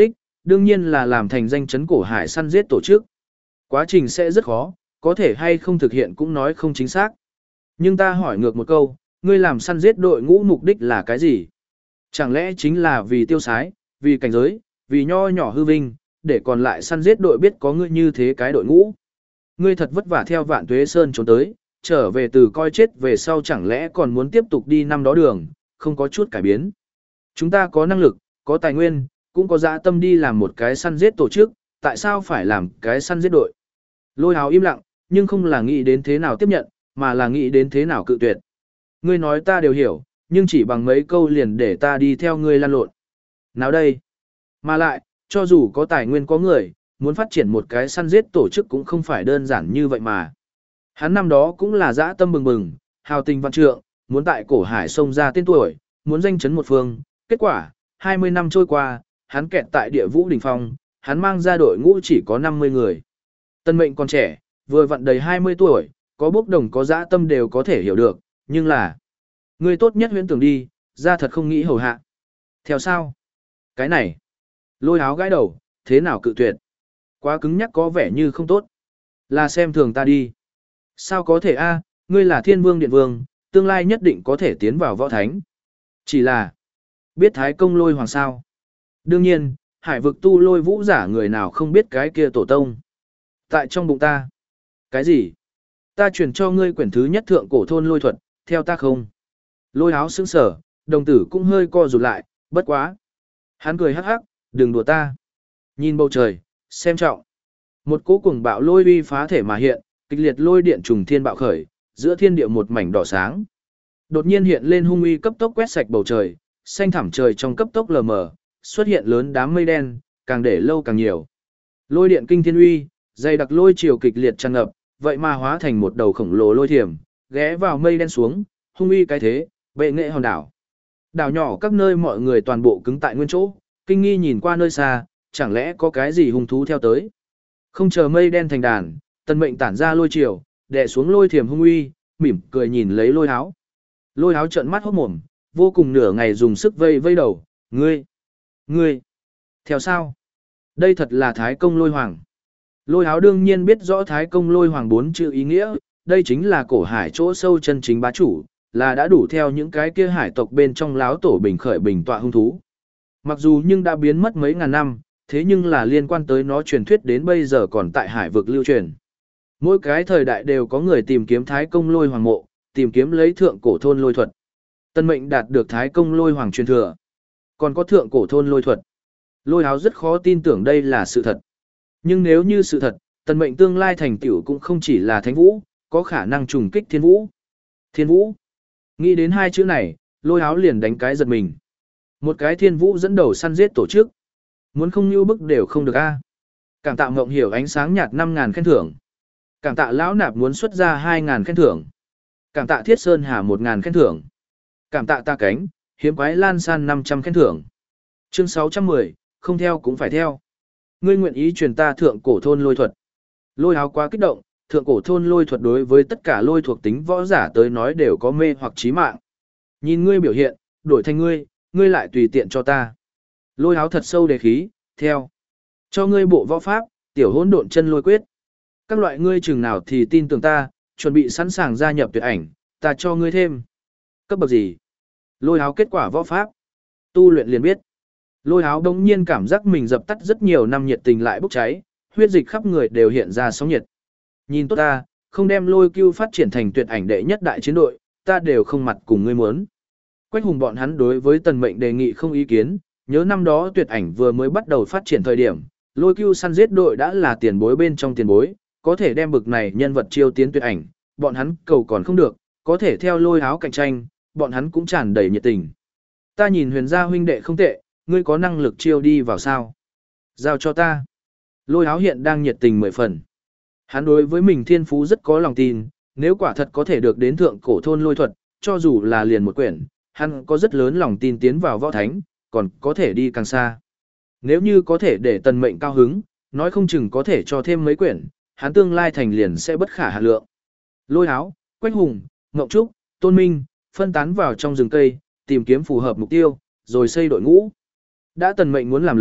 đương nhiên là làm thành danh chấn cổ hải săn giết tổ chức. Quá trình sẽ rất khó, có thể hay không thực hiện cũng nói không chính xác. Nhưng ta hỏi ngược một câu, ngươi làm săn giết đội ngũ mục đích là cái gì? Chẳng lẽ chính là vì tiêu sái, vì cảnh giới, vì nho nhỏ hư vinh, để còn lại săn giết đội biết có ngươi như thế cái đội ngũ? Ngươi thật vất vả theo Vạn Tuế Sơn trốn tới, trở về từ coi chết về sau chẳng lẽ còn muốn tiếp tục đi năm đó đường, không có chút cải biến. Chúng ta có năng lực, có tài nguyên, cũng có dã tâm đi làm một cái săn giết tổ chức, tại sao phải làm cái săn giết đội? Lôi Háo im lặng, nhưng không là nghĩ đến thế nào tiếp nhận, mà là nghĩ đến thế nào cự tuyệt. Ngươi nói ta đều hiểu, nhưng chỉ bằng mấy câu liền để ta đi theo ngươi lan lộn. Nào đây? Mà lại, cho dù có tài nguyên có người, muốn phát triển một cái săn giết tổ chức cũng không phải đơn giản như vậy mà. Hắn năm đó cũng là dã tâm bừng bừng, hào tình văn trượng, muốn tại cổ hải sông ra tên tuổi, muốn danh chấn một phương. Kết quả, hai mươi năm trôi qua, hắn kẹt tại địa vũ đỉnh phong, hắn mang ra đội ngũ chỉ có năm mươi người. Tân mệnh còn trẻ, vừa vặn đầy hai mươi tuổi, có bốc đồng có dã tâm đều có thể hiểu được, nhưng là người tốt nhất huyễn tưởng đi, ra thật không nghĩ hầu hạ. Theo sao? Cái này, Lôi Háo gãi đầu, thế nào cự tuyệt? Quá cứng nhắc có vẻ như không tốt. Là xem thường ta đi. Sao có thể a? Ngươi là thiên vương điện vương, tương lai nhất định có thể tiến vào võ thánh. Chỉ là, biết thái công lôi hoàng sao? Đương nhiên, hải vực tu lôi vũ giả người nào không biết cái kia tổ tông. Tại trong bụng ta. Cái gì? Ta truyền cho ngươi quyển thứ nhất thượng cổ thôn lôi thuật, theo ta không? Lôi Háo sững sở, đồng tử cũng hơi co rụt lại, bất quá. Hắn cười hắc hắc, đừng đùa ta. Nhìn bầu trời, xem trọng. Một cỗ cuồng bạo lôi uy phá thể mà hiện, kịch liệt lôi điện trùng thiên bạo khởi, giữa thiên địa một mảnh đỏ sáng. Đột nhiên hiện lên hung uy cấp tốc quét sạch bầu trời, xanh thẳm trời trong cấp tốc lờ mờ, xuất hiện lớn đám mây đen, càng để lâu càng nhiều. Lôi điện kinh thiên uy, dày đặc lôi chiều kịch liệt tràn ngập, vậy mà hóa thành một đầu khổng lồ lôi thiểm, ghé vào mây đen xuống, hung uy cái thế, bệ nghệ hòn đảo. Đảo nhỏ các nơi mọi người toàn bộ cứng tại nguyên chỗ, kinh nghi nhìn qua nơi xa, chẳng lẽ có cái gì hung thú theo tới. Không chờ mây đen thành đàn, Tần Mệnh tản ra lôi chiều, đè xuống lôi thiểm hung uy, mỉm cười nhìn lấy Lôi Háo. Lôi Háo trợn mắt hốt mồm, vô cùng nửa ngày dùng sức vây vây đầu, ngươi, ngươi, theo sao? Đây thật là Thái Công Lôi Hoàng. Lôi Háo đương nhiên biết rõ Thái Công Lôi Hoàng bốn chữ ý nghĩa, đây chính là cổ hải chỗ sâu chân chính bá chủ, là đã đủ theo những cái kia hải tộc bên trong láo tổ bình khởi bình tọa hung thú. Mặc dù nhưng đã biến mất mấy ngàn năm, thế nhưng là liên quan tới nó truyền thuyết đến bây giờ còn tại hải vực lưu truyền. Mỗi cái thời đại đều có người tìm kiếm Thái Công Lôi Hoàng mộ, tìm kiếm lấy thượng cổ thôn lôi thuật. Tân Mệnh đạt được Thái Công Lôi Hoàng truyền thừa, còn có thượng cổ thôn lôi thuật. Lôi Háo rất khó tin tưởng đây là sự thật. Nhưng nếu như sự thật, Tân Mệnh tương lai thành tựu cũng không chỉ là thánh vũ, có khả năng trùng kích thiên vũ. Thiên vũ. Nghĩ đến hai chữ này, Lôi Háo liền đánh cái giật mình. Một cái thiên vũ dẫn đầu săn giết tổ chức. Muốn không như bức đều không được a. Cảm tạ Ngộng Hiểu ánh sáng nhạt năm ngàn khen thưởng. Cảm tạ Lão Nạp muốn xuất ra hai ngàn khen thưởng. Cảm tạ Thiết Sơn Hà một ngàn khen thưởng. Cảm tạ Ta Cánh, hiếm quái lan san năm trăm khen thưởng. Chương sáu trăm mười, không theo cũng phải theo. Ngươi nguyện ý truyền ta thượng cổ thôn lôi thuật. Lôi Háo quá kích động, thượng cổ thôn lôi thuật đối với tất cả lôi thuộc tính võ giả tới nói đều có mê hoặc chí mạng. Nhìn ngươi biểu hiện, đổi thành ngươi, ngươi lại tùy tiện cho ta. Lôi Háo thật sâu đề khí, theo. Cho ngươi bộ võ pháp, tiểu hỗn độn chân lôi quyết. Các loại ngươi chừng nào thì tin tưởng ta, chuẩn bị sẵn sàng gia nhập tuyệt ảnh, ta cho ngươi thêm. Cấp bậc gì? Lôi Háo kết quả võ pháp. Tu luyện liền biết. Lôi Háo đống nhiên cảm giác mình dập tắt rất nhiều năm nhiệt tình lại bốc cháy, huyết dịch khắp người đều hiện ra sóng nhiệt. Nhìn tốt ta, không đem lôi cưu phát triển thành tuyệt ảnh đệ nhất đại chiến đội, ta đều không mặt cùng ngươi muốn. Quách Hùng bọn hắn đối với Tần Mệnh đề nghị không ý kiến, nhớ năm đó tuyệt ảnh vừa mới bắt đầu phát triển thời điểm, lôi cưu săn giết đội đã là tiền bối bên trong tiền bối, có thể đem bực này nhân vật chiêu tiến tuyệt ảnh, bọn hắn cầu còn không được, có thể theo Lôi Háo cạnh tranh, bọn hắn cũng tràn đầy nhiệt tình. Ta nhìn Huyền gia huynh đệ không tệ, ngươi có năng lực chiêu đi vào sao? Giao cho ta. Lôi Háo hiện đang nhiệt tình mười phần. Hắn đối với mình thiên phú rất có lòng tin, nếu quả thật có thể được đến thượng cổ thôn lôi thuật, cho dù là liền một quyển, hắn có rất lớn lòng tin tiến vào võ thánh, còn có thể đi càng xa. Nếu như có thể để Tần Mệnh cao hứng, nói không chừng có thể cho thêm mấy quyển, hắn tương lai thành liền sẽ bất khả hạn lượng. Lôi Háo, Quách Hùng, Ngộng Trúc, Tôn Minh, phân tán vào trong rừng cây, tìm kiếm phù hợp mục tiêu, rồi xây đội ngũ. Đã Tần Mệnh muốn làm lớn,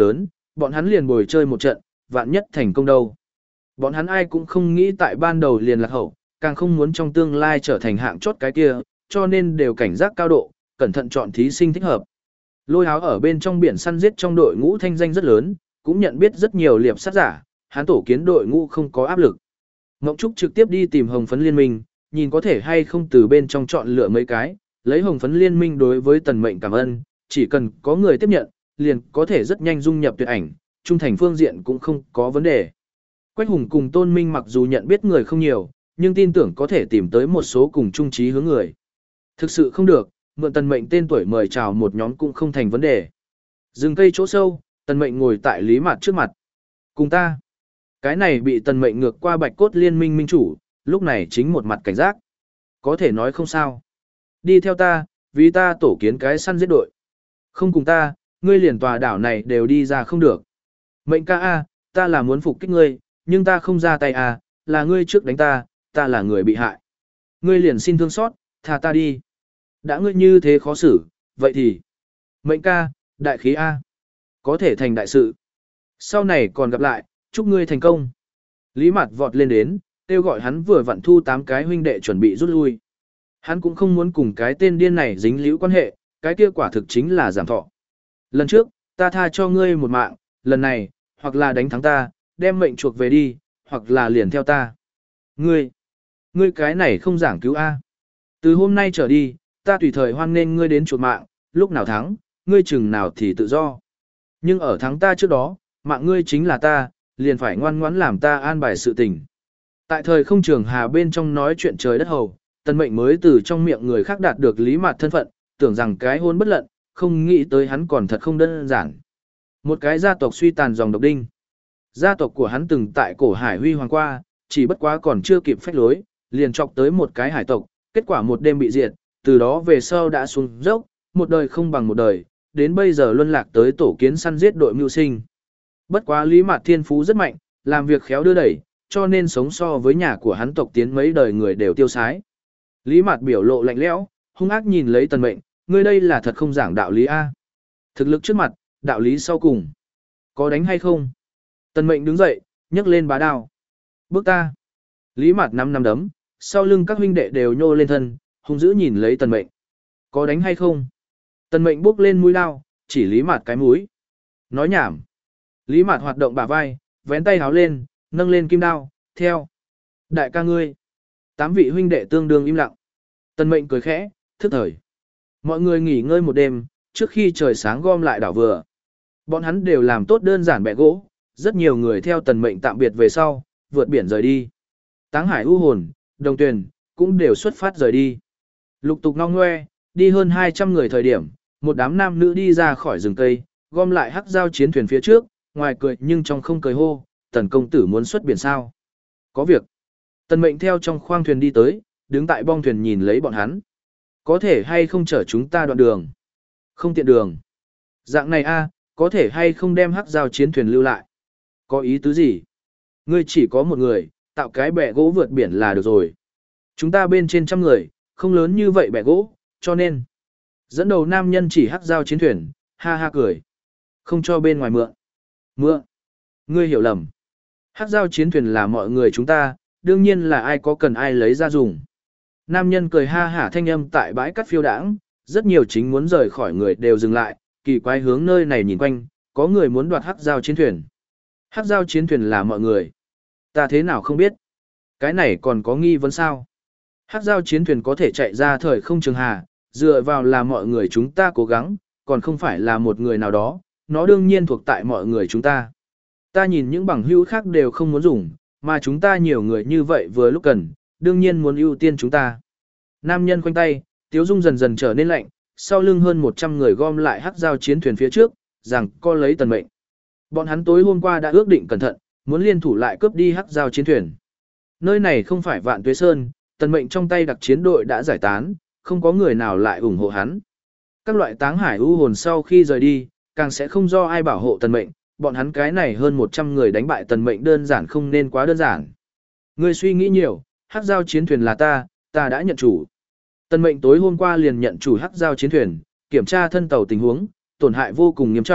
bọn hắn liền bồi chơi một trận, vạn nhất thành công đâu. Bọn hắn ai cũng không nghĩ tại ban đầu liền lạc hậu, càng không muốn trong tương lai trở thành hạng chót cái kia, cho nên đều cảnh giác cao độ, cẩn thận chọn thí sinh thích hợp. Lôi Háo ở bên trong biển săn giết trong đội ngũ thanh danh rất lớn, cũng nhận biết rất nhiều liệp sát giả, hắn tổ kiến đội ngũ không có áp lực. Ngộng Trúc trực tiếp đi tìm Hồng Phấn Liên Minh, nhìn có thể hay không từ bên trong chọn lựa mấy cái, lấy Hồng Phấn Liên Minh đối với Tần Mệnh cảm ơn, chỉ cần có người tiếp nhận, liền có thể rất nhanh dung nhập tuyệt ảnh, trung thành phương diện cũng không có vấn đề. Quách Hùng cùng Tôn Minh mặc dù nhận biết người không nhiều, nhưng tin tưởng có thể tìm tới một số cùng chung chí hướng người. Thực sự không được, mượn Tần Mệnh tên tuổi mời chào một nhóm cũng không thành vấn đề. Rừng cây chỗ sâu, Tần Mệnh ngồi tại Lý Mạt trước mặt. Cùng ta. Cái này bị Tần Mệnh ngược qua Bạch Cốt Liên Minh minh chủ, lúc này chính một mặt cảnh giác. Có thể nói không sao. Đi theo ta, vì ta tổ kiến cái săn giết đội. Không cùng ta, ngươi liền tòa đảo này đều đi ra không được. Mệnh ca a, ta là muốn phục kích ngươi, nhưng ta không ra tay a, là ngươi trước đánh ta, ta là người bị hại. Ngươi liền xin thương xót, tha ta đi. Đã ngươi như thế khó xử, vậy thì... Mệnh ca, đại khí a. Có thể thành đại sự. Sau này còn gặp lại, chúc ngươi thành công. Lý Mạt vọt lên đến, kêu gọi hắn vừa vặn thu tám cái huynh đệ chuẩn bị rút lui. Hắn cũng không muốn cùng cái tên điên này dính líu quan hệ, cái kia quả thực chính là giảm thọ. Lần trước, ta tha cho ngươi một mạng, lần này, hoặc là đánh thắng ta, đem mệnh chuộc về đi, hoặc là liền theo ta. Ngươi, ngươi cái này không giảng cứu A. Từ hôm nay trở đi, ta tùy thời hoan nghênh ngươi đến chuộc mạng, lúc nào thắng, ngươi chừng nào thì tự do. Nhưng ở thắng ta trước đó, mạng ngươi chính là ta, liền phải ngoan ngoãn làm ta an bài sự tình. Tại thời không trường hà bên trong nói chuyện trời đất hầu, Tần Mệnh mới từ trong miệng người khác đạt được Lý Mạt thân phận, tưởng rằng cái hôn bất lận, không nghĩ tới hắn còn thật không đơn giản. Một cái gia tộc suy tàn dòng độc đinh. Gia tộc của hắn từng tại cổ hải huy hoàng qua, chỉ bất quá còn chưa kịp phách lối, liền chọc tới một cái hải tộc, kết quả một đêm bị diệt, từ đó về sau đã xuống dốc, một đời không bằng một đời, đến bây giờ luân lạc tới tổ kiến săn giết đội mưu sinh. Bất quá Lý Mạt thiên phú rất mạnh, làm việc khéo đưa đẩy, cho nên sống so với nhà của hắn tộc tiến mấy đời người đều tiêu sái. Lý Mạt biểu lộ lạnh lẽo, hung ác nhìn lấy Tần Mệnh, ngươi đây là thật không giảng đạo lý a. Thực lực trước mặt, đạo lý sau cùng. Có đánh hay không? Tần Mệnh đứng dậy, nhấc lên bá đao. Bước ta. Lý Mạt năm năm đấm, sau lưng các huynh đệ đều nhô lên thân, hung dữ nhìn lấy Tần Mệnh. Có đánh hay không? Tần Mệnh bước lên mũi đao, chỉ Lý Mạt cái mũi. Nói nhảm. Lý Mạt hoạt động bả vai, vén tay háo lên, nâng lên kim đao, theo. Đại ca ngươi. Tám vị huynh đệ tương đương im lặng. Tần Mệnh cười khẽ, thức thời. Mọi người nghỉ ngơi một đêm, trước khi trời sáng gom lại đảo vừa. Bọn hắn đều làm tốt đơn giản bẹ gỗ, rất nhiều người theo Tần Mệnh tạm biệt về sau, vượt biển rời đi. Táng Hải U Hồn, Đồng Tuyền, cũng đều xuất phát rời đi. Lục tục ngong ngoe, đi hơn hai trăm người thời điểm, một đám nam nữ đi ra khỏi rừng cây, gom lại hắc giao chiến thuyền phía trước, ngoài cười nhưng trong không cười hô, Tần công tử muốn xuất biển sao? Có việc. Tần Mệnh theo trong khoang thuyền đi tới, đứng tại bong thuyền nhìn lấy bọn hắn. Có thể hay không chở chúng ta đoạn đường? Không tiện đường. Dạng này a, có thể hay không đem hắc giao chiến thuyền lưu lại? Có ý tứ gì? Ngươi chỉ có một người, tạo cái bè gỗ vượt biển là được rồi. Chúng ta bên trên trăm người, không lớn như vậy bè gỗ, cho nên. Dẫn đầu nam nhân chỉ hắc giao chiến thuyền, ha ha cười. Không cho bên ngoài mượn. Mượn. Ngươi hiểu lầm. Hắc giao chiến thuyền là mọi người chúng ta, đương nhiên là ai có cần ai lấy ra dùng. Nam nhân cười ha hả thanh âm tại bãi cát phiêu đãng, rất nhiều chính muốn rời khỏi người đều dừng lại, kỳ quái hướng nơi này nhìn quanh, có người muốn đoạt hắc giao chiến thuyền. Hắc giao chiến thuyền là mọi người. Ta thế nào không biết. Cái này còn có nghi vấn sao? Hắc giao chiến thuyền có thể chạy ra thời không trường hà, dựa vào là mọi người chúng ta cố gắng, còn không phải là một người nào đó, nó đương nhiên thuộc tại mọi người chúng ta. Ta nhìn những bằng hữu khác đều không muốn dùng, mà chúng ta nhiều người như vậy vừa lúc cần, đương nhiên muốn ưu tiên chúng ta. Nam nhân khoanh tay, Tiếu Dung dần dần trở nên lạnh, sau lưng hơn một trăm người gom lại hắc giao chiến thuyền phía trước, rằng co lấy Tần Mệnh. Bọn hắn tối hôm qua đã ước định cẩn thận, muốn liên thủ lại cướp đi hắc giao chiến thuyền. Nơi này không phải Vạn Tuế Sơn, Tần Mệnh trong tay đặc chiến đội đã giải tán, không có người nào lại ủng hộ hắn. Các loại Táng Hải U Hồn sau khi rời đi, càng sẽ không do ai bảo hộ Tần Mệnh, bọn hắn cái này hơn một trăm người đánh bại Tần Mệnh đơn giản không nên quá đơn giản. Ngươi suy nghĩ nhiều, hắc giao chiến thuyền là ta, ta đã nhận chủ. Tần Mệnh tối hôm qua liền nhận chủ hắc giao chiến thuyền, kiểm tra thân tàu tình huống, tổn hại vô cùng nghiêm trọng,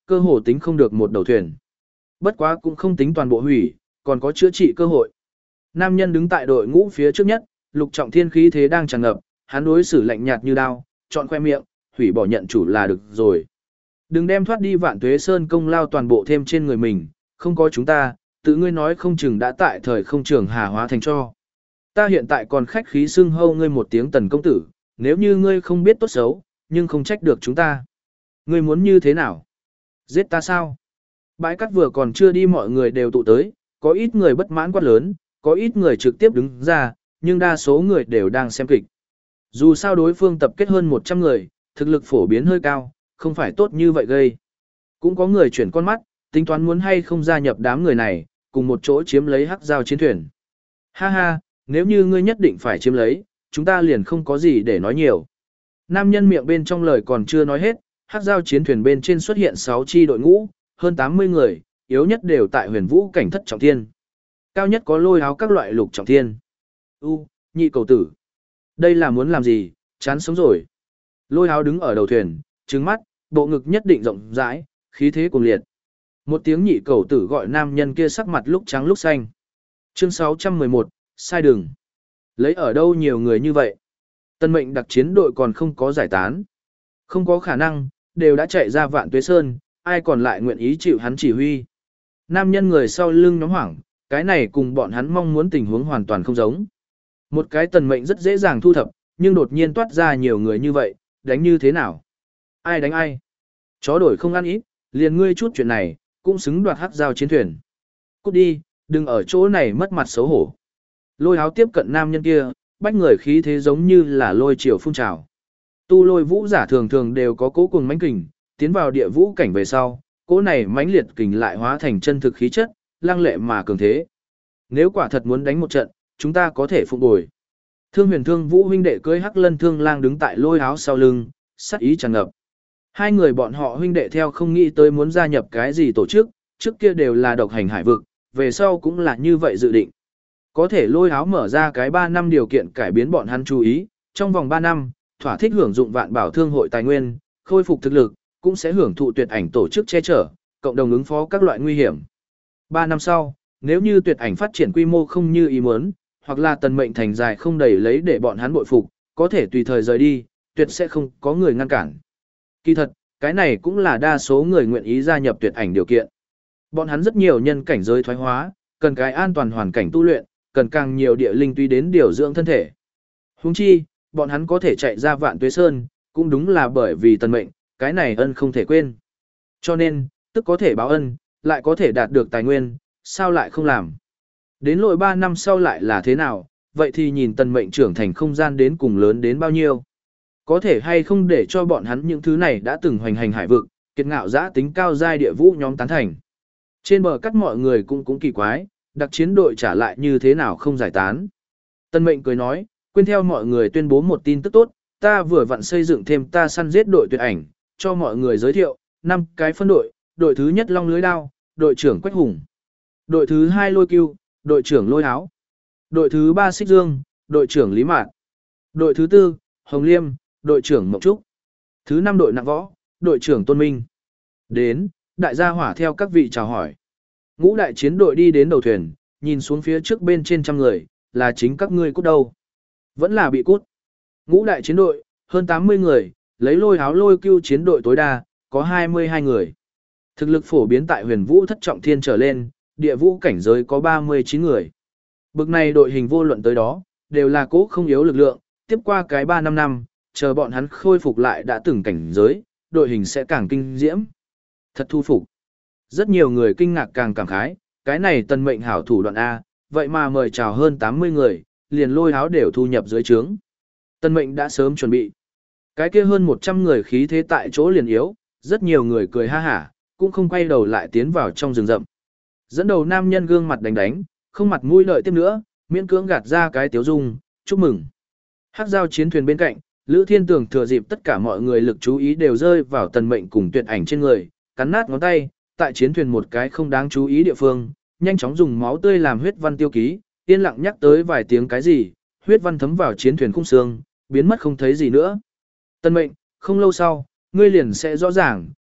cơ hồ tính không được một đầu thuyền. Bất quá cũng không tính toàn bộ hủy, còn có chữa trị cơ hội. Nam nhân đứng tại đội ngũ phía trước nhất, Lục Trọng Thiên khí thế đang tràn ngập, hắn đối xử lạnh nhạt như đao, chọn khoe miệng, hủy bỏ nhận chủ là được rồi. Đừng đem thoát đi Vạn Tuế Sơn công lao toàn bộ thêm trên người mình, không có chúng ta, tự ngươi nói không chừng đã tại thời không trường hà hóa thành cho. Ta hiện tại còn khách khí xưng hâu ngươi một tiếng Tần công tử, nếu như ngươi không biết tốt xấu, nhưng không trách được chúng ta. Ngươi muốn như thế nào? Giết ta sao? Bãi cát vừa còn chưa đi mọi người đều tụ tới, có ít người bất mãn quát lớn, có ít người trực tiếp đứng ra, nhưng đa số người đều đang xem kịch. Dù sao đối phương tập kết hơn một trăm người, thực lực phổ biến hơi cao, không phải tốt như vậy gây. Cũng có người chuyển con mắt, tính toán muốn hay không gia nhập đám người này, cùng một chỗ chiếm lấy hắc giao chiến thuyền. Ha ha, nếu như ngươi nhất định phải chiếm lấy, chúng ta liền không có gì để nói nhiều. Nam nhân miệng bên trong lời còn chưa nói hết, hắc giao chiến thuyền bên trên xuất hiện sáu chi đội ngũ, hơn tám mươi người, yếu nhất đều tại huyền vũ cảnh thất trọng thiên. Cao nhất có lôi áo các loại lục trọng thiên. U, nhị cầu tử. Đây là muốn làm gì, chán sống rồi. Lôi áo đứng ở đầu thuyền, trừng mắt, bộ ngực nhất định rộng rãi, khí thế cuồng liệt. Một tiếng nhị cầu tử gọi nam nhân kia sắc mặt lúc trắng lúc xanh. Chương sáu trăm mười một, sai đường. Lấy ở đâu nhiều người như vậy? Tân mệnh đặc chiến đội còn không có giải tán. Không có khả năng, đều đã chạy ra Vạn Tuế Sơn, ai còn lại nguyện ý chịu hắn chỉ huy. Nam nhân người sau lưng nhóm hoảng, cái này cùng bọn hắn mong muốn tình huống hoàn toàn không giống. Một cái tần mệnh rất dễ dàng thu thập, nhưng đột nhiên toát ra nhiều người như vậy, đánh như thế nào? Ai đánh ai? Chó đổi không ăn ít, liền ngươi chút chuyện này, cũng xứng đoạt hắc giao chiến thuyền. Cút đi, đừng ở chỗ này mất mặt xấu hổ. Lôi áo tiếp cận nam nhân kia, bách người khí thế giống như là lôi triều phun trào. Tu lôi vũ giả thường thường đều có cố cùng mãnh kình, tiến vào địa vũ cảnh về sau, cố này mãnh liệt kình lại hóa thành chân thực khí chất, lăng lệ mà cường thế. Nếu quả thật muốn đánh một trận, chúng ta có thể phục bồi. Thương Huyền Thương Vũ huynh đệ cưỡi hắc lân thương lang đứng tại lôi áo sau lưng, sát ý tràn ngập. Hai người bọn họ huynh đệ theo không nghĩ tới muốn gia nhập cái gì tổ chức, trước kia đều là độc hành hải vực, về sau cũng là như vậy dự định. Có thể lôi áo mở ra cái ba năm điều kiện cải biến bọn hắn chú ý, trong vòng ba năm, thỏa thích hưởng dụng vạn bảo thương hội tài nguyên, khôi phục thực lực, cũng sẽ hưởng thụ tuyệt ảnh tổ chức che chở, cộng đồng ứng phó các loại nguy hiểm. Ba năm sau, nếu như tuyệt ảnh phát triển quy mô không như ý muốn, hoặc là tần mệnh thành dài không đầy lấy để bọn hắn bội phục, có thể tùy thời rời đi, tuyệt sẽ không có người ngăn cản. Kỳ thật, cái này cũng là đa số người nguyện ý gia nhập tuyệt ảnh điều kiện. Bọn hắn rất nhiều nhân cảnh giới thoái hóa, cần cái an toàn hoàn cảnh tu luyện, cần càng nhiều địa linh tuy đến điều dưỡng thân thể. Huống chi, bọn hắn có thể chạy ra Vạn Tuế Sơn, cũng đúng là bởi vì tần mệnh, cái này ân không thể quên. Cho nên, tức có thể báo ân, lại có thể đạt được tài nguyên, sao lại không làm. Đến lội ba năm sau lại là thế nào, vậy thì nhìn tần mệnh trưởng thành không gian đến cùng lớn đến bao nhiêu. Có thể hay không để cho bọn hắn những thứ này đã từng hoành hành hải vực, kiệt ngạo giã tính cao giai địa vũ nhóm tán thành. Trên bờ cắt mọi người cũng cũng kỳ quái, đặc chiến đội trả lại như thế nào không giải tán. Tân mệnh cười nói, quên theo mọi người tuyên bố một tin tức tốt, ta vừa vặn xây dựng thêm ta săn giết đội tuyệt ảnh, cho mọi người giới thiệu, năm cái phân đội, đội thứ nhất Long Lưới Đao, đội trưởng Quách Hùng. Đội thứ hai Lôi Cưu, đội trưởng Lôi Áo. Đội thứ ba Xích Dương, đội trưởng Lý Mạn. Đội thứ tư, Hồng Liêm, đội trưởng Mộng Trúc. Thứ năm đội Nặng Võ, đội trưởng Tôn Minh. Đến, đại gia hỏa theo các vị chào hỏi. Ngũ đại chiến đội đi đến đầu thuyền, nhìn xuống phía trước bên trên trăm người, là chính các ngươi cút đâu. Vẫn là bị cút. Ngũ đại chiến đội, hơn tám mươi người, lấy Lôi Áo Lôi Cưu chiến đội tối đa, có hai mươi hai người. Thực lực phổ biến tại huyền vũ thất trọng thiên trở lên, địa vũ cảnh giới có ba mươi chín người. Bực này đội hình vô luận tới đó, đều là cố không yếu lực lượng, tiếp qua cái ba năm năm, chờ bọn hắn khôi phục lại đã từng cảnh giới, đội hình sẽ càng kinh diễm. Thật thu phục. Rất nhiều người kinh ngạc càng cảm khái, cái này tần mệnh hảo thủ đoạn A, vậy mà mời chào hơn tám mươi người, liền Lôi Áo đều thu nhập dưới trướng. Tần mệnh đã sớm chuẩn bị. Cái kia hơn một trăm người khí thế tại chỗ liền yếu, rất nhiều người cười ha hả, cũng không quay đầu lại tiến vào trong rừng rậm. Dẫn đầu nam nhân gương mặt đánh đánh, không mặt mũi lợi tiếp nữa, miễn cưỡng gạt ra cái tiếu dung, chúc mừng. Hắc giao chiến thuyền bên cạnh, Lữ Thiên Tường thừa dịp tất cả mọi người lực chú ý đều rơi vào tần mệnh cùng tuyệt ảnh trên người, cắn nát ngón tay, tại chiến thuyền một cái không đáng chú ý địa phương, nhanh chóng dùng máu tươi làm huyết văn tiêu ký, yên lặng nhắc tới vài tiếng cái gì, huyết văn thấm vào chiến thuyền khung xương, biến mất không thấy gì nữa. Tần mệnh, không lâu sau, ngươi liền sẽ rõ ràng,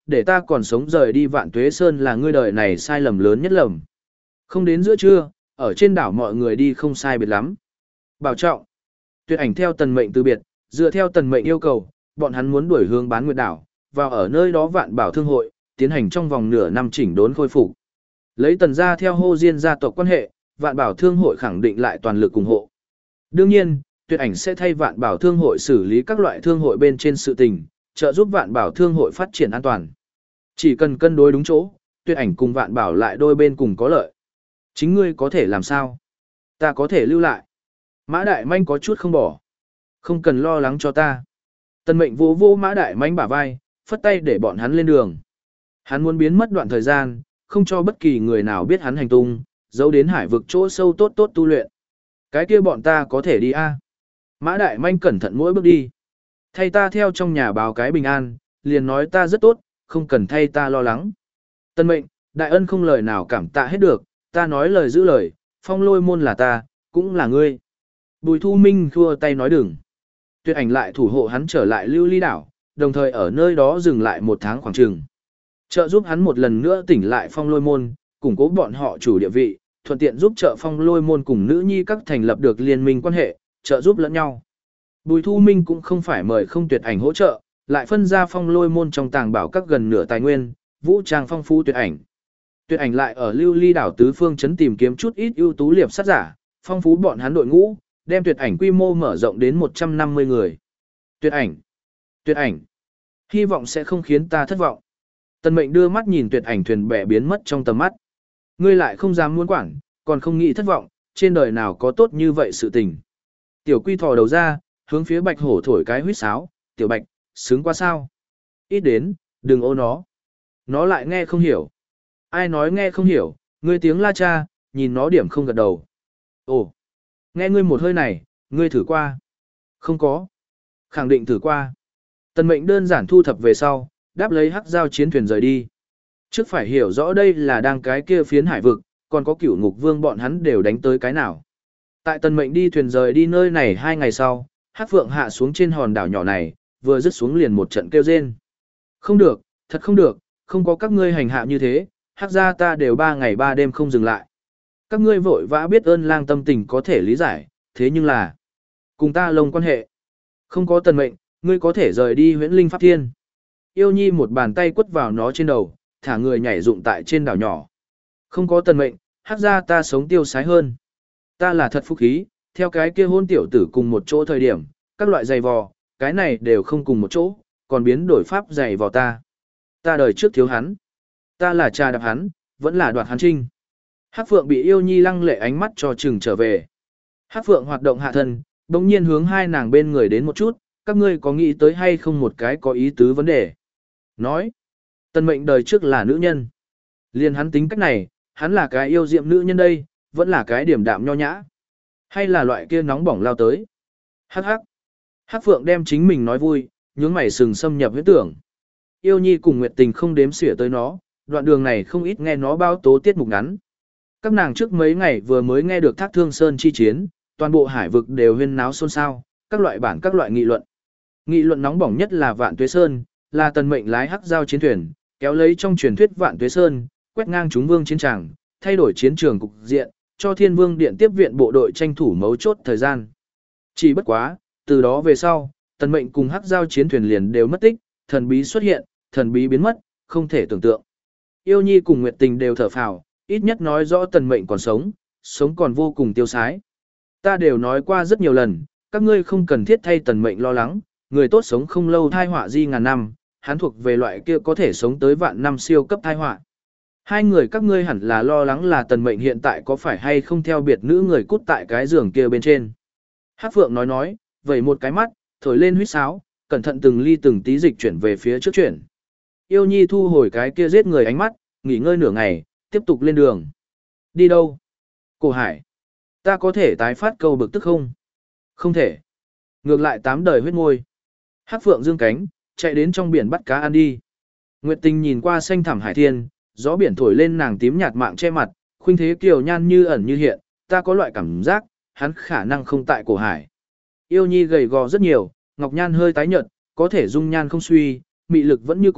để ta còn sống rời đi Vạn Tuế Sơn là ngươi đời này sai lầm lớn nhất lầm. Không đến giữa trưa, ở trên đảo mọi người đi không sai biệt lắm. Bảo trọng. Tuyệt Ảnh theo Tần Mệnh từ biệt, dựa theo Tần Mệnh yêu cầu, bọn hắn muốn đuổi hướng Bán Nguyệt đảo, vào ở nơi đó Vạn Bảo Thương hội, tiến hành trong vòng nửa năm chỉnh đốn khôi phục. Lấy Tần gia theo Hô Diên gia tộc quan hệ, Vạn Bảo Thương hội khẳng định lại toàn lực ủng hộ. Đương nhiên, Tuyệt Ảnh sẽ thay Vạn Bảo Thương hội xử lý các loại thương hội bên trên sự tình, trợ giúp Vạn Bảo Thương hội phát triển an toàn. Chỉ cần cân đối đúng chỗ, Tuyệt Ảnh cùng Vạn Bảo lại đôi bên cùng có lợi. Chính ngươi có thể làm sao? Ta có thể lưu lại. Mã Đại Manh có chút không bỏ. Không cần lo lắng cho ta. Tần Mệnh vô vô Mã Đại Manh bả vai, phất tay để bọn hắn lên đường. Hắn muốn biến mất đoạn thời gian, không cho bất kỳ người nào biết hắn hành tung, giấu đến hải vực chỗ sâu tốt tốt tu luyện. Cái kia bọn ta có thể đi a? Mã Đại Manh cẩn thận mỗi bước đi. Thay ta theo trong nhà báo cái bình an, liền nói ta rất tốt, không cần thay ta lo lắng. Tần Mệnh, đại ân không lời nào cảm tạ hết được, ta nói lời giữ lời, Phong Lôi môn là ta, cũng là ngươi. Bùi Thu Minh khua tay nói đừng. Tuyệt Ảnh lại thủ hộ hắn trở lại Lưu Ly đảo, đồng thời ở nơi đó dừng lại một tháng khoảng chừng. Trợ giúp hắn một lần nữa tỉnh lại Phong Lôi môn, củng cố bọn họ chủ địa vị, thuận tiện giúp trợ Phong Lôi môn cùng nữ nhi các thành lập được liên minh quan hệ, trợ giúp lẫn nhau. Bùi Thu Minh cũng không phải mời không Tuyệt Ảnh hỗ trợ, lại phân ra Phong Lôi môn trong tàng bảo các gần nửa tài nguyên, vũ trang phong phú Tuyệt Ảnh. Tuyệt Ảnh lại ở Lưu Ly đảo tứ phương trấn tìm kiếm chút ít ưu tú liệp sát giả, phong phú bọn hắn đội ngũ, đem Tuyệt Ảnh quy mô mở rộng đến một trăm năm mươi người. Tuyệt Ảnh, Tuyệt Ảnh, hy vọng sẽ không khiến ta thất vọng. Tần Mệnh đưa mắt nhìn Tuyệt Ảnh thuyền bè biến mất trong tầm mắt. Ngươi lại không dám muốn quản, còn không nghĩ thất vọng, trên đời nào có tốt như vậy sự tình. Tiểu Quy thò đầu ra, hướng phía Bạch Hổ thổi cái huýt sáo, "Tiểu Bạch, sướng quá sao? Ít đến, đừng ô nó." Nó lại nghe không hiểu. Ai nói nghe không hiểu, ngươi tiếng la cha, nhìn nó điểm không gật đầu. Ồ, nghe ngươi một hơi này, ngươi thử qua. Không có. Khẳng định thử qua. Tần Mệnh đơn giản thu thập về sau, đáp lấy hắc giao chiến thuyền rời đi. Trước phải hiểu rõ đây là đang cái kia phiến hải vực, còn có Cửu Ngục Vương bọn hắn đều đánh tới cái nào. Tại Tần Mệnh đi thuyền rời đi nơi này hai ngày sau, Hắc Phượng hạ xuống trên hòn đảo nhỏ này, vừa dứt xuống liền một trận kêu rên. Không được, thật không được, không có các ngươi hành hạ như thế, Hắc gia ta đều ba ngày ba đêm không dừng lại. Các ngươi vội vã biết ơn lang tâm tình có thể lý giải, thế nhưng là cùng ta lông quan hệ. Không có Tần Mệnh, ngươi có thể rời đi Huyễn Linh Pháp Thiên. Yêu Nhi một bàn tay quất vào nó trên đầu, thả người nhảy dụng tại trên đảo nhỏ. Không có Tần Mệnh, Hắc gia ta sống tiêu sái hơn. Ta là thật phúc khí, theo cái kia hôn tiểu tử cùng một chỗ thời điểm, các loại giày vò, cái này đều không cùng một chỗ, còn biến đổi pháp giày vò ta. Ta đời trước thiếu hắn. Ta là trà đạp hắn, vẫn là đoạt hắn trinh. Hắc Phượng bị Yêu Nhi lăng lệ ánh mắt cho chừng trở về. Hắc Phượng hoạt động hạ thân, bỗng nhiên hướng hai nàng bên người đến một chút, các ngươi có nghĩ tới hay không một cái có ý tứ vấn đề. Nói, Tần Mệnh đời trước là nữ nhân. Liền hắn tính cách này, hắn là cái yêu diệm nữ nhân đây, vẫn là cái điểm đạm nho nhã. Hay là loại kia nóng bỏng lao tới. Hắc hắc. Hắc Phượng đem chính mình nói vui, nhướng mày sừng xâm nhập huyết tưởng. Yêu Nhi cùng Nguyệt Tình không đếm xỉa tới nó, đoạn đường này không ít nghe nó bao tố tiết mục ngắn. Các nàng trước mấy ngày vừa mới nghe được Thác Thương Sơn chi chiến, toàn bộ hải vực đều huyên náo xôn xao, các loại bản các loại nghị luận. Nghị luận nóng bỏng nhất là Vạn Tuế Sơn, là Tần Mệnh lái hắc giao chiến thuyền, kéo lấy trong truyền thuyết Vạn Tuế Sơn, quét ngang chúng vương chiến tràng, thay đổi chiến trường cục diện, cho Thiên Vương Điện tiếp viện bộ đội tranh thủ mấu chốt thời gian. Chỉ bất quá, từ đó về sau, Tần Mệnh cùng hắc giao chiến thuyền liền đều mất tích, thần bí xuất hiện, thần bí biến mất, không thể tưởng tượng. Yêu Nhi cùng Nguyệt Tình đều thở phào, ít nhất nói rõ Tần Mệnh còn sống, sống còn vô cùng tiêu sái. Ta đều nói qua rất nhiều lần, các ngươi không cần thiết thay Tần Mệnh lo lắng, người tốt sống không lâu thai họa di ngàn năm, hắn thuộc về loại kia có thể sống tới vạn năm siêu cấp thai họa. Hai người các ngươi hẳn là lo lắng là Tần Mệnh hiện tại có phải hay không theo biệt nữ người cút tại cái giường kia bên trên. Hắc Phượng nói nói, vẩy một cái mắt, thổi lên huýt sáo, cẩn thận từng ly từng tí dịch chuyển về phía trước chuyển. Yêu Nhi thu hồi cái kia giết người ánh mắt, nghỉ ngơi nửa ngày, tiếp tục lên đường. Đi đâu? Cổ Hải. Ta có thể tái phát câu bực tức không? Không thể. Ngược lại tám đời huyết ngôi. Hắc Phượng dương cánh, chạy đến trong biển bắt cá ăn đi. Nguyệt Tình nhìn qua xanh thẳm hải thiên, gió biển thổi lên nàng tím nhạt mạng che mặt, khuynh thế kiều nhan như ẩn như hiện, ta có loại cảm giác, hắn khả năng không tại Cổ Hải. Yêu Nhi gầy gò rất nhiều, ngọc nhan hơi tái nhợt, có thể dung nhan không suy, mị lực vẫn như cũ,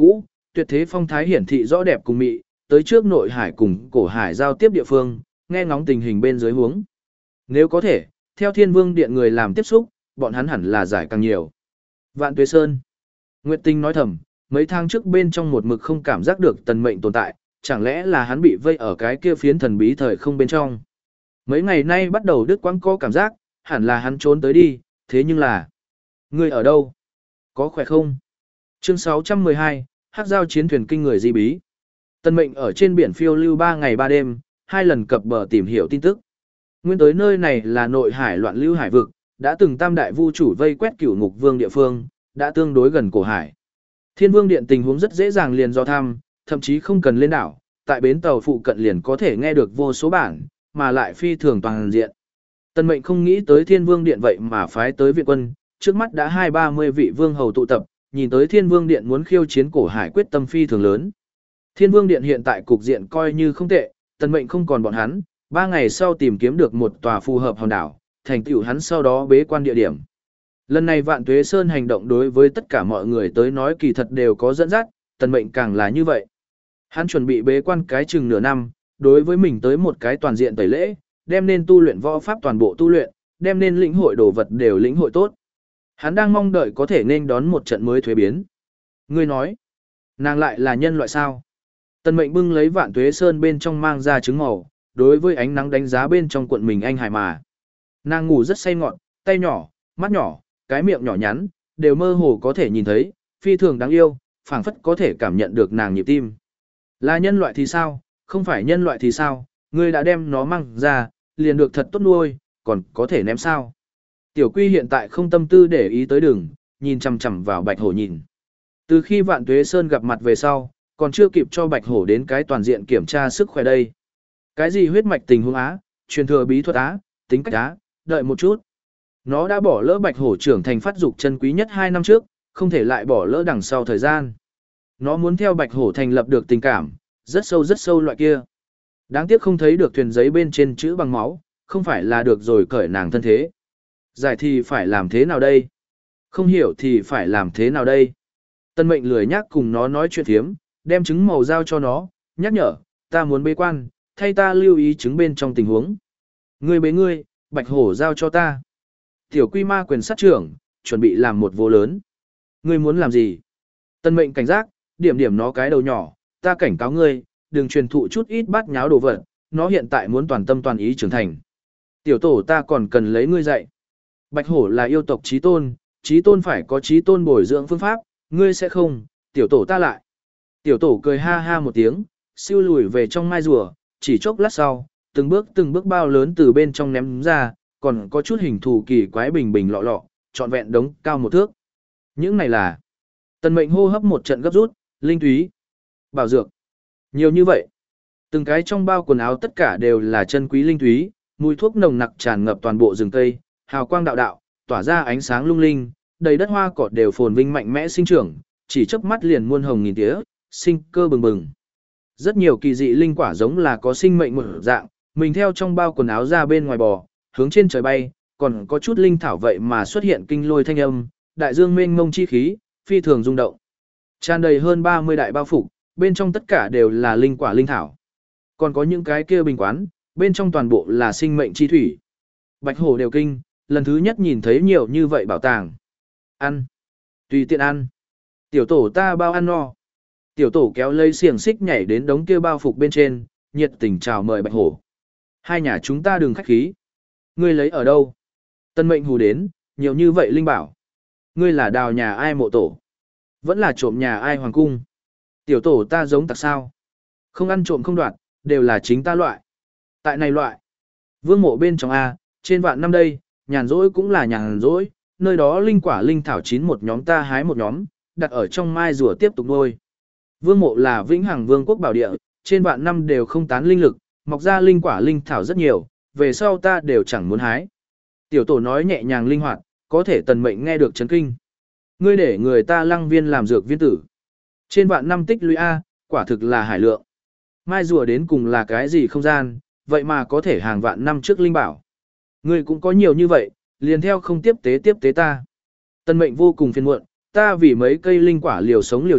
tuyệt thế phong thái hiển thị rõ đẹp cùng mị, tới trước nội hải cùng cổ hải giao tiếp địa phương, nghe ngóng tình hình bên dưới huống. Nếu có thể, theo Thiên Vương Điện người làm tiếp xúc, bọn hắn hẳn là giải càng nhiều. Vạn Tuế Sơn. Nguyệt Tinh nói thầm, mấy tháng trước bên trong một mực không cảm giác được tần mệnh tồn tại, chẳng lẽ là hắn bị vây ở cái kia phiến thần bí thời không bên trong. Mấy ngày nay bắt đầu đứt quãng có cảm giác, hẳn là hắn trốn tới đi, thế nhưng là... Ngươi ở đâu? Có khỏe không? Chương sáu trăm mười hai, Hắc Giao chiến thuyền kinh người di bí. Tần mệnh ở trên biển phiêu lưu ba ngày ba đêm, hai lần cập bờ tìm hiểu tin tức. Nguyên tới nơi này là nội hải loạn lưu hải vực, đã từng tam đại vu chủ vây quét cửu ngục vương địa phương, đã tương đối gần cổ hải. Thiên Vương Điện tình huống rất dễ dàng liền do thăm, thậm chí không cần lên đảo, tại bến tàu phụ cận liền có thể nghe được vô số bản, mà lại phi thường toàn diện. Tần mệnh không nghĩ tới Thiên Vương Điện vậy mà phái tới viện quân, trước mắt đã hai ba mươi vị vương hầu tụ tập, nhìn tới Thiên Vương Điện muốn khiêu chiến cổ hải quyết tâm phi thường lớn. Thiên Vương Điện hiện tại cục diện coi như không tệ, tần mệnh không còn bọn hắn, ba ngày sau tìm kiếm được một tòa phù hợp hòn đảo, thành tựu hắn sau đó bế quan địa điểm. Lần này Vạn Tuế Sơn hành động đối với tất cả mọi người tới nói kỳ thật đều có dẫn dắt, tần mệnh càng là như vậy. Hắn chuẩn bị bế quan cái chừng nửa năm, đối với mình tới một cái toàn diện tẩy lễ, đem nên tu luyện võ pháp toàn bộ tu luyện, đem nên lĩnh hội đồ vật đều lĩnh hội tốt. Hắn đang mong đợi có thể nên đón một trận mới thuế biến. Ngươi nói, nàng lại là nhân loại sao? Tần mệnh bưng lấy Vạn Tuế Sơn bên trong mang ra trứng màu, đối với ánh nắng đánh giá bên trong cuộn mình anh hải mà. Nàng ngủ rất say ngọn, tay nhỏ, mắt nhỏ, cái miệng nhỏ nhắn, đều mơ hồ có thể nhìn thấy, phi thường đáng yêu, phảng phất có thể cảm nhận được nàng nhịp tim. Là nhân loại thì sao, không phải nhân loại thì sao, ngươi đã đem nó mang ra, liền được thật tốt nuôi, còn có thể ném sao. Tiểu Quy hiện tại không tâm tư để ý tới đường, nhìn chằm chằm vào Bạch Hổ nhìn. Từ khi Vạn Tuế Sơn gặp mặt về sau, còn chưa kịp cho Bạch Hổ đến cái toàn diện kiểm tra sức khỏe đây. Cái gì huyết mạch tình huống á, truyền thừa bí thuật á, tính cách á, đợi một chút. Nó đã bỏ lỡ Bạch Hổ trưởng thành phát dục chân quý nhất hai năm trước, không thể lại bỏ lỡ đằng sau thời gian. Nó muốn theo Bạch Hổ thành lập được tình cảm, rất sâu rất sâu loại kia. Đáng tiếc không thấy được thuyền giấy bên trên chữ bằng máu, không phải là được rồi cởi nàng thân thế. Giải thì phải làm thế nào đây? Không hiểu thì phải làm thế nào đây? Tân mệnh lười nhắc cùng nó nói chuyện thiếm, đem trứng màu giao cho nó, nhắc nhở, ta muốn bế quan, thay ta lưu ý trứng bên trong tình huống. Ngươi bế ngươi, Bạch Hổ giao cho ta. Tiểu Quy ma quyền sát trưởng, chuẩn bị làm một vô lớn. Ngươi muốn làm gì? Tân mệnh cảnh giác, điểm điểm nó cái đầu nhỏ, ta cảnh cáo ngươi, đừng truyền thụ chút ít bát nháo đồ vật, nó hiện tại muốn toàn tâm toàn ý trưởng thành. Tiểu tổ ta còn cần lấy ngươi dạy. Bạch Hổ là yêu tộc chí tôn, chí tôn phải có chí tôn bồi dưỡng phương pháp, ngươi sẽ không, tiểu tổ ta lại. Tiểu tổ cười ha ha một tiếng, siêu lùi về trong mai rùa, chỉ chốc lát sau, từng bước từng bước bao lớn từ bên trong ném ra, còn có chút hình thù kỳ quái bình bình lọ lọ, trọn vẹn đống cao một thước. Những này là tần mệnh hô hấp một trận gấp rút, linh túy, bảo dược. Nhiều như vậy. Từng cái trong bao quần áo tất cả đều là chân quý linh túy, mùi thuốc nồng nặc tràn ngập toàn bộ rừng cây, hào quang đạo đạo, tỏa ra ánh sáng lung linh, đầy đất hoa cỏ đều phồn vinh mạnh mẽ sinh trưởng, chỉ chớp mắt liền muôn hồng nghìn tía, sinh cơ bừng bừng. Rất nhiều kỳ dị linh quả giống là có sinh mệnh một dạng, mình theo trong bao quần áo ra bên ngoài bò, hướng trên trời bay, còn có chút linh thảo vậy mà xuất hiện kinh lôi thanh âm, đại dương mênh mông chi khí, phi thường rung động. Tràn đầy hơn ba mươi đại bao phục, bên trong tất cả đều là linh quả linh thảo. Còn có những cái kia bình quán, bên trong toàn bộ là sinh mệnh chi thủy. Bạch Hổ đều kinh, lần thứ nhất nhìn thấy nhiều như vậy bảo tàng. Ăn. Tùy tiện ăn. Tiểu tổ ta bao ăn no. Tiểu tổ kéo lấy xiềng xích nhảy đến đống kia bao phục bên trên, nhiệt tình chào mời Bạch Hổ. Hai nhà chúng ta đừng khách khí. Ngươi lấy ở đâu? Tân mệnh hù đến, nhiều như vậy linh bảo. Ngươi là đào nhà ai mộ tổ? Vẫn là trộm nhà ai hoàng cung? Tiểu tổ ta giống tặc sao? Không ăn trộm không đoạt, đều là chính ta loại. Tại này loại. Vương mộ bên trong A, trên vạn năm đây, nhàn rỗi cũng là nhàn rỗi, nơi đó linh quả linh thảo chín một nhóm ta hái một nhóm, đặt ở trong mai rùa tiếp tục nuôi. Vương mộ là vĩnh hằng vương quốc bảo địa, trên vạn năm đều không tán linh lực, mọc ra linh quả linh thảo rất nhiều, về sau ta đều chẳng muốn hái. Tiểu tổ nói nhẹ nhàng linh hoạt, có thể tần mệnh nghe được chấn kinh. Ngươi để người ta lăng viên làm dược viên tử. Trên vạn năm tích lũy A, quả thực là hải lượng. Mai rùa đến cùng là cái gì không gian, vậy mà có thể hàng vạn năm trước linh bảo. Ngươi cũng có nhiều như vậy, liền theo không tiếp tế tiếp tế ta. Tần mệnh vô cùng phiền muộn, ta vì mấy cây linh quả liều sống liều chết,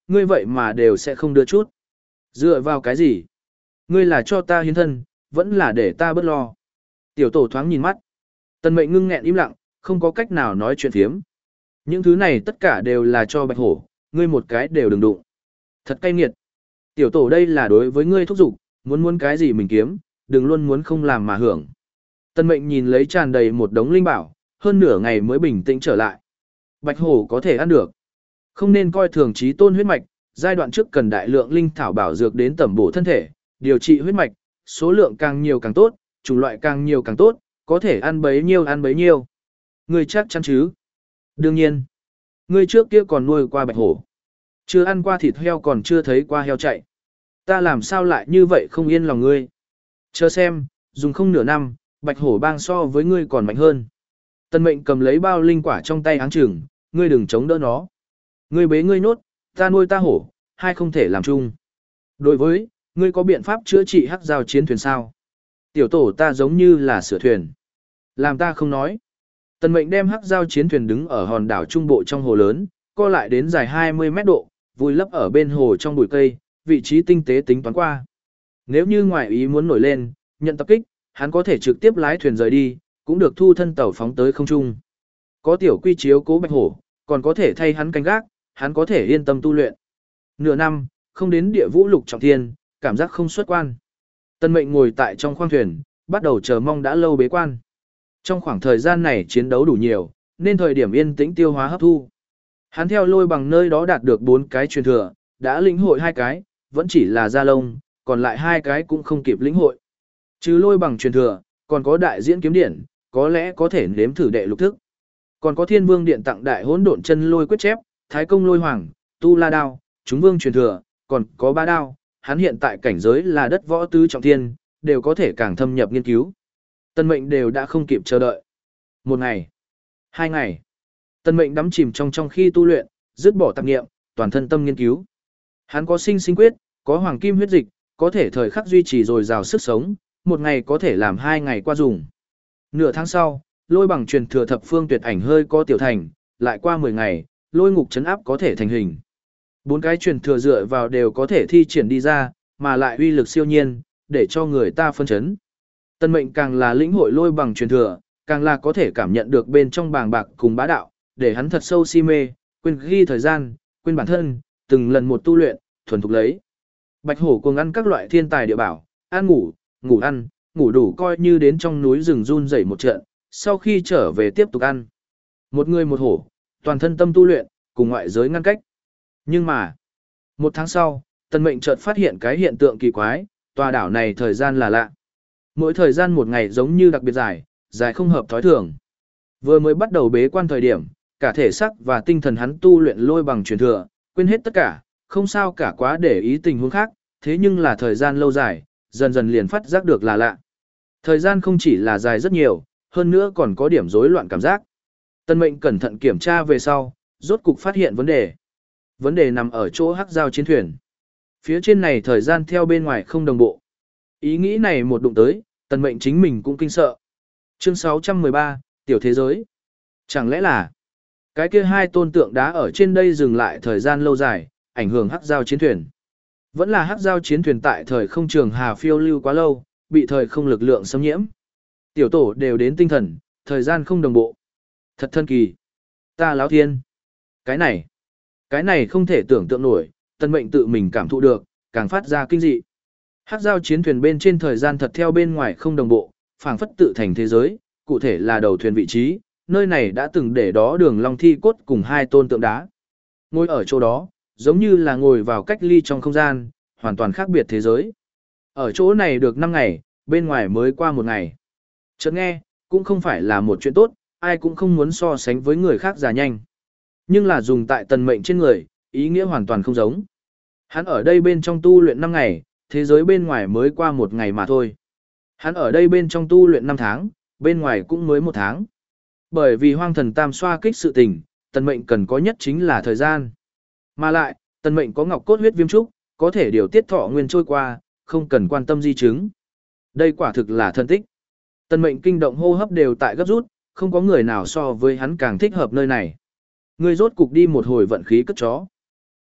ngươi vậy mà đều sẽ không đưa chút. Dựa vào cái gì? Ngươi là cho ta hiến thân, vẫn là để ta bớt lo. Tiểu tổ thoáng nhìn mắt. Tần mệnh ngưng nghẹn im lặng, không có cách nào nói chuyện phiếm. Những thứ này tất cả đều là cho bạch hổ, ngươi một cái đều đừng đụng. Thật cay nghiệt. Tiểu tổ đây là đối với ngươi thúc giục, muốn muốn cái gì mình kiếm, đừng luôn muốn không làm mà hưởng. Tần mệnh nhìn lấy tràn đầy một đống linh bảo, hơn nửa ngày mới bình tĩnh trở lại. Bạch hổ có thể ăn được. Không nên coi thường trí tôn huyết mạch, giai đoạn trước cần đại lượng linh thảo bảo dược đến tẩm bổ thân thể, điều trị huyết mạch, số lượng càng nhiều càng tốt, chủng loại càng nhiều càng tốt, có thể ăn bấy nhiêu ăn bấy nhiêu. Ngươi chắc chắn chứ? Đương nhiên. Ngươi trước kia còn nuôi qua bạch hổ. Chưa ăn qua thịt heo còn chưa thấy qua heo chạy. Ta làm sao lại như vậy không yên lòng ngươi. Chờ xem, dùng không nửa năm, bạch hổ bang so với ngươi còn mạnh hơn. Tần mệnh cầm lấy bao linh quả trong tay áng chừng, ngươi đừng chống đỡ nó. Ngươi bế ngươi nốt, ta nuôi ta hổ, hai không thể làm chung. Đối với, ngươi có biện pháp chữa trị hắc giao chiến thuyền sao? Tiểu tổ ta giống như là sửa thuyền. Làm ta không nói. Tần mệnh đem hắc giao chiến thuyền đứng ở hòn đảo trung bộ trong hồ lớn, co lại đến dài hai mươi mét độ, vùi lấp ở bên hồ trong bụi cây, vị trí tinh tế tính toán qua. Nếu như ngoại ý muốn nổi lên, nhận tập kích, hắn có thể trực tiếp lái thuyền rời đi, cũng được thu thân tàu phóng tới không trung. Có tiểu quy chiếu cố bạch hổ, còn có thể thay hắn canh gác, hắn có thể yên tâm tu luyện. Nửa năm, không đến địa vũ lục trọng thiên, cảm giác không xuất quan. Tân mệnh ngồi tại trong khoang thuyền, bắt đầu chờ mong đã lâu bế quan. Trong khoảng thời gian này chiến đấu đủ nhiều, nên thời điểm yên tĩnh tiêu hóa hấp thu. Hắn theo lôi bằng nơi đó đạt được bốn cái truyền thừa, đã lĩnh hội hai cái, vẫn chỉ là gia lông, còn lại hai cái cũng không kịp lĩnh hội. Trừ lôi bằng truyền thừa, còn có đại diễn kiếm điển, có lẽ có thể nếm thử đệ lục thức. Còn có thiên vương điện tặng đại hỗn độn chân lôi quyết chép, thái công lôi hoàng, tu la đao, chúng vương truyền thừa, còn có ba đao, hắn hiện tại cảnh giới là đất võ tứ trọng thiên, đều có thể càng thâm nhập nghiên cứu. Tân mệnh đều đã không kịp chờ đợi. Một ngày, hai ngày, tân mệnh đắm chìm trong trong khi tu luyện, dứt bỏ tạp nghiệm, toàn thân tâm nghiên cứu. Hắn có sinh sinh quyết, có hoàng kim huyết dịch, có thể thời khắc duy trì dồi dào sức sống, một ngày có thể làm hai ngày qua dùng. Nửa tháng sau, lôi bằng truyền thừa thập phương tuyệt ảnh hơi có tiểu thành, lại qua mười ngày, lôi ngục chấn áp có thể thành hình. Bốn cái truyền thừa dựa vào đều có thể thi triển đi ra, mà lại uy lực siêu nhiên, để cho người ta phân chấn. Tân mệnh càng là lĩnh hội lôi bằng truyền thừa, càng là có thể cảm nhận được bên trong bàng bạc cùng bá đạo, để hắn thật sâu si mê, quên ghi thời gian, quên bản thân, từng lần một tu luyện, thuần thục lấy. Bạch hổ cùng ăn các loại thiên tài địa bảo, ăn ngủ, ngủ ăn, ngủ đủ coi như đến trong núi rừng run rẩy một trận, sau khi trở về tiếp tục ăn. Một người một hổ, toàn thân tâm tu luyện, cùng ngoại giới ngăn cách. Nhưng mà, một tháng sau, Tần mệnh chợt phát hiện cái hiện tượng kỳ quái, tòa đảo này thời gian là lạ. Mỗi thời gian một ngày giống như đặc biệt dài, dài không hợp thói thường. Vừa mới bắt đầu bế quan thời điểm, cả thể xác và tinh thần hắn tu luyện lôi bằng truyền thừa, quên hết tất cả, không sao cả quá để ý tình huống khác, thế nhưng là thời gian lâu dài, dần dần liền phát giác được là lạ. Thời gian không chỉ là dài rất nhiều, hơn nữa còn có điểm rối loạn cảm giác. Tân mệnh cẩn thận kiểm tra về sau, rốt cục phát hiện vấn đề. Vấn đề nằm ở chỗ hắc giao chiến thuyền. Phía trên này thời gian theo bên ngoài không đồng bộ. Ý nghĩ này một đụng tới, tần mệnh chính mình cũng kinh sợ. Chương sáu trăm mười ba, Tiểu Thế Giới. Chẳng lẽ là cái kia hai tôn tượng đá ở trên đây dừng lại thời gian lâu dài, ảnh hưởng hắc giao chiến thuyền. Vẫn là hắc giao chiến thuyền tại thời không trường hà phiêu lưu quá lâu, bị thời không lực lượng xâm nhiễm. Tiểu tổ đều đến tinh thần, thời gian không đồng bộ. Thật thân kỳ. Ta láo thiên. Cái này, cái này không thể tưởng tượng nổi, tân mệnh tự mình cảm thụ được, càng phát ra kinh dị. Hắc giao chiến thuyền bên trên thời gian thật theo bên ngoài không đồng bộ, phảng phất tự thành thế giới, cụ thể là đầu thuyền vị trí, nơi này đã từng để đó đường long thi cốt cùng hai tôn tượng đá. Ngồi ở chỗ đó, giống như là ngồi vào cách ly trong không gian, hoàn toàn khác biệt thế giới. Ở chỗ này được năm ngày, bên ngoài mới qua một ngày. Chợt nghe, cũng không phải là một chuyện tốt, ai cũng không muốn so sánh với người khác già nhanh. Nhưng là dùng tại tần mệnh trên người, ý nghĩa hoàn toàn không giống. Hắn ở đây bên trong tu luyện năm ngày, thế giới bên ngoài mới qua một ngày mà thôi. Hắn ở đây bên trong tu luyện năm tháng, bên ngoài cũng mới một tháng. Bởi vì hoang thần tam xoa kích sự tình, tần mệnh cần có nhất chính là thời gian. Mà lại, tần mệnh có ngọc cốt huyết viêm trúc, có thể điều tiết thọ nguyên trôi qua, không cần quan tâm di chứng. Đây quả thực là thân tích. Tần mệnh kinh động hô hấp đều tại gấp rút, không có người nào so với hắn càng thích hợp nơi này. Người rốt cục đi một hồi vận khí cất chó.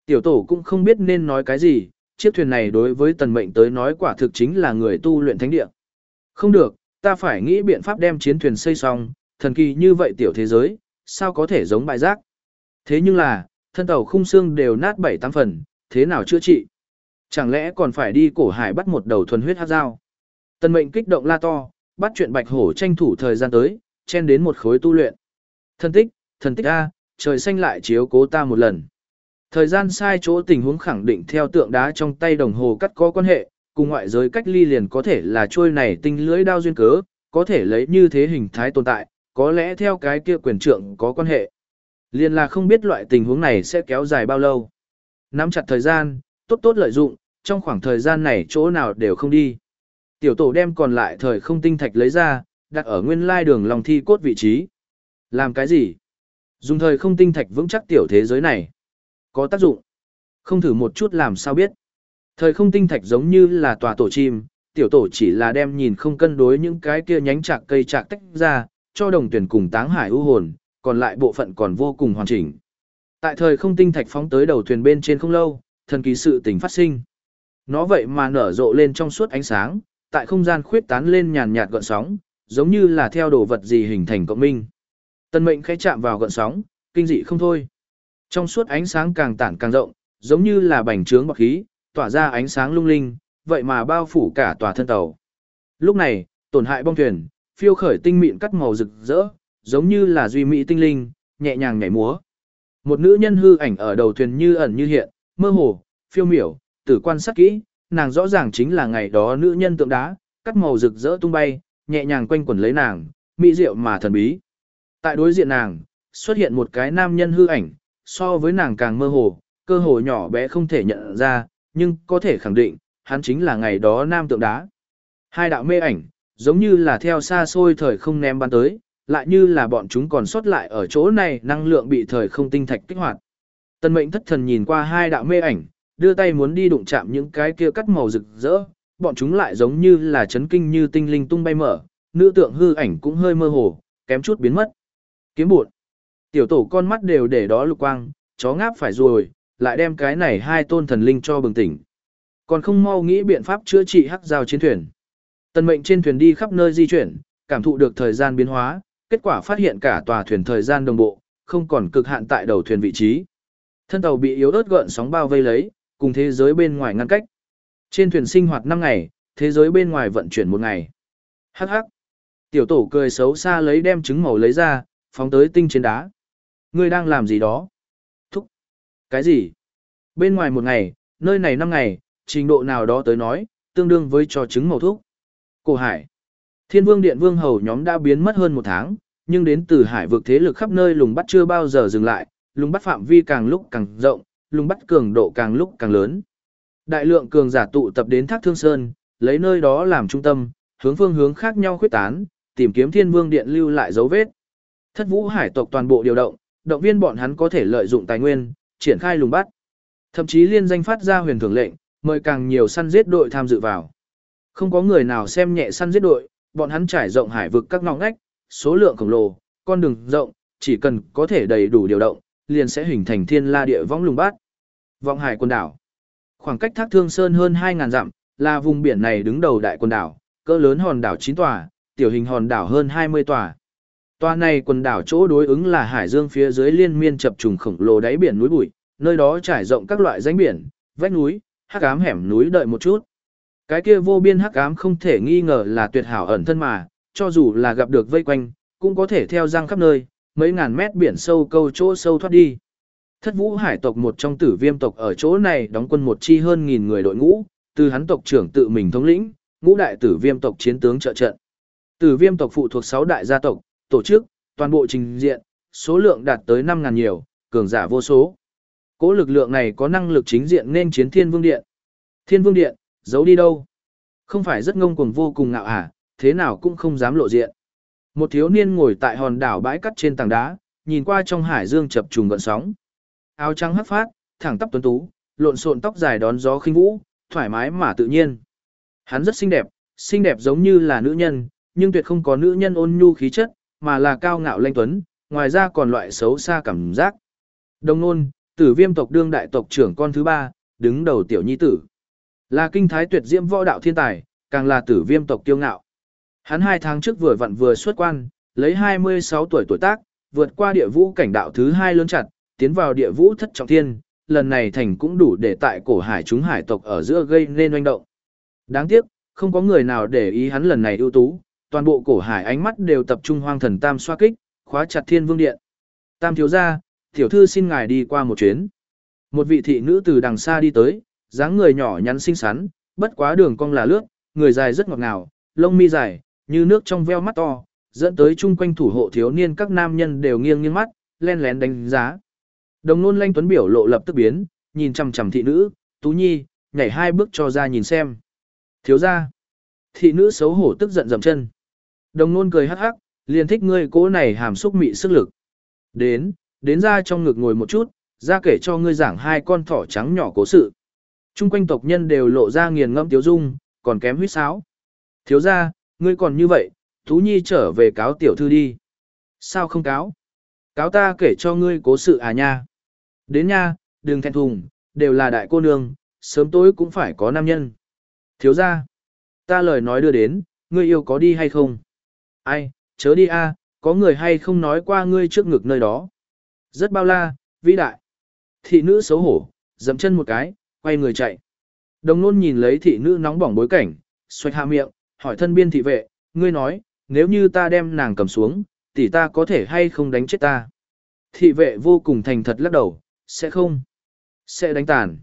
Tiểu tổ cũng không biết nên nói cái gì, chiếc thuyền này đối với tần mệnh tới nói quả thực chính là người tu luyện thánh địa. Không được, ta phải nghĩ biện pháp đem chiến thuyền xây xong, thần kỳ như vậy tiểu thế giới, sao có thể giống bãi rác. Thế nhưng là, thân tàu khung xương đều nát bảy tám phần, thế nào chữa trị? Chẳng lẽ còn phải đi cổ hải bắt một đầu thuần huyết hắc dao? Tần mệnh kích động la to, bắt chuyện bạch hổ tranh thủ thời gian tới, chen đến một khối tu luyện. Thần tích, thần tích A, trời xanh lại chiếu cố ta một lần. Thời gian sai chỗ tình huống khẳng định theo tượng đá trong tay đồng hồ cắt có quan hệ, cùng ngoại giới cách ly liền có thể là trôi này tinh lưỡi đao duyên cớ, có thể lấy như thế hình thái tồn tại, có lẽ theo cái kia quyền trượng có quan hệ. Liền là không biết loại tình huống này sẽ kéo dài bao lâu. Nắm chặt thời gian, tốt tốt lợi dụng, trong khoảng thời gian này chỗ nào đều không đi. Tiểu tổ đem còn lại thời không tinh thạch lấy ra, đặt ở nguyên lai đường lòng thi cốt vị trí. Làm cái gì? Dùng thời không tinh thạch vững chắc tiểu thế giới này. Có tác dụng. Không thử một chút làm sao biết. Thời không tinh thạch giống như là tòa tổ chim, tiểu tổ chỉ là đem nhìn không cân đối những cái kia nhánh chạc cây chạc tách ra, cho đồng tuyển cùng táng hải ưu hồn, còn lại bộ phận còn vô cùng hoàn chỉnh. Tại thời không tinh thạch phóng tới đầu thuyền bên trên không lâu, thần kỳ sự tình phát sinh. Nó vậy mà nở rộ lên trong suốt ánh sáng, tại không gian khuyết tán lên nhàn nhạt gợn sóng, giống như là theo đồ vật gì hình thành cộng minh. Tần mệnh khẽ chạm vào gợn sóng, kinh dị không thôi. Trong suốt ánh sáng càng tản càng rộng, giống như là bành trướng bọc khí, tỏa ra ánh sáng lung linh, vậy mà bao phủ cả tòa thân tàu. Lúc này, tổn hại bong thuyền, phiêu khởi tinh mịn cắt màu rực rỡ, giống như là duy mỹ tinh linh, nhẹ nhàng nhảy múa. Một nữ nhân hư ảnh ở đầu thuyền như ẩn như hiện, mơ hồ, phiêu miểu, tử quan sát kỹ, nàng rõ ràng chính là ngày đó nữ nhân tượng đá, cắt màu rực rỡ tung bay, nhẹ nhàng quanh quẩn lấy nàng, mỹ diệu mà thần bí. Tại đối diện nàng, xuất hiện một cái nam nhân hư ảnh, so với nàng càng mơ hồ, cơ hồ nhỏ bé không thể nhận ra, nhưng có thể khẳng định, hắn chính là ngày đó nam tượng đá. Hai đạo mê ảnh, giống như là theo xa xôi thời không ném bắn tới, lại như là bọn chúng còn sót lại ở chỗ này năng lượng bị thời không tinh thạch kích hoạt. Tần mệnh thất thần nhìn qua hai đạo mê ảnh, đưa tay muốn đi đụng chạm những cái kia cắt màu rực rỡ, bọn chúng lại giống như là chấn kinh như tinh linh tung bay mở, nữ tượng hư ảnh cũng hơi mơ hồ, kém chút biến mất. Kiếm bụt. Tiểu tổ con mắt đều để đó lục quang, chó ngáp phải rồi, lại đem cái này hai tôn thần linh cho bừng tỉnh. Còn không mau nghĩ biện pháp chữa trị hắc giao chiến thuyền. Tần mệnh trên thuyền đi khắp nơi di chuyển, cảm thụ được thời gian biến hóa, kết quả phát hiện cả tòa thuyền thời gian đồng bộ, không còn cực hạn tại đầu thuyền vị trí. Thân tàu bị yếu ớt gợn sóng bao vây lấy, cùng thế giới bên ngoài ngăn cách. Trên thuyền sinh hoạt năm ngày, thế giới bên ngoài vận chuyển một ngày. Hắc hắc. Tiểu tổ cười xấu xa lấy đem trứng màu lấy ra, phóng tới tinh trên đá. Ngươi đang làm gì đó? Thúc. Cái gì? Bên ngoài một ngày, nơi này năm ngày, trình độ nào đó tới nói, tương đương với trò trứng màu thuốc. Cổ hải. Thiên vương điện vương hầu nhóm đã biến mất hơn một tháng, nhưng đến từ hải vực thế lực khắp nơi lùng bắt chưa bao giờ dừng lại, lùng bắt phạm vi càng lúc càng rộng, lùng bắt cường độ càng lúc càng lớn. Đại lượng cường giả tụ tập đến Thác Thương Sơn, lấy nơi đó làm trung tâm, hướng phương hướng khác nhau khuyết tán, tìm kiếm Thiên Vương Điện lưu lại dấu vết. Thất Vũ hải tộc toàn bộ điều động, động viên bọn hắn có thể lợi dụng tài nguyên, triển khai lùng bắt. Thậm chí liên danh phát ra huyền thưởng lệnh, mời càng nhiều săn giết đội tham dự vào. Không có người nào xem nhẹ săn giết đội, bọn hắn trải rộng hải vực các ngóc ngách, số lượng khổng lồ, con đường rộng, chỉ cần có thể đầy đủ điều động, liền sẽ hình thành thiên la địa võng lùng bắt. Vọng hải quần đảo. Khoảng cách Thác Thương Sơn hơn hai nghìn dặm, là vùng biển này đứng đầu đại quần đảo, cỡ lớn hòn đảo chín tòa, tiểu hình hòn đảo hơn hai mươi tòa. Tòa này quần đảo chỗ đối ứng là hải dương phía dưới liên miên chập trùng khổng lồ đáy biển núi bụi, nơi đó trải rộng các loại rãnh biển, vách núi, hắc ám hẻm núi đợi một chút. Cái kia vô biên hắc ám không thể nghi ngờ là tuyệt hảo ẩn thân mà, cho dù là gặp được vây quanh, cũng có thể theo răng khắp nơi, mấy ngàn mét biển sâu câu chỗ sâu thoát đi. Thất Vũ hải tộc một trong Tử Viêm tộc ở chỗ này đóng quân một chi hơn nghìn người đội ngũ, từ hắn tộc trưởng tự mình thống lĩnh, ngũ đại Tử Viêm tộc chiến tướng trợ trận. Tử Viêm tộc phụ thuộc sáu đại gia tộc, tổ chức, toàn bộ trình diện, số lượng đạt tới năm ngàn nhiều, cường giả vô số. Cố lực lượng này có năng lực chính diện nên chiến Thiên Vương Điện. Thiên Vương Điện, giấu đi đâu? Không phải rất ngông cuồng vô cùng ngạo à, thế nào cũng không dám lộ diện. Một thiếu niên ngồi tại hòn đảo bãi cắt trên tảng đá, nhìn qua trong hải dương chập trùng gợn sóng. Áo trắng hấp phát, thẳng tắp tuấn tú, lộn xộn tóc dài đón gió khinh vũ, thoải mái mà tự nhiên. Hắn rất xinh đẹp, xinh đẹp giống như là nữ nhân, nhưng tuyệt không có nữ nhân ôn nhu khí chất, mà là cao ngạo lanh tuấn, ngoài ra còn loại xấu xa cảm giác. Đồng nôn, Tử Viêm tộc đương đại tộc trưởng con thứ ba, đứng đầu tiểu nhi tử. Là kinh thái tuyệt diễm võ đạo thiên tài, càng là Tử Viêm tộc kiêu ngạo. Hắn hai tháng trước vừa vặn vừa xuất quan, lấy hai mươi sáu tuổi tuổi tác, vượt qua địa vũ cảnh đạo thứ hai lớn chặt, tiến vào địa vũ thất trọng thiên, lần này thành cũng đủ để tại cổ hải chúng hải tộc ở giữa gây nên oanh động. Đáng tiếc, không có người nào để ý hắn lần này ưu tú, toàn bộ cổ hải ánh mắt đều tập trung hoang thần tam xoa kích, khóa chặt thiên vương điện. Tam thiếu gia, tiểu thư xin ngài đi qua một chuyến. Một vị thị nữ từ đằng xa đi tới, dáng người nhỏ nhắn xinh xắn, bất quá đường cong là lướt, người dài rất ngọt ngào, lông mi dài, như nước trong veo mắt to, dẫn tới chung quanh thủ hộ thiếu niên các nam nhân đều nghiêng nghiêng mắt, len lén đánh giá. Đồng Nôn Lanh Tuấn biểu lộ lập tức biến, nhìn chằm chằm thị nữ, Tú Nhi, nhảy hai bước cho ra nhìn xem. Thiếu gia. Thị nữ xấu hổ tức giận dậm chân. Đồng Nôn cười hắc hắc, liền thích ngươi cố này hàm xúc mị sức lực. Đến, đến ra trong ngực ngồi một chút, ra kể cho ngươi giảng hai con thỏ trắng nhỏ cố sự. Trung quanh tộc nhân đều lộ ra nghiền ngẫm tiếu dung, còn kém huýt sáo. Thiếu gia, ngươi còn như vậy, Tú Nhi trở về cáo tiểu thư đi. Sao không cáo? Cáo ta kể cho ngươi cố sự à nha. Đến nha, đừng thẹn thùng, đều là đại cô nương, sớm tối cũng phải có nam nhân. Thiếu gia, ta lời nói đưa đến, ngươi yêu có đi hay không? Ai, chớ đi a, có người hay không nói qua ngươi trước ngực nơi đó. Rất bao la, vĩ đại. Thị nữ xấu hổ, dậm chân một cái, quay người chạy. Đồng Nôn nhìn lấy thị nữ nóng bỏng bối cảnh, xoạch hạ miệng, hỏi thân biên thị vệ, ngươi nói, nếu như ta đem nàng cầm xuống, tỷ ta có thể hay không đánh chết ta? Thị vệ vô cùng thành thật lắc đầu, sẽ không. Sẽ đánh tàn.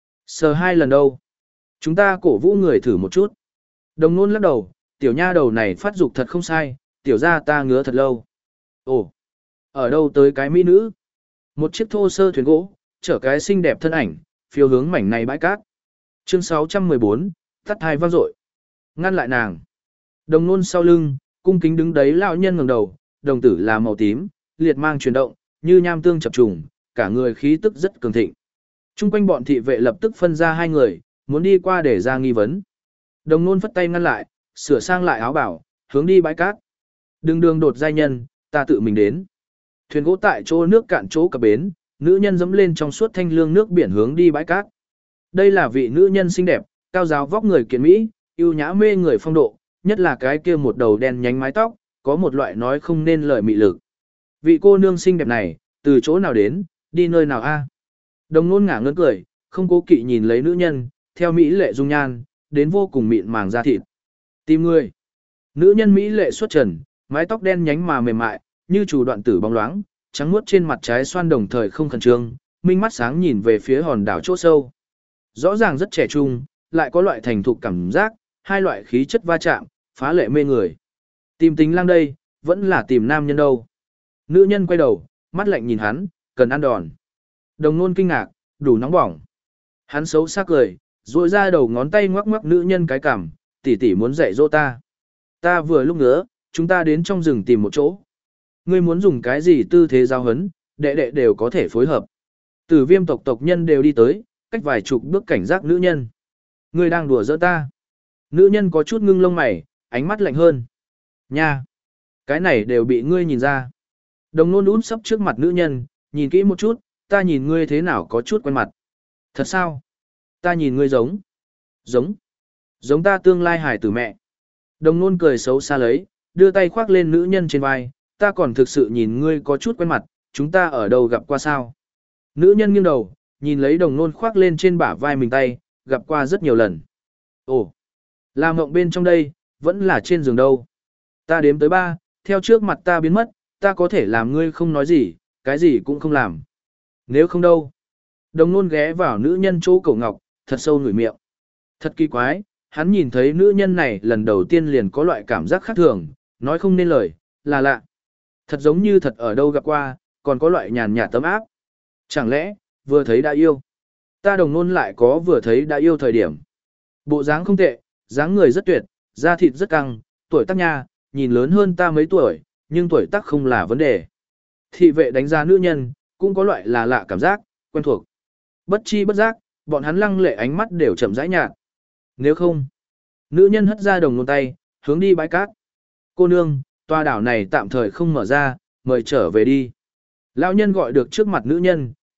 Sờ hai lần đâu. Chúng ta cổ vũ người thử một chút. Đồng Nôn lắc đầu, tiểu nha đầu này phát dục thật không sai, tiểu ra ta ngứa thật lâu. Ồ, ở đâu tới cái mỹ nữ? Một chiếc thô sơ thuyền gỗ, chở cái xinh đẹp thân ảnh, phiêu hướng mảnh này bãi cát. Chương sáu trăm mười bốn, tắt hai vang dội. Ngăn lại nàng. Đồng Nôn sau lưng, cung kính đứng đấy lão nhân ngẩng đầu, đồng tử là màu tím, liệt mang chuyển động, như nham tương chập trùng, cả người khí tức rất cường thịnh. Trung quanh bọn thị vệ lập tức phân ra hai người, muốn đi qua để ra nghi vấn. Đồng Nôn phất tay ngăn lại, sửa sang lại áo bảo, hướng đi bãi cát. Đừng đường đột giai nhân, ta tự mình đến. Thuyền gỗ tại chỗ nước cạn chỗ cập bến, nữ nhân dẫm lên trong suốt thanh lương nước biển hướng đi bãi cát. Đây là vị nữ nhân xinh đẹp, cao giáo vóc người kiện mỹ, yêu nhã mê người phong độ, nhất là cái kia một đầu đen nhánh mái tóc, có một loại nói không nên lời mị lực. Vị cô nương xinh đẹp này, từ chỗ nào đến, đi nơi nào a? Đồng Nôn ngả ngớn cười, không cố kỵ nhìn lấy nữ nhân, theo mỹ lệ dung nhan, đến vô cùng mịn màng da thịt. Tìm người. Nữ nhân mỹ lệ xuất trần, mái tóc đen nhánh mà mềm mại, như chủ đoạn tử bóng loáng, trắng muốt trên mặt trái xoan đồng thời không khẩn trương, minh mắt sáng nhìn về phía hòn đảo chỗ sâu. Rõ ràng rất trẻ trung, lại có loại thành thục cảm giác, hai loại khí chất va chạm, phá lệ mê người. Tìm tính lang đây, vẫn là tìm nam nhân đâu. Nữ nhân quay đầu, mắt lạnh nhìn hắn, cần ăn đòn. Đồng Nôn kinh ngạc, đủ nóng bỏng. Hắn xấu xác cười, duỗi ra đầu ngón tay ngoắc ngoắc nữ nhân cái cằm, tỷ tỷ muốn dạy dỗ ta. Ta vừa lúc nữa, chúng ta đến trong rừng tìm một chỗ. Ngươi muốn dùng cái gì tư thế giao hấn, đệ đệ đều có thể phối hợp. Tử Viêm tộc tộc nhân đều đi tới, cách vài chục bước cảnh giác nữ nhân. Ngươi đang đùa giỡn ta. Nữ nhân có chút ngưng lông mày, ánh mắt lạnh hơn. Nha! Cái này đều bị ngươi nhìn ra. Đồng Nôn út sấp trước mặt nữ nhân, nhìn kỹ một chút, ta nhìn ngươi thế nào có chút quen mặt. Thật sao? Ta nhìn ngươi giống. Giống. Giống ta tương lai hải tử mẹ. Đồng Nôn cười xấu xa lấy, đưa tay khoác lên nữ nhân trên vai, ta còn thực sự nhìn ngươi có chút quen mặt, chúng ta ở đâu gặp qua sao? Nữ nhân nghiêng đầu, nhìn lấy Đồng Nôn khoác lên trên bả vai mình tay, gặp qua rất nhiều lần. Ồ, là mộng bên trong đây, vẫn là trên giường đâu. Ta đếm tới ba, theo trước mặt ta biến mất, ta có thể làm ngươi không nói gì, cái gì cũng không làm. Nếu không đâu. Đồng Nôn ghé vào nữ nhân chỗ cổ ngọc, thật sâu ngửi miệng. Thật kỳ quái, hắn nhìn thấy nữ nhân này lần đầu tiên liền có loại cảm giác khác thường, nói không nên lời, là lạ. Thật giống như thật ở đâu gặp qua, còn có loại nhàn nhạt tấm áp. Chẳng lẽ, vừa thấy đã yêu. Ta Đồng Nôn lại có vừa thấy đã yêu thời điểm. Bộ dáng không tệ, dáng người rất tuyệt, da thịt rất căng, tuổi tác nha, nhìn lớn hơn ta mấy tuổi, nhưng tuổi tác không là vấn đề. Thị vệ đánh giá nữ nhân, cũng có loại là lạ cảm giác, quen thuộc. Bất chi bất giác, bọn hắn lăng lệ ánh mắt đều chậm rãi nhạt. Nếu không, nữ nhân hất ra Đồng Nôn tay, hướng đi bãi cát. Cô nương, tòa đảo này tạm thời không mở ra, mời trở về đi. Lão nhân gọi được trước mặt nữ nhân,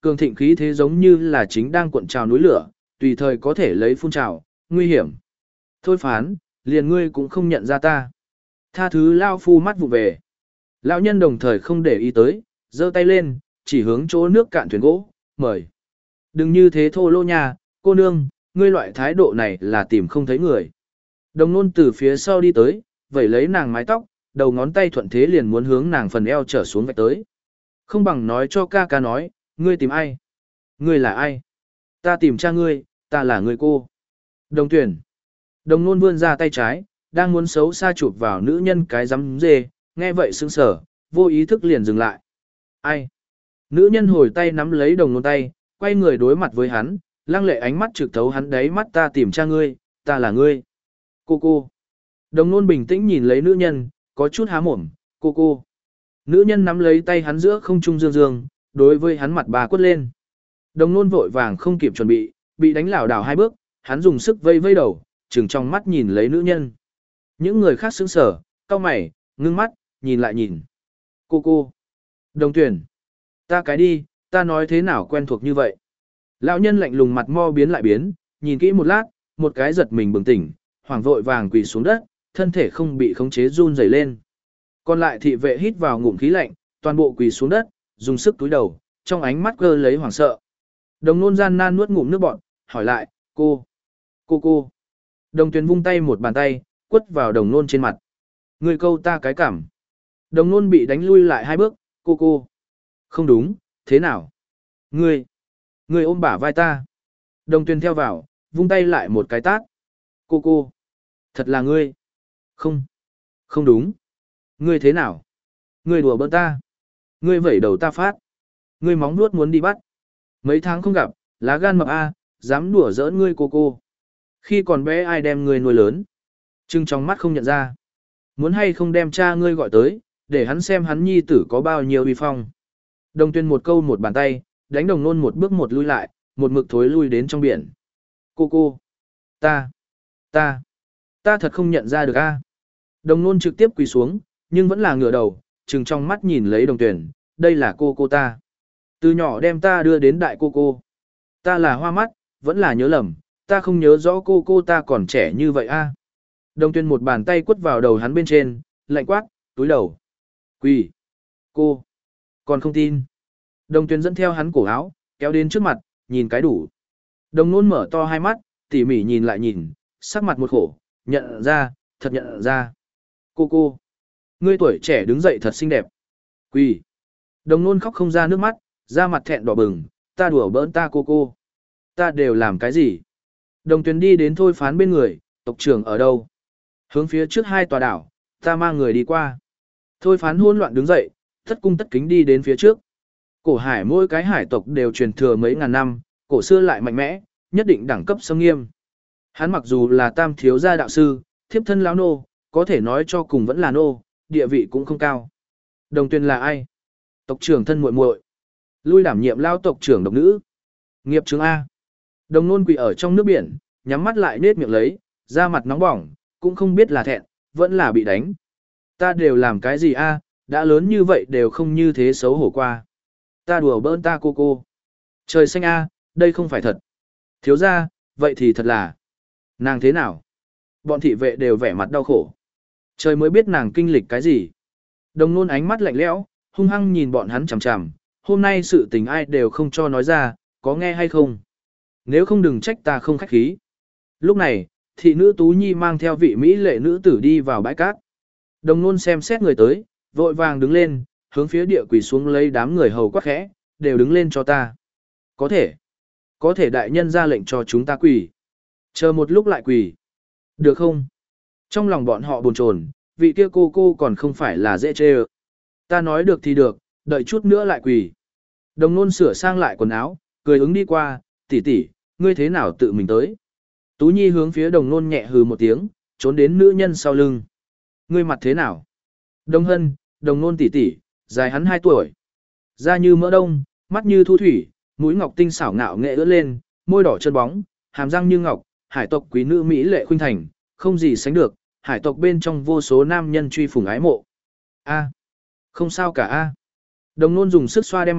Cường thịnh khí thế giống như là chính đang cuộn trào núi lửa, tùy thời có thể lấy phun trào, nguy hiểm. Thôi phán, liền ngươi cũng không nhận ra ta. Tha thứ lao phu mắt vụ về. Lão nhân đồng thời không để ý tới, giơ tay lên, chỉ hướng chỗ nước cạn thuyền gỗ, mời. Đừng như thế thô lô nha, cô nương, ngươi loại thái độ này là tìm không thấy người. Đồng nôn từ phía sau đi tới, vẩy lấy nàng mái tóc, đầu ngón tay thuận thế liền muốn hướng nàng phần eo trở xuống vạch tới. Không bằng nói cho ca ca nói, ngươi tìm ai? Ngươi là ai? Ta tìm cha ngươi, ta là người cô. Đồng tuyển. Đồng nôn vươn ra tay trái, đang muốn xấu xa chụp vào nữ nhân cái rắm dê, nghe vậy sững sờ, vô ý thức liền dừng lại. Ai? Nữ nhân hồi tay nắm lấy đồng nôn tay, quay người đối mặt với hắn, lăng lệ ánh mắt trực thấu hắn đáy mắt ta tìm cha ngươi, ta là ngươi. Cô cô. Đồng nôn bình tĩnh nhìn lấy nữ nhân, có chút há mồm, cô cô. Nữ nhân nắm lấy tay hắn giữa không trung dương dương, đối với hắn mặt bà quất lên. Đồng nôn vội vàng không kịp chuẩn bị, bị đánh lảo đảo hai bước, hắn dùng sức vây vây đầu, trừng trong mắt nhìn lấy nữ nhân. Những người khác sững sờ, cau mày, ngưng mắt, nhìn lại nhìn. Cô cô. Đồng tuyển. Ta cái đi, ta nói thế nào quen thuộc như vậy. Lão nhân lạnh lùng mặt mo biến lại biến, nhìn kỹ một lát, một cái giật mình bừng tỉnh, hoảng vội vàng quỳ xuống đất, thân thể không bị khống chế run rẩy lên. Còn lại thị vệ hít vào ngụm khí lạnh, toàn bộ quỳ xuống đất, dùng sức túi đầu, trong ánh mắt gơ lấy hoảng sợ. Đồng nôn gian nan nuốt ngụm nước bọt, hỏi lại, cô, cô cô. Đồng tuyển vung tay một bàn tay, quất vào đồng nôn trên mặt. Người câu ta cái cảm. Đồng nôn bị đánh lui lại hai bước, cô cô. Không đúng, thế nào? Ngươi, ngươi ôm bả vai ta. Đồng tuyển theo vào, vung tay lại một cái tát. Cô cô, thật là ngươi. Không, không đúng. Ngươi thế nào? Ngươi đùa bỡn ta. Ngươi vẩy đầu ta phát. Ngươi móng nuốt muốn đi bắt. Mấy tháng không gặp, lá gan mập a, dám đùa giỡn ngươi cô cô. Khi còn bé ai đem ngươi nuôi lớn? Trưng trong mắt không nhận ra. Muốn hay không đem cha ngươi gọi tới, để hắn xem hắn nhi tử có bao nhiêu uy phong. Đồng tuyên một câu một bàn tay, đánh đồng nôn một bước một lui lại, một mực thối lui đến trong biển. Cô cô. Ta. Ta. Ta thật không nhận ra được a. Đồng nôn trực tiếp quỳ xuống, nhưng vẫn là ngửa đầu, trừng trong mắt nhìn lấy đồng tuyển, đây là cô cô ta. Từ nhỏ đem ta đưa đến đại cô cô. Ta là hoa mắt, vẫn là nhớ lầm, ta không nhớ rõ cô cô ta còn trẻ như vậy a. Đồng tuyên một bàn tay quất vào đầu hắn bên trên, lạnh quát, túi đầu. Quỳ. Cô. Còn không tin. Đồng tuyên dẫn theo hắn cổ áo, kéo đến trước mặt, nhìn cái đủ. Đồng nôn mở to hai mắt, tỉ mỉ nhìn lại nhìn, sắc mặt một khổ, nhận ra, thật nhận ra. Cô cô. Ngươi tuổi trẻ đứng dậy thật xinh đẹp. Quỳ. Đồng nôn khóc không ra nước mắt, da mặt thẹn đỏ bừng, ta đùa bỡn ta cô cô. Ta đều làm cái gì? Đồng tuyển đi đến thôi phán bên người, tộc trưởng ở đâu? Hướng phía trước hai tòa đảo, ta mang người đi qua. Thôi phán hỗn loạn đứng dậy, thất cung tất kính đi đến phía trước. Cổ hải mỗi cái hải tộc đều truyền thừa mấy ngàn năm, cổ xưa lại mạnh mẽ, nhất định đẳng cấp xâm nghiêm. Hắn mặc dù là tam thiếu gia đạo sư, thiếp thân lão nô, có thể nói cho cùng vẫn là nô, địa vị cũng không cao. Đồng tuyển là ai? Tộc trưởng thân muội muội, lui đảm nhiệm lao tộc trưởng độc nữ. Nghiệp chứng A. Đồng nôn quỳ ở trong nước biển, nhắm mắt lại nết miệng lấy, da mặt nóng bỏng, cũng không biết là thẹn, vẫn là bị đánh. Ta đều làm cái gì A, đã lớn như vậy đều không như thế xấu hổ qua. Ta đùa bỡn ta cô cô. Trời xanh A, đây không phải thật. Thiếu ra, vậy thì thật là. Nàng thế nào? Bọn thị vệ đều vẻ mặt đau khổ. Trời mới biết nàng kinh lịch cái gì. Đồng nôn ánh mắt lạnh lẽo, hung hăng nhìn bọn hắn chằm chằm. Hôm nay sự tình ai đều không cho nói ra, có nghe hay không? Nếu không đừng trách ta không khách khí. Lúc này, thị nữ Tú Nhi mang theo vị Mỹ lệ nữ tử đi vào bãi cát. Đồng nôn xem xét người tới, vội vàng đứng lên, hướng phía địa quỳ xuống lấy đám người hầu quát khẽ, đều đứng lên cho ta. Có thể. Có thể đại nhân ra lệnh cho chúng ta quỳ. Chờ một lúc lại quỳ. Được không? Trong lòng bọn họ buồn chồn, vị kia cô cô còn không phải là dễ chê ơ. Ta nói được thì được, đợi chút nữa lại quỳ. Đồng nôn sửa sang lại quần áo, cười ứng đi qua, tỷ tỷ, ngươi thế nào tự mình tới. Tú Nhi hướng phía đồng nôn nhẹ hừ một tiếng, trốn đến nữ nhân sau lưng. Ngươi mặt thế nào? Đồng hân, đồng nôn tỷ tỷ, dài hắn hai tuổi. Da như mỡ đông, mắt như thu thủy, mũi ngọc tinh xảo ngạo nghệ ưỡn lên, môi đỏ chân bóng, hàm răng như ngọc, hải tộc quý nữ Mỹ lệ khuynh thành, không gì sánh được, hải tộc bên trong vô số nam nhân truy phủng ái mộ. A, không sao cả A. Đồng nôn dùng sức xoa đem mặt,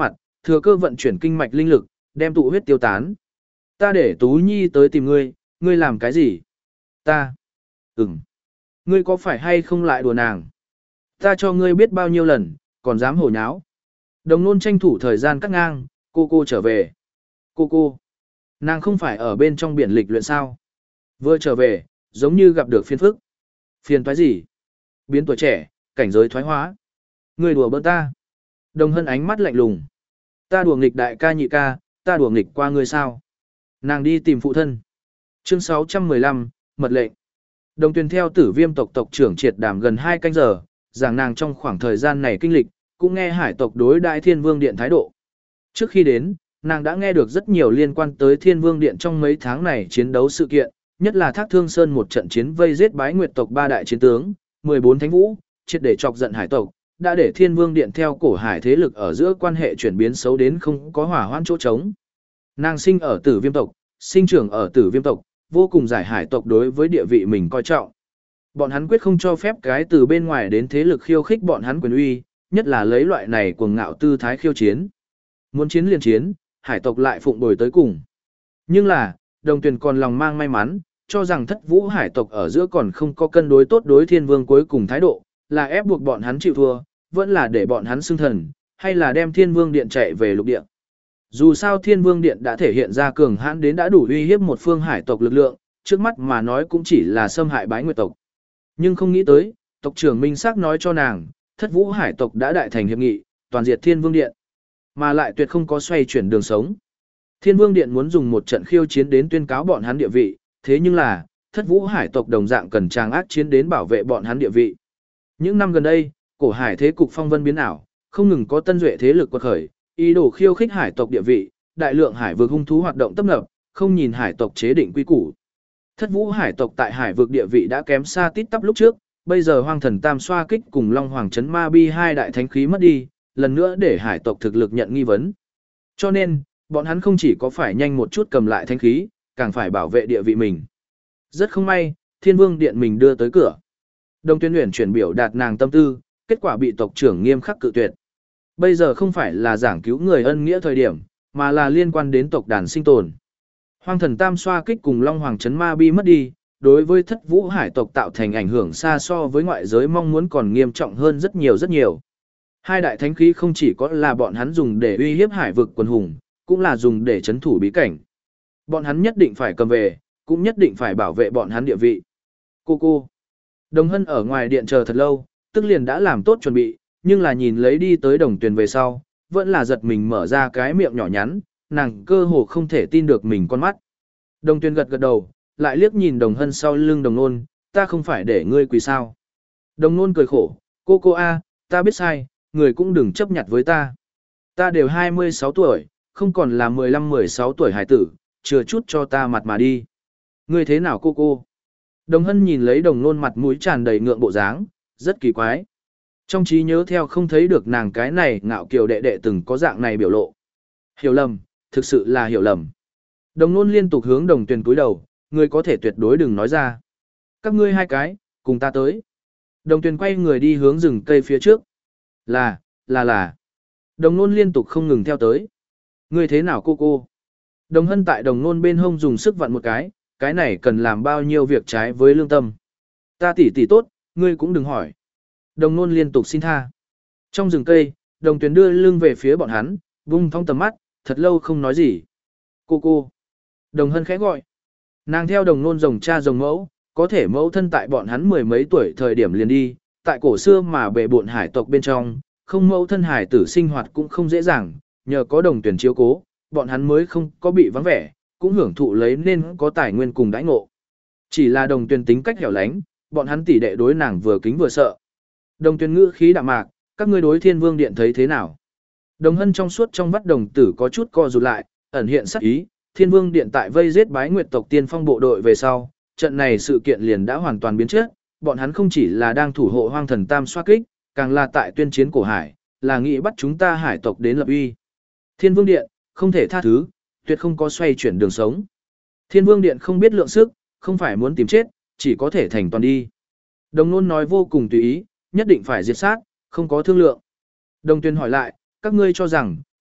Thừa cơ vận chuyển kinh mạch linh lực, đem tụ huyết tiêu tán. Ta để Tú Nhi tới tìm ngươi, ngươi làm cái gì? Ta. Ừm. Ngươi có phải hay không lại đùa nàng? Ta cho ngươi biết bao nhiêu lần, còn dám hồ nháo. Đồng nôn tranh thủ thời gian cắt ngang, cô cô trở về. Cô cô. Nàng không phải ở bên trong biển lịch luyện sao? Vừa trở về, giống như gặp được phiền phức. Phiền toái gì? Biến tuổi trẻ, cảnh giới thoái hóa. Ngươi đùa bỡn ta. Đồng hân ánh mắt lạnh lùng. Ta đùa nghịch đại ca nhị ca, ta đùa nghịch qua ngươi sao? Nàng đi tìm phụ thân. Chương sáu trăm mười lăm, mật lệnh. Đồng Tuyền theo Tử Viêm tộc tộc trưởng triệt đàm gần hai canh giờ, giảng nàng trong khoảng thời gian này kinh lịch, cũng nghe hải tộc đối đại Thiên Vương Điện thái độ. Trước khi đến, nàng đã nghe được rất nhiều liên quan tới Thiên Vương Điện trong mấy tháng này chiến đấu sự kiện, nhất là Thác Thương Sơn một trận chiến vây giết Bái Nguyệt tộc ba đại chiến tướng, mười bốn thánh vũ, triệt để chọc giận hải tộc, đã để Thiên Vương Điện theo cổ hải thế lực ở giữa quan hệ chuyển biến xấu đến không có hỏa hoãn chỗ trống. Nàng sinh ở Tử Viêm tộc, sinh trưởng ở Tử Viêm tộc, vô cùng giải hải tộc đối với địa vị mình coi trọng. Bọn hắn quyết không cho phép cái từ bên ngoài đến thế lực khiêu khích bọn hắn quyền uy, nhất là lấy loại này cuồng ngạo tư thái khiêu chiến. Muốn chiến liền chiến, hải tộc lại phụng bồi tới cùng. Nhưng là, Đồng Tuyền còn lòng mang may mắn, cho rằng thất vũ hải tộc ở giữa còn không có cân đối tốt đối Thiên Vương cuối cùng thái độ, là ép buộc bọn hắn chịu thua, vẫn là để bọn hắn xưng thần, hay là đem Thiên Vương Điện chạy về lục địa. Dù sao Thiên Vương Điện đã thể hiện ra cường hãn đến đã đủ uy hiếp một phương hải tộc lực lượng, trước mắt mà nói cũng chỉ là xâm hại Bái Nguyệt tộc. Nhưng không nghĩ tới, tộc trưởng minh xác nói cho nàng, thất vũ hải tộc đã đại thành hiệp nghị, toàn diệt Thiên Vương Điện, mà lại tuyệt không có xoay chuyển đường sống. Thiên Vương Điện muốn dùng một trận khiêu chiến đến tuyên cáo bọn hắn địa vị, thế nhưng là, thất vũ hải tộc đồng dạng cần trang ác chiến đến bảo vệ bọn hắn địa vị. Những năm gần đây, cổ hải thế cục phong vân biến ảo, không ngừng có tân duệ thế lực quật khởi, ý đồ khiêu khích hải tộc địa vị, đại lượng hải vực hung thú hoạt động tấp nập, không nhìn hải tộc chế định quy củ. Thất vũ hải tộc tại hải vực địa vị đã kém xa tít tắp lúc trước, bây giờ hoang thần tam xoa kích cùng long hoàng chấn ma bi hai đại thánh khí mất đi, lần nữa để hải tộc thực lực nhận nghi vấn. Cho nên, bọn hắn không chỉ có phải nhanh một chút cầm lại thánh khí, càng phải bảo vệ địa vị mình. Rất không may, Thiên Vương Điện mình đưa tới cửa. Đồng Tuyên Uyển chuyển biểu đạt nàng tâm tư, kết quả bị tộc trưởng nghiêm khắc cự tuyệt. Bây giờ không phải là giảng cứu người ân nghĩa thời điểm, mà là liên quan đến tộc đàn sinh tồn. Hoang thần tam xoa kích cùng long hoàng chấn ma bi mất đi, đối với thất vũ hải tộc tạo thành ảnh hưởng xa so với ngoại giới mong muốn còn nghiêm trọng hơn rất nhiều rất nhiều. Hai đại thánh khí không chỉ có là bọn hắn dùng để uy hiếp hải vực quần hùng, cũng là dùng để chấn thủ bí cảnh. Bọn hắn nhất định phải cầm về, cũng nhất định phải bảo vệ bọn hắn địa vị. Cô cô. Đồng Hân ở ngoài điện chờ thật lâu, tức liền đã làm tốt chuẩn bị, nhưng là nhìn lấy đi tới Đồng Tuyền về sau, vẫn là giật mình mở ra cái miệng nhỏ nhắn, nàng cơ hồ không thể tin được mình con mắt. Đồng Tuyền gật gật đầu, lại liếc nhìn Đồng Hân sau lưng Đồng Nôn, ta không phải để ngươi quỳ sao. Đồng Nôn cười khổ, cô cô a, ta biết sai, người cũng đừng chấp nhặt với ta. Ta đều hai mươi sáu tuổi, không còn là mười lăm mười sáu tuổi hải tử, chừa chút cho ta mặt mà đi. Ngươi thế nào cô cô? Đồng Hân nhìn lấy Đồng Nôn mặt mũi tràn đầy ngượng bộ dáng, rất kỳ quái. Trong trí nhớ theo không thấy được nàng cái này ngạo kiều đệ đệ từng có dạng này biểu lộ. Hiểu lầm, thực sự là hiểu lầm. Đồng Nôn liên tục hướng Đồng Tuyền cúi đầu, ngươi có thể tuyệt đối đừng nói ra. Các ngươi hai cái, cùng ta tới. Đồng Tuyền quay người đi hướng rừng cây phía trước. Là, là là. Đồng Nôn liên tục không ngừng theo tới. Ngươi thế nào cô cô? Đồng Hân tại Đồng Nôn bên hông dùng sức vặn một cái, cái này cần làm bao nhiêu việc trái với lương tâm. Ta tỉ tỉ tốt, ngươi cũng đừng hỏi. Đồng Nôn liên tục xin tha. Trong rừng cây, Đồng Tuyền đưa lưng về phía bọn hắn, vung thong tầm mắt, thật lâu không nói gì. Cô cô. Đồng Hân khẽ gọi. Nàng theo Đồng Nôn rồng cha rồng mẫu, có thể mẫu thân tại bọn hắn mười mấy tuổi thời điểm liền đi, tại cổ xưa mà bề bộn hải tộc bên trong, không mẫu thân hải tử sinh hoạt cũng không dễ dàng, nhờ có Đồng Tuyền chiếu cố, bọn hắn mới không có bị vắng vẻ, cũng hưởng thụ lấy nên có tài nguyên cùng đãi ngộ. Chỉ là Đồng Tuyền tính cách hẻo lánh, bọn hắn tỷ đệ đối nàng vừa kính vừa sợ. Đồng Tuyền ngữ khí đạm mạc, các ngươi đối Thiên Vương Điện thấy thế nào? Đồng Hân trong suốt trong vắt đồng tử có chút co rụt lại, ẩn hiện sắc ý, Thiên Vương Điện tại vây giết Bái Nguyệt tộc tiên phong bộ đội về sau, trận này sự kiện liền đã hoàn toàn biến chất, bọn hắn không chỉ là đang thủ hộ hoang thần tam xoa kích, càng là tại tuyên chiến cổ hải, là nghĩ bắt chúng ta hải tộc đến lập uy. Thiên Vương Điện, không thể tha thứ, tuyệt không có xoay chuyển đường sống. Thiên Vương Điện không biết lượng sức, không phải muốn tìm chết, chỉ có thể thành toàn đi. Đồng Nôn nói vô cùng tùy ý, nhất định phải diệt sát, không có thương lượng. Đồng Tuyền hỏi lại, các ngươi cho rằng,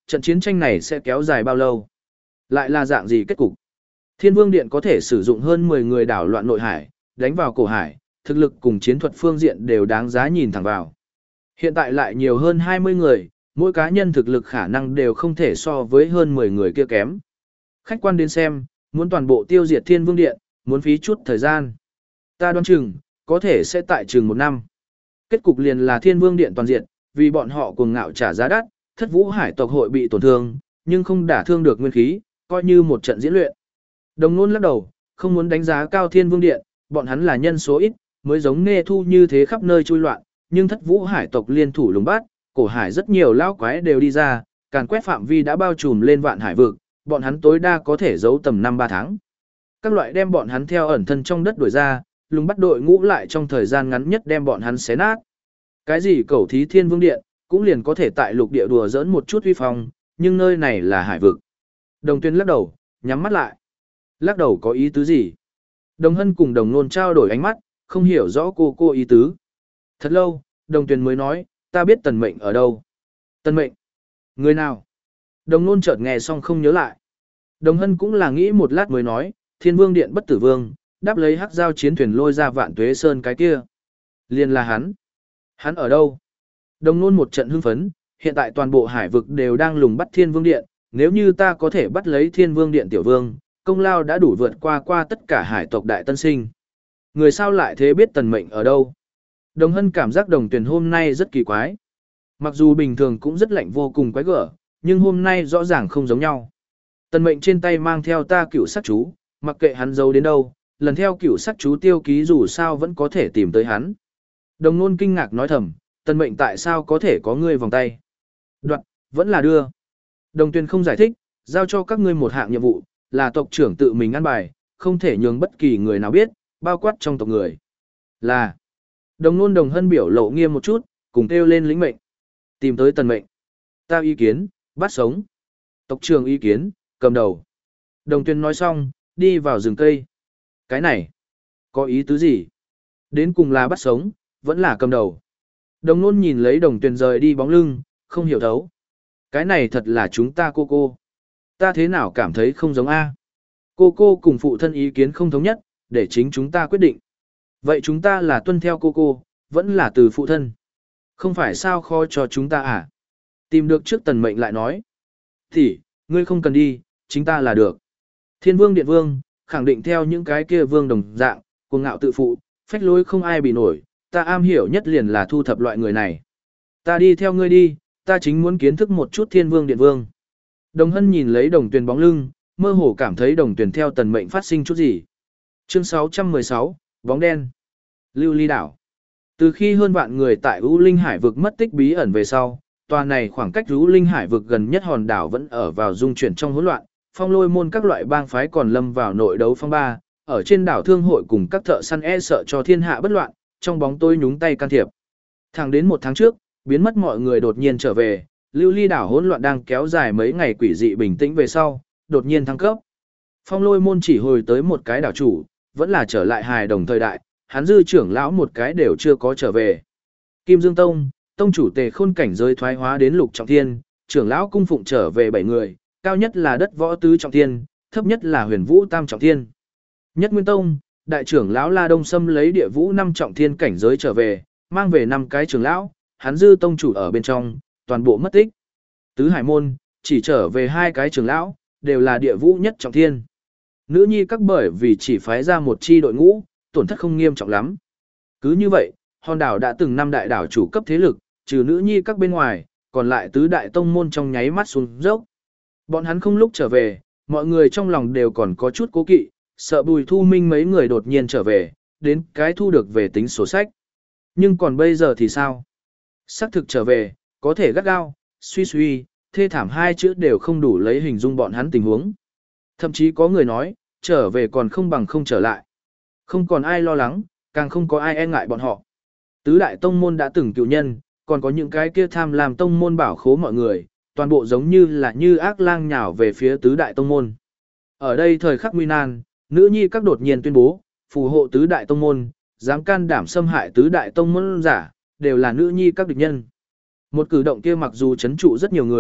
trận chiến tranh này sẽ kéo dài bao lâu? Lại là dạng gì kết cục? Thiên Vương Điện có thể sử dụng hơn mười người đảo loạn nội hải, đánh vào cổ hải, thực lực cùng chiến thuật phương diện đều đáng giá nhìn thẳng vào. Hiện tại lại nhiều hơn hai mươi người, mỗi cá nhân thực lực khả năng đều không thể so với hơn mười người kia kém. Khách quan đến xem, muốn toàn bộ tiêu diệt Thiên Vương Điện, muốn phí chút thời gian. Ta đoán chừng, có thể sẽ tại chừng một năm. Kết cục liền là Thiên Vương Điện toàn diện, vì bọn họ cuồng ngạo trả giá đắt, Thất Vũ Hải tộc hội bị tổn thương, nhưng không đả thương được nguyên khí, coi như một trận diễn luyện. Đồng Nôn lắc đầu, không muốn đánh giá cao Thiên Vương Điện, bọn hắn là nhân số ít, mới giống Nghe Thu như thế khắp nơi chui loạn, nhưng Thất Vũ Hải tộc liên thủ lùng bắt, cổ hải rất nhiều lão quái đều đi ra, càn quét phạm vi đã bao trùm lên vạn hải vực, bọn hắn tối đa có thể giấu tầm năm ba tháng. Các loại đem bọn hắn theo ẩn thân trong đất đuổi ra, lùng bắt đội ngũ lại trong thời gian ngắn nhất đem bọn hắn xé nát. Cái gì cẩu thí Thiên Vương Điện, cũng liền có thể tại lục địa đùa giỡn một chút uy phong, nhưng nơi này là hải vực. Đồng Tuyên lắc đầu, nhắm mắt lại. Lắc đầu có ý tứ gì? Đồng Hân cùng Đồng Nôn trao đổi ánh mắt, không hiểu rõ cô cô ý tứ. Thật lâu, Đồng Tuyên mới nói, ta biết Tần Mệnh ở đâu. Tần Mệnh? Người nào? Đồng Nôn chợt nghe xong không nhớ lại. Đồng Hân cũng là nghĩ một lát mới nói, Thiên Vương Điện bất tử vương, đáp lấy hắc giao chiến thuyền lôi ra Vạn Tuế Sơn cái kia. Liền là hắn. Hắn ở đâu? Đồng Nôn một trận hưng phấn, hiện tại toàn bộ hải vực đều đang lùng bắt Thiên Vương Điện, nếu như ta có thể bắt lấy Thiên Vương Điện tiểu vương, công lao đã đủ vượt qua qua tất cả hải tộc đại tân sinh. Người sao lại thế biết Tần Mệnh ở đâu? Đồng Hân cảm giác Đồng Tuyền hôm nay rất kỳ quái. Mặc dù bình thường cũng rất lạnh vô cùng quái gở, nhưng hôm nay rõ ràng không giống nhau. Tần Mệnh trên tay mang theo ta cửu sắc chú, mặc kệ hắn giấu đến đâu, lần theo cửu sắc chú tiêu ký dù sao vẫn có thể tìm tới hắn. Đồng Nôn kinh ngạc nói thầm, Tần Mệnh tại sao có thể có ngươi vòng tay? Đoạn, vẫn là đưa. Đồng Tuyền không giải thích, giao cho các ngươi một hạng nhiệm vụ, là tộc trưởng tự mình ăn bài, không thể nhường bất kỳ người nào biết, bao quát trong tộc người. Là. Đồng Nôn Đồng Hân biểu lộ nghiêm một chút, cùng kêu lên lĩnh mệnh. Tìm tới Tần Mệnh. Ta ý kiến, bắt sống. Tộc trưởng ý kiến, cầm đầu. Đồng Tuyền nói xong, đi vào rừng cây. Cái này, có ý tứ gì? Đến cùng là bắt sống, vẫn là cầm đầu. Đồng Nôn nhìn lấy Đồng Tuyền rời đi bóng lưng, không hiểu thấu. Cái này thật là chúng ta cô cô. Ta thế nào cảm thấy không giống A. Cô cô cùng phụ thân ý kiến không thống nhất, để chính chúng ta quyết định. Vậy chúng ta là tuân theo cô cô, vẫn là từ phụ thân. Không phải sao khó cho chúng ta à? Tìm được trước Tần Mệnh lại nói. Thì, ngươi không cần đi, chính ta là được. Thiên Vương Điện Vương, khẳng định theo những cái kia vương đồng dạng, cuồng ngạo tự phụ, phách lối không ai bị nổi, ta am hiểu nhất liền là thu thập loại người này. Ta đi theo ngươi đi, ta chính muốn kiến thức một chút Thiên Vương Điện Vương. Đồng Hân nhìn lấy Đồng Tuyền bóng lưng, mơ hồ cảm thấy Đồng Tuyền theo Tần Mệnh phát sinh chút gì. Chương sáu trăm mười sáu, bóng đen. Lưu Ly đảo. Từ khi hơn vạn người tại U Linh Hải vực mất tích bí ẩn về sau, tòa này khoảng cách U Linh Hải vực gần nhất hòn đảo vẫn ở vào dung chuyển trong hỗn loạn, Phong Lôi môn các loại bang phái còn lâm vào nội đấu phong ba, ở trên đảo thương hội cùng các thợ săn e sợ cho thiên hạ bất loạn, trong bóng tối nhúng tay can thiệp. Thẳng đến một tháng trước, biến mất mọi người đột nhiên trở về, Lưu Ly đảo hỗn loạn đang kéo dài mấy ngày quỷ dị bình tĩnh về sau, đột nhiên thăng cấp. Phong Lôi môn chỉ hồi tới một cái đảo chủ, vẫn là trở lại hài đồng thời đại, hắn dư trưởng lão một cái đều chưa có trở về. Kim Dương Tông, tông chủ Tề Khôn cảnh giới thoái hóa đến lục trọng thiên, trưởng lão cung phụng trở về bảy người, cao nhất là đất võ tứ trọng thiên, thấp nhất là huyền vũ tam trọng thiên. Nhất Nguyên Tông, đại trưởng lão La Đông Sâm lấy địa vũ năm trọng thiên cảnh giới trở về, mang về năm cái trưởng lão, hắn dư tông chủ ở bên trong, toàn bộ mất tích. Tứ Hải môn, chỉ trở về hai cái trưởng lão, đều là địa vũ nhất trọng thiên. Nữ nhi các bởi vì chỉ phái ra một chi đội ngũ, tổn thất không nghiêm trọng lắm. Cứ như vậy, hòn đảo đã từng năm đại đảo chủ cấp thế lực, trừ nữ nhi các bên ngoài, còn lại tứ đại tông môn trong nháy mắt xuống dốc. Bọn hắn không lúc trở về, mọi người trong lòng đều còn có chút cố kỵ, sợ Bùi Thu Minh mấy người đột nhiên trở về, đến cái thu được về tính sổ sách. Nhưng còn bây giờ thì sao? Xác thực trở về, có thể gắt gao, suy suy, thê thảm hai chữ đều không đủ lấy hình dung bọn hắn tình huống. Thậm chí có người nói, trở về còn không bằng không trở lại. Không còn ai lo lắng, càng không có ai e ngại bọn họ. Tứ đại tông môn đã từng cựu nhân, còn có những cái kia tham làm tông môn bảo khố mọi người, toàn bộ giống như là như ác lang nhào về phía tứ đại tông môn. Ở đây thời khắc nguy nan, nữ nhi các đột nhiên tuyên bố, phù hộ tứ đại tông môn, dám can đảm xâm hại tứ đại tông môn giả, đều là nữ nhi các địch nhân. Một cử động kia mặc dù chấn trụ rất nhiều người,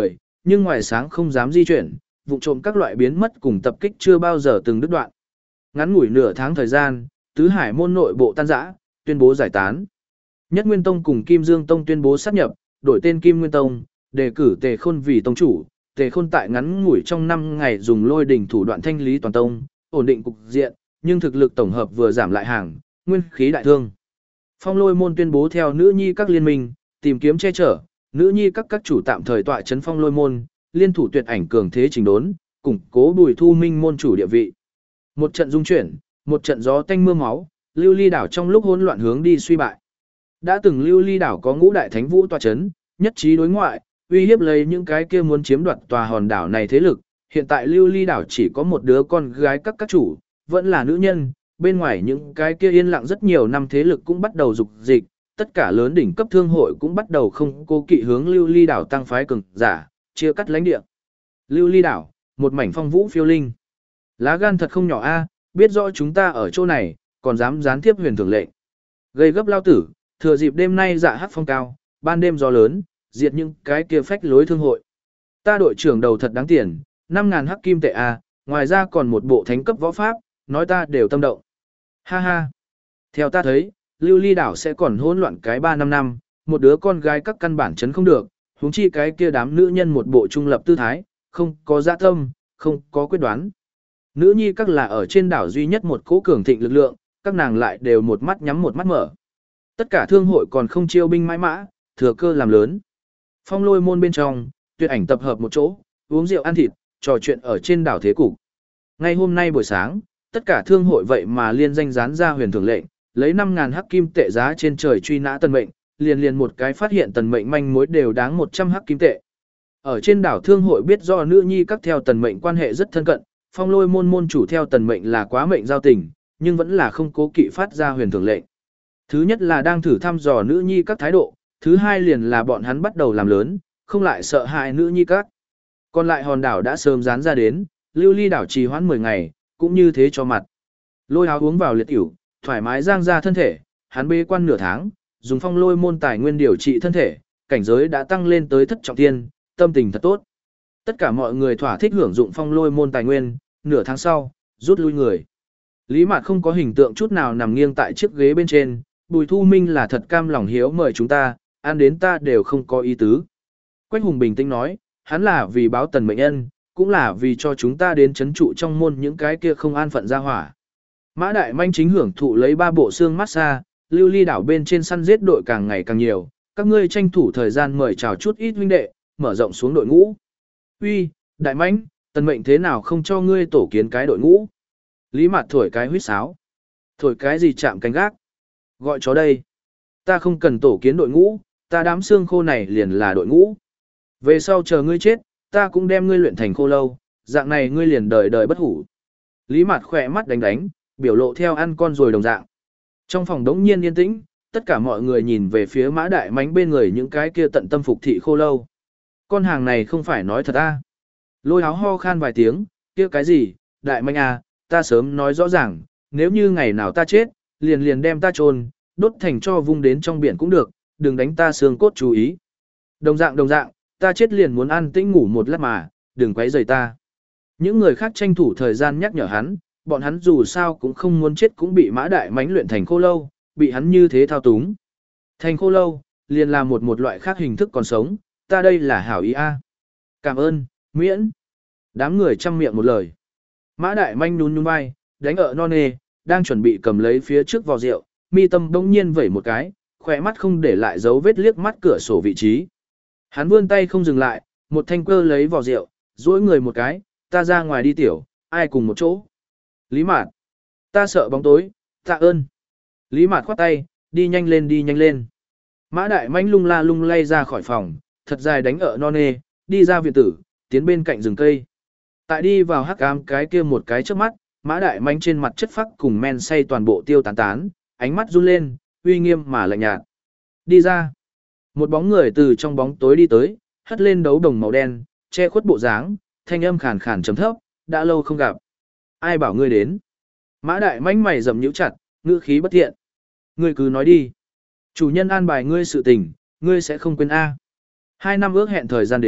nhưng ngoài sáng không dám di chuyển, vụ trộm các loại biến mất cùng tập kích chưa bao giờ từng đứt đoạn. Ngắn ngủi nửa tháng thời gian, tứ hải môn nội bộ tan rã, tuyên bố giải tán. Nhất Nguyên Tông cùng Kim Dương Tông tuyên bố sát nhập, đổi tên Kim Nguyên Tông, đề cử Tề Khôn vì tông chủ. Tề Khôn tại ngắn ngủi trong năm ngày dùng lôi đỉnh thủ đoạn thanh lý toàn tông, ổn định cục diện, nhưng thực lực tổng hợp vừa giảm lại hàng, nguyên khí đại thương. Phong Lôi môn tuyên bố theo nữ nhi các liên minh, tìm kiếm che chở, nữ nhi các các chủ tạm thời tọa trấn Phong Lôi môn, liên thủ tuyệt ảnh cường thế chỉnh đốn, củng cố Bùi Thu Minh môn chủ địa vị. Một trận dung chuyển, một trận gió tanh mưa máu, Lưu Ly đảo trong lúc hỗn loạn hướng đi suy bại. Đã từng Lưu Ly đảo có ngũ đại thánh vũ tọa trấn, nhất trí đối ngoại, uy hiếp lấy những cái kia muốn chiếm đoạt tòa hòn đảo này thế lực. Hiện tại Lưu Ly đảo chỉ có một đứa con gái các các chủ, vẫn là nữ nhân, bên ngoài những cái kia yên lặng rất nhiều năm thế lực cũng bắt đầu dục dịch, tất cả lớn đỉnh cấp thương hội cũng bắt đầu không cố kỵ hướng Lưu Ly đảo tăng phái cường giả, chia cắt lãnh địa. Lưu Ly đảo, một mảnh phong vũ phiêu linh. Lá gan thật không nhỏ a, biết rõ chúng ta ở chỗ này, còn dám gián tiếp huyền thường lệnh. Gây gấp lao tử, thừa dịp đêm nay dạ hắc phong cao, ban đêm gió lớn, diệt những cái kia phách lối thương hội. Ta đội trưởng đầu thật đáng tiền, năm ngàn hắc kim tệ a, ngoài ra còn một bộ thánh cấp võ pháp, nói ta đều tâm động. Ha ha. Theo ta thấy, Lưu Ly đảo sẽ còn hỗn loạn cái ba năm năm, một đứa con gái các căn bản chấn không được, huống chi cái kia đám nữ nhân một bộ trung lập tư thái, không có dạ tâm, không có quyết đoán. Nữ nhi các là ở trên đảo duy nhất một cỗ cường thịnh lực lượng, các nàng lại đều một mắt nhắm một mắt mở. Tất cả thương hội còn không chiêu binh mãi mã, thừa cơ làm lớn. Phong Lôi môn bên trong, tuyệt ảnh tập hợp một chỗ, uống rượu ăn thịt, trò chuyện ở trên đảo thế cục. Ngay hôm nay buổi sáng, tất cả thương hội vậy mà liên danh dán ra huyền thường lệnh, lấy năm ngàn hắc kim tệ giá trên trời truy nã tần mệnh, liền liền một cái phát hiện tần mệnh manh mối đều đáng một trăm hắc kim tệ. Ở trên đảo thương hội biết do nữ nhi các theo tần mệnh quan hệ rất thân cận, Phong Lôi môn môn chủ theo tần mệnh là quá mệnh giao tình, nhưng vẫn là không cố kỵ phát ra huyền thường lệnh. Thứ nhất là đang thử thăm dò nữ nhi các thái độ, thứ hai liền là bọn hắn bắt đầu làm lớn, không lại sợ hại nữ nhi các. Còn lại hòn đảo đã sớm dán ra đến, Lưu Ly đảo trì hoãn mười ngày, cũng như thế cho mặt. Lôi Háo uống vào liệt ỉu, thoải mái giang ra thân thể, hắn bế quan nửa tháng, dùng Phong Lôi môn tài nguyên điều trị thân thể, cảnh giới đã tăng lên tới thất trọng thiên, tâm tình thật tốt. Tất cả mọi người thỏa thích hưởng dụng Phong Lôi môn tài nguyên, nửa tháng sau, rút lui người. Lý Mạt không có hình tượng chút nào nằm nghiêng tại chiếc ghế bên trên, Bùi Thu Minh là thật cam lòng hiếu mời chúng ta, ăn đến ta đều không có ý tứ. Quách Hùng bình tĩnh nói, hắn là vì báo tần mệnh nhân, cũng là vì cho chúng ta đến chấn trụ trong môn những cái kia không an phận ra hỏa. Mã Đại Manh chính hưởng thụ lấy ba bộ xương massage, Lưu Ly đảo bên trên săn giết đội càng ngày càng nhiều, các ngươi tranh thủ thời gian mời chào chút ít huynh đệ, mở rộng xuống đội ngũ. Uy, Đại Manh, tần mệnh thế nào không cho ngươi tổ kiến cái đội ngũ? Lý Mạt thổi cái huýt sáo. Thổi cái gì chạm canh gác? Gọi chó đây. Ta không cần tổ kiến đội ngũ, ta đám xương khô này liền là đội ngũ. Về sau chờ ngươi chết, ta cũng đem ngươi luyện thành khô lâu, dạng này ngươi liền đời đời bất hủ. Lý Mạt khỏe mắt đánh đánh, biểu lộ theo ăn con rồi đồng dạng. Trong phòng đống nhiên yên tĩnh, tất cả mọi người nhìn về phía Mã Đại Mánh bên người những cái kia tận tâm phục thị khô lâu. Con hàng này không phải nói thật à? Lôi Háo ho khan vài tiếng, kia cái gì, Đại Mánh à, ta sớm nói rõ ràng, nếu như ngày nào ta chết, liền liền đem ta chôn, đốt thành cho vung đến trong biển cũng được, đừng đánh ta xương cốt chú ý. Đồng dạng đồng dạng, ta chết liền muốn ăn tĩnh ngủ một lát mà, đừng quấy rầy ta. Những người khác tranh thủ thời gian nhắc nhở hắn, bọn hắn dù sao cũng không muốn chết cũng bị Mã Đại Mánh luyện thành khô lâu, bị hắn như thế thao túng. Thành khô lâu, liền là một một loại khác hình thức còn sống, ta đây là hảo ý a. Cảm ơn, miễn. Đám người chăm miệng một lời. Mã Đại Manh nhún nhún vai, đánh ở non nê, đang chuẩn bị cầm lấy phía trước vò rượu, mi tâm bỗng nhiên vẩy một cái, khỏe mắt không để lại dấu vết liếc mắt cửa sổ vị trí. Hắn vươn tay không dừng lại, một thanh cơ lấy vò rượu, duỗi người một cái, ta ra ngoài đi tiểu, ai cùng một chỗ. Lý Mạt, ta sợ bóng tối, tạ ơn. Lý Mạt khoát tay, đi nhanh lên đi nhanh lên. Mã Đại Manh lung la lung lay ra khỏi phòng, thật dài đánh ở non nê, đi ra viện tử, tiến bên cạnh rừng cây. Tại đi vào hắc ám cái kia một cái trước mắt, Mã Đại Manh trên mặt chất phác cùng men say toàn bộ tiêu tán tán, ánh mắt run lên, uy nghiêm mà lạnh nhạt. Đi ra. Một bóng người từ trong bóng tối đi tới, hất lên đấu đồng màu đen, che khuất bộ dáng, thanh âm khàn khàn trầm thấp, đã lâu không gặp. Ai bảo ngươi đến? Mã Đại Manh mày rậm nhíu chặt, ngữ khí bất thiện. Ngươi cứ nói đi. Chủ nhân an bài ngươi sự tình, ngươi sẽ không quên a. Hai năm ước hẹn thời gian đến,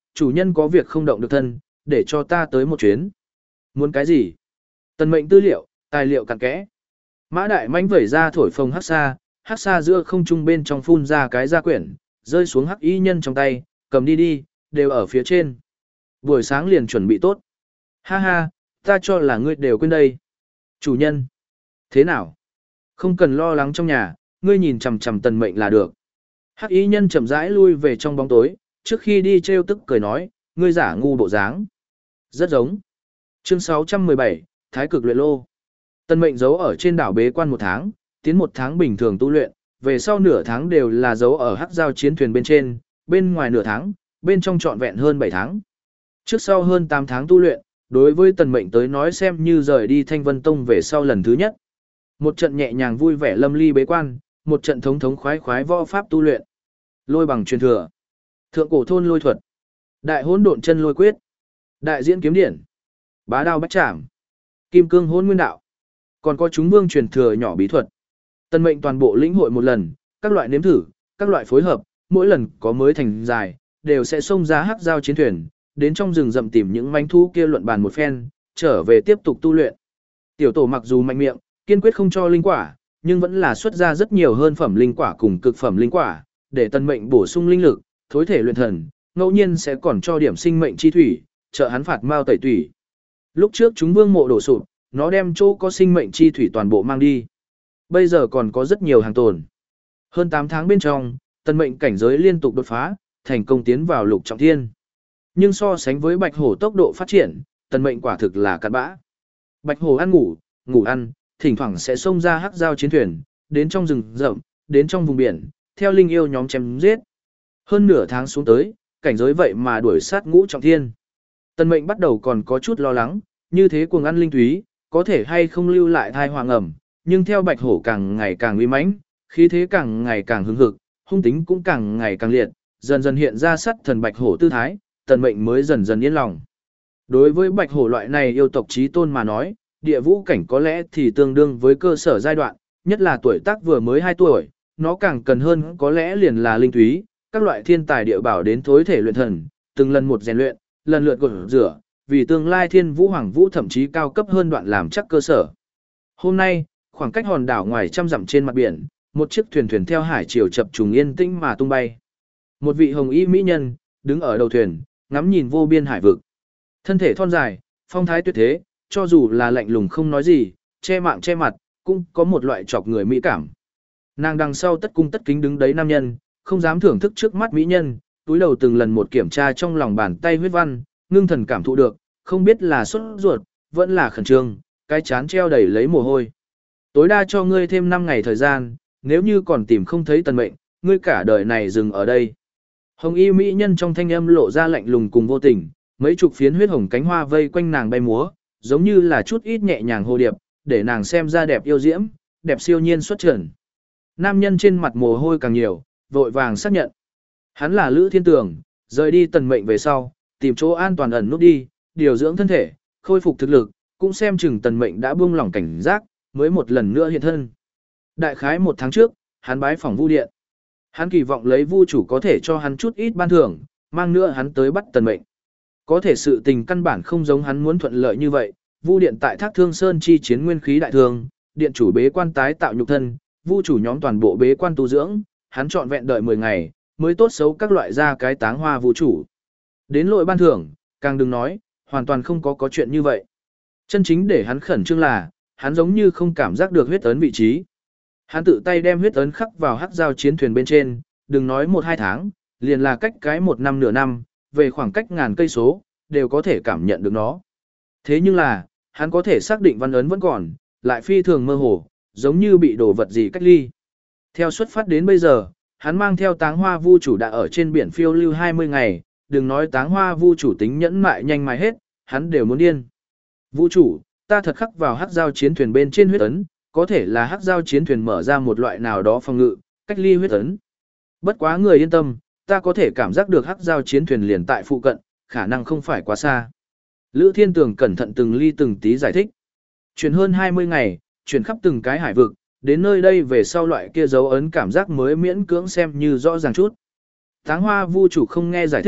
chủ nhân có việc không động được thân, để cho ta tới một chuyến. Muốn cái gì? Tần mệnh tư liệu, tài liệu cặn kẽ. Mã đại mãnh vẩy ra thổi phồng hắc xa, hắc xa giữa không trung bên trong phun ra cái gia quyển, rơi xuống hắc y nhân trong tay, cầm đi đi, đều ở phía trên. Buổi sáng liền chuẩn bị tốt. Ha ha, ta cho là ngươi đều quên đây. Chủ nhân. Thế nào? Không cần lo lắng trong nhà, ngươi nhìn chằm chằm tần mệnh là được. Hắc y nhân chậm rãi lui về trong bóng tối, trước khi đi trêu tức cười nói, ngươi giả ngu bộ dáng. Rất giống. Chương sáu trăm mười bảy, Thái cực luyện lô. Tần mệnh giấu ở trên đảo bế quan một tháng, tiến một tháng bình thường tu luyện, về sau nửa tháng đều là giấu ở hắc giao chiến thuyền bên trên, bên ngoài nửa tháng, bên trong trọn vẹn hơn bảy tháng. Trước sau hơn tám tháng tu luyện, đối với tần mệnh tới nói xem như rời đi Thanh Vân Tông về sau lần thứ nhất. Một trận nhẹ nhàng vui vẻ lâm ly bế quan, một trận thống thống khoái khoái võ pháp tu luyện. Lôi bằng truyền thừa, thượng cổ thôn lôi thuật, đại hỗn độn chân lôi quyết, đại diễn kiếm điển, bá đao bách trảm, kim cương hỗn nguyên đạo, còn có chúng vương truyền thừa nhỏ bí thuật. Tần mệnh toàn bộ lĩnh hội một lần, các loại nếm thử, các loại phối hợp, mỗi lần có mới thành dài, đều sẽ xông ra hắc giao chiến thuyền, đến trong rừng rậm tìm những manh thú kia luận bàn một phen, trở về tiếp tục tu luyện. Tiểu tổ mặc dù mạnh miệng, kiên quyết không cho linh quả, nhưng vẫn là xuất ra rất nhiều hơn phẩm linh quả cùng cực phẩm linh quả, để tần mệnh bổ sung linh lực, thối thể luyện thần, ngẫu nhiên sẽ còn cho điểm sinh mệnh chi thủy, trợ hắn phạt mao tẩy tủy. Lúc trước chúng vương mộ đổ sụp, nó đem chỗ có sinh mệnh chi thủy toàn bộ mang đi. Bây giờ còn có rất nhiều hàng tồn. Hơn tám tháng bên trong, tần mệnh cảnh giới liên tục đột phá, thành công tiến vào lục trọng thiên. Nhưng so sánh với bạch hổ tốc độ phát triển, tần mệnh quả thực là cặn bã. Bạch hổ ăn ngủ, ngủ ăn, thỉnh thoảng sẽ xông ra hắc giao chiến thuyền, đến trong rừng rậm, đến trong vùng biển, theo linh yêu nhóm chém giết. Hơn nửa tháng xuống tới, cảnh giới vậy mà đuổi sát ngũ trọng thiên. Tần mệnh bắt đầu còn có chút lo lắng, như thế cuồng ăn linh túy, có thể hay không lưu lại thai hoàng ẩm, nhưng theo bạch hổ càng ngày càng uy mãnh, khí thế càng ngày càng hứng hực, hung tính cũng càng ngày càng liệt, dần dần hiện ra sắt thần bạch hổ tư thái, tần mệnh mới dần dần yên lòng. Đối với bạch hổ loại này yêu tộc chí tôn mà nói, địa vũ cảnh có lẽ thì tương đương với cơ sở giai đoạn, nhất là tuổi tác vừa mới hai tuổi, nó càng cần hơn có lẽ liền là linh túy, các loại thiên tài địa bảo đến thối thể luyện thần, từng lần một rèn luyện, lần lượt gột rửa, vì tương lai thiên vũ hoàng vũ thậm chí cao cấp hơn đoạn làm chắc cơ sở. Hôm nay, khoảng cách hòn đảo ngoài trăm dặm trên mặt biển, một chiếc thuyền thuyền theo hải chiều chập trùng yên tĩnh mà tung bay. Một vị hồng y mỹ nhân đứng ở đầu thuyền, ngắm nhìn vô biên hải vực. Thân thể thon dài, phong thái tuyệt thế, cho dù là lạnh lùng không nói gì, che mạng che mặt, cũng có một loại chọc người mỹ cảm. Nàng đằng sau tất cung tất kính đứng đấy nam nhân, không dám thưởng thức trước mắt mỹ nhân, túi đầu từng lần một kiểm tra trong lòng bàn tay huyết văn, ngưng thần cảm thụ được, không biết là sốt ruột, vẫn là khẩn trương, cái chán treo đầy lấy mồ hôi. Tối đa cho ngươi thêm năm ngày thời gian, nếu như còn tìm không thấy tần mệnh, ngươi cả đời này dừng ở đây. Hồng y mỹ nhân trong thanh âm lộ ra lạnh lùng cùng vô tình, mấy chục phiến huyết hồng cánh hoa vây quanh nàng bay múa, giống như là chút ít nhẹ nhàng hồ điệp, để nàng xem ra đẹp yêu diễm, đẹp siêu nhiên xuất trần. Nam nhân trên mặt mồ hôi càng nhiều, vội vàng xác nhận. Hắn là Lữ Thiên Tường, rời đi tần mệnh về sau, tìm chỗ an toàn ẩn nút đi, điều dưỡng thân thể, khôi phục thực lực, cũng xem chừng tần mệnh đã buông lỏng cảnh giác, mới một lần nữa hiện thân. Đại khái một tháng trước, hắn bái phỏng Vu Điện. Hắn kỳ vọng lấy Vu chủ có thể cho hắn chút ít ban thưởng, mang nữa hắn tới bắt tần mệnh. Có thể sự tình căn bản không giống hắn muốn thuận lợi như vậy, Vu Điện tại Thác Thương Sơn chi chiến nguyên khí đại thương, điện chủ bế quan tái tạo nhục thân, Vu chủ nhóm toàn bộ bế quan tu dưỡng, hắn trọn vẹn đợi mười ngày, mới tốt xấu các loại ra cái táng hoa vũ chủ. Đến lội ban thưởng, càng đừng nói, hoàn toàn không có có chuyện như vậy. Chân chính để hắn khẩn trương là, hắn giống như không cảm giác được huyết ấn vị trí. Hắn tự tay đem huyết ấn khắc vào hắc giao chiến thuyền bên trên, đừng nói một hai tháng, liền là cách cái một năm nửa năm, về khoảng cách ngàn cây số, đều có thể cảm nhận được nó. Thế nhưng là, hắn có thể xác định văn ấn vẫn còn, lại phi thường mơ hồ, giống như bị đổ vật gì cách ly. Theo xuất phát đến bây giờ, hắn mang theo táng hoa vu chủ đã ở trên biển phiêu lưu hai mươi ngày, đừng nói táng hoa vu chủ tính nhẫn mại nhanh mài hết, hắn đều muốn điên. Vu chủ, ta thật khắc vào hắc giao chiến thuyền bên trên huyết ấn, có thể là hắc giao chiến thuyền mở ra một loại nào đó phòng ngự, cách ly huyết ấn. Bất quá người yên tâm, ta có thể cảm giác được hắc giao chiến thuyền liền tại phụ cận, khả năng không phải quá xa. Lữ Thiên Tường cẩn thận từng ly từng tí giải thích. Chuyển hơn hai mươi ngày, chuyển khắp từng cái hải vực, đến nơi đây về sau loại kia dấu ấn cảm giác mới miễn cưỡng xem như rõ ràng chút. Táng hoa vu chủ không nghe giải thích,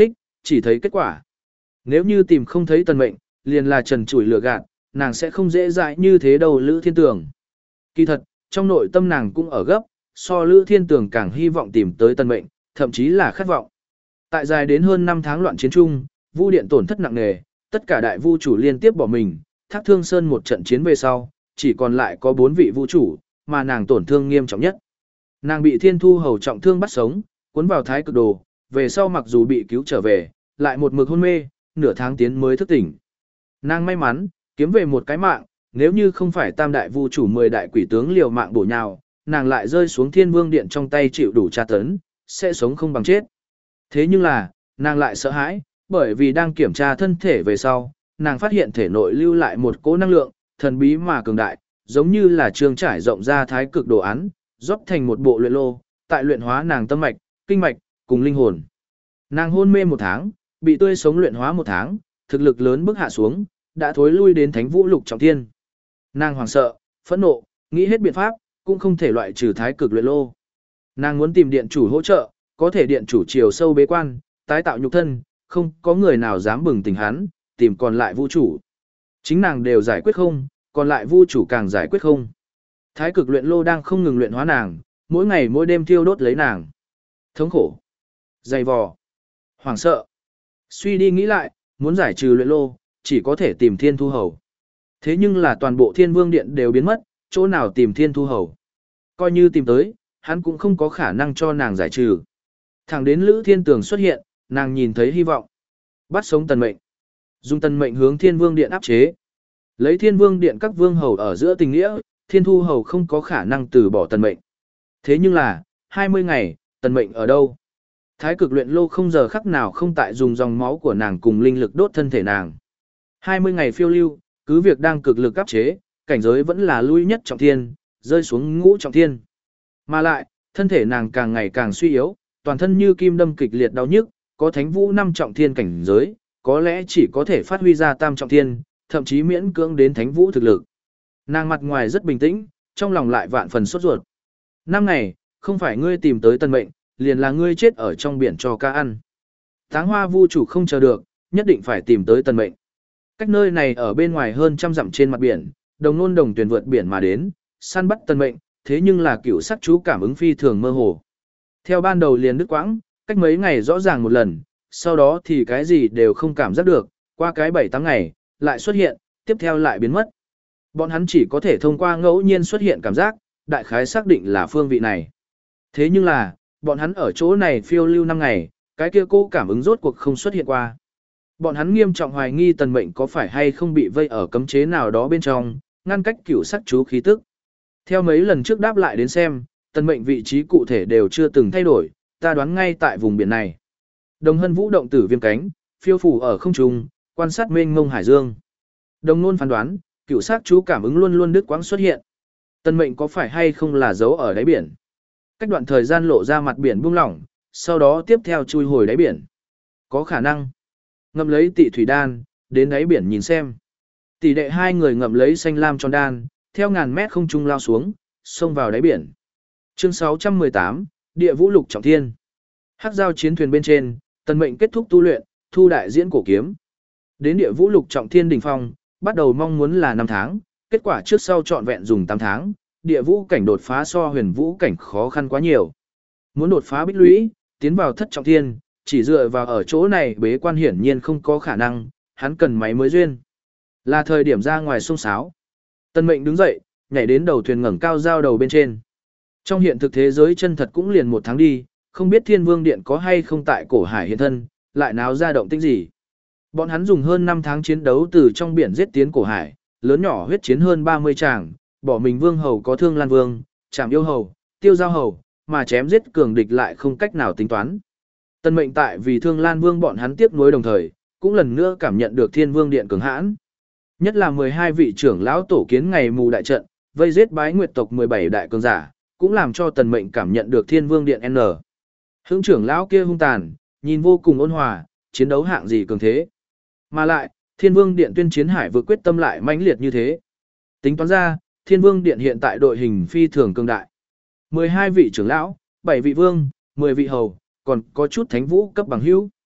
chỉ thấy kết quả. Nếu như tìm không thấy tần mệnh, liền là trần trụi lừa gạt, nàng sẽ không dễ dãi như thế đâu Lữ Thiên Tường. Kỳ thật, trong nội tâm nàng cũng ở gấp, so Lữ Thiên Tường càng hy vọng tìm tới tần mệnh, thậm chí là khát vọng. Tại dài đến hơn năm tháng loạn chiến chung, Vu Điện tổn thất nặng nề, tất cả đại vu chủ liên tiếp bỏ mình, Thác Thương Sơn một trận chiến về sau, chỉ còn lại có bốn vị vu chủ, mà nàng tổn thương nghiêm trọng nhất. Nàng bị Thiên Thu Hầu trọng thương bắt sống, cuốn vào Thái Cực Đồ, về sau mặc dù bị cứu trở về, lại một mực hôn mê, nửa tháng tiến mới thức tỉnh. Nàng may mắn, kiếm về một cái mạng, nếu như không phải tam đại vu chủ mười đại quỷ tướng liều mạng bổ nhào, nàng lại rơi xuống Thiên Vương Điện trong tay chịu đủ tra tấn, sẽ sống không bằng chết. Thế nhưng là, nàng lại sợ hãi, bởi vì đang kiểm tra thân thể về sau, nàng phát hiện thể nội lưu lại một cỗ năng lượng, thần bí mà cường đại, giống như là trường trải rộng ra thái cực đồ án, rót thành một bộ luyện lô, tại luyện hóa nàng tâm mạch, kinh mạch, cùng linh hồn. Nàng hôn mê một tháng, bị tươi sống luyện hóa một tháng, thực lực lớn bước hạ xuống, đã thối lui đến Thánh Vũ Lục Trọng Thiên. Nàng hoảng sợ, phẫn nộ, nghĩ hết biện pháp, cũng không thể loại trừ thái cực luyện lô. Nàng muốn tìm điện chủ hỗ trợ, có thể điện chủ chiều sâu bế quan, tái tạo nhục thân, không có người nào dám bừng tỉnh hắn, tìm còn lại vu chủ. Chính nàng đều giải quyết không, còn lại vu chủ càng giải quyết không. Thái cực luyện lô đang không ngừng luyện hóa nàng, mỗi ngày mỗi đêm thiêu đốt lấy nàng. Thống khổ, dày vò, hoảng sợ. Suy đi nghĩ lại, muốn giải trừ luyện lô, chỉ có thể tìm Thiên Thu Hầu. Thế nhưng là toàn bộ Thiên Vương Điện đều biến mất, chỗ nào tìm Thiên Thu Hầu. Coi như tìm tới, hắn cũng không có khả năng cho nàng giải trừ. Thẳng đến Lữ Thiên Tường xuất hiện, nàng nhìn thấy hy vọng. Bắt sống tần mệnh. Dùng tần mệnh hướng Thiên Vương Điện áp chế. Lấy Thiên Vương Điện các vương hầu ở giữa tình nghĩa, Thiên Thu Hầu không có khả năng từ bỏ tần mệnh. Thế nhưng là, hai mươi ngày, tần mệnh ở đâu? Thái cực luyện lô không giờ khắc nào không tại dùng dòng máu của nàng cùng linh lực đốt thân thể nàng. hai mươi ngày phiêu lưu, cứ việc đang cực lực áp chế, cảnh giới vẫn là lui nhất trọng thiên, rơi xuống ngũ trọng thiên. Mà lại, thân thể nàng càng ngày càng suy yếu, toàn thân như kim đâm kịch liệt đau nhức, có thánh vũ năm trọng thiên cảnh giới, có lẽ chỉ có thể phát huy ra tam trọng thiên, thậm chí miễn cưỡng đến thánh vũ thực lực. Nàng mặt ngoài rất bình tĩnh, trong lòng lại vạn phần sốt ruột. Năm ngày, không phải ngươi tìm tới tần mệnh, liền là ngươi chết ở trong biển cho ca ăn. Táng Hoa vu chủ không chờ được, nhất định phải tìm tới tần mệnh. Cách nơi này ở bên ngoài hơn trăm dặm trên mặt biển, đồng nôn đồng tuyển vượt biển mà đến, săn bắt tần mệnh, thế nhưng là cựu sắc chú cảm ứng phi thường mơ hồ. Theo ban đầu liền đứt quãng, cách mấy ngày rõ ràng một lần, sau đó thì cái gì đều không cảm giác được, qua cái bảy tám ngày, lại xuất hiện, tiếp theo lại biến mất. Bọn hắn chỉ có thể thông qua ngẫu nhiên xuất hiện cảm giác, đại khái xác định là phương vị này. Thế nhưng là, bọn hắn ở chỗ này phiêu lưu năm ngày, cái kia cô cảm ứng rốt cuộc không xuất hiện qua. Bọn hắn nghiêm trọng hoài nghi tần mệnh có phải hay không bị vây ở cấm chế nào đó bên trong, ngăn cách cửu sắc chú khí tức. Theo mấy lần trước đáp lại đến xem, tần mệnh vị trí cụ thể đều chưa từng thay đổi, ta đoán ngay tại vùng biển này. Đồng Hân Vũ động tử viêm cánh, phiêu phủ ở không trung, quan sát mênh mông hải dương. Đồng Nôn phán đoán, cửu sắc chú cảm ứng luôn luôn đứt quãng xuất hiện. Tần mệnh có phải hay không là giấu ở đáy biển? Cách đoạn thời gian lộ ra mặt biển buông lỏng, sau đó tiếp theo chui hồi đáy biển. Có khả năng. Ngậm lấy tị thủy đan, đến đáy biển nhìn xem. Tỷ đệ hai người ngậm lấy xanh lam tròn đan, theo ngàn mét không trung lao xuống, xông vào đáy biển. Chương sáu trăm mười tám, Địa Vũ Lục Trọng Thiên. Hắc giao chiến thuyền bên trên, tần mệnh kết thúc tu luyện, thu đại diễn cổ kiếm. Đến Địa Vũ Lục Trọng Thiên đỉnh phong, bắt đầu mong muốn là năm tháng, kết quả trước sau trọn vẹn dùng tám tháng, địa vũ cảnh đột phá so huyền vũ cảnh khó khăn quá nhiều. Muốn đột phá bích lũy, tiến vào thất trọng thiên, chỉ dựa vào ở chỗ này bế quan hiển nhiên không có khả năng, hắn cần máy mới duyên. Là thời điểm ra ngoài sông sáo. Tần mệnh đứng dậy, nhảy đến đầu thuyền ngẩng cao giao đầu bên trên. Trong hiện thực thế giới chân thật cũng liền một tháng đi, không biết Thiên Vương Điện có hay không tại cổ hải hiện thân, lại náo ra động tĩnh gì. Bọn hắn dùng hơn năm tháng chiến đấu từ trong biển giết tiến cổ hải, lớn nhỏ huyết chiến hơn ba mươi tràng, bỏ mình vương hầu có Thương Lan Vương, Trảm Yêu Hầu, Tiêu Giao Hầu, mà chém giết cường địch lại không cách nào tính toán. Tần mệnh tại vì Thương Lan Vương bọn hắn tiếc nuối đồng thời, cũng lần nữa cảm nhận được Thiên Vương Điện cường hãn. Nhất là mười hai vị trưởng lão tổ kiến ngày mù đại trận, vây giết bái nguyệt tộc mười bảy đại cường giả, cũng làm cho Tần mệnh cảm nhận được Thiên Vương Điện N. Hững trưởng lão kia hung tàn, nhìn vô cùng ôn hòa, chiến đấu hạng gì cường thế. Mà lại, Thiên Vương Điện tuyên chiến hải vừa quyết tâm lại mãnh liệt như thế. Tính toán ra, Thiên Vương Điện hiện tại đội hình phi thường cường đại. mười hai vị trưởng lão, bảy vị vương, mười vị hầu, còn có chút thánh vũ cấp bằng hữu.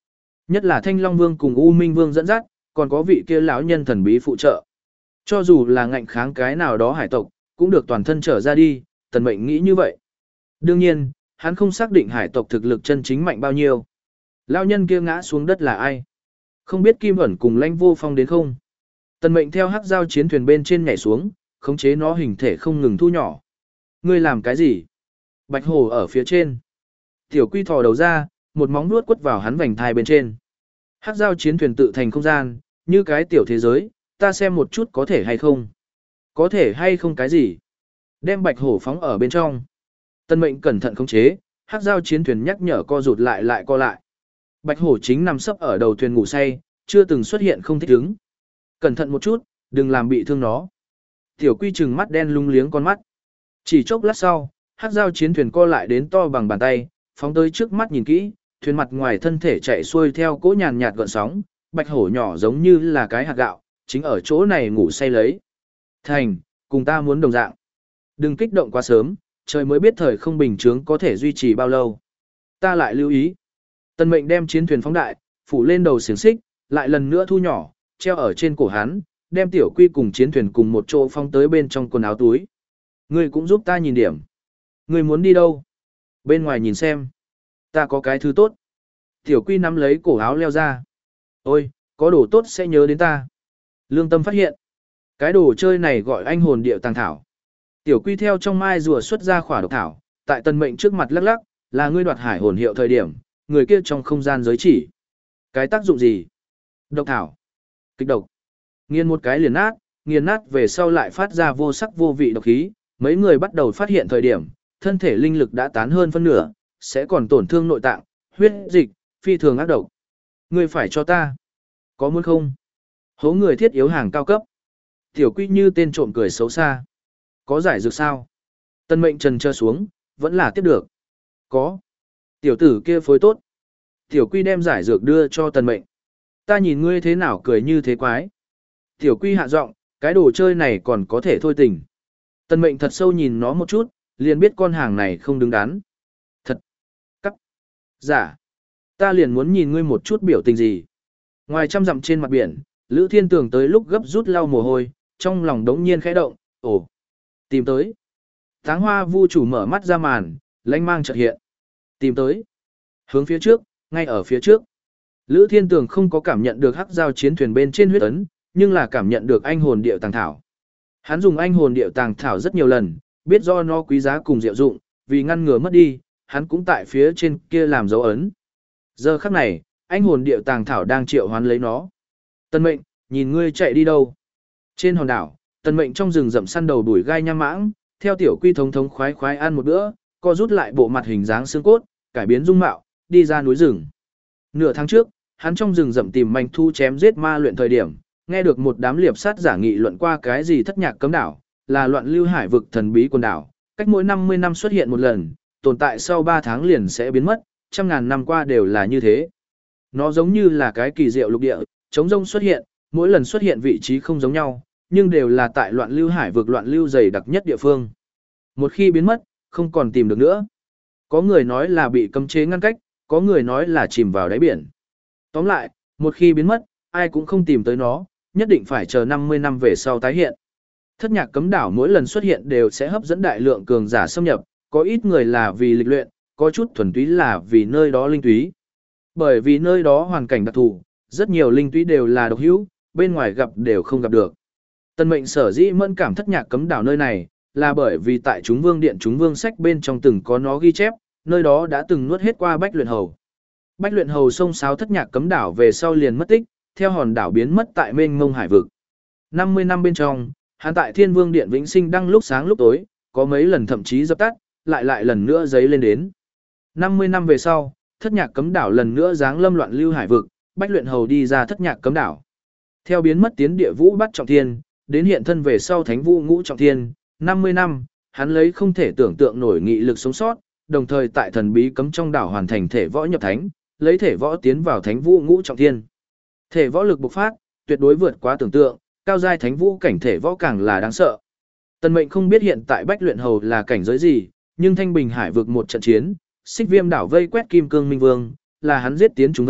Nhất là Thanh Long Vương cùng U Minh Vương dẫn dắt, còn có vị kia lão nhân thần bí phụ trợ. Cho dù là ngạnh kháng cái nào đó hải tộc, cũng được toàn thân trở ra đi, Tần Mệnh nghĩ như vậy. Đương nhiên, hắn không xác định hải tộc thực lực chân chính mạnh bao nhiêu. Lão nhân kia ngã xuống đất là ai? Không biết Kim ẩn cùng Lãnh Vô Phong đến không? Tần Mệnh theo hắc giao chiến thuyền bên trên nhảy xuống, khống chế nó hình thể không ngừng thu nhỏ. Ngươi làm cái gì? Bạch hổ ở phía trên. Tiểu Quy thò đầu ra, một móng vuốt quất vào hắn vành thai bên trên. Hắc giao chiến thuyền tự thành không gian, như cái tiểu thế giới, ta xem một chút có thể hay không. Có thể hay không cái gì? Đem bạch hổ phóng ở bên trong. Tân Mệnh cẩn thận khống chế, hắc giao chiến thuyền nhắc nhở co rụt lại lại co lại. Bạch hổ chính nằm sấp ở đầu thuyền ngủ say, chưa từng xuất hiện không thích ứng. Cẩn thận một chút, đừng làm bị thương nó. Tiểu Quy trừng mắt đen lung liếng con mắt. Chỉ chốc lát sau, hắc giao chiến thuyền co lại đến to bằng bàn tay, phóng tới trước mắt nhìn kỹ, thuyền mặt ngoài thân thể chạy xuôi theo cỗ nhàn nhạt gợn sóng, bạch hổ nhỏ giống như là cái hạt gạo, chính ở chỗ này ngủ say lấy. Thành, cùng ta muốn đồng dạng. Đừng kích động quá sớm, trời mới biết thời không bình chướng có thể duy trì bao lâu. Ta lại lưu ý. Tần Mệnh đem chiến thuyền phóng đại, phủ lên đầu xiềng xích, lại lần nữa thu nhỏ, treo ở trên cổ hắn, đem Tiểu Quy cùng chiến thuyền cùng một chỗ phong tới bên trong quần áo túi. Ngươi cũng giúp ta nhìn điểm. Ngươi muốn đi đâu? Bên ngoài nhìn xem. Ta có cái thứ tốt. Tiểu Quy nắm lấy cổ áo leo ra. Ôi, có đồ tốt sẽ nhớ đến ta. Lương Tâm phát hiện. Cái đồ chơi này gọi anh hồn điệu tàng thảo. Tiểu Quy theo trong mai rùa xuất ra khỏa độc thảo, tại Tần Mệnh trước mặt lắc lắc, là ngươi đoạt hải hồn hiệu thời điểm, người kia trong không gian giới chỉ. Cái tác dụng gì? Độc thảo. Kịch độc. Nghiền một cái liền nát, nghiền nát về sau lại phát ra vô sắc vô vị độc khí, mấy người bắt đầu phát hiện thời điểm, thân thể linh lực đã tán hơn phân nửa, sẽ còn tổn thương nội tạng, huyết dịch, phi thường ác độc. Ngươi phải cho ta. Có muốn không? Hố người thiết yếu hàng cao cấp. Tiểu Quy như tên trộm cười xấu xa. Có giải dược sao? Tân Mệnh trần trơ xuống, vẫn là tiếp được. Có. Tiểu tử kia phối tốt. Tiểu Quy đem giải dược đưa cho Tần Mệnh. Ta nhìn ngươi thế nào cười như thế quái. Tiểu Quy hạ giọng, cái đồ chơi này còn có thể thôi tình. Tần Mệnh thật sâu nhìn nó một chút, liền biết con hàng này không đứng đắn. Thật. Cắt. Giả. Ta liền muốn nhìn ngươi một chút biểu tình gì. Ngoài trăm dặm trên mặt biển, Lữ Thiên Tường tới lúc gấp rút lau mồ hôi, trong lòng đống nhiên khẽ động, ồ, tìm tới. Táng Hoa Vu chủ mở mắt ra màn, lanh mang chợt hiện. Tìm tới. Hướng phía trước, ngay ở phía trước. Lữ Thiên Tường không có cảm nhận được hắc giao chiến thuyền bên trên huyết ấn, nhưng là cảm nhận được anh hồn điệu tàng thảo. Hắn dùng anh hồn điệu tàng thảo rất nhiều lần, biết do nó quý giá cùng diệu dụng, vì ngăn ngừa mất đi, hắn cũng tại phía trên kia làm dấu ấn. Giờ khắc này, anh hồn điệu tàng thảo đang triệu hoán lấy nó. Tần Mệnh, nhìn ngươi chạy đi đâu? Trên hòn đảo, Tần Mệnh trong rừng rậm săn đầu đuổi gai nham mãng, theo Tiểu Quy thống thống khoái khoái ăn một bữa, co rút lại bộ mặt hình dáng xương cốt, cải biến dung mạo, đi ra núi rừng. Nửa tháng trước, hắn trong rừng rậm tìm manh thu chém giết ma luyện thời điểm, nghe được một đám liệp sát giả nghị luận qua cái gì thất nhạc cấm đảo, là loạn lưu hải vực thần bí quần đảo, cách mỗi năm mươi năm xuất hiện một lần, tồn tại sau ba tháng liền sẽ biến mất, trăm ngàn năm qua đều là như thế. Nó giống như là cái kỳ diệu lục địa, trống rông xuất hiện, mỗi lần xuất hiện vị trí không giống nhau, nhưng đều là tại loạn lưu hải vực loạn lưu dày đặc nhất địa phương. Một khi biến mất, không còn tìm được nữa. Có người nói là bị cấm chế ngăn cách, có người nói là chìm vào đáy biển. Tóm lại, một khi biến mất, ai cũng không tìm tới nó, nhất định phải chờ năm mươi năm về sau tái hiện. Thất nhạc cấm đảo mỗi lần xuất hiện đều sẽ hấp dẫn đại lượng cường giả xâm nhập, có ít người là vì lịch luyện, có chút thuần túy là vì nơi đó linh túy. Bởi vì nơi đó hoàn cảnh đặc thù, rất nhiều linh túy đều là độc hữu, bên ngoài gặp đều không gặp được. Tần Mệnh sở dĩ mẫn cảm thất nhạc cấm đảo nơi này, là bởi vì tại chúng vương điện chúng vương sách bên trong từng có nó ghi chép, nơi đó đã từng nuốt hết qua Bách Luyện Hầu. Bách Luyện Hầu xông xáo thất nhạc cấm đảo về sau liền mất tích, theo hòn đảo biến mất tại mênh mông hải vực. năm mươi năm bên trong, hắn tại Thiên Vương Điện vĩnh sinh đăng lúc sáng lúc tối, có mấy lần thậm chí dập tắt, lại lại lần nữa giấy lên đến. năm mươi năm về sau, thất nhạc cấm đảo lần nữa giáng lâm loạn lưu hải vực, Bách Luyện Hầu đi ra thất nhạc cấm đảo. Theo biến mất tiến địa vũ bắt trọng thiên, đến hiện thân về sau thánh vũ ngũ trọng thiên, năm mươi năm, hắn lấy không thể tưởng tượng nổi nghị lực sống sót, đồng thời tại thần bí cấm trong đảo hoàn thành thể võ nhập thánh, lấy thể võ tiến vào thánh vũ ngũ trọng thiên. Thể võ lực bộc phát, tuyệt đối vượt quá tưởng tượng, cao giai thánh vũ cảnh thể võ càng là đáng sợ. Tần Mệnh không biết hiện tại Bách Luyện Hầu là cảnh giới gì, nhưng Thanh Bình Hải vực một trận chiến, Xích Viêm đảo vây quét Kim Cương Minh Vương, là hắn giết tiến chúng đây,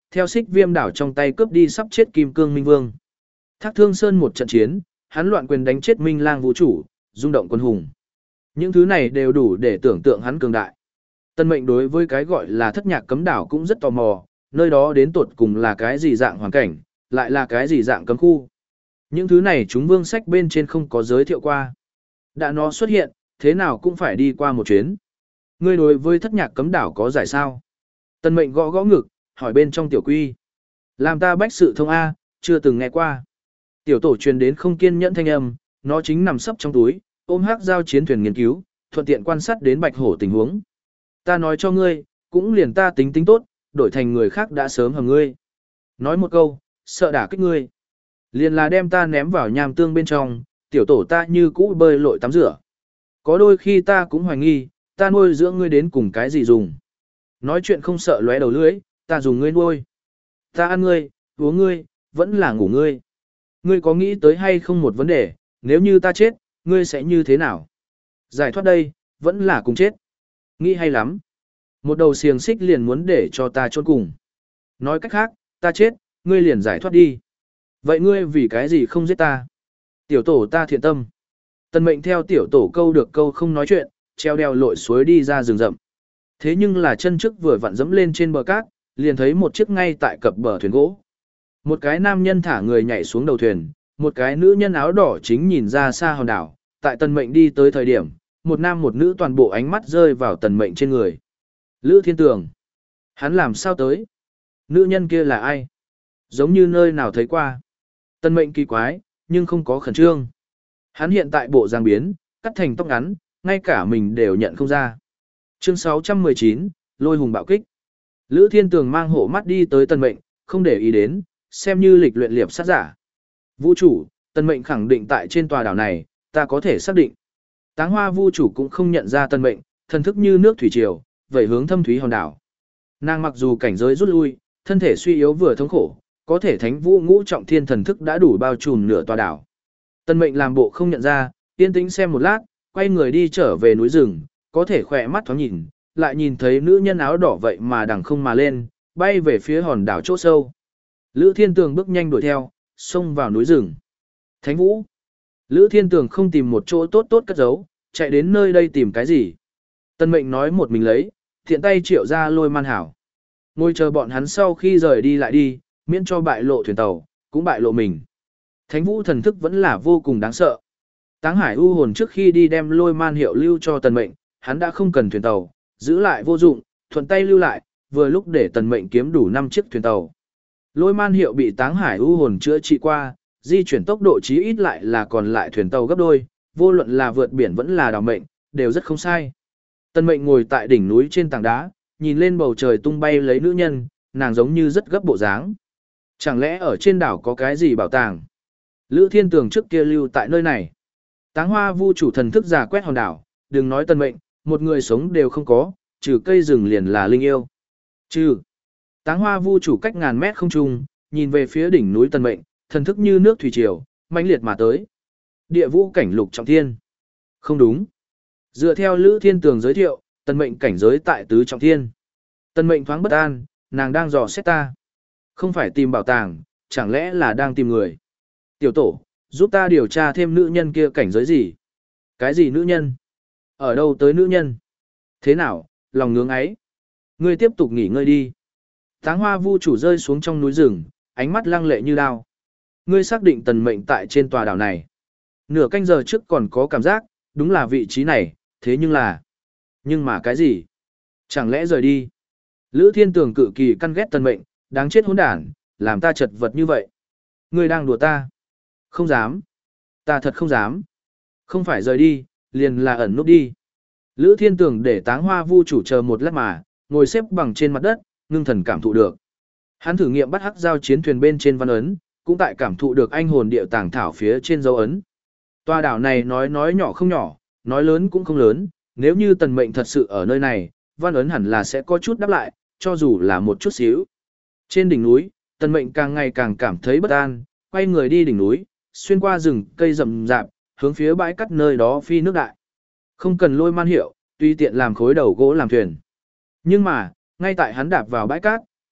theo xích viêm đảo trong tay cướp đi sắp chết Kim Cương Minh Vương. Thác Thương Sơn một trận chiến, hắn loạn quyền đánh chết Minh Lang vũ chủ, rung động quân hùng. Những thứ này đều đủ để tưởng tượng hắn cường đại. Tân Mệnh đối với cái gọi là thất nhạc cấm đảo cũng rất tò mò, nơi đó đến tột cùng là cái gì dạng hoàn cảnh, lại là cái gì dạng cấm khu. Những thứ này chúng vương sách bên trên không có giới thiệu qua. Đã nó xuất hiện, thế nào cũng phải đi qua một chuyến. Ngươi đối với thất nhạc cấm đảo có giải sao? Tân Mệnh gõ gõ ngực, hỏi bên trong tiểu quy. Làm ta bách sự thông A, chưa từng nghe qua. Tiểu tổ truyền đến không kiên nhẫn thanh âm, nó chính nằm sấp trong túi, ôm hắc giao chiến thuyền nghiên cứu, thuận tiện quan sát đến bạch hổ tình huống. Ta nói cho ngươi, cũng liền ta tính tính tốt, đổi thành người khác đã sớm hầm ngươi. Nói một câu, sợ đả kích ngươi. Liền là đem ta ném vào nham tương bên trong, tiểu tổ ta như cũ bơi lội tắm rửa. Có đôi khi ta cũng hoài nghi, ta nuôi dưỡng ngươi đến cùng cái gì dùng. Nói chuyện không sợ lóe đầu lưỡi, ta dùng ngươi nuôi. Ta ăn ngươi, uống ngươi, vẫn là ngủ ngươi. Ngươi có nghĩ tới hay không một vấn đề, nếu như ta chết, ngươi sẽ như thế nào? Giải thoát đây, vẫn là cùng chết. Nghĩ hay lắm. Một đầu xiềng xích liền muốn để cho ta chôn cùng. Nói cách khác, ta chết, ngươi liền giải thoát đi. Vậy ngươi vì cái gì không giết ta? Tiểu tổ ta thiện tâm. Tân Mệnh theo tiểu tổ câu được câu không nói chuyện, treo đeo lội suối đi ra rừng rậm. Thế nhưng là chân trước vừa vặn dẫm lên trên bờ cát, liền thấy một chiếc ngay tại cập bờ thuyền gỗ. Một cái nam nhân thả người nhảy xuống đầu thuyền, một cái nữ nhân áo đỏ chính nhìn ra xa hòn đảo. Tại Tân Mệnh đi tới thời điểm, một nam một nữ toàn bộ ánh mắt rơi vào Tân Mệnh trên người. Lữ Thiên Tường. Hắn làm sao tới? Nữ nhân kia là ai? Giống như nơi nào thấy qua. Tân Mệnh kỳ quái, nhưng không có khẩn trương. Hắn hiện tại bộ giang biến, cắt thành tóc ngắn, ngay cả mình đều nhận không ra. Chương sáu trăm mười chín, Lôi hùng bạo kích. Lữ Thiên Tường mang hộ mắt đi tới Tân Mệnh, không để ý đến, xem như lịch luyện liệp sát giả. Vũ chủ, Tân Mệnh khẳng định tại trên tòa đảo này, ta có thể xác định. Táng Hoa Vũ chủ cũng không nhận ra Tân Mệnh, thần thức như nước thủy triều, vẩy hướng thâm thúy hòn đảo. Nàng mặc dù cảnh giới rút lui, thân thể suy yếu vừa thống khổ, có thể Thánh Vũ Ngũ Trọng Thiên thần thức đã đủ bao trùm nửa tòa đảo. Tân Mệnh làm bộ không nhận ra, yên tĩnh xem một lát, quay người đi trở về núi rừng, có thể khỏe mắt thoáng nhìn, lại nhìn thấy nữ nhân áo đỏ vậy mà đằng không mà lên, bay về phía hòn đảo chỗ sâu. Lữ Thiên Tường bước nhanh đuổi theo, xông vào núi rừng. Thánh Vũ. Lữ Thiên Tường không tìm một chỗ tốt tốt cất giấu, chạy đến nơi đây tìm cái gì. Tân Mệnh nói một mình lấy, thiện tay triệu ra lôi man hảo. Ngồi chờ bọn hắn sau khi rời đi lại đi, miễn cho bại lộ thuyền tàu, cũng bại lộ mình. Thánh Vũ thần thức vẫn là vô cùng đáng sợ. Táng Hải U hồn trước khi đi đem lôi man hiệu lưu cho Tần Mệnh, hắn đã không cần thuyền tàu, giữ lại vô dụng, thuận tay lưu lại, vừa lúc để Tần Mệnh kiếm đủ năm chiếc thuyền tàu. Lôi man hiệu bị Táng Hải U hồn chữa trị qua, di chuyển tốc độ chí ít lại là còn lại thuyền tàu gấp đôi, vô luận là vượt biển vẫn là đào mệnh, đều rất không sai. Tần Mệnh ngồi tại đỉnh núi trên tảng đá, nhìn lên bầu trời tung bay lấy nữ nhân, nàng giống như rất gấp bộ dáng. Chẳng lẽ ở trên đảo có cái gì bảo tàng? Lữ Thiên Tường trước kia lưu tại nơi này. Táng Hoa Vũ chủ thần thức giả quét hòn đảo, đừng nói Tần Mệnh, một người sống đều không có, trừ cây rừng liền là linh yêu. Trừ. Táng Hoa Vũ chủ cách ngàn mét không trung, nhìn về phía đỉnh núi Tần Mệnh, thần thức như nước thủy triều, mãnh liệt mà tới. Địa vũ cảnh lục trọng thiên. Không đúng. Dựa theo Lữ Thiên Tường giới thiệu, Tần Mệnh cảnh giới tại tứ trọng thiên. Tần Mệnh thoáng bất an, nàng đang dò xét ta. Không phải tìm bảo tàng, chẳng lẽ là đang tìm người. Tiểu tổ, giúp ta điều tra thêm nữ nhân kia cảnh giới gì. Cái gì nữ nhân? Ở đâu tới nữ nhân? Thế nào, lòng ngưỡng ấy. Ngươi tiếp tục nghỉ ngơi đi. Táng Hoa Vũ chủ rơi xuống trong núi rừng, ánh mắt lăng lệ như đao. Ngươi xác định Tần Mệnh tại trên tòa đảo này. Nửa canh giờ trước còn có cảm giác, đúng là vị trí này, thế nhưng là... Nhưng mà cái gì? Chẳng lẽ rời đi? Lữ Thiên Tường cự kỳ căn ghét Tần Mệnh, đáng chết hỗn đản, làm ta chật vật như vậy. Ngươi đang đùa ta? Không dám. Ta thật không dám. Không phải rời đi, liền là ẩn núp đi. Lữ Thiên Tường để Táng Hoa Vũ chủ chờ một lát mà, ngồi xếp bằng trên mặt đất, ngưng thần cảm thụ được. Hắn thử nghiệm bắt hắc giao chiến thuyền bên trên văn ấn, cũng tại cảm thụ được anh hồn địa tàng thảo phía trên dấu ấn. Tòa đảo này nói nói nhỏ không nhỏ, nói lớn cũng không lớn, nếu như Tần Mệnh thật sự ở nơi này, văn ấn hẳn là sẽ có chút đáp lại, cho dù là một chút xíu. Trên đỉnh núi, Tần Mệnh càng ngày càng cảm thấy bất an, quay người đi đỉnh núi, xuyên qua rừng cây rậm rạp, hướng phía bãi cát nơi đó phi nước đại. Không cần lôi man hiệu, tùy tiện làm khối đầu gỗ làm thuyền. Nhưng mà, ngay tại hắn đạp vào bãi cát,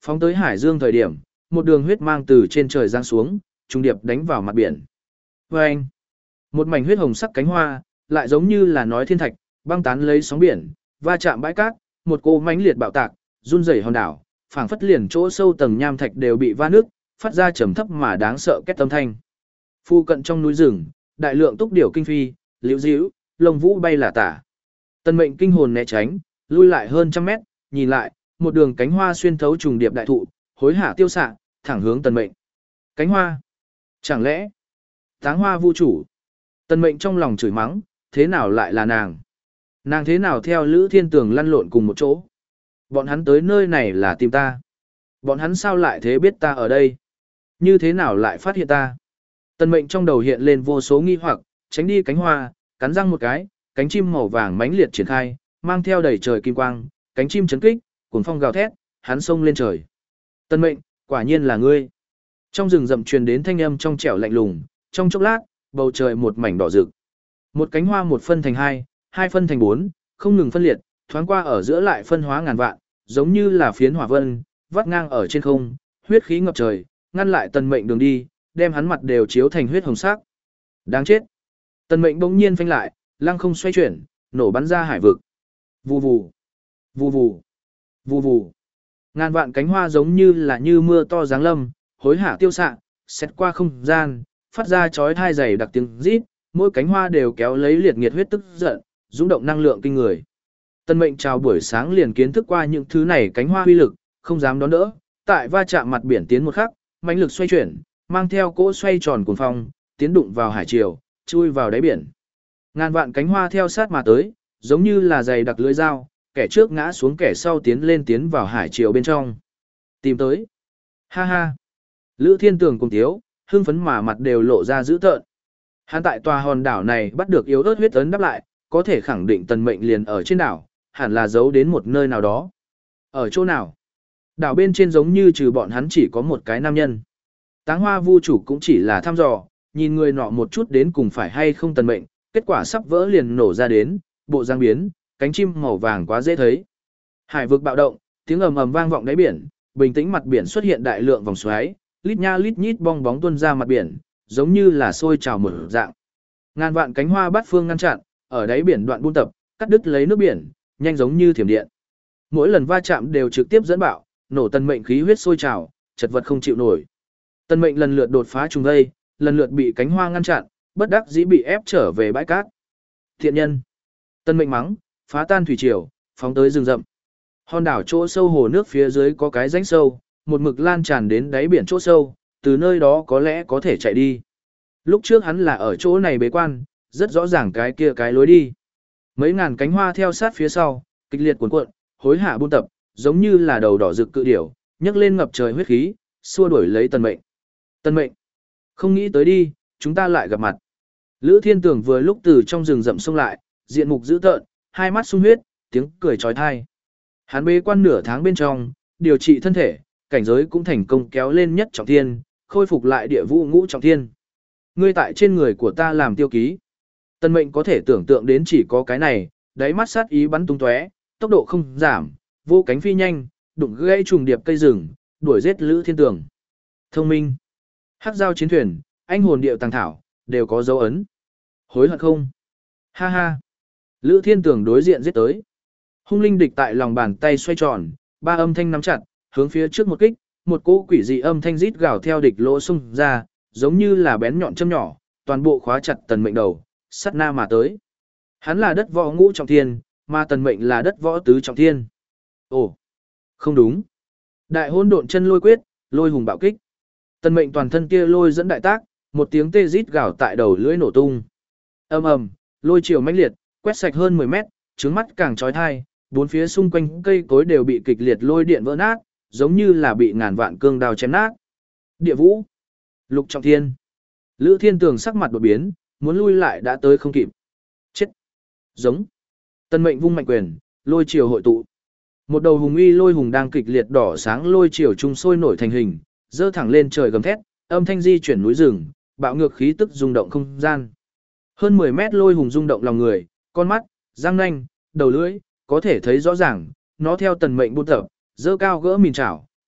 Phóng tới hải dương thời điểm, một đường huyết mang từ trên trời giáng xuống, trùng điệp đánh vào mặt biển. Vâng! Một mảnh huyết hồng sắc cánh hoa, lại giống như là nói thiên thạch, băng tán lấy sóng biển, va chạm bãi cát, một cô mãnh liệt bạo tạc, run rẩy hòn đảo, phảng phất liền chỗ sâu tầng nham thạch đều bị va nước, phát ra trầm thấp mà đáng sợ két âm thanh. Phu cận trong núi rừng, đại lượng túc điểu kinh phi, liễu díu, lông vũ bay là tả. Tần Mệnh kinh hồn né tránh, lui lại hơn trăm mét, nhìn lại, một đường cánh hoa xuyên thấu trùng điệp đại thụ, hối hả tiêu xạ, thẳng hướng Tần Mệnh. Cánh hoa? Chẳng lẽ Táng Hoa Vu chủ? Tần Mệnh trong lòng chửi mắng, thế nào lại là nàng? Nàng thế nào theo Lữ Thiên Tường lăn lộn cùng một chỗ? Bọn hắn tới nơi này là tìm ta. Bọn hắn sao lại thế biết ta ở đây? Như thế nào lại phát hiện ta? Tần Mệnh trong đầu hiện lên vô số nghi hoặc, tránh đi cánh hoa, cắn răng một cái, cánh chim màu vàng mãnh liệt triển khai, mang theo đầy trời kim quang, cánh chim chấn kích, cuồng phong gào thét, hắn xông lên trời. Tần Mệnh, quả nhiên là ngươi. Trong rừng rậm truyền đến thanh âm trong trẻo lạnh lùng, trong chốc lát, bầu trời một mảnh đỏ rực. Một cánh hoa một phân thành hai, hai phân thành bốn, không ngừng phân liệt, thoáng qua ở giữa lại phân hóa ngàn vạn, giống như là phiến hỏa vân, vắt ngang ở trên không, huyết khí ngập trời, ngăn lại Tần Mệnh đường đi, đem hắn mặt đều chiếu thành huyết hồng sắc. Đáng chết. Tần Mệnh bỗng nhiên phanh lại, lăng không xoay chuyển, nổ bắn ra hải vực. Vù vù, vù vù, vù vù. Ngàn vạn cánh hoa giống như là như mưa to giáng lâm, hối hả tiêu xạ, xét qua không gian, phát ra chói tai dày đặc tiếng rít, mỗi cánh hoa đều kéo lấy liệt nghiệt huyết tức giận, dũng động năng lượng kinh người. Tần Mệnh chào buổi sáng liền kiến thức qua những thứ này cánh hoa uy lực, không dám đón đỡ, tại va chạm mặt biển tiến một khắc, mãnh lực xoay chuyển, mang theo cỗ xoay tròn cuồng phong, tiến đụng vào hải triều, chui vào đáy biển. Ngàn vạn cánh hoa theo sát mà tới, giống như là dày đặc lưỡi dao, kẻ trước ngã xuống kẻ sau tiến lên tiến vào hải triều bên trong. Tìm tới. Ha ha. Lữ Thiên Tường cùng tiếu, hưng phấn mà mặt đều lộ ra dữ tợn. Hắn tại tòa hòn đảo này bắt được yếu ớt huyết ấn đáp lại, có thể khẳng định Tần Mệnh liền ở trên đảo, hẳn là giấu đến một nơi nào đó. Ở chỗ nào? Đảo bên trên giống như trừ bọn hắn chỉ có một cái nam nhân. Táng Hoa Vu chủ cũng chỉ là thăm dò, nhìn người nọ một chút đến cùng phải hay không Tần Mệnh, kết quả sắp vỡ liền nổ ra đến, bộ giang biến, cánh chim màu vàng quá dễ thấy. Hải vực bạo động, tiếng ầm ầm vang vọng đáy biển, bình tĩnh mặt biển xuất hiện đại lượng vòng xoáy, lít nha lít nhít bong bóng tuôn ra mặt biển, giống như là sôi trào mở dạng. Ngàn vạn cánh hoa bát phương ngăn chặn, ở đáy biển đoạn buôn tập, cắt đứt lấy nước biển, nhanh giống như thiểm điện. Mỗi lần va chạm đều trực tiếp dẫn bạo, nổ Tần Mệnh khí huyết sôi trào, chật vật không chịu nổi. Tần Mệnh lần lượt đột phá trùng vây, lần lượt bị cánh hoa ngăn chặn, bất đắc dĩ bị ép trở về bãi cát. Thiện nhân. Tần Mệnh mắng, phá tan thủy triều, phóng tới rừng rậm. Hòn đảo chỗ sâu hồ nước phía dưới có cái rãnh sâu, một mực lan tràn đến đáy biển chỗ sâu, từ nơi đó có lẽ có thể chạy đi. Lúc trước hắn là ở chỗ này bế quan, rất rõ ràng cái kia cái lối đi. Mấy ngàn cánh hoa theo sát phía sau, kịch liệt cuồn cuộn, hối hả buôn tập, giống như là đầu đỏ rực cự điểu, nhấc lên ngập trời huyết khí, xua đuổi lấy Tần Mệnh. Tần Mệnh, không nghĩ tới đi, chúng ta lại gặp mặt. Lữ Thiên Tường vừa lúc từ trong rừng rậm xông lại, diện mục dữ tợn, hai mắt sung huyết, tiếng cười chói tai. Hắn bế quan nửa tháng bên trong, điều trị thân thể, cảnh giới cũng thành công kéo lên nhất trọng thiên, khôi phục lại địa vũ ngũ trọng thiên. Ngươi tại trên người của ta làm tiêu ký. Tần Mệnh có thể tưởng tượng đến chỉ có cái này, đáy mắt sát ý bắn tung tóe, tốc độ không giảm, vô cánh phi nhanh, đụng gãy trùng điệp cây rừng, đuổi giết Lữ Thiên Tường. Thông minh, hắc giao chiến thuyền, anh hồn điệu tàng thảo, đều có dấu ấn. Hối hận không? Ha ha. Lữ Thiên Tường đối diện giết tới. Hung linh địch tại lòng bàn tay xoay tròn, ba âm thanh nắm chặt, hướng phía trước một kích, một cỗ quỷ dị âm thanh rít gào theo địch lỗ xung ra, giống như là bén nhọn châm nhỏ, toàn bộ khóa chặt Tần Mệnh đầu, sát na mà tới. Hắn là đất võ ngũ trọng thiên, mà Tần Mệnh là đất võ tứ trọng thiên. Ồ, không đúng. Đại hỗn độn chân lôi quyết, lôi hùng bạo kích. Tần Mệnh toàn thân kia lôi dẫn đại tác, một tiếng tê rít gào tại đầu lưỡi nổ tung. Ầm ầm, lôi chiều mãnh liệt, quét sạch hơn mười mét, trứng mắt càng chói tai, bốn phía xung quanh cây cối đều bị kịch liệt lôi điện vỡ nát, giống như là bị ngàn vạn cương đao chém nát. Địa vũ, lục trọng thiên. Lữ Thiên Tường sắc mặt đột biến, muốn lui lại đã tới không kịp. Chết. Giống. Tần Mệnh vung mạnh quyền, lôi chiều hội tụ. Một đầu hùng uy lôi hùng đang kịch liệt đỏ sáng lôi chiều trung sôi nổi thành hình, dơ thẳng lên trời gầm thét, âm thanh di chuyển núi rừng, bạo ngược khí tức rung động không gian. Hơn mười mét lôi hùng rung động lòng người, con mắt, răng nanh, đầu lưỡi, có thể thấy rõ ràng, nó theo Tần Mệnh buôn tập, dơ cao gỡ mìn chảo,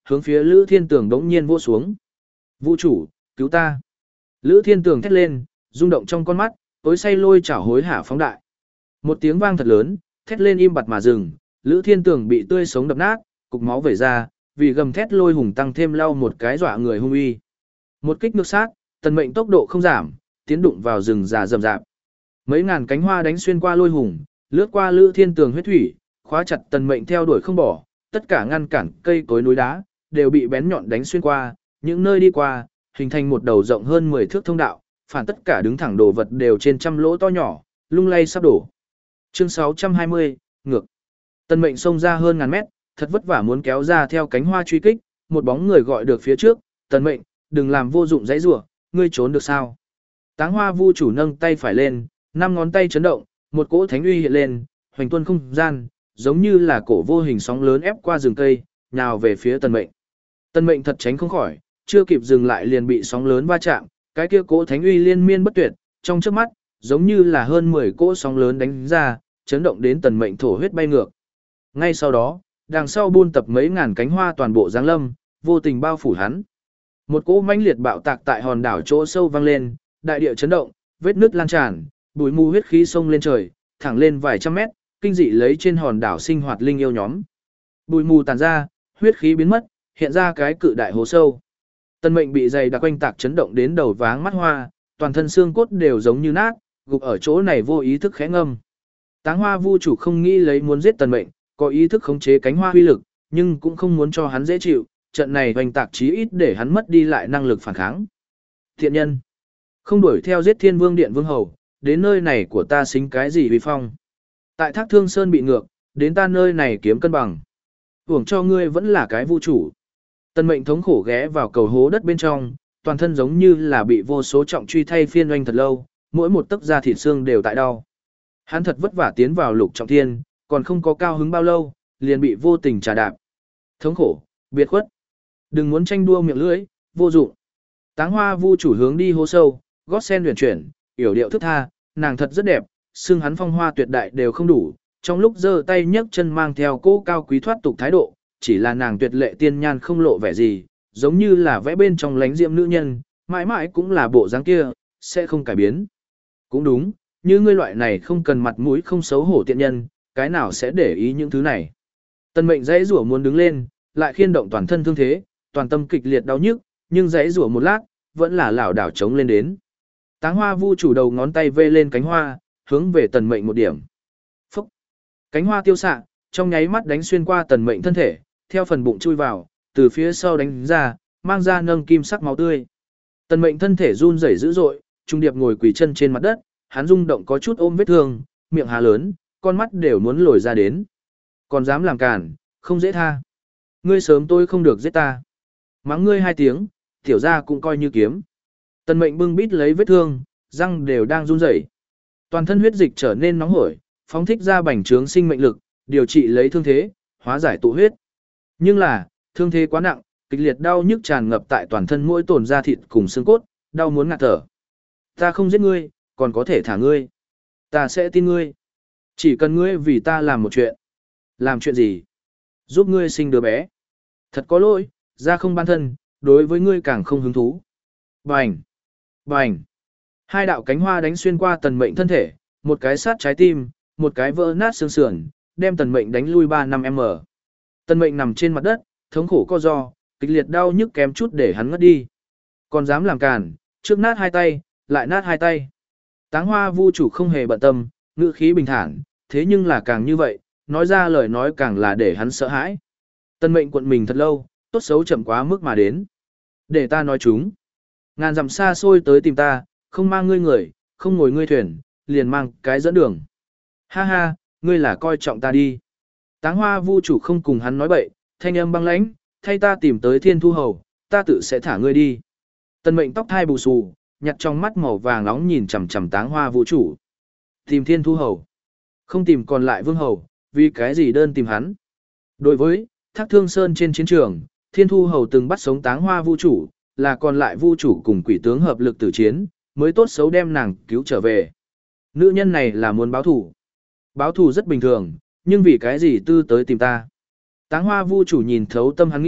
hướng phía Lữ Thiên Tường đống nhiên vỗ xuống. Vũ chủ, cứu ta. Lữ Thiên Tường thét lên, rung động trong con mắt, tối say lôi chảo hối hả phóng đại. Một tiếng vang thật lớn, thét lên im bặt mà dừng, Lữ Thiên Tường bị tươi sống đập nát, cục máu vẩy ra, vì gầm thét lôi hùng tăng thêm lau một cái dọa người hung uy. Một kích ngược sát, tần mệnh tốc độ không giảm, tiến đụng vào rừng già rậm rạp. Mấy ngàn cánh hoa đánh xuyên qua lôi hùng, lướt qua Lữ Thiên Tường huyết thủy, khóa chặt tần mệnh theo đuổi không bỏ, tất cả ngăn cản cây cối núi đá, đều bị bén nhọn đánh xuyên qua, những nơi đi qua, hình thành một đầu rộng hơn mười thước thông đạo, phản tất cả đứng thẳng đồ vật đều trên trăm lỗ to nhỏ, lung lay sắp đổ. Chương sáu trăm hai mươi, ngược. Tần mệnh xông ra hơn ngàn mét, thật vất vả muốn kéo ra theo cánh hoa truy kích, một bóng người gọi được phía trước, tần mệnh, đừng làm vô dụng dãy rủa, ngươi trốn được sao? Táng hoa vu chủ nâng tay phải lên, năm ngón tay chấn động, một cỗ thánh uy hiện lên, hoành tuân không gian, giống như là cổ vô hình sóng lớn ép qua rừng cây, nhào về phía tần mệnh. Tần mệnh thật tránh không khỏi, chưa kịp dừng lại liền bị sóng lớn va chạm, cái kia cỗ thánh uy liên miên bất tuyệt, trong trước mắt, giống như là hơn mười cỗ sóng lớn đánh ra, chấn động đến tần mệnh thổ huyết bay ngược. Ngay sau đó, đằng sau buôn tập mấy ngàn cánh hoa toàn bộ giáng lâm, vô tình bao phủ hắn. Một cỗ mãnh liệt bạo tạc tại hòn đảo chỗ sâu vang lên, đại địa chấn động, vết nứt lan tràn, bụi mù huyết khí xông lên trời, thẳng lên vài trăm mét, kinh dị lấy trên hòn đảo sinh hoạt linh yêu nhóm. Bụi mù tàn ra, huyết khí biến mất, hiện ra cái cự đại hố sâu. Tần mệnh bị dày đặc quanh tạc chấn động đến đầu váng mắt hoa, toàn thân xương cốt đều giống như nát, gục ở chỗ này vô ý thức khẽ ngâm. Táng hoa vu chủ không nghĩ lấy muốn giết tần mệnh, có ý thức khống chế cánh hoa huy lực, nhưng cũng không muốn cho hắn dễ chịu, trận này hoành tạc chí ít để hắn mất đi lại năng lực phản kháng. Thiện nhân, không đuổi theo giết Thiên Vương Điện Vương hầu, đến nơi này của ta xính cái gì uy phong? Tại Thác Thương Sơn bị ngược, đến ta nơi này kiếm cân bằng. Hưởng cho ngươi vẫn là cái vu chủ. Tần mệnh thống khổ ghé vào cầu hố đất bên trong, toàn thân giống như là bị vô số trọng truy thay phiên oanh thật lâu, mỗi một tấc da thịt xương đều tại đau. Hắn thật vất vả tiến vào lục trọng thiên, còn không có cao hứng bao lâu, liền bị vô tình trà đạp. Thống khổ, biệt khuất. Đừng muốn tranh đua miệng lưỡi, vô dụng. Táng hoa vu chủ hướng đi hố sâu, gót sen huyền chuyển, yểu điệu thức tha, nàng thật rất đẹp, xương hắn phong hoa tuyệt đại đều không đủ, trong lúc giơ tay nhấc chân mang theo cô cao quý thoát tục thái độ, chỉ là nàng tuyệt lệ tiên nhan không lộ vẻ gì, giống như là vẽ bên trong lánh diệm nữ nhân, mãi mãi cũng là bộ dáng kia, sẽ không cải biến. Cũng đúng, như ngươi loại này không cần mặt mũi không xấu hổ tiện nhân, cái nào sẽ để ý những thứ này. Tần mệnh dãy rủa muốn đứng lên, lại khiên động toàn thân thương thế, toàn tâm kịch liệt đau nhức, nhưng dãy rủa một lát, vẫn là lảo đảo chống lên đến. Táng hoa vu chủ đầu ngón tay vê lên cánh hoa, hướng về tần mệnh một điểm. Phúc! Cánh hoa tiêu xạ, trong nháy mắt đánh xuyên qua tần mệnh thân thể, theo phần bụng chui vào, từ phía sau đánh ra, mang ra nâng kim sắc máu tươi. Tần mệnh thân thể run rẩy dữ dội, trung điệp ngồi quỳ chân trên mặt đất, hắn rung động có chút ôm vết thương, miệng há lớn, con mắt đều muốn lồi ra đến. Còn dám làm cản, không dễ tha. Ngươi sớm tôi không được giết ta. Mắng ngươi hai tiếng, tiểu ra cũng coi như kiếm. Tần mệnh bưng bít lấy vết thương, răng đều đang run rẩy. Toàn thân huyết dịch trở nên nóng hổi, phóng thích ra bành trướng sinh mệnh lực, điều trị lấy thương thế, hóa giải tụ huyết. Nhưng là, thương thế quá nặng, kịch liệt đau nhức tràn ngập tại toàn thân mỗi tổn da thịt cùng xương cốt, đau muốn ngạt thở. Ta không giết ngươi, còn có thể thả ngươi. Ta sẽ tin ngươi. Chỉ cần ngươi vì ta làm một chuyện. Làm chuyện gì? Giúp ngươi sinh đứa bé. Thật có lỗi, ra không ban thân, đối với ngươi càng không hứng thú. Bành! Bành! Hai đạo cánh hoa đánh xuyên qua tần mệnh thân thể, một cái sát trái tim, một cái vỡ nát xương sườn, đem tần mệnh đánh lui ba năm m. Tần mệnh nằm trên mặt đất, thống khổ co ro, kịch liệt đau nhức kém chút để hắn ngất đi. Còn dám làm càn, trước nát hai tay, lại nát hai tay. Táng hoa vu chủ không hề bận tâm, ngữ khí bình thản, thế nhưng là càng như vậy, nói ra lời nói càng là để hắn sợ hãi. Tần mệnh quận mình thật lâu, tốt xấu chậm quá mức mà đến. Để ta nói chúng. Ngàn dặm xa xôi tới tìm ta, không mang ngươi người, không ngồi ngươi thuyền, liền mang cái dẫn đường. Ha ha, ngươi là coi trọng ta đi. Táng hoa vu chủ không cùng hắn nói bậy, thanh âm băng lãnh, thay ta tìm tới thiên thu hầu, ta tự sẽ thả ngươi đi. Tần mệnh tóc thai bù xù, nhặt trong mắt màu vàng nóng nhìn chằm chằm táng hoa vu chủ. Tìm thiên thu hầu. Không tìm còn lại vương hầu, vì cái gì đơn tìm hắn. Đối với Thác Thương Sơn trên chiến trường, thiên thu hầu từng bắt sống táng hoa vu chủ, là còn lại vu chủ cùng quỷ tướng hợp lực tử chiến, mới tốt xấu đem nàng cứu trở về. Nữ nhân này là muốn báo thù. Báo thù rất bình thường, nhưng vì cái gì tư tới tìm ta. Táng hoa vu chủ nhìn thấu tâm hắn nghĩ,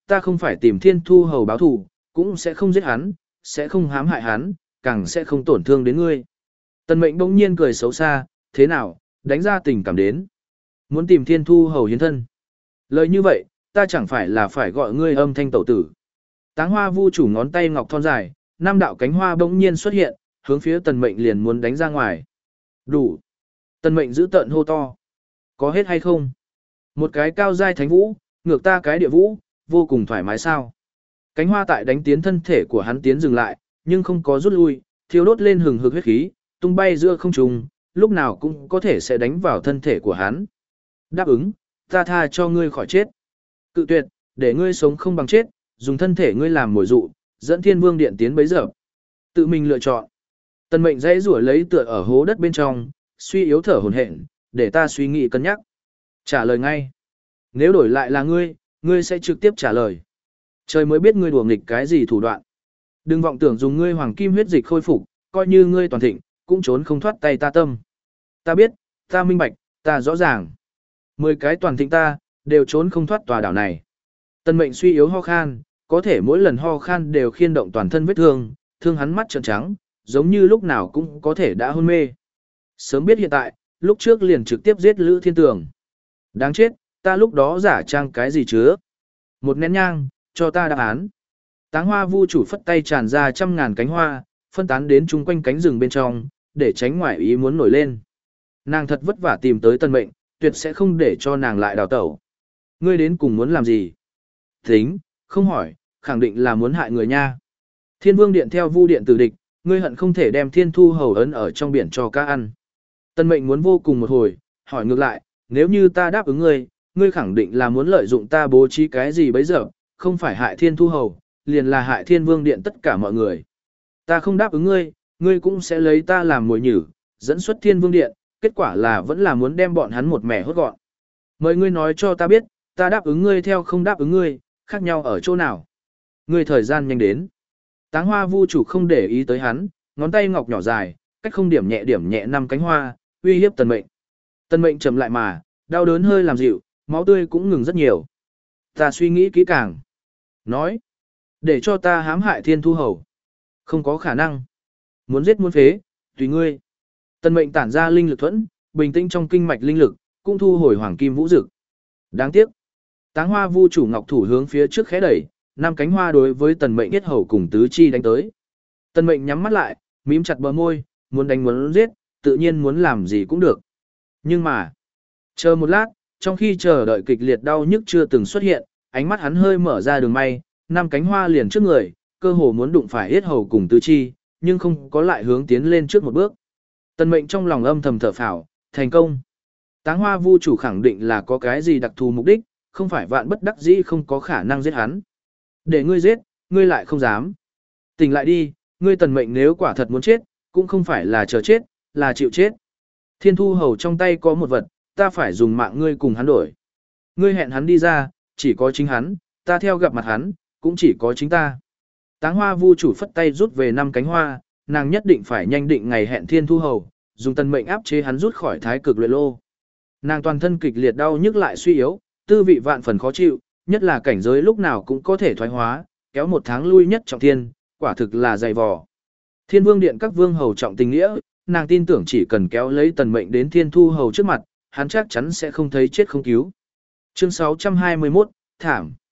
ta không phải tìm thiên thu hầu báo thù, cũng sẽ không giết hắn, sẽ không hãm hại hắn, càng sẽ không tổn thương đến ngươi. Tần mệnh bỗng nhiên cười xấu xa, thế nào, đánh ra tình cảm đến. Muốn tìm thiên thu hầu hiến thân. Lời như vậy, ta chẳng phải là phải gọi ngươi âm thanh tẩu tử. Táng hoa vu chủ ngón tay ngọc thon dài, năm đạo cánh hoa bỗng nhiên xuất hiện, hướng phía tần mệnh liền muốn đánh ra ngoài. Đủ. Tần mệnh giữ tợn hô to. Có hết hay không? Một cái cao giai thánh vũ, ngược ta cái địa vũ, vô cùng thoải mái sao. Cánh hoa tại đánh tiến thân thể của hắn tiến dừng lại, nhưng không có rút lui, thiêu đốt lên hừng hực huyết khí, tung bay giữa không trung, lúc nào cũng có thể sẽ đánh vào thân thể của hắn. Đáp ứng, ta tha cho ngươi khỏi chết. Cự tuyệt, để ngươi sống không bằng chết, dùng thân thể ngươi làm mồi dụ, dẫn thiên vương điện tiến bấy giờ. Tự mình lựa chọn. Tần mệnh dãy rủa lấy tựa ở hố đất bên trong, suy yếu thở hổn hển, để ta suy nghĩ cân nhắc. Trả lời ngay. Nếu đổi lại là ngươi, ngươi sẽ trực tiếp trả lời. Trời mới biết ngươi đùa nghịch cái gì thủ đoạn. Đừng vọng tưởng dùng ngươi hoàng kim huyết dịch khôi phục, coi như ngươi toàn thịnh, cũng trốn không thoát tay ta tâm. Ta biết, ta minh bạch, ta rõ ràng. Mười cái toàn thịnh ta, đều trốn không thoát tòa đảo này. Tần mệnh suy yếu ho khan, có thể mỗi lần ho khan đều khiên động toàn thân vết thương, thương hắn mắt trợn trắng, giống như lúc nào cũng có thể đã hôn mê. Sớm biết hiện tại, lúc trước liền trực tiếp giết Lữ Thiên Tường. Đáng chết, ta lúc đó giả trang cái gì chứa. Một nén nhang, cho ta đáp án. Táng hoa vu chủ phất tay tràn ra trăm ngàn cánh hoa, phân tán đến chung quanh cánh rừng bên trong, để tránh ngoại ý muốn nổi lên. Nàng thật vất vả tìm tới tân mệnh, tuyệt sẽ không để cho nàng lại đào tẩu. Ngươi đến cùng muốn làm gì? Tính, không hỏi, khẳng định là muốn hại người nha. Thiên vương điện theo vu điện tử địch, ngươi hận không thể đem thiên thu hầu ấn ở trong biển cho cá ăn. Tân mệnh muốn vô cùng một hồi, hỏi ngược lại, nếu như ta đáp ứng ngươi, ngươi khẳng định là muốn lợi dụng ta bố trí cái gì bấy giờ, không phải hại thiên thu hầu, liền là hại thiên vương điện tất cả mọi người. Ta không đáp ứng ngươi, ngươi cũng sẽ lấy ta làm mồi nhử, dẫn xuất thiên vương điện, kết quả là vẫn là muốn đem bọn hắn một mẻ hốt gọn. Mời ngươi nói cho ta biết, ta đáp ứng ngươi theo không đáp ứng ngươi, khác nhau ở chỗ nào. Ngươi thời gian nhanh đến. Táng hoa vu chủ không để ý tới hắn, ngón tay ngọc nhỏ dài, cách không điểm nhẹ điểm nhẹ năm cánh hoa, uy hiếp tần mệnh. Tần mệnh chậm lại mà, đau đớn hơi làm dịu, máu tươi cũng ngừng rất nhiều. Ta suy nghĩ kỹ càng. Nói, để cho ta hãm hại thiên thu hầu. Không có khả năng. Muốn giết muốn phế, tùy ngươi. Tần mệnh tản ra linh lực thuẫn, bình tĩnh trong kinh mạch linh lực, cũng thu hồi hoàng kim vũ dực. Đáng tiếc. Táng hoa vu chủ ngọc thủ hướng phía trước khẽ đẩy, năm cánh hoa đối với tần mệnh yết hầu cùng tứ chi đánh tới. Tần mệnh nhắm mắt lại, mím chặt bờ môi, muốn đánh muốn giết, tự nhiên muốn làm gì cũng được. Nhưng mà, chờ một lát, trong khi chờ đợi kịch liệt đau nhức chưa từng xuất hiện, ánh mắt hắn hơi mở ra đường may, năm cánh hoa liền trước người, cơ hồ muốn đụng phải yết hầu cùng tứ chi, nhưng không có lại hướng tiến lên trước một bước. Tần mệnh trong lòng âm thầm thở phào, thành công. Táng hoa vu chủ khẳng định là có cái gì đặc thù mục đích, không phải vạn bất đắc dĩ không có khả năng giết hắn. Để ngươi giết, ngươi lại không dám. Tỉnh lại đi, ngươi tần mệnh nếu quả thật muốn chết, cũng không phải là chờ chết, là chịu chết. Thiên thu hầu trong tay có một vật, ta phải dùng mạng ngươi cùng hắn đổi. Ngươi hẹn hắn đi ra, chỉ có chính hắn, ta theo gặp mặt hắn, cũng chỉ có chính ta. Táng hoa vu chủ phất tay rút về năm cánh hoa, nàng nhất định phải nhanh định ngày hẹn thiên thu hầu, dùng tần mệnh áp chế hắn rút khỏi thái cực luyện lô. Nàng toàn thân kịch liệt đau nhức lại suy yếu, tư vị vạn phần khó chịu, nhất là cảnh giới lúc nào cũng có thể thoái hóa, kéo một tháng lui nhất trọng thiên, quả thực là dày vò. Thiên vương điện các vương hầu trọng tình nghĩa, nàng tin tưởng chỉ cần kéo lấy tần mệnh đến thiên thu hầu trước mặt, hắn chắc chắn sẽ không thấy chết không cứu. Chương sáu trăm hai mươi mốt, thảm.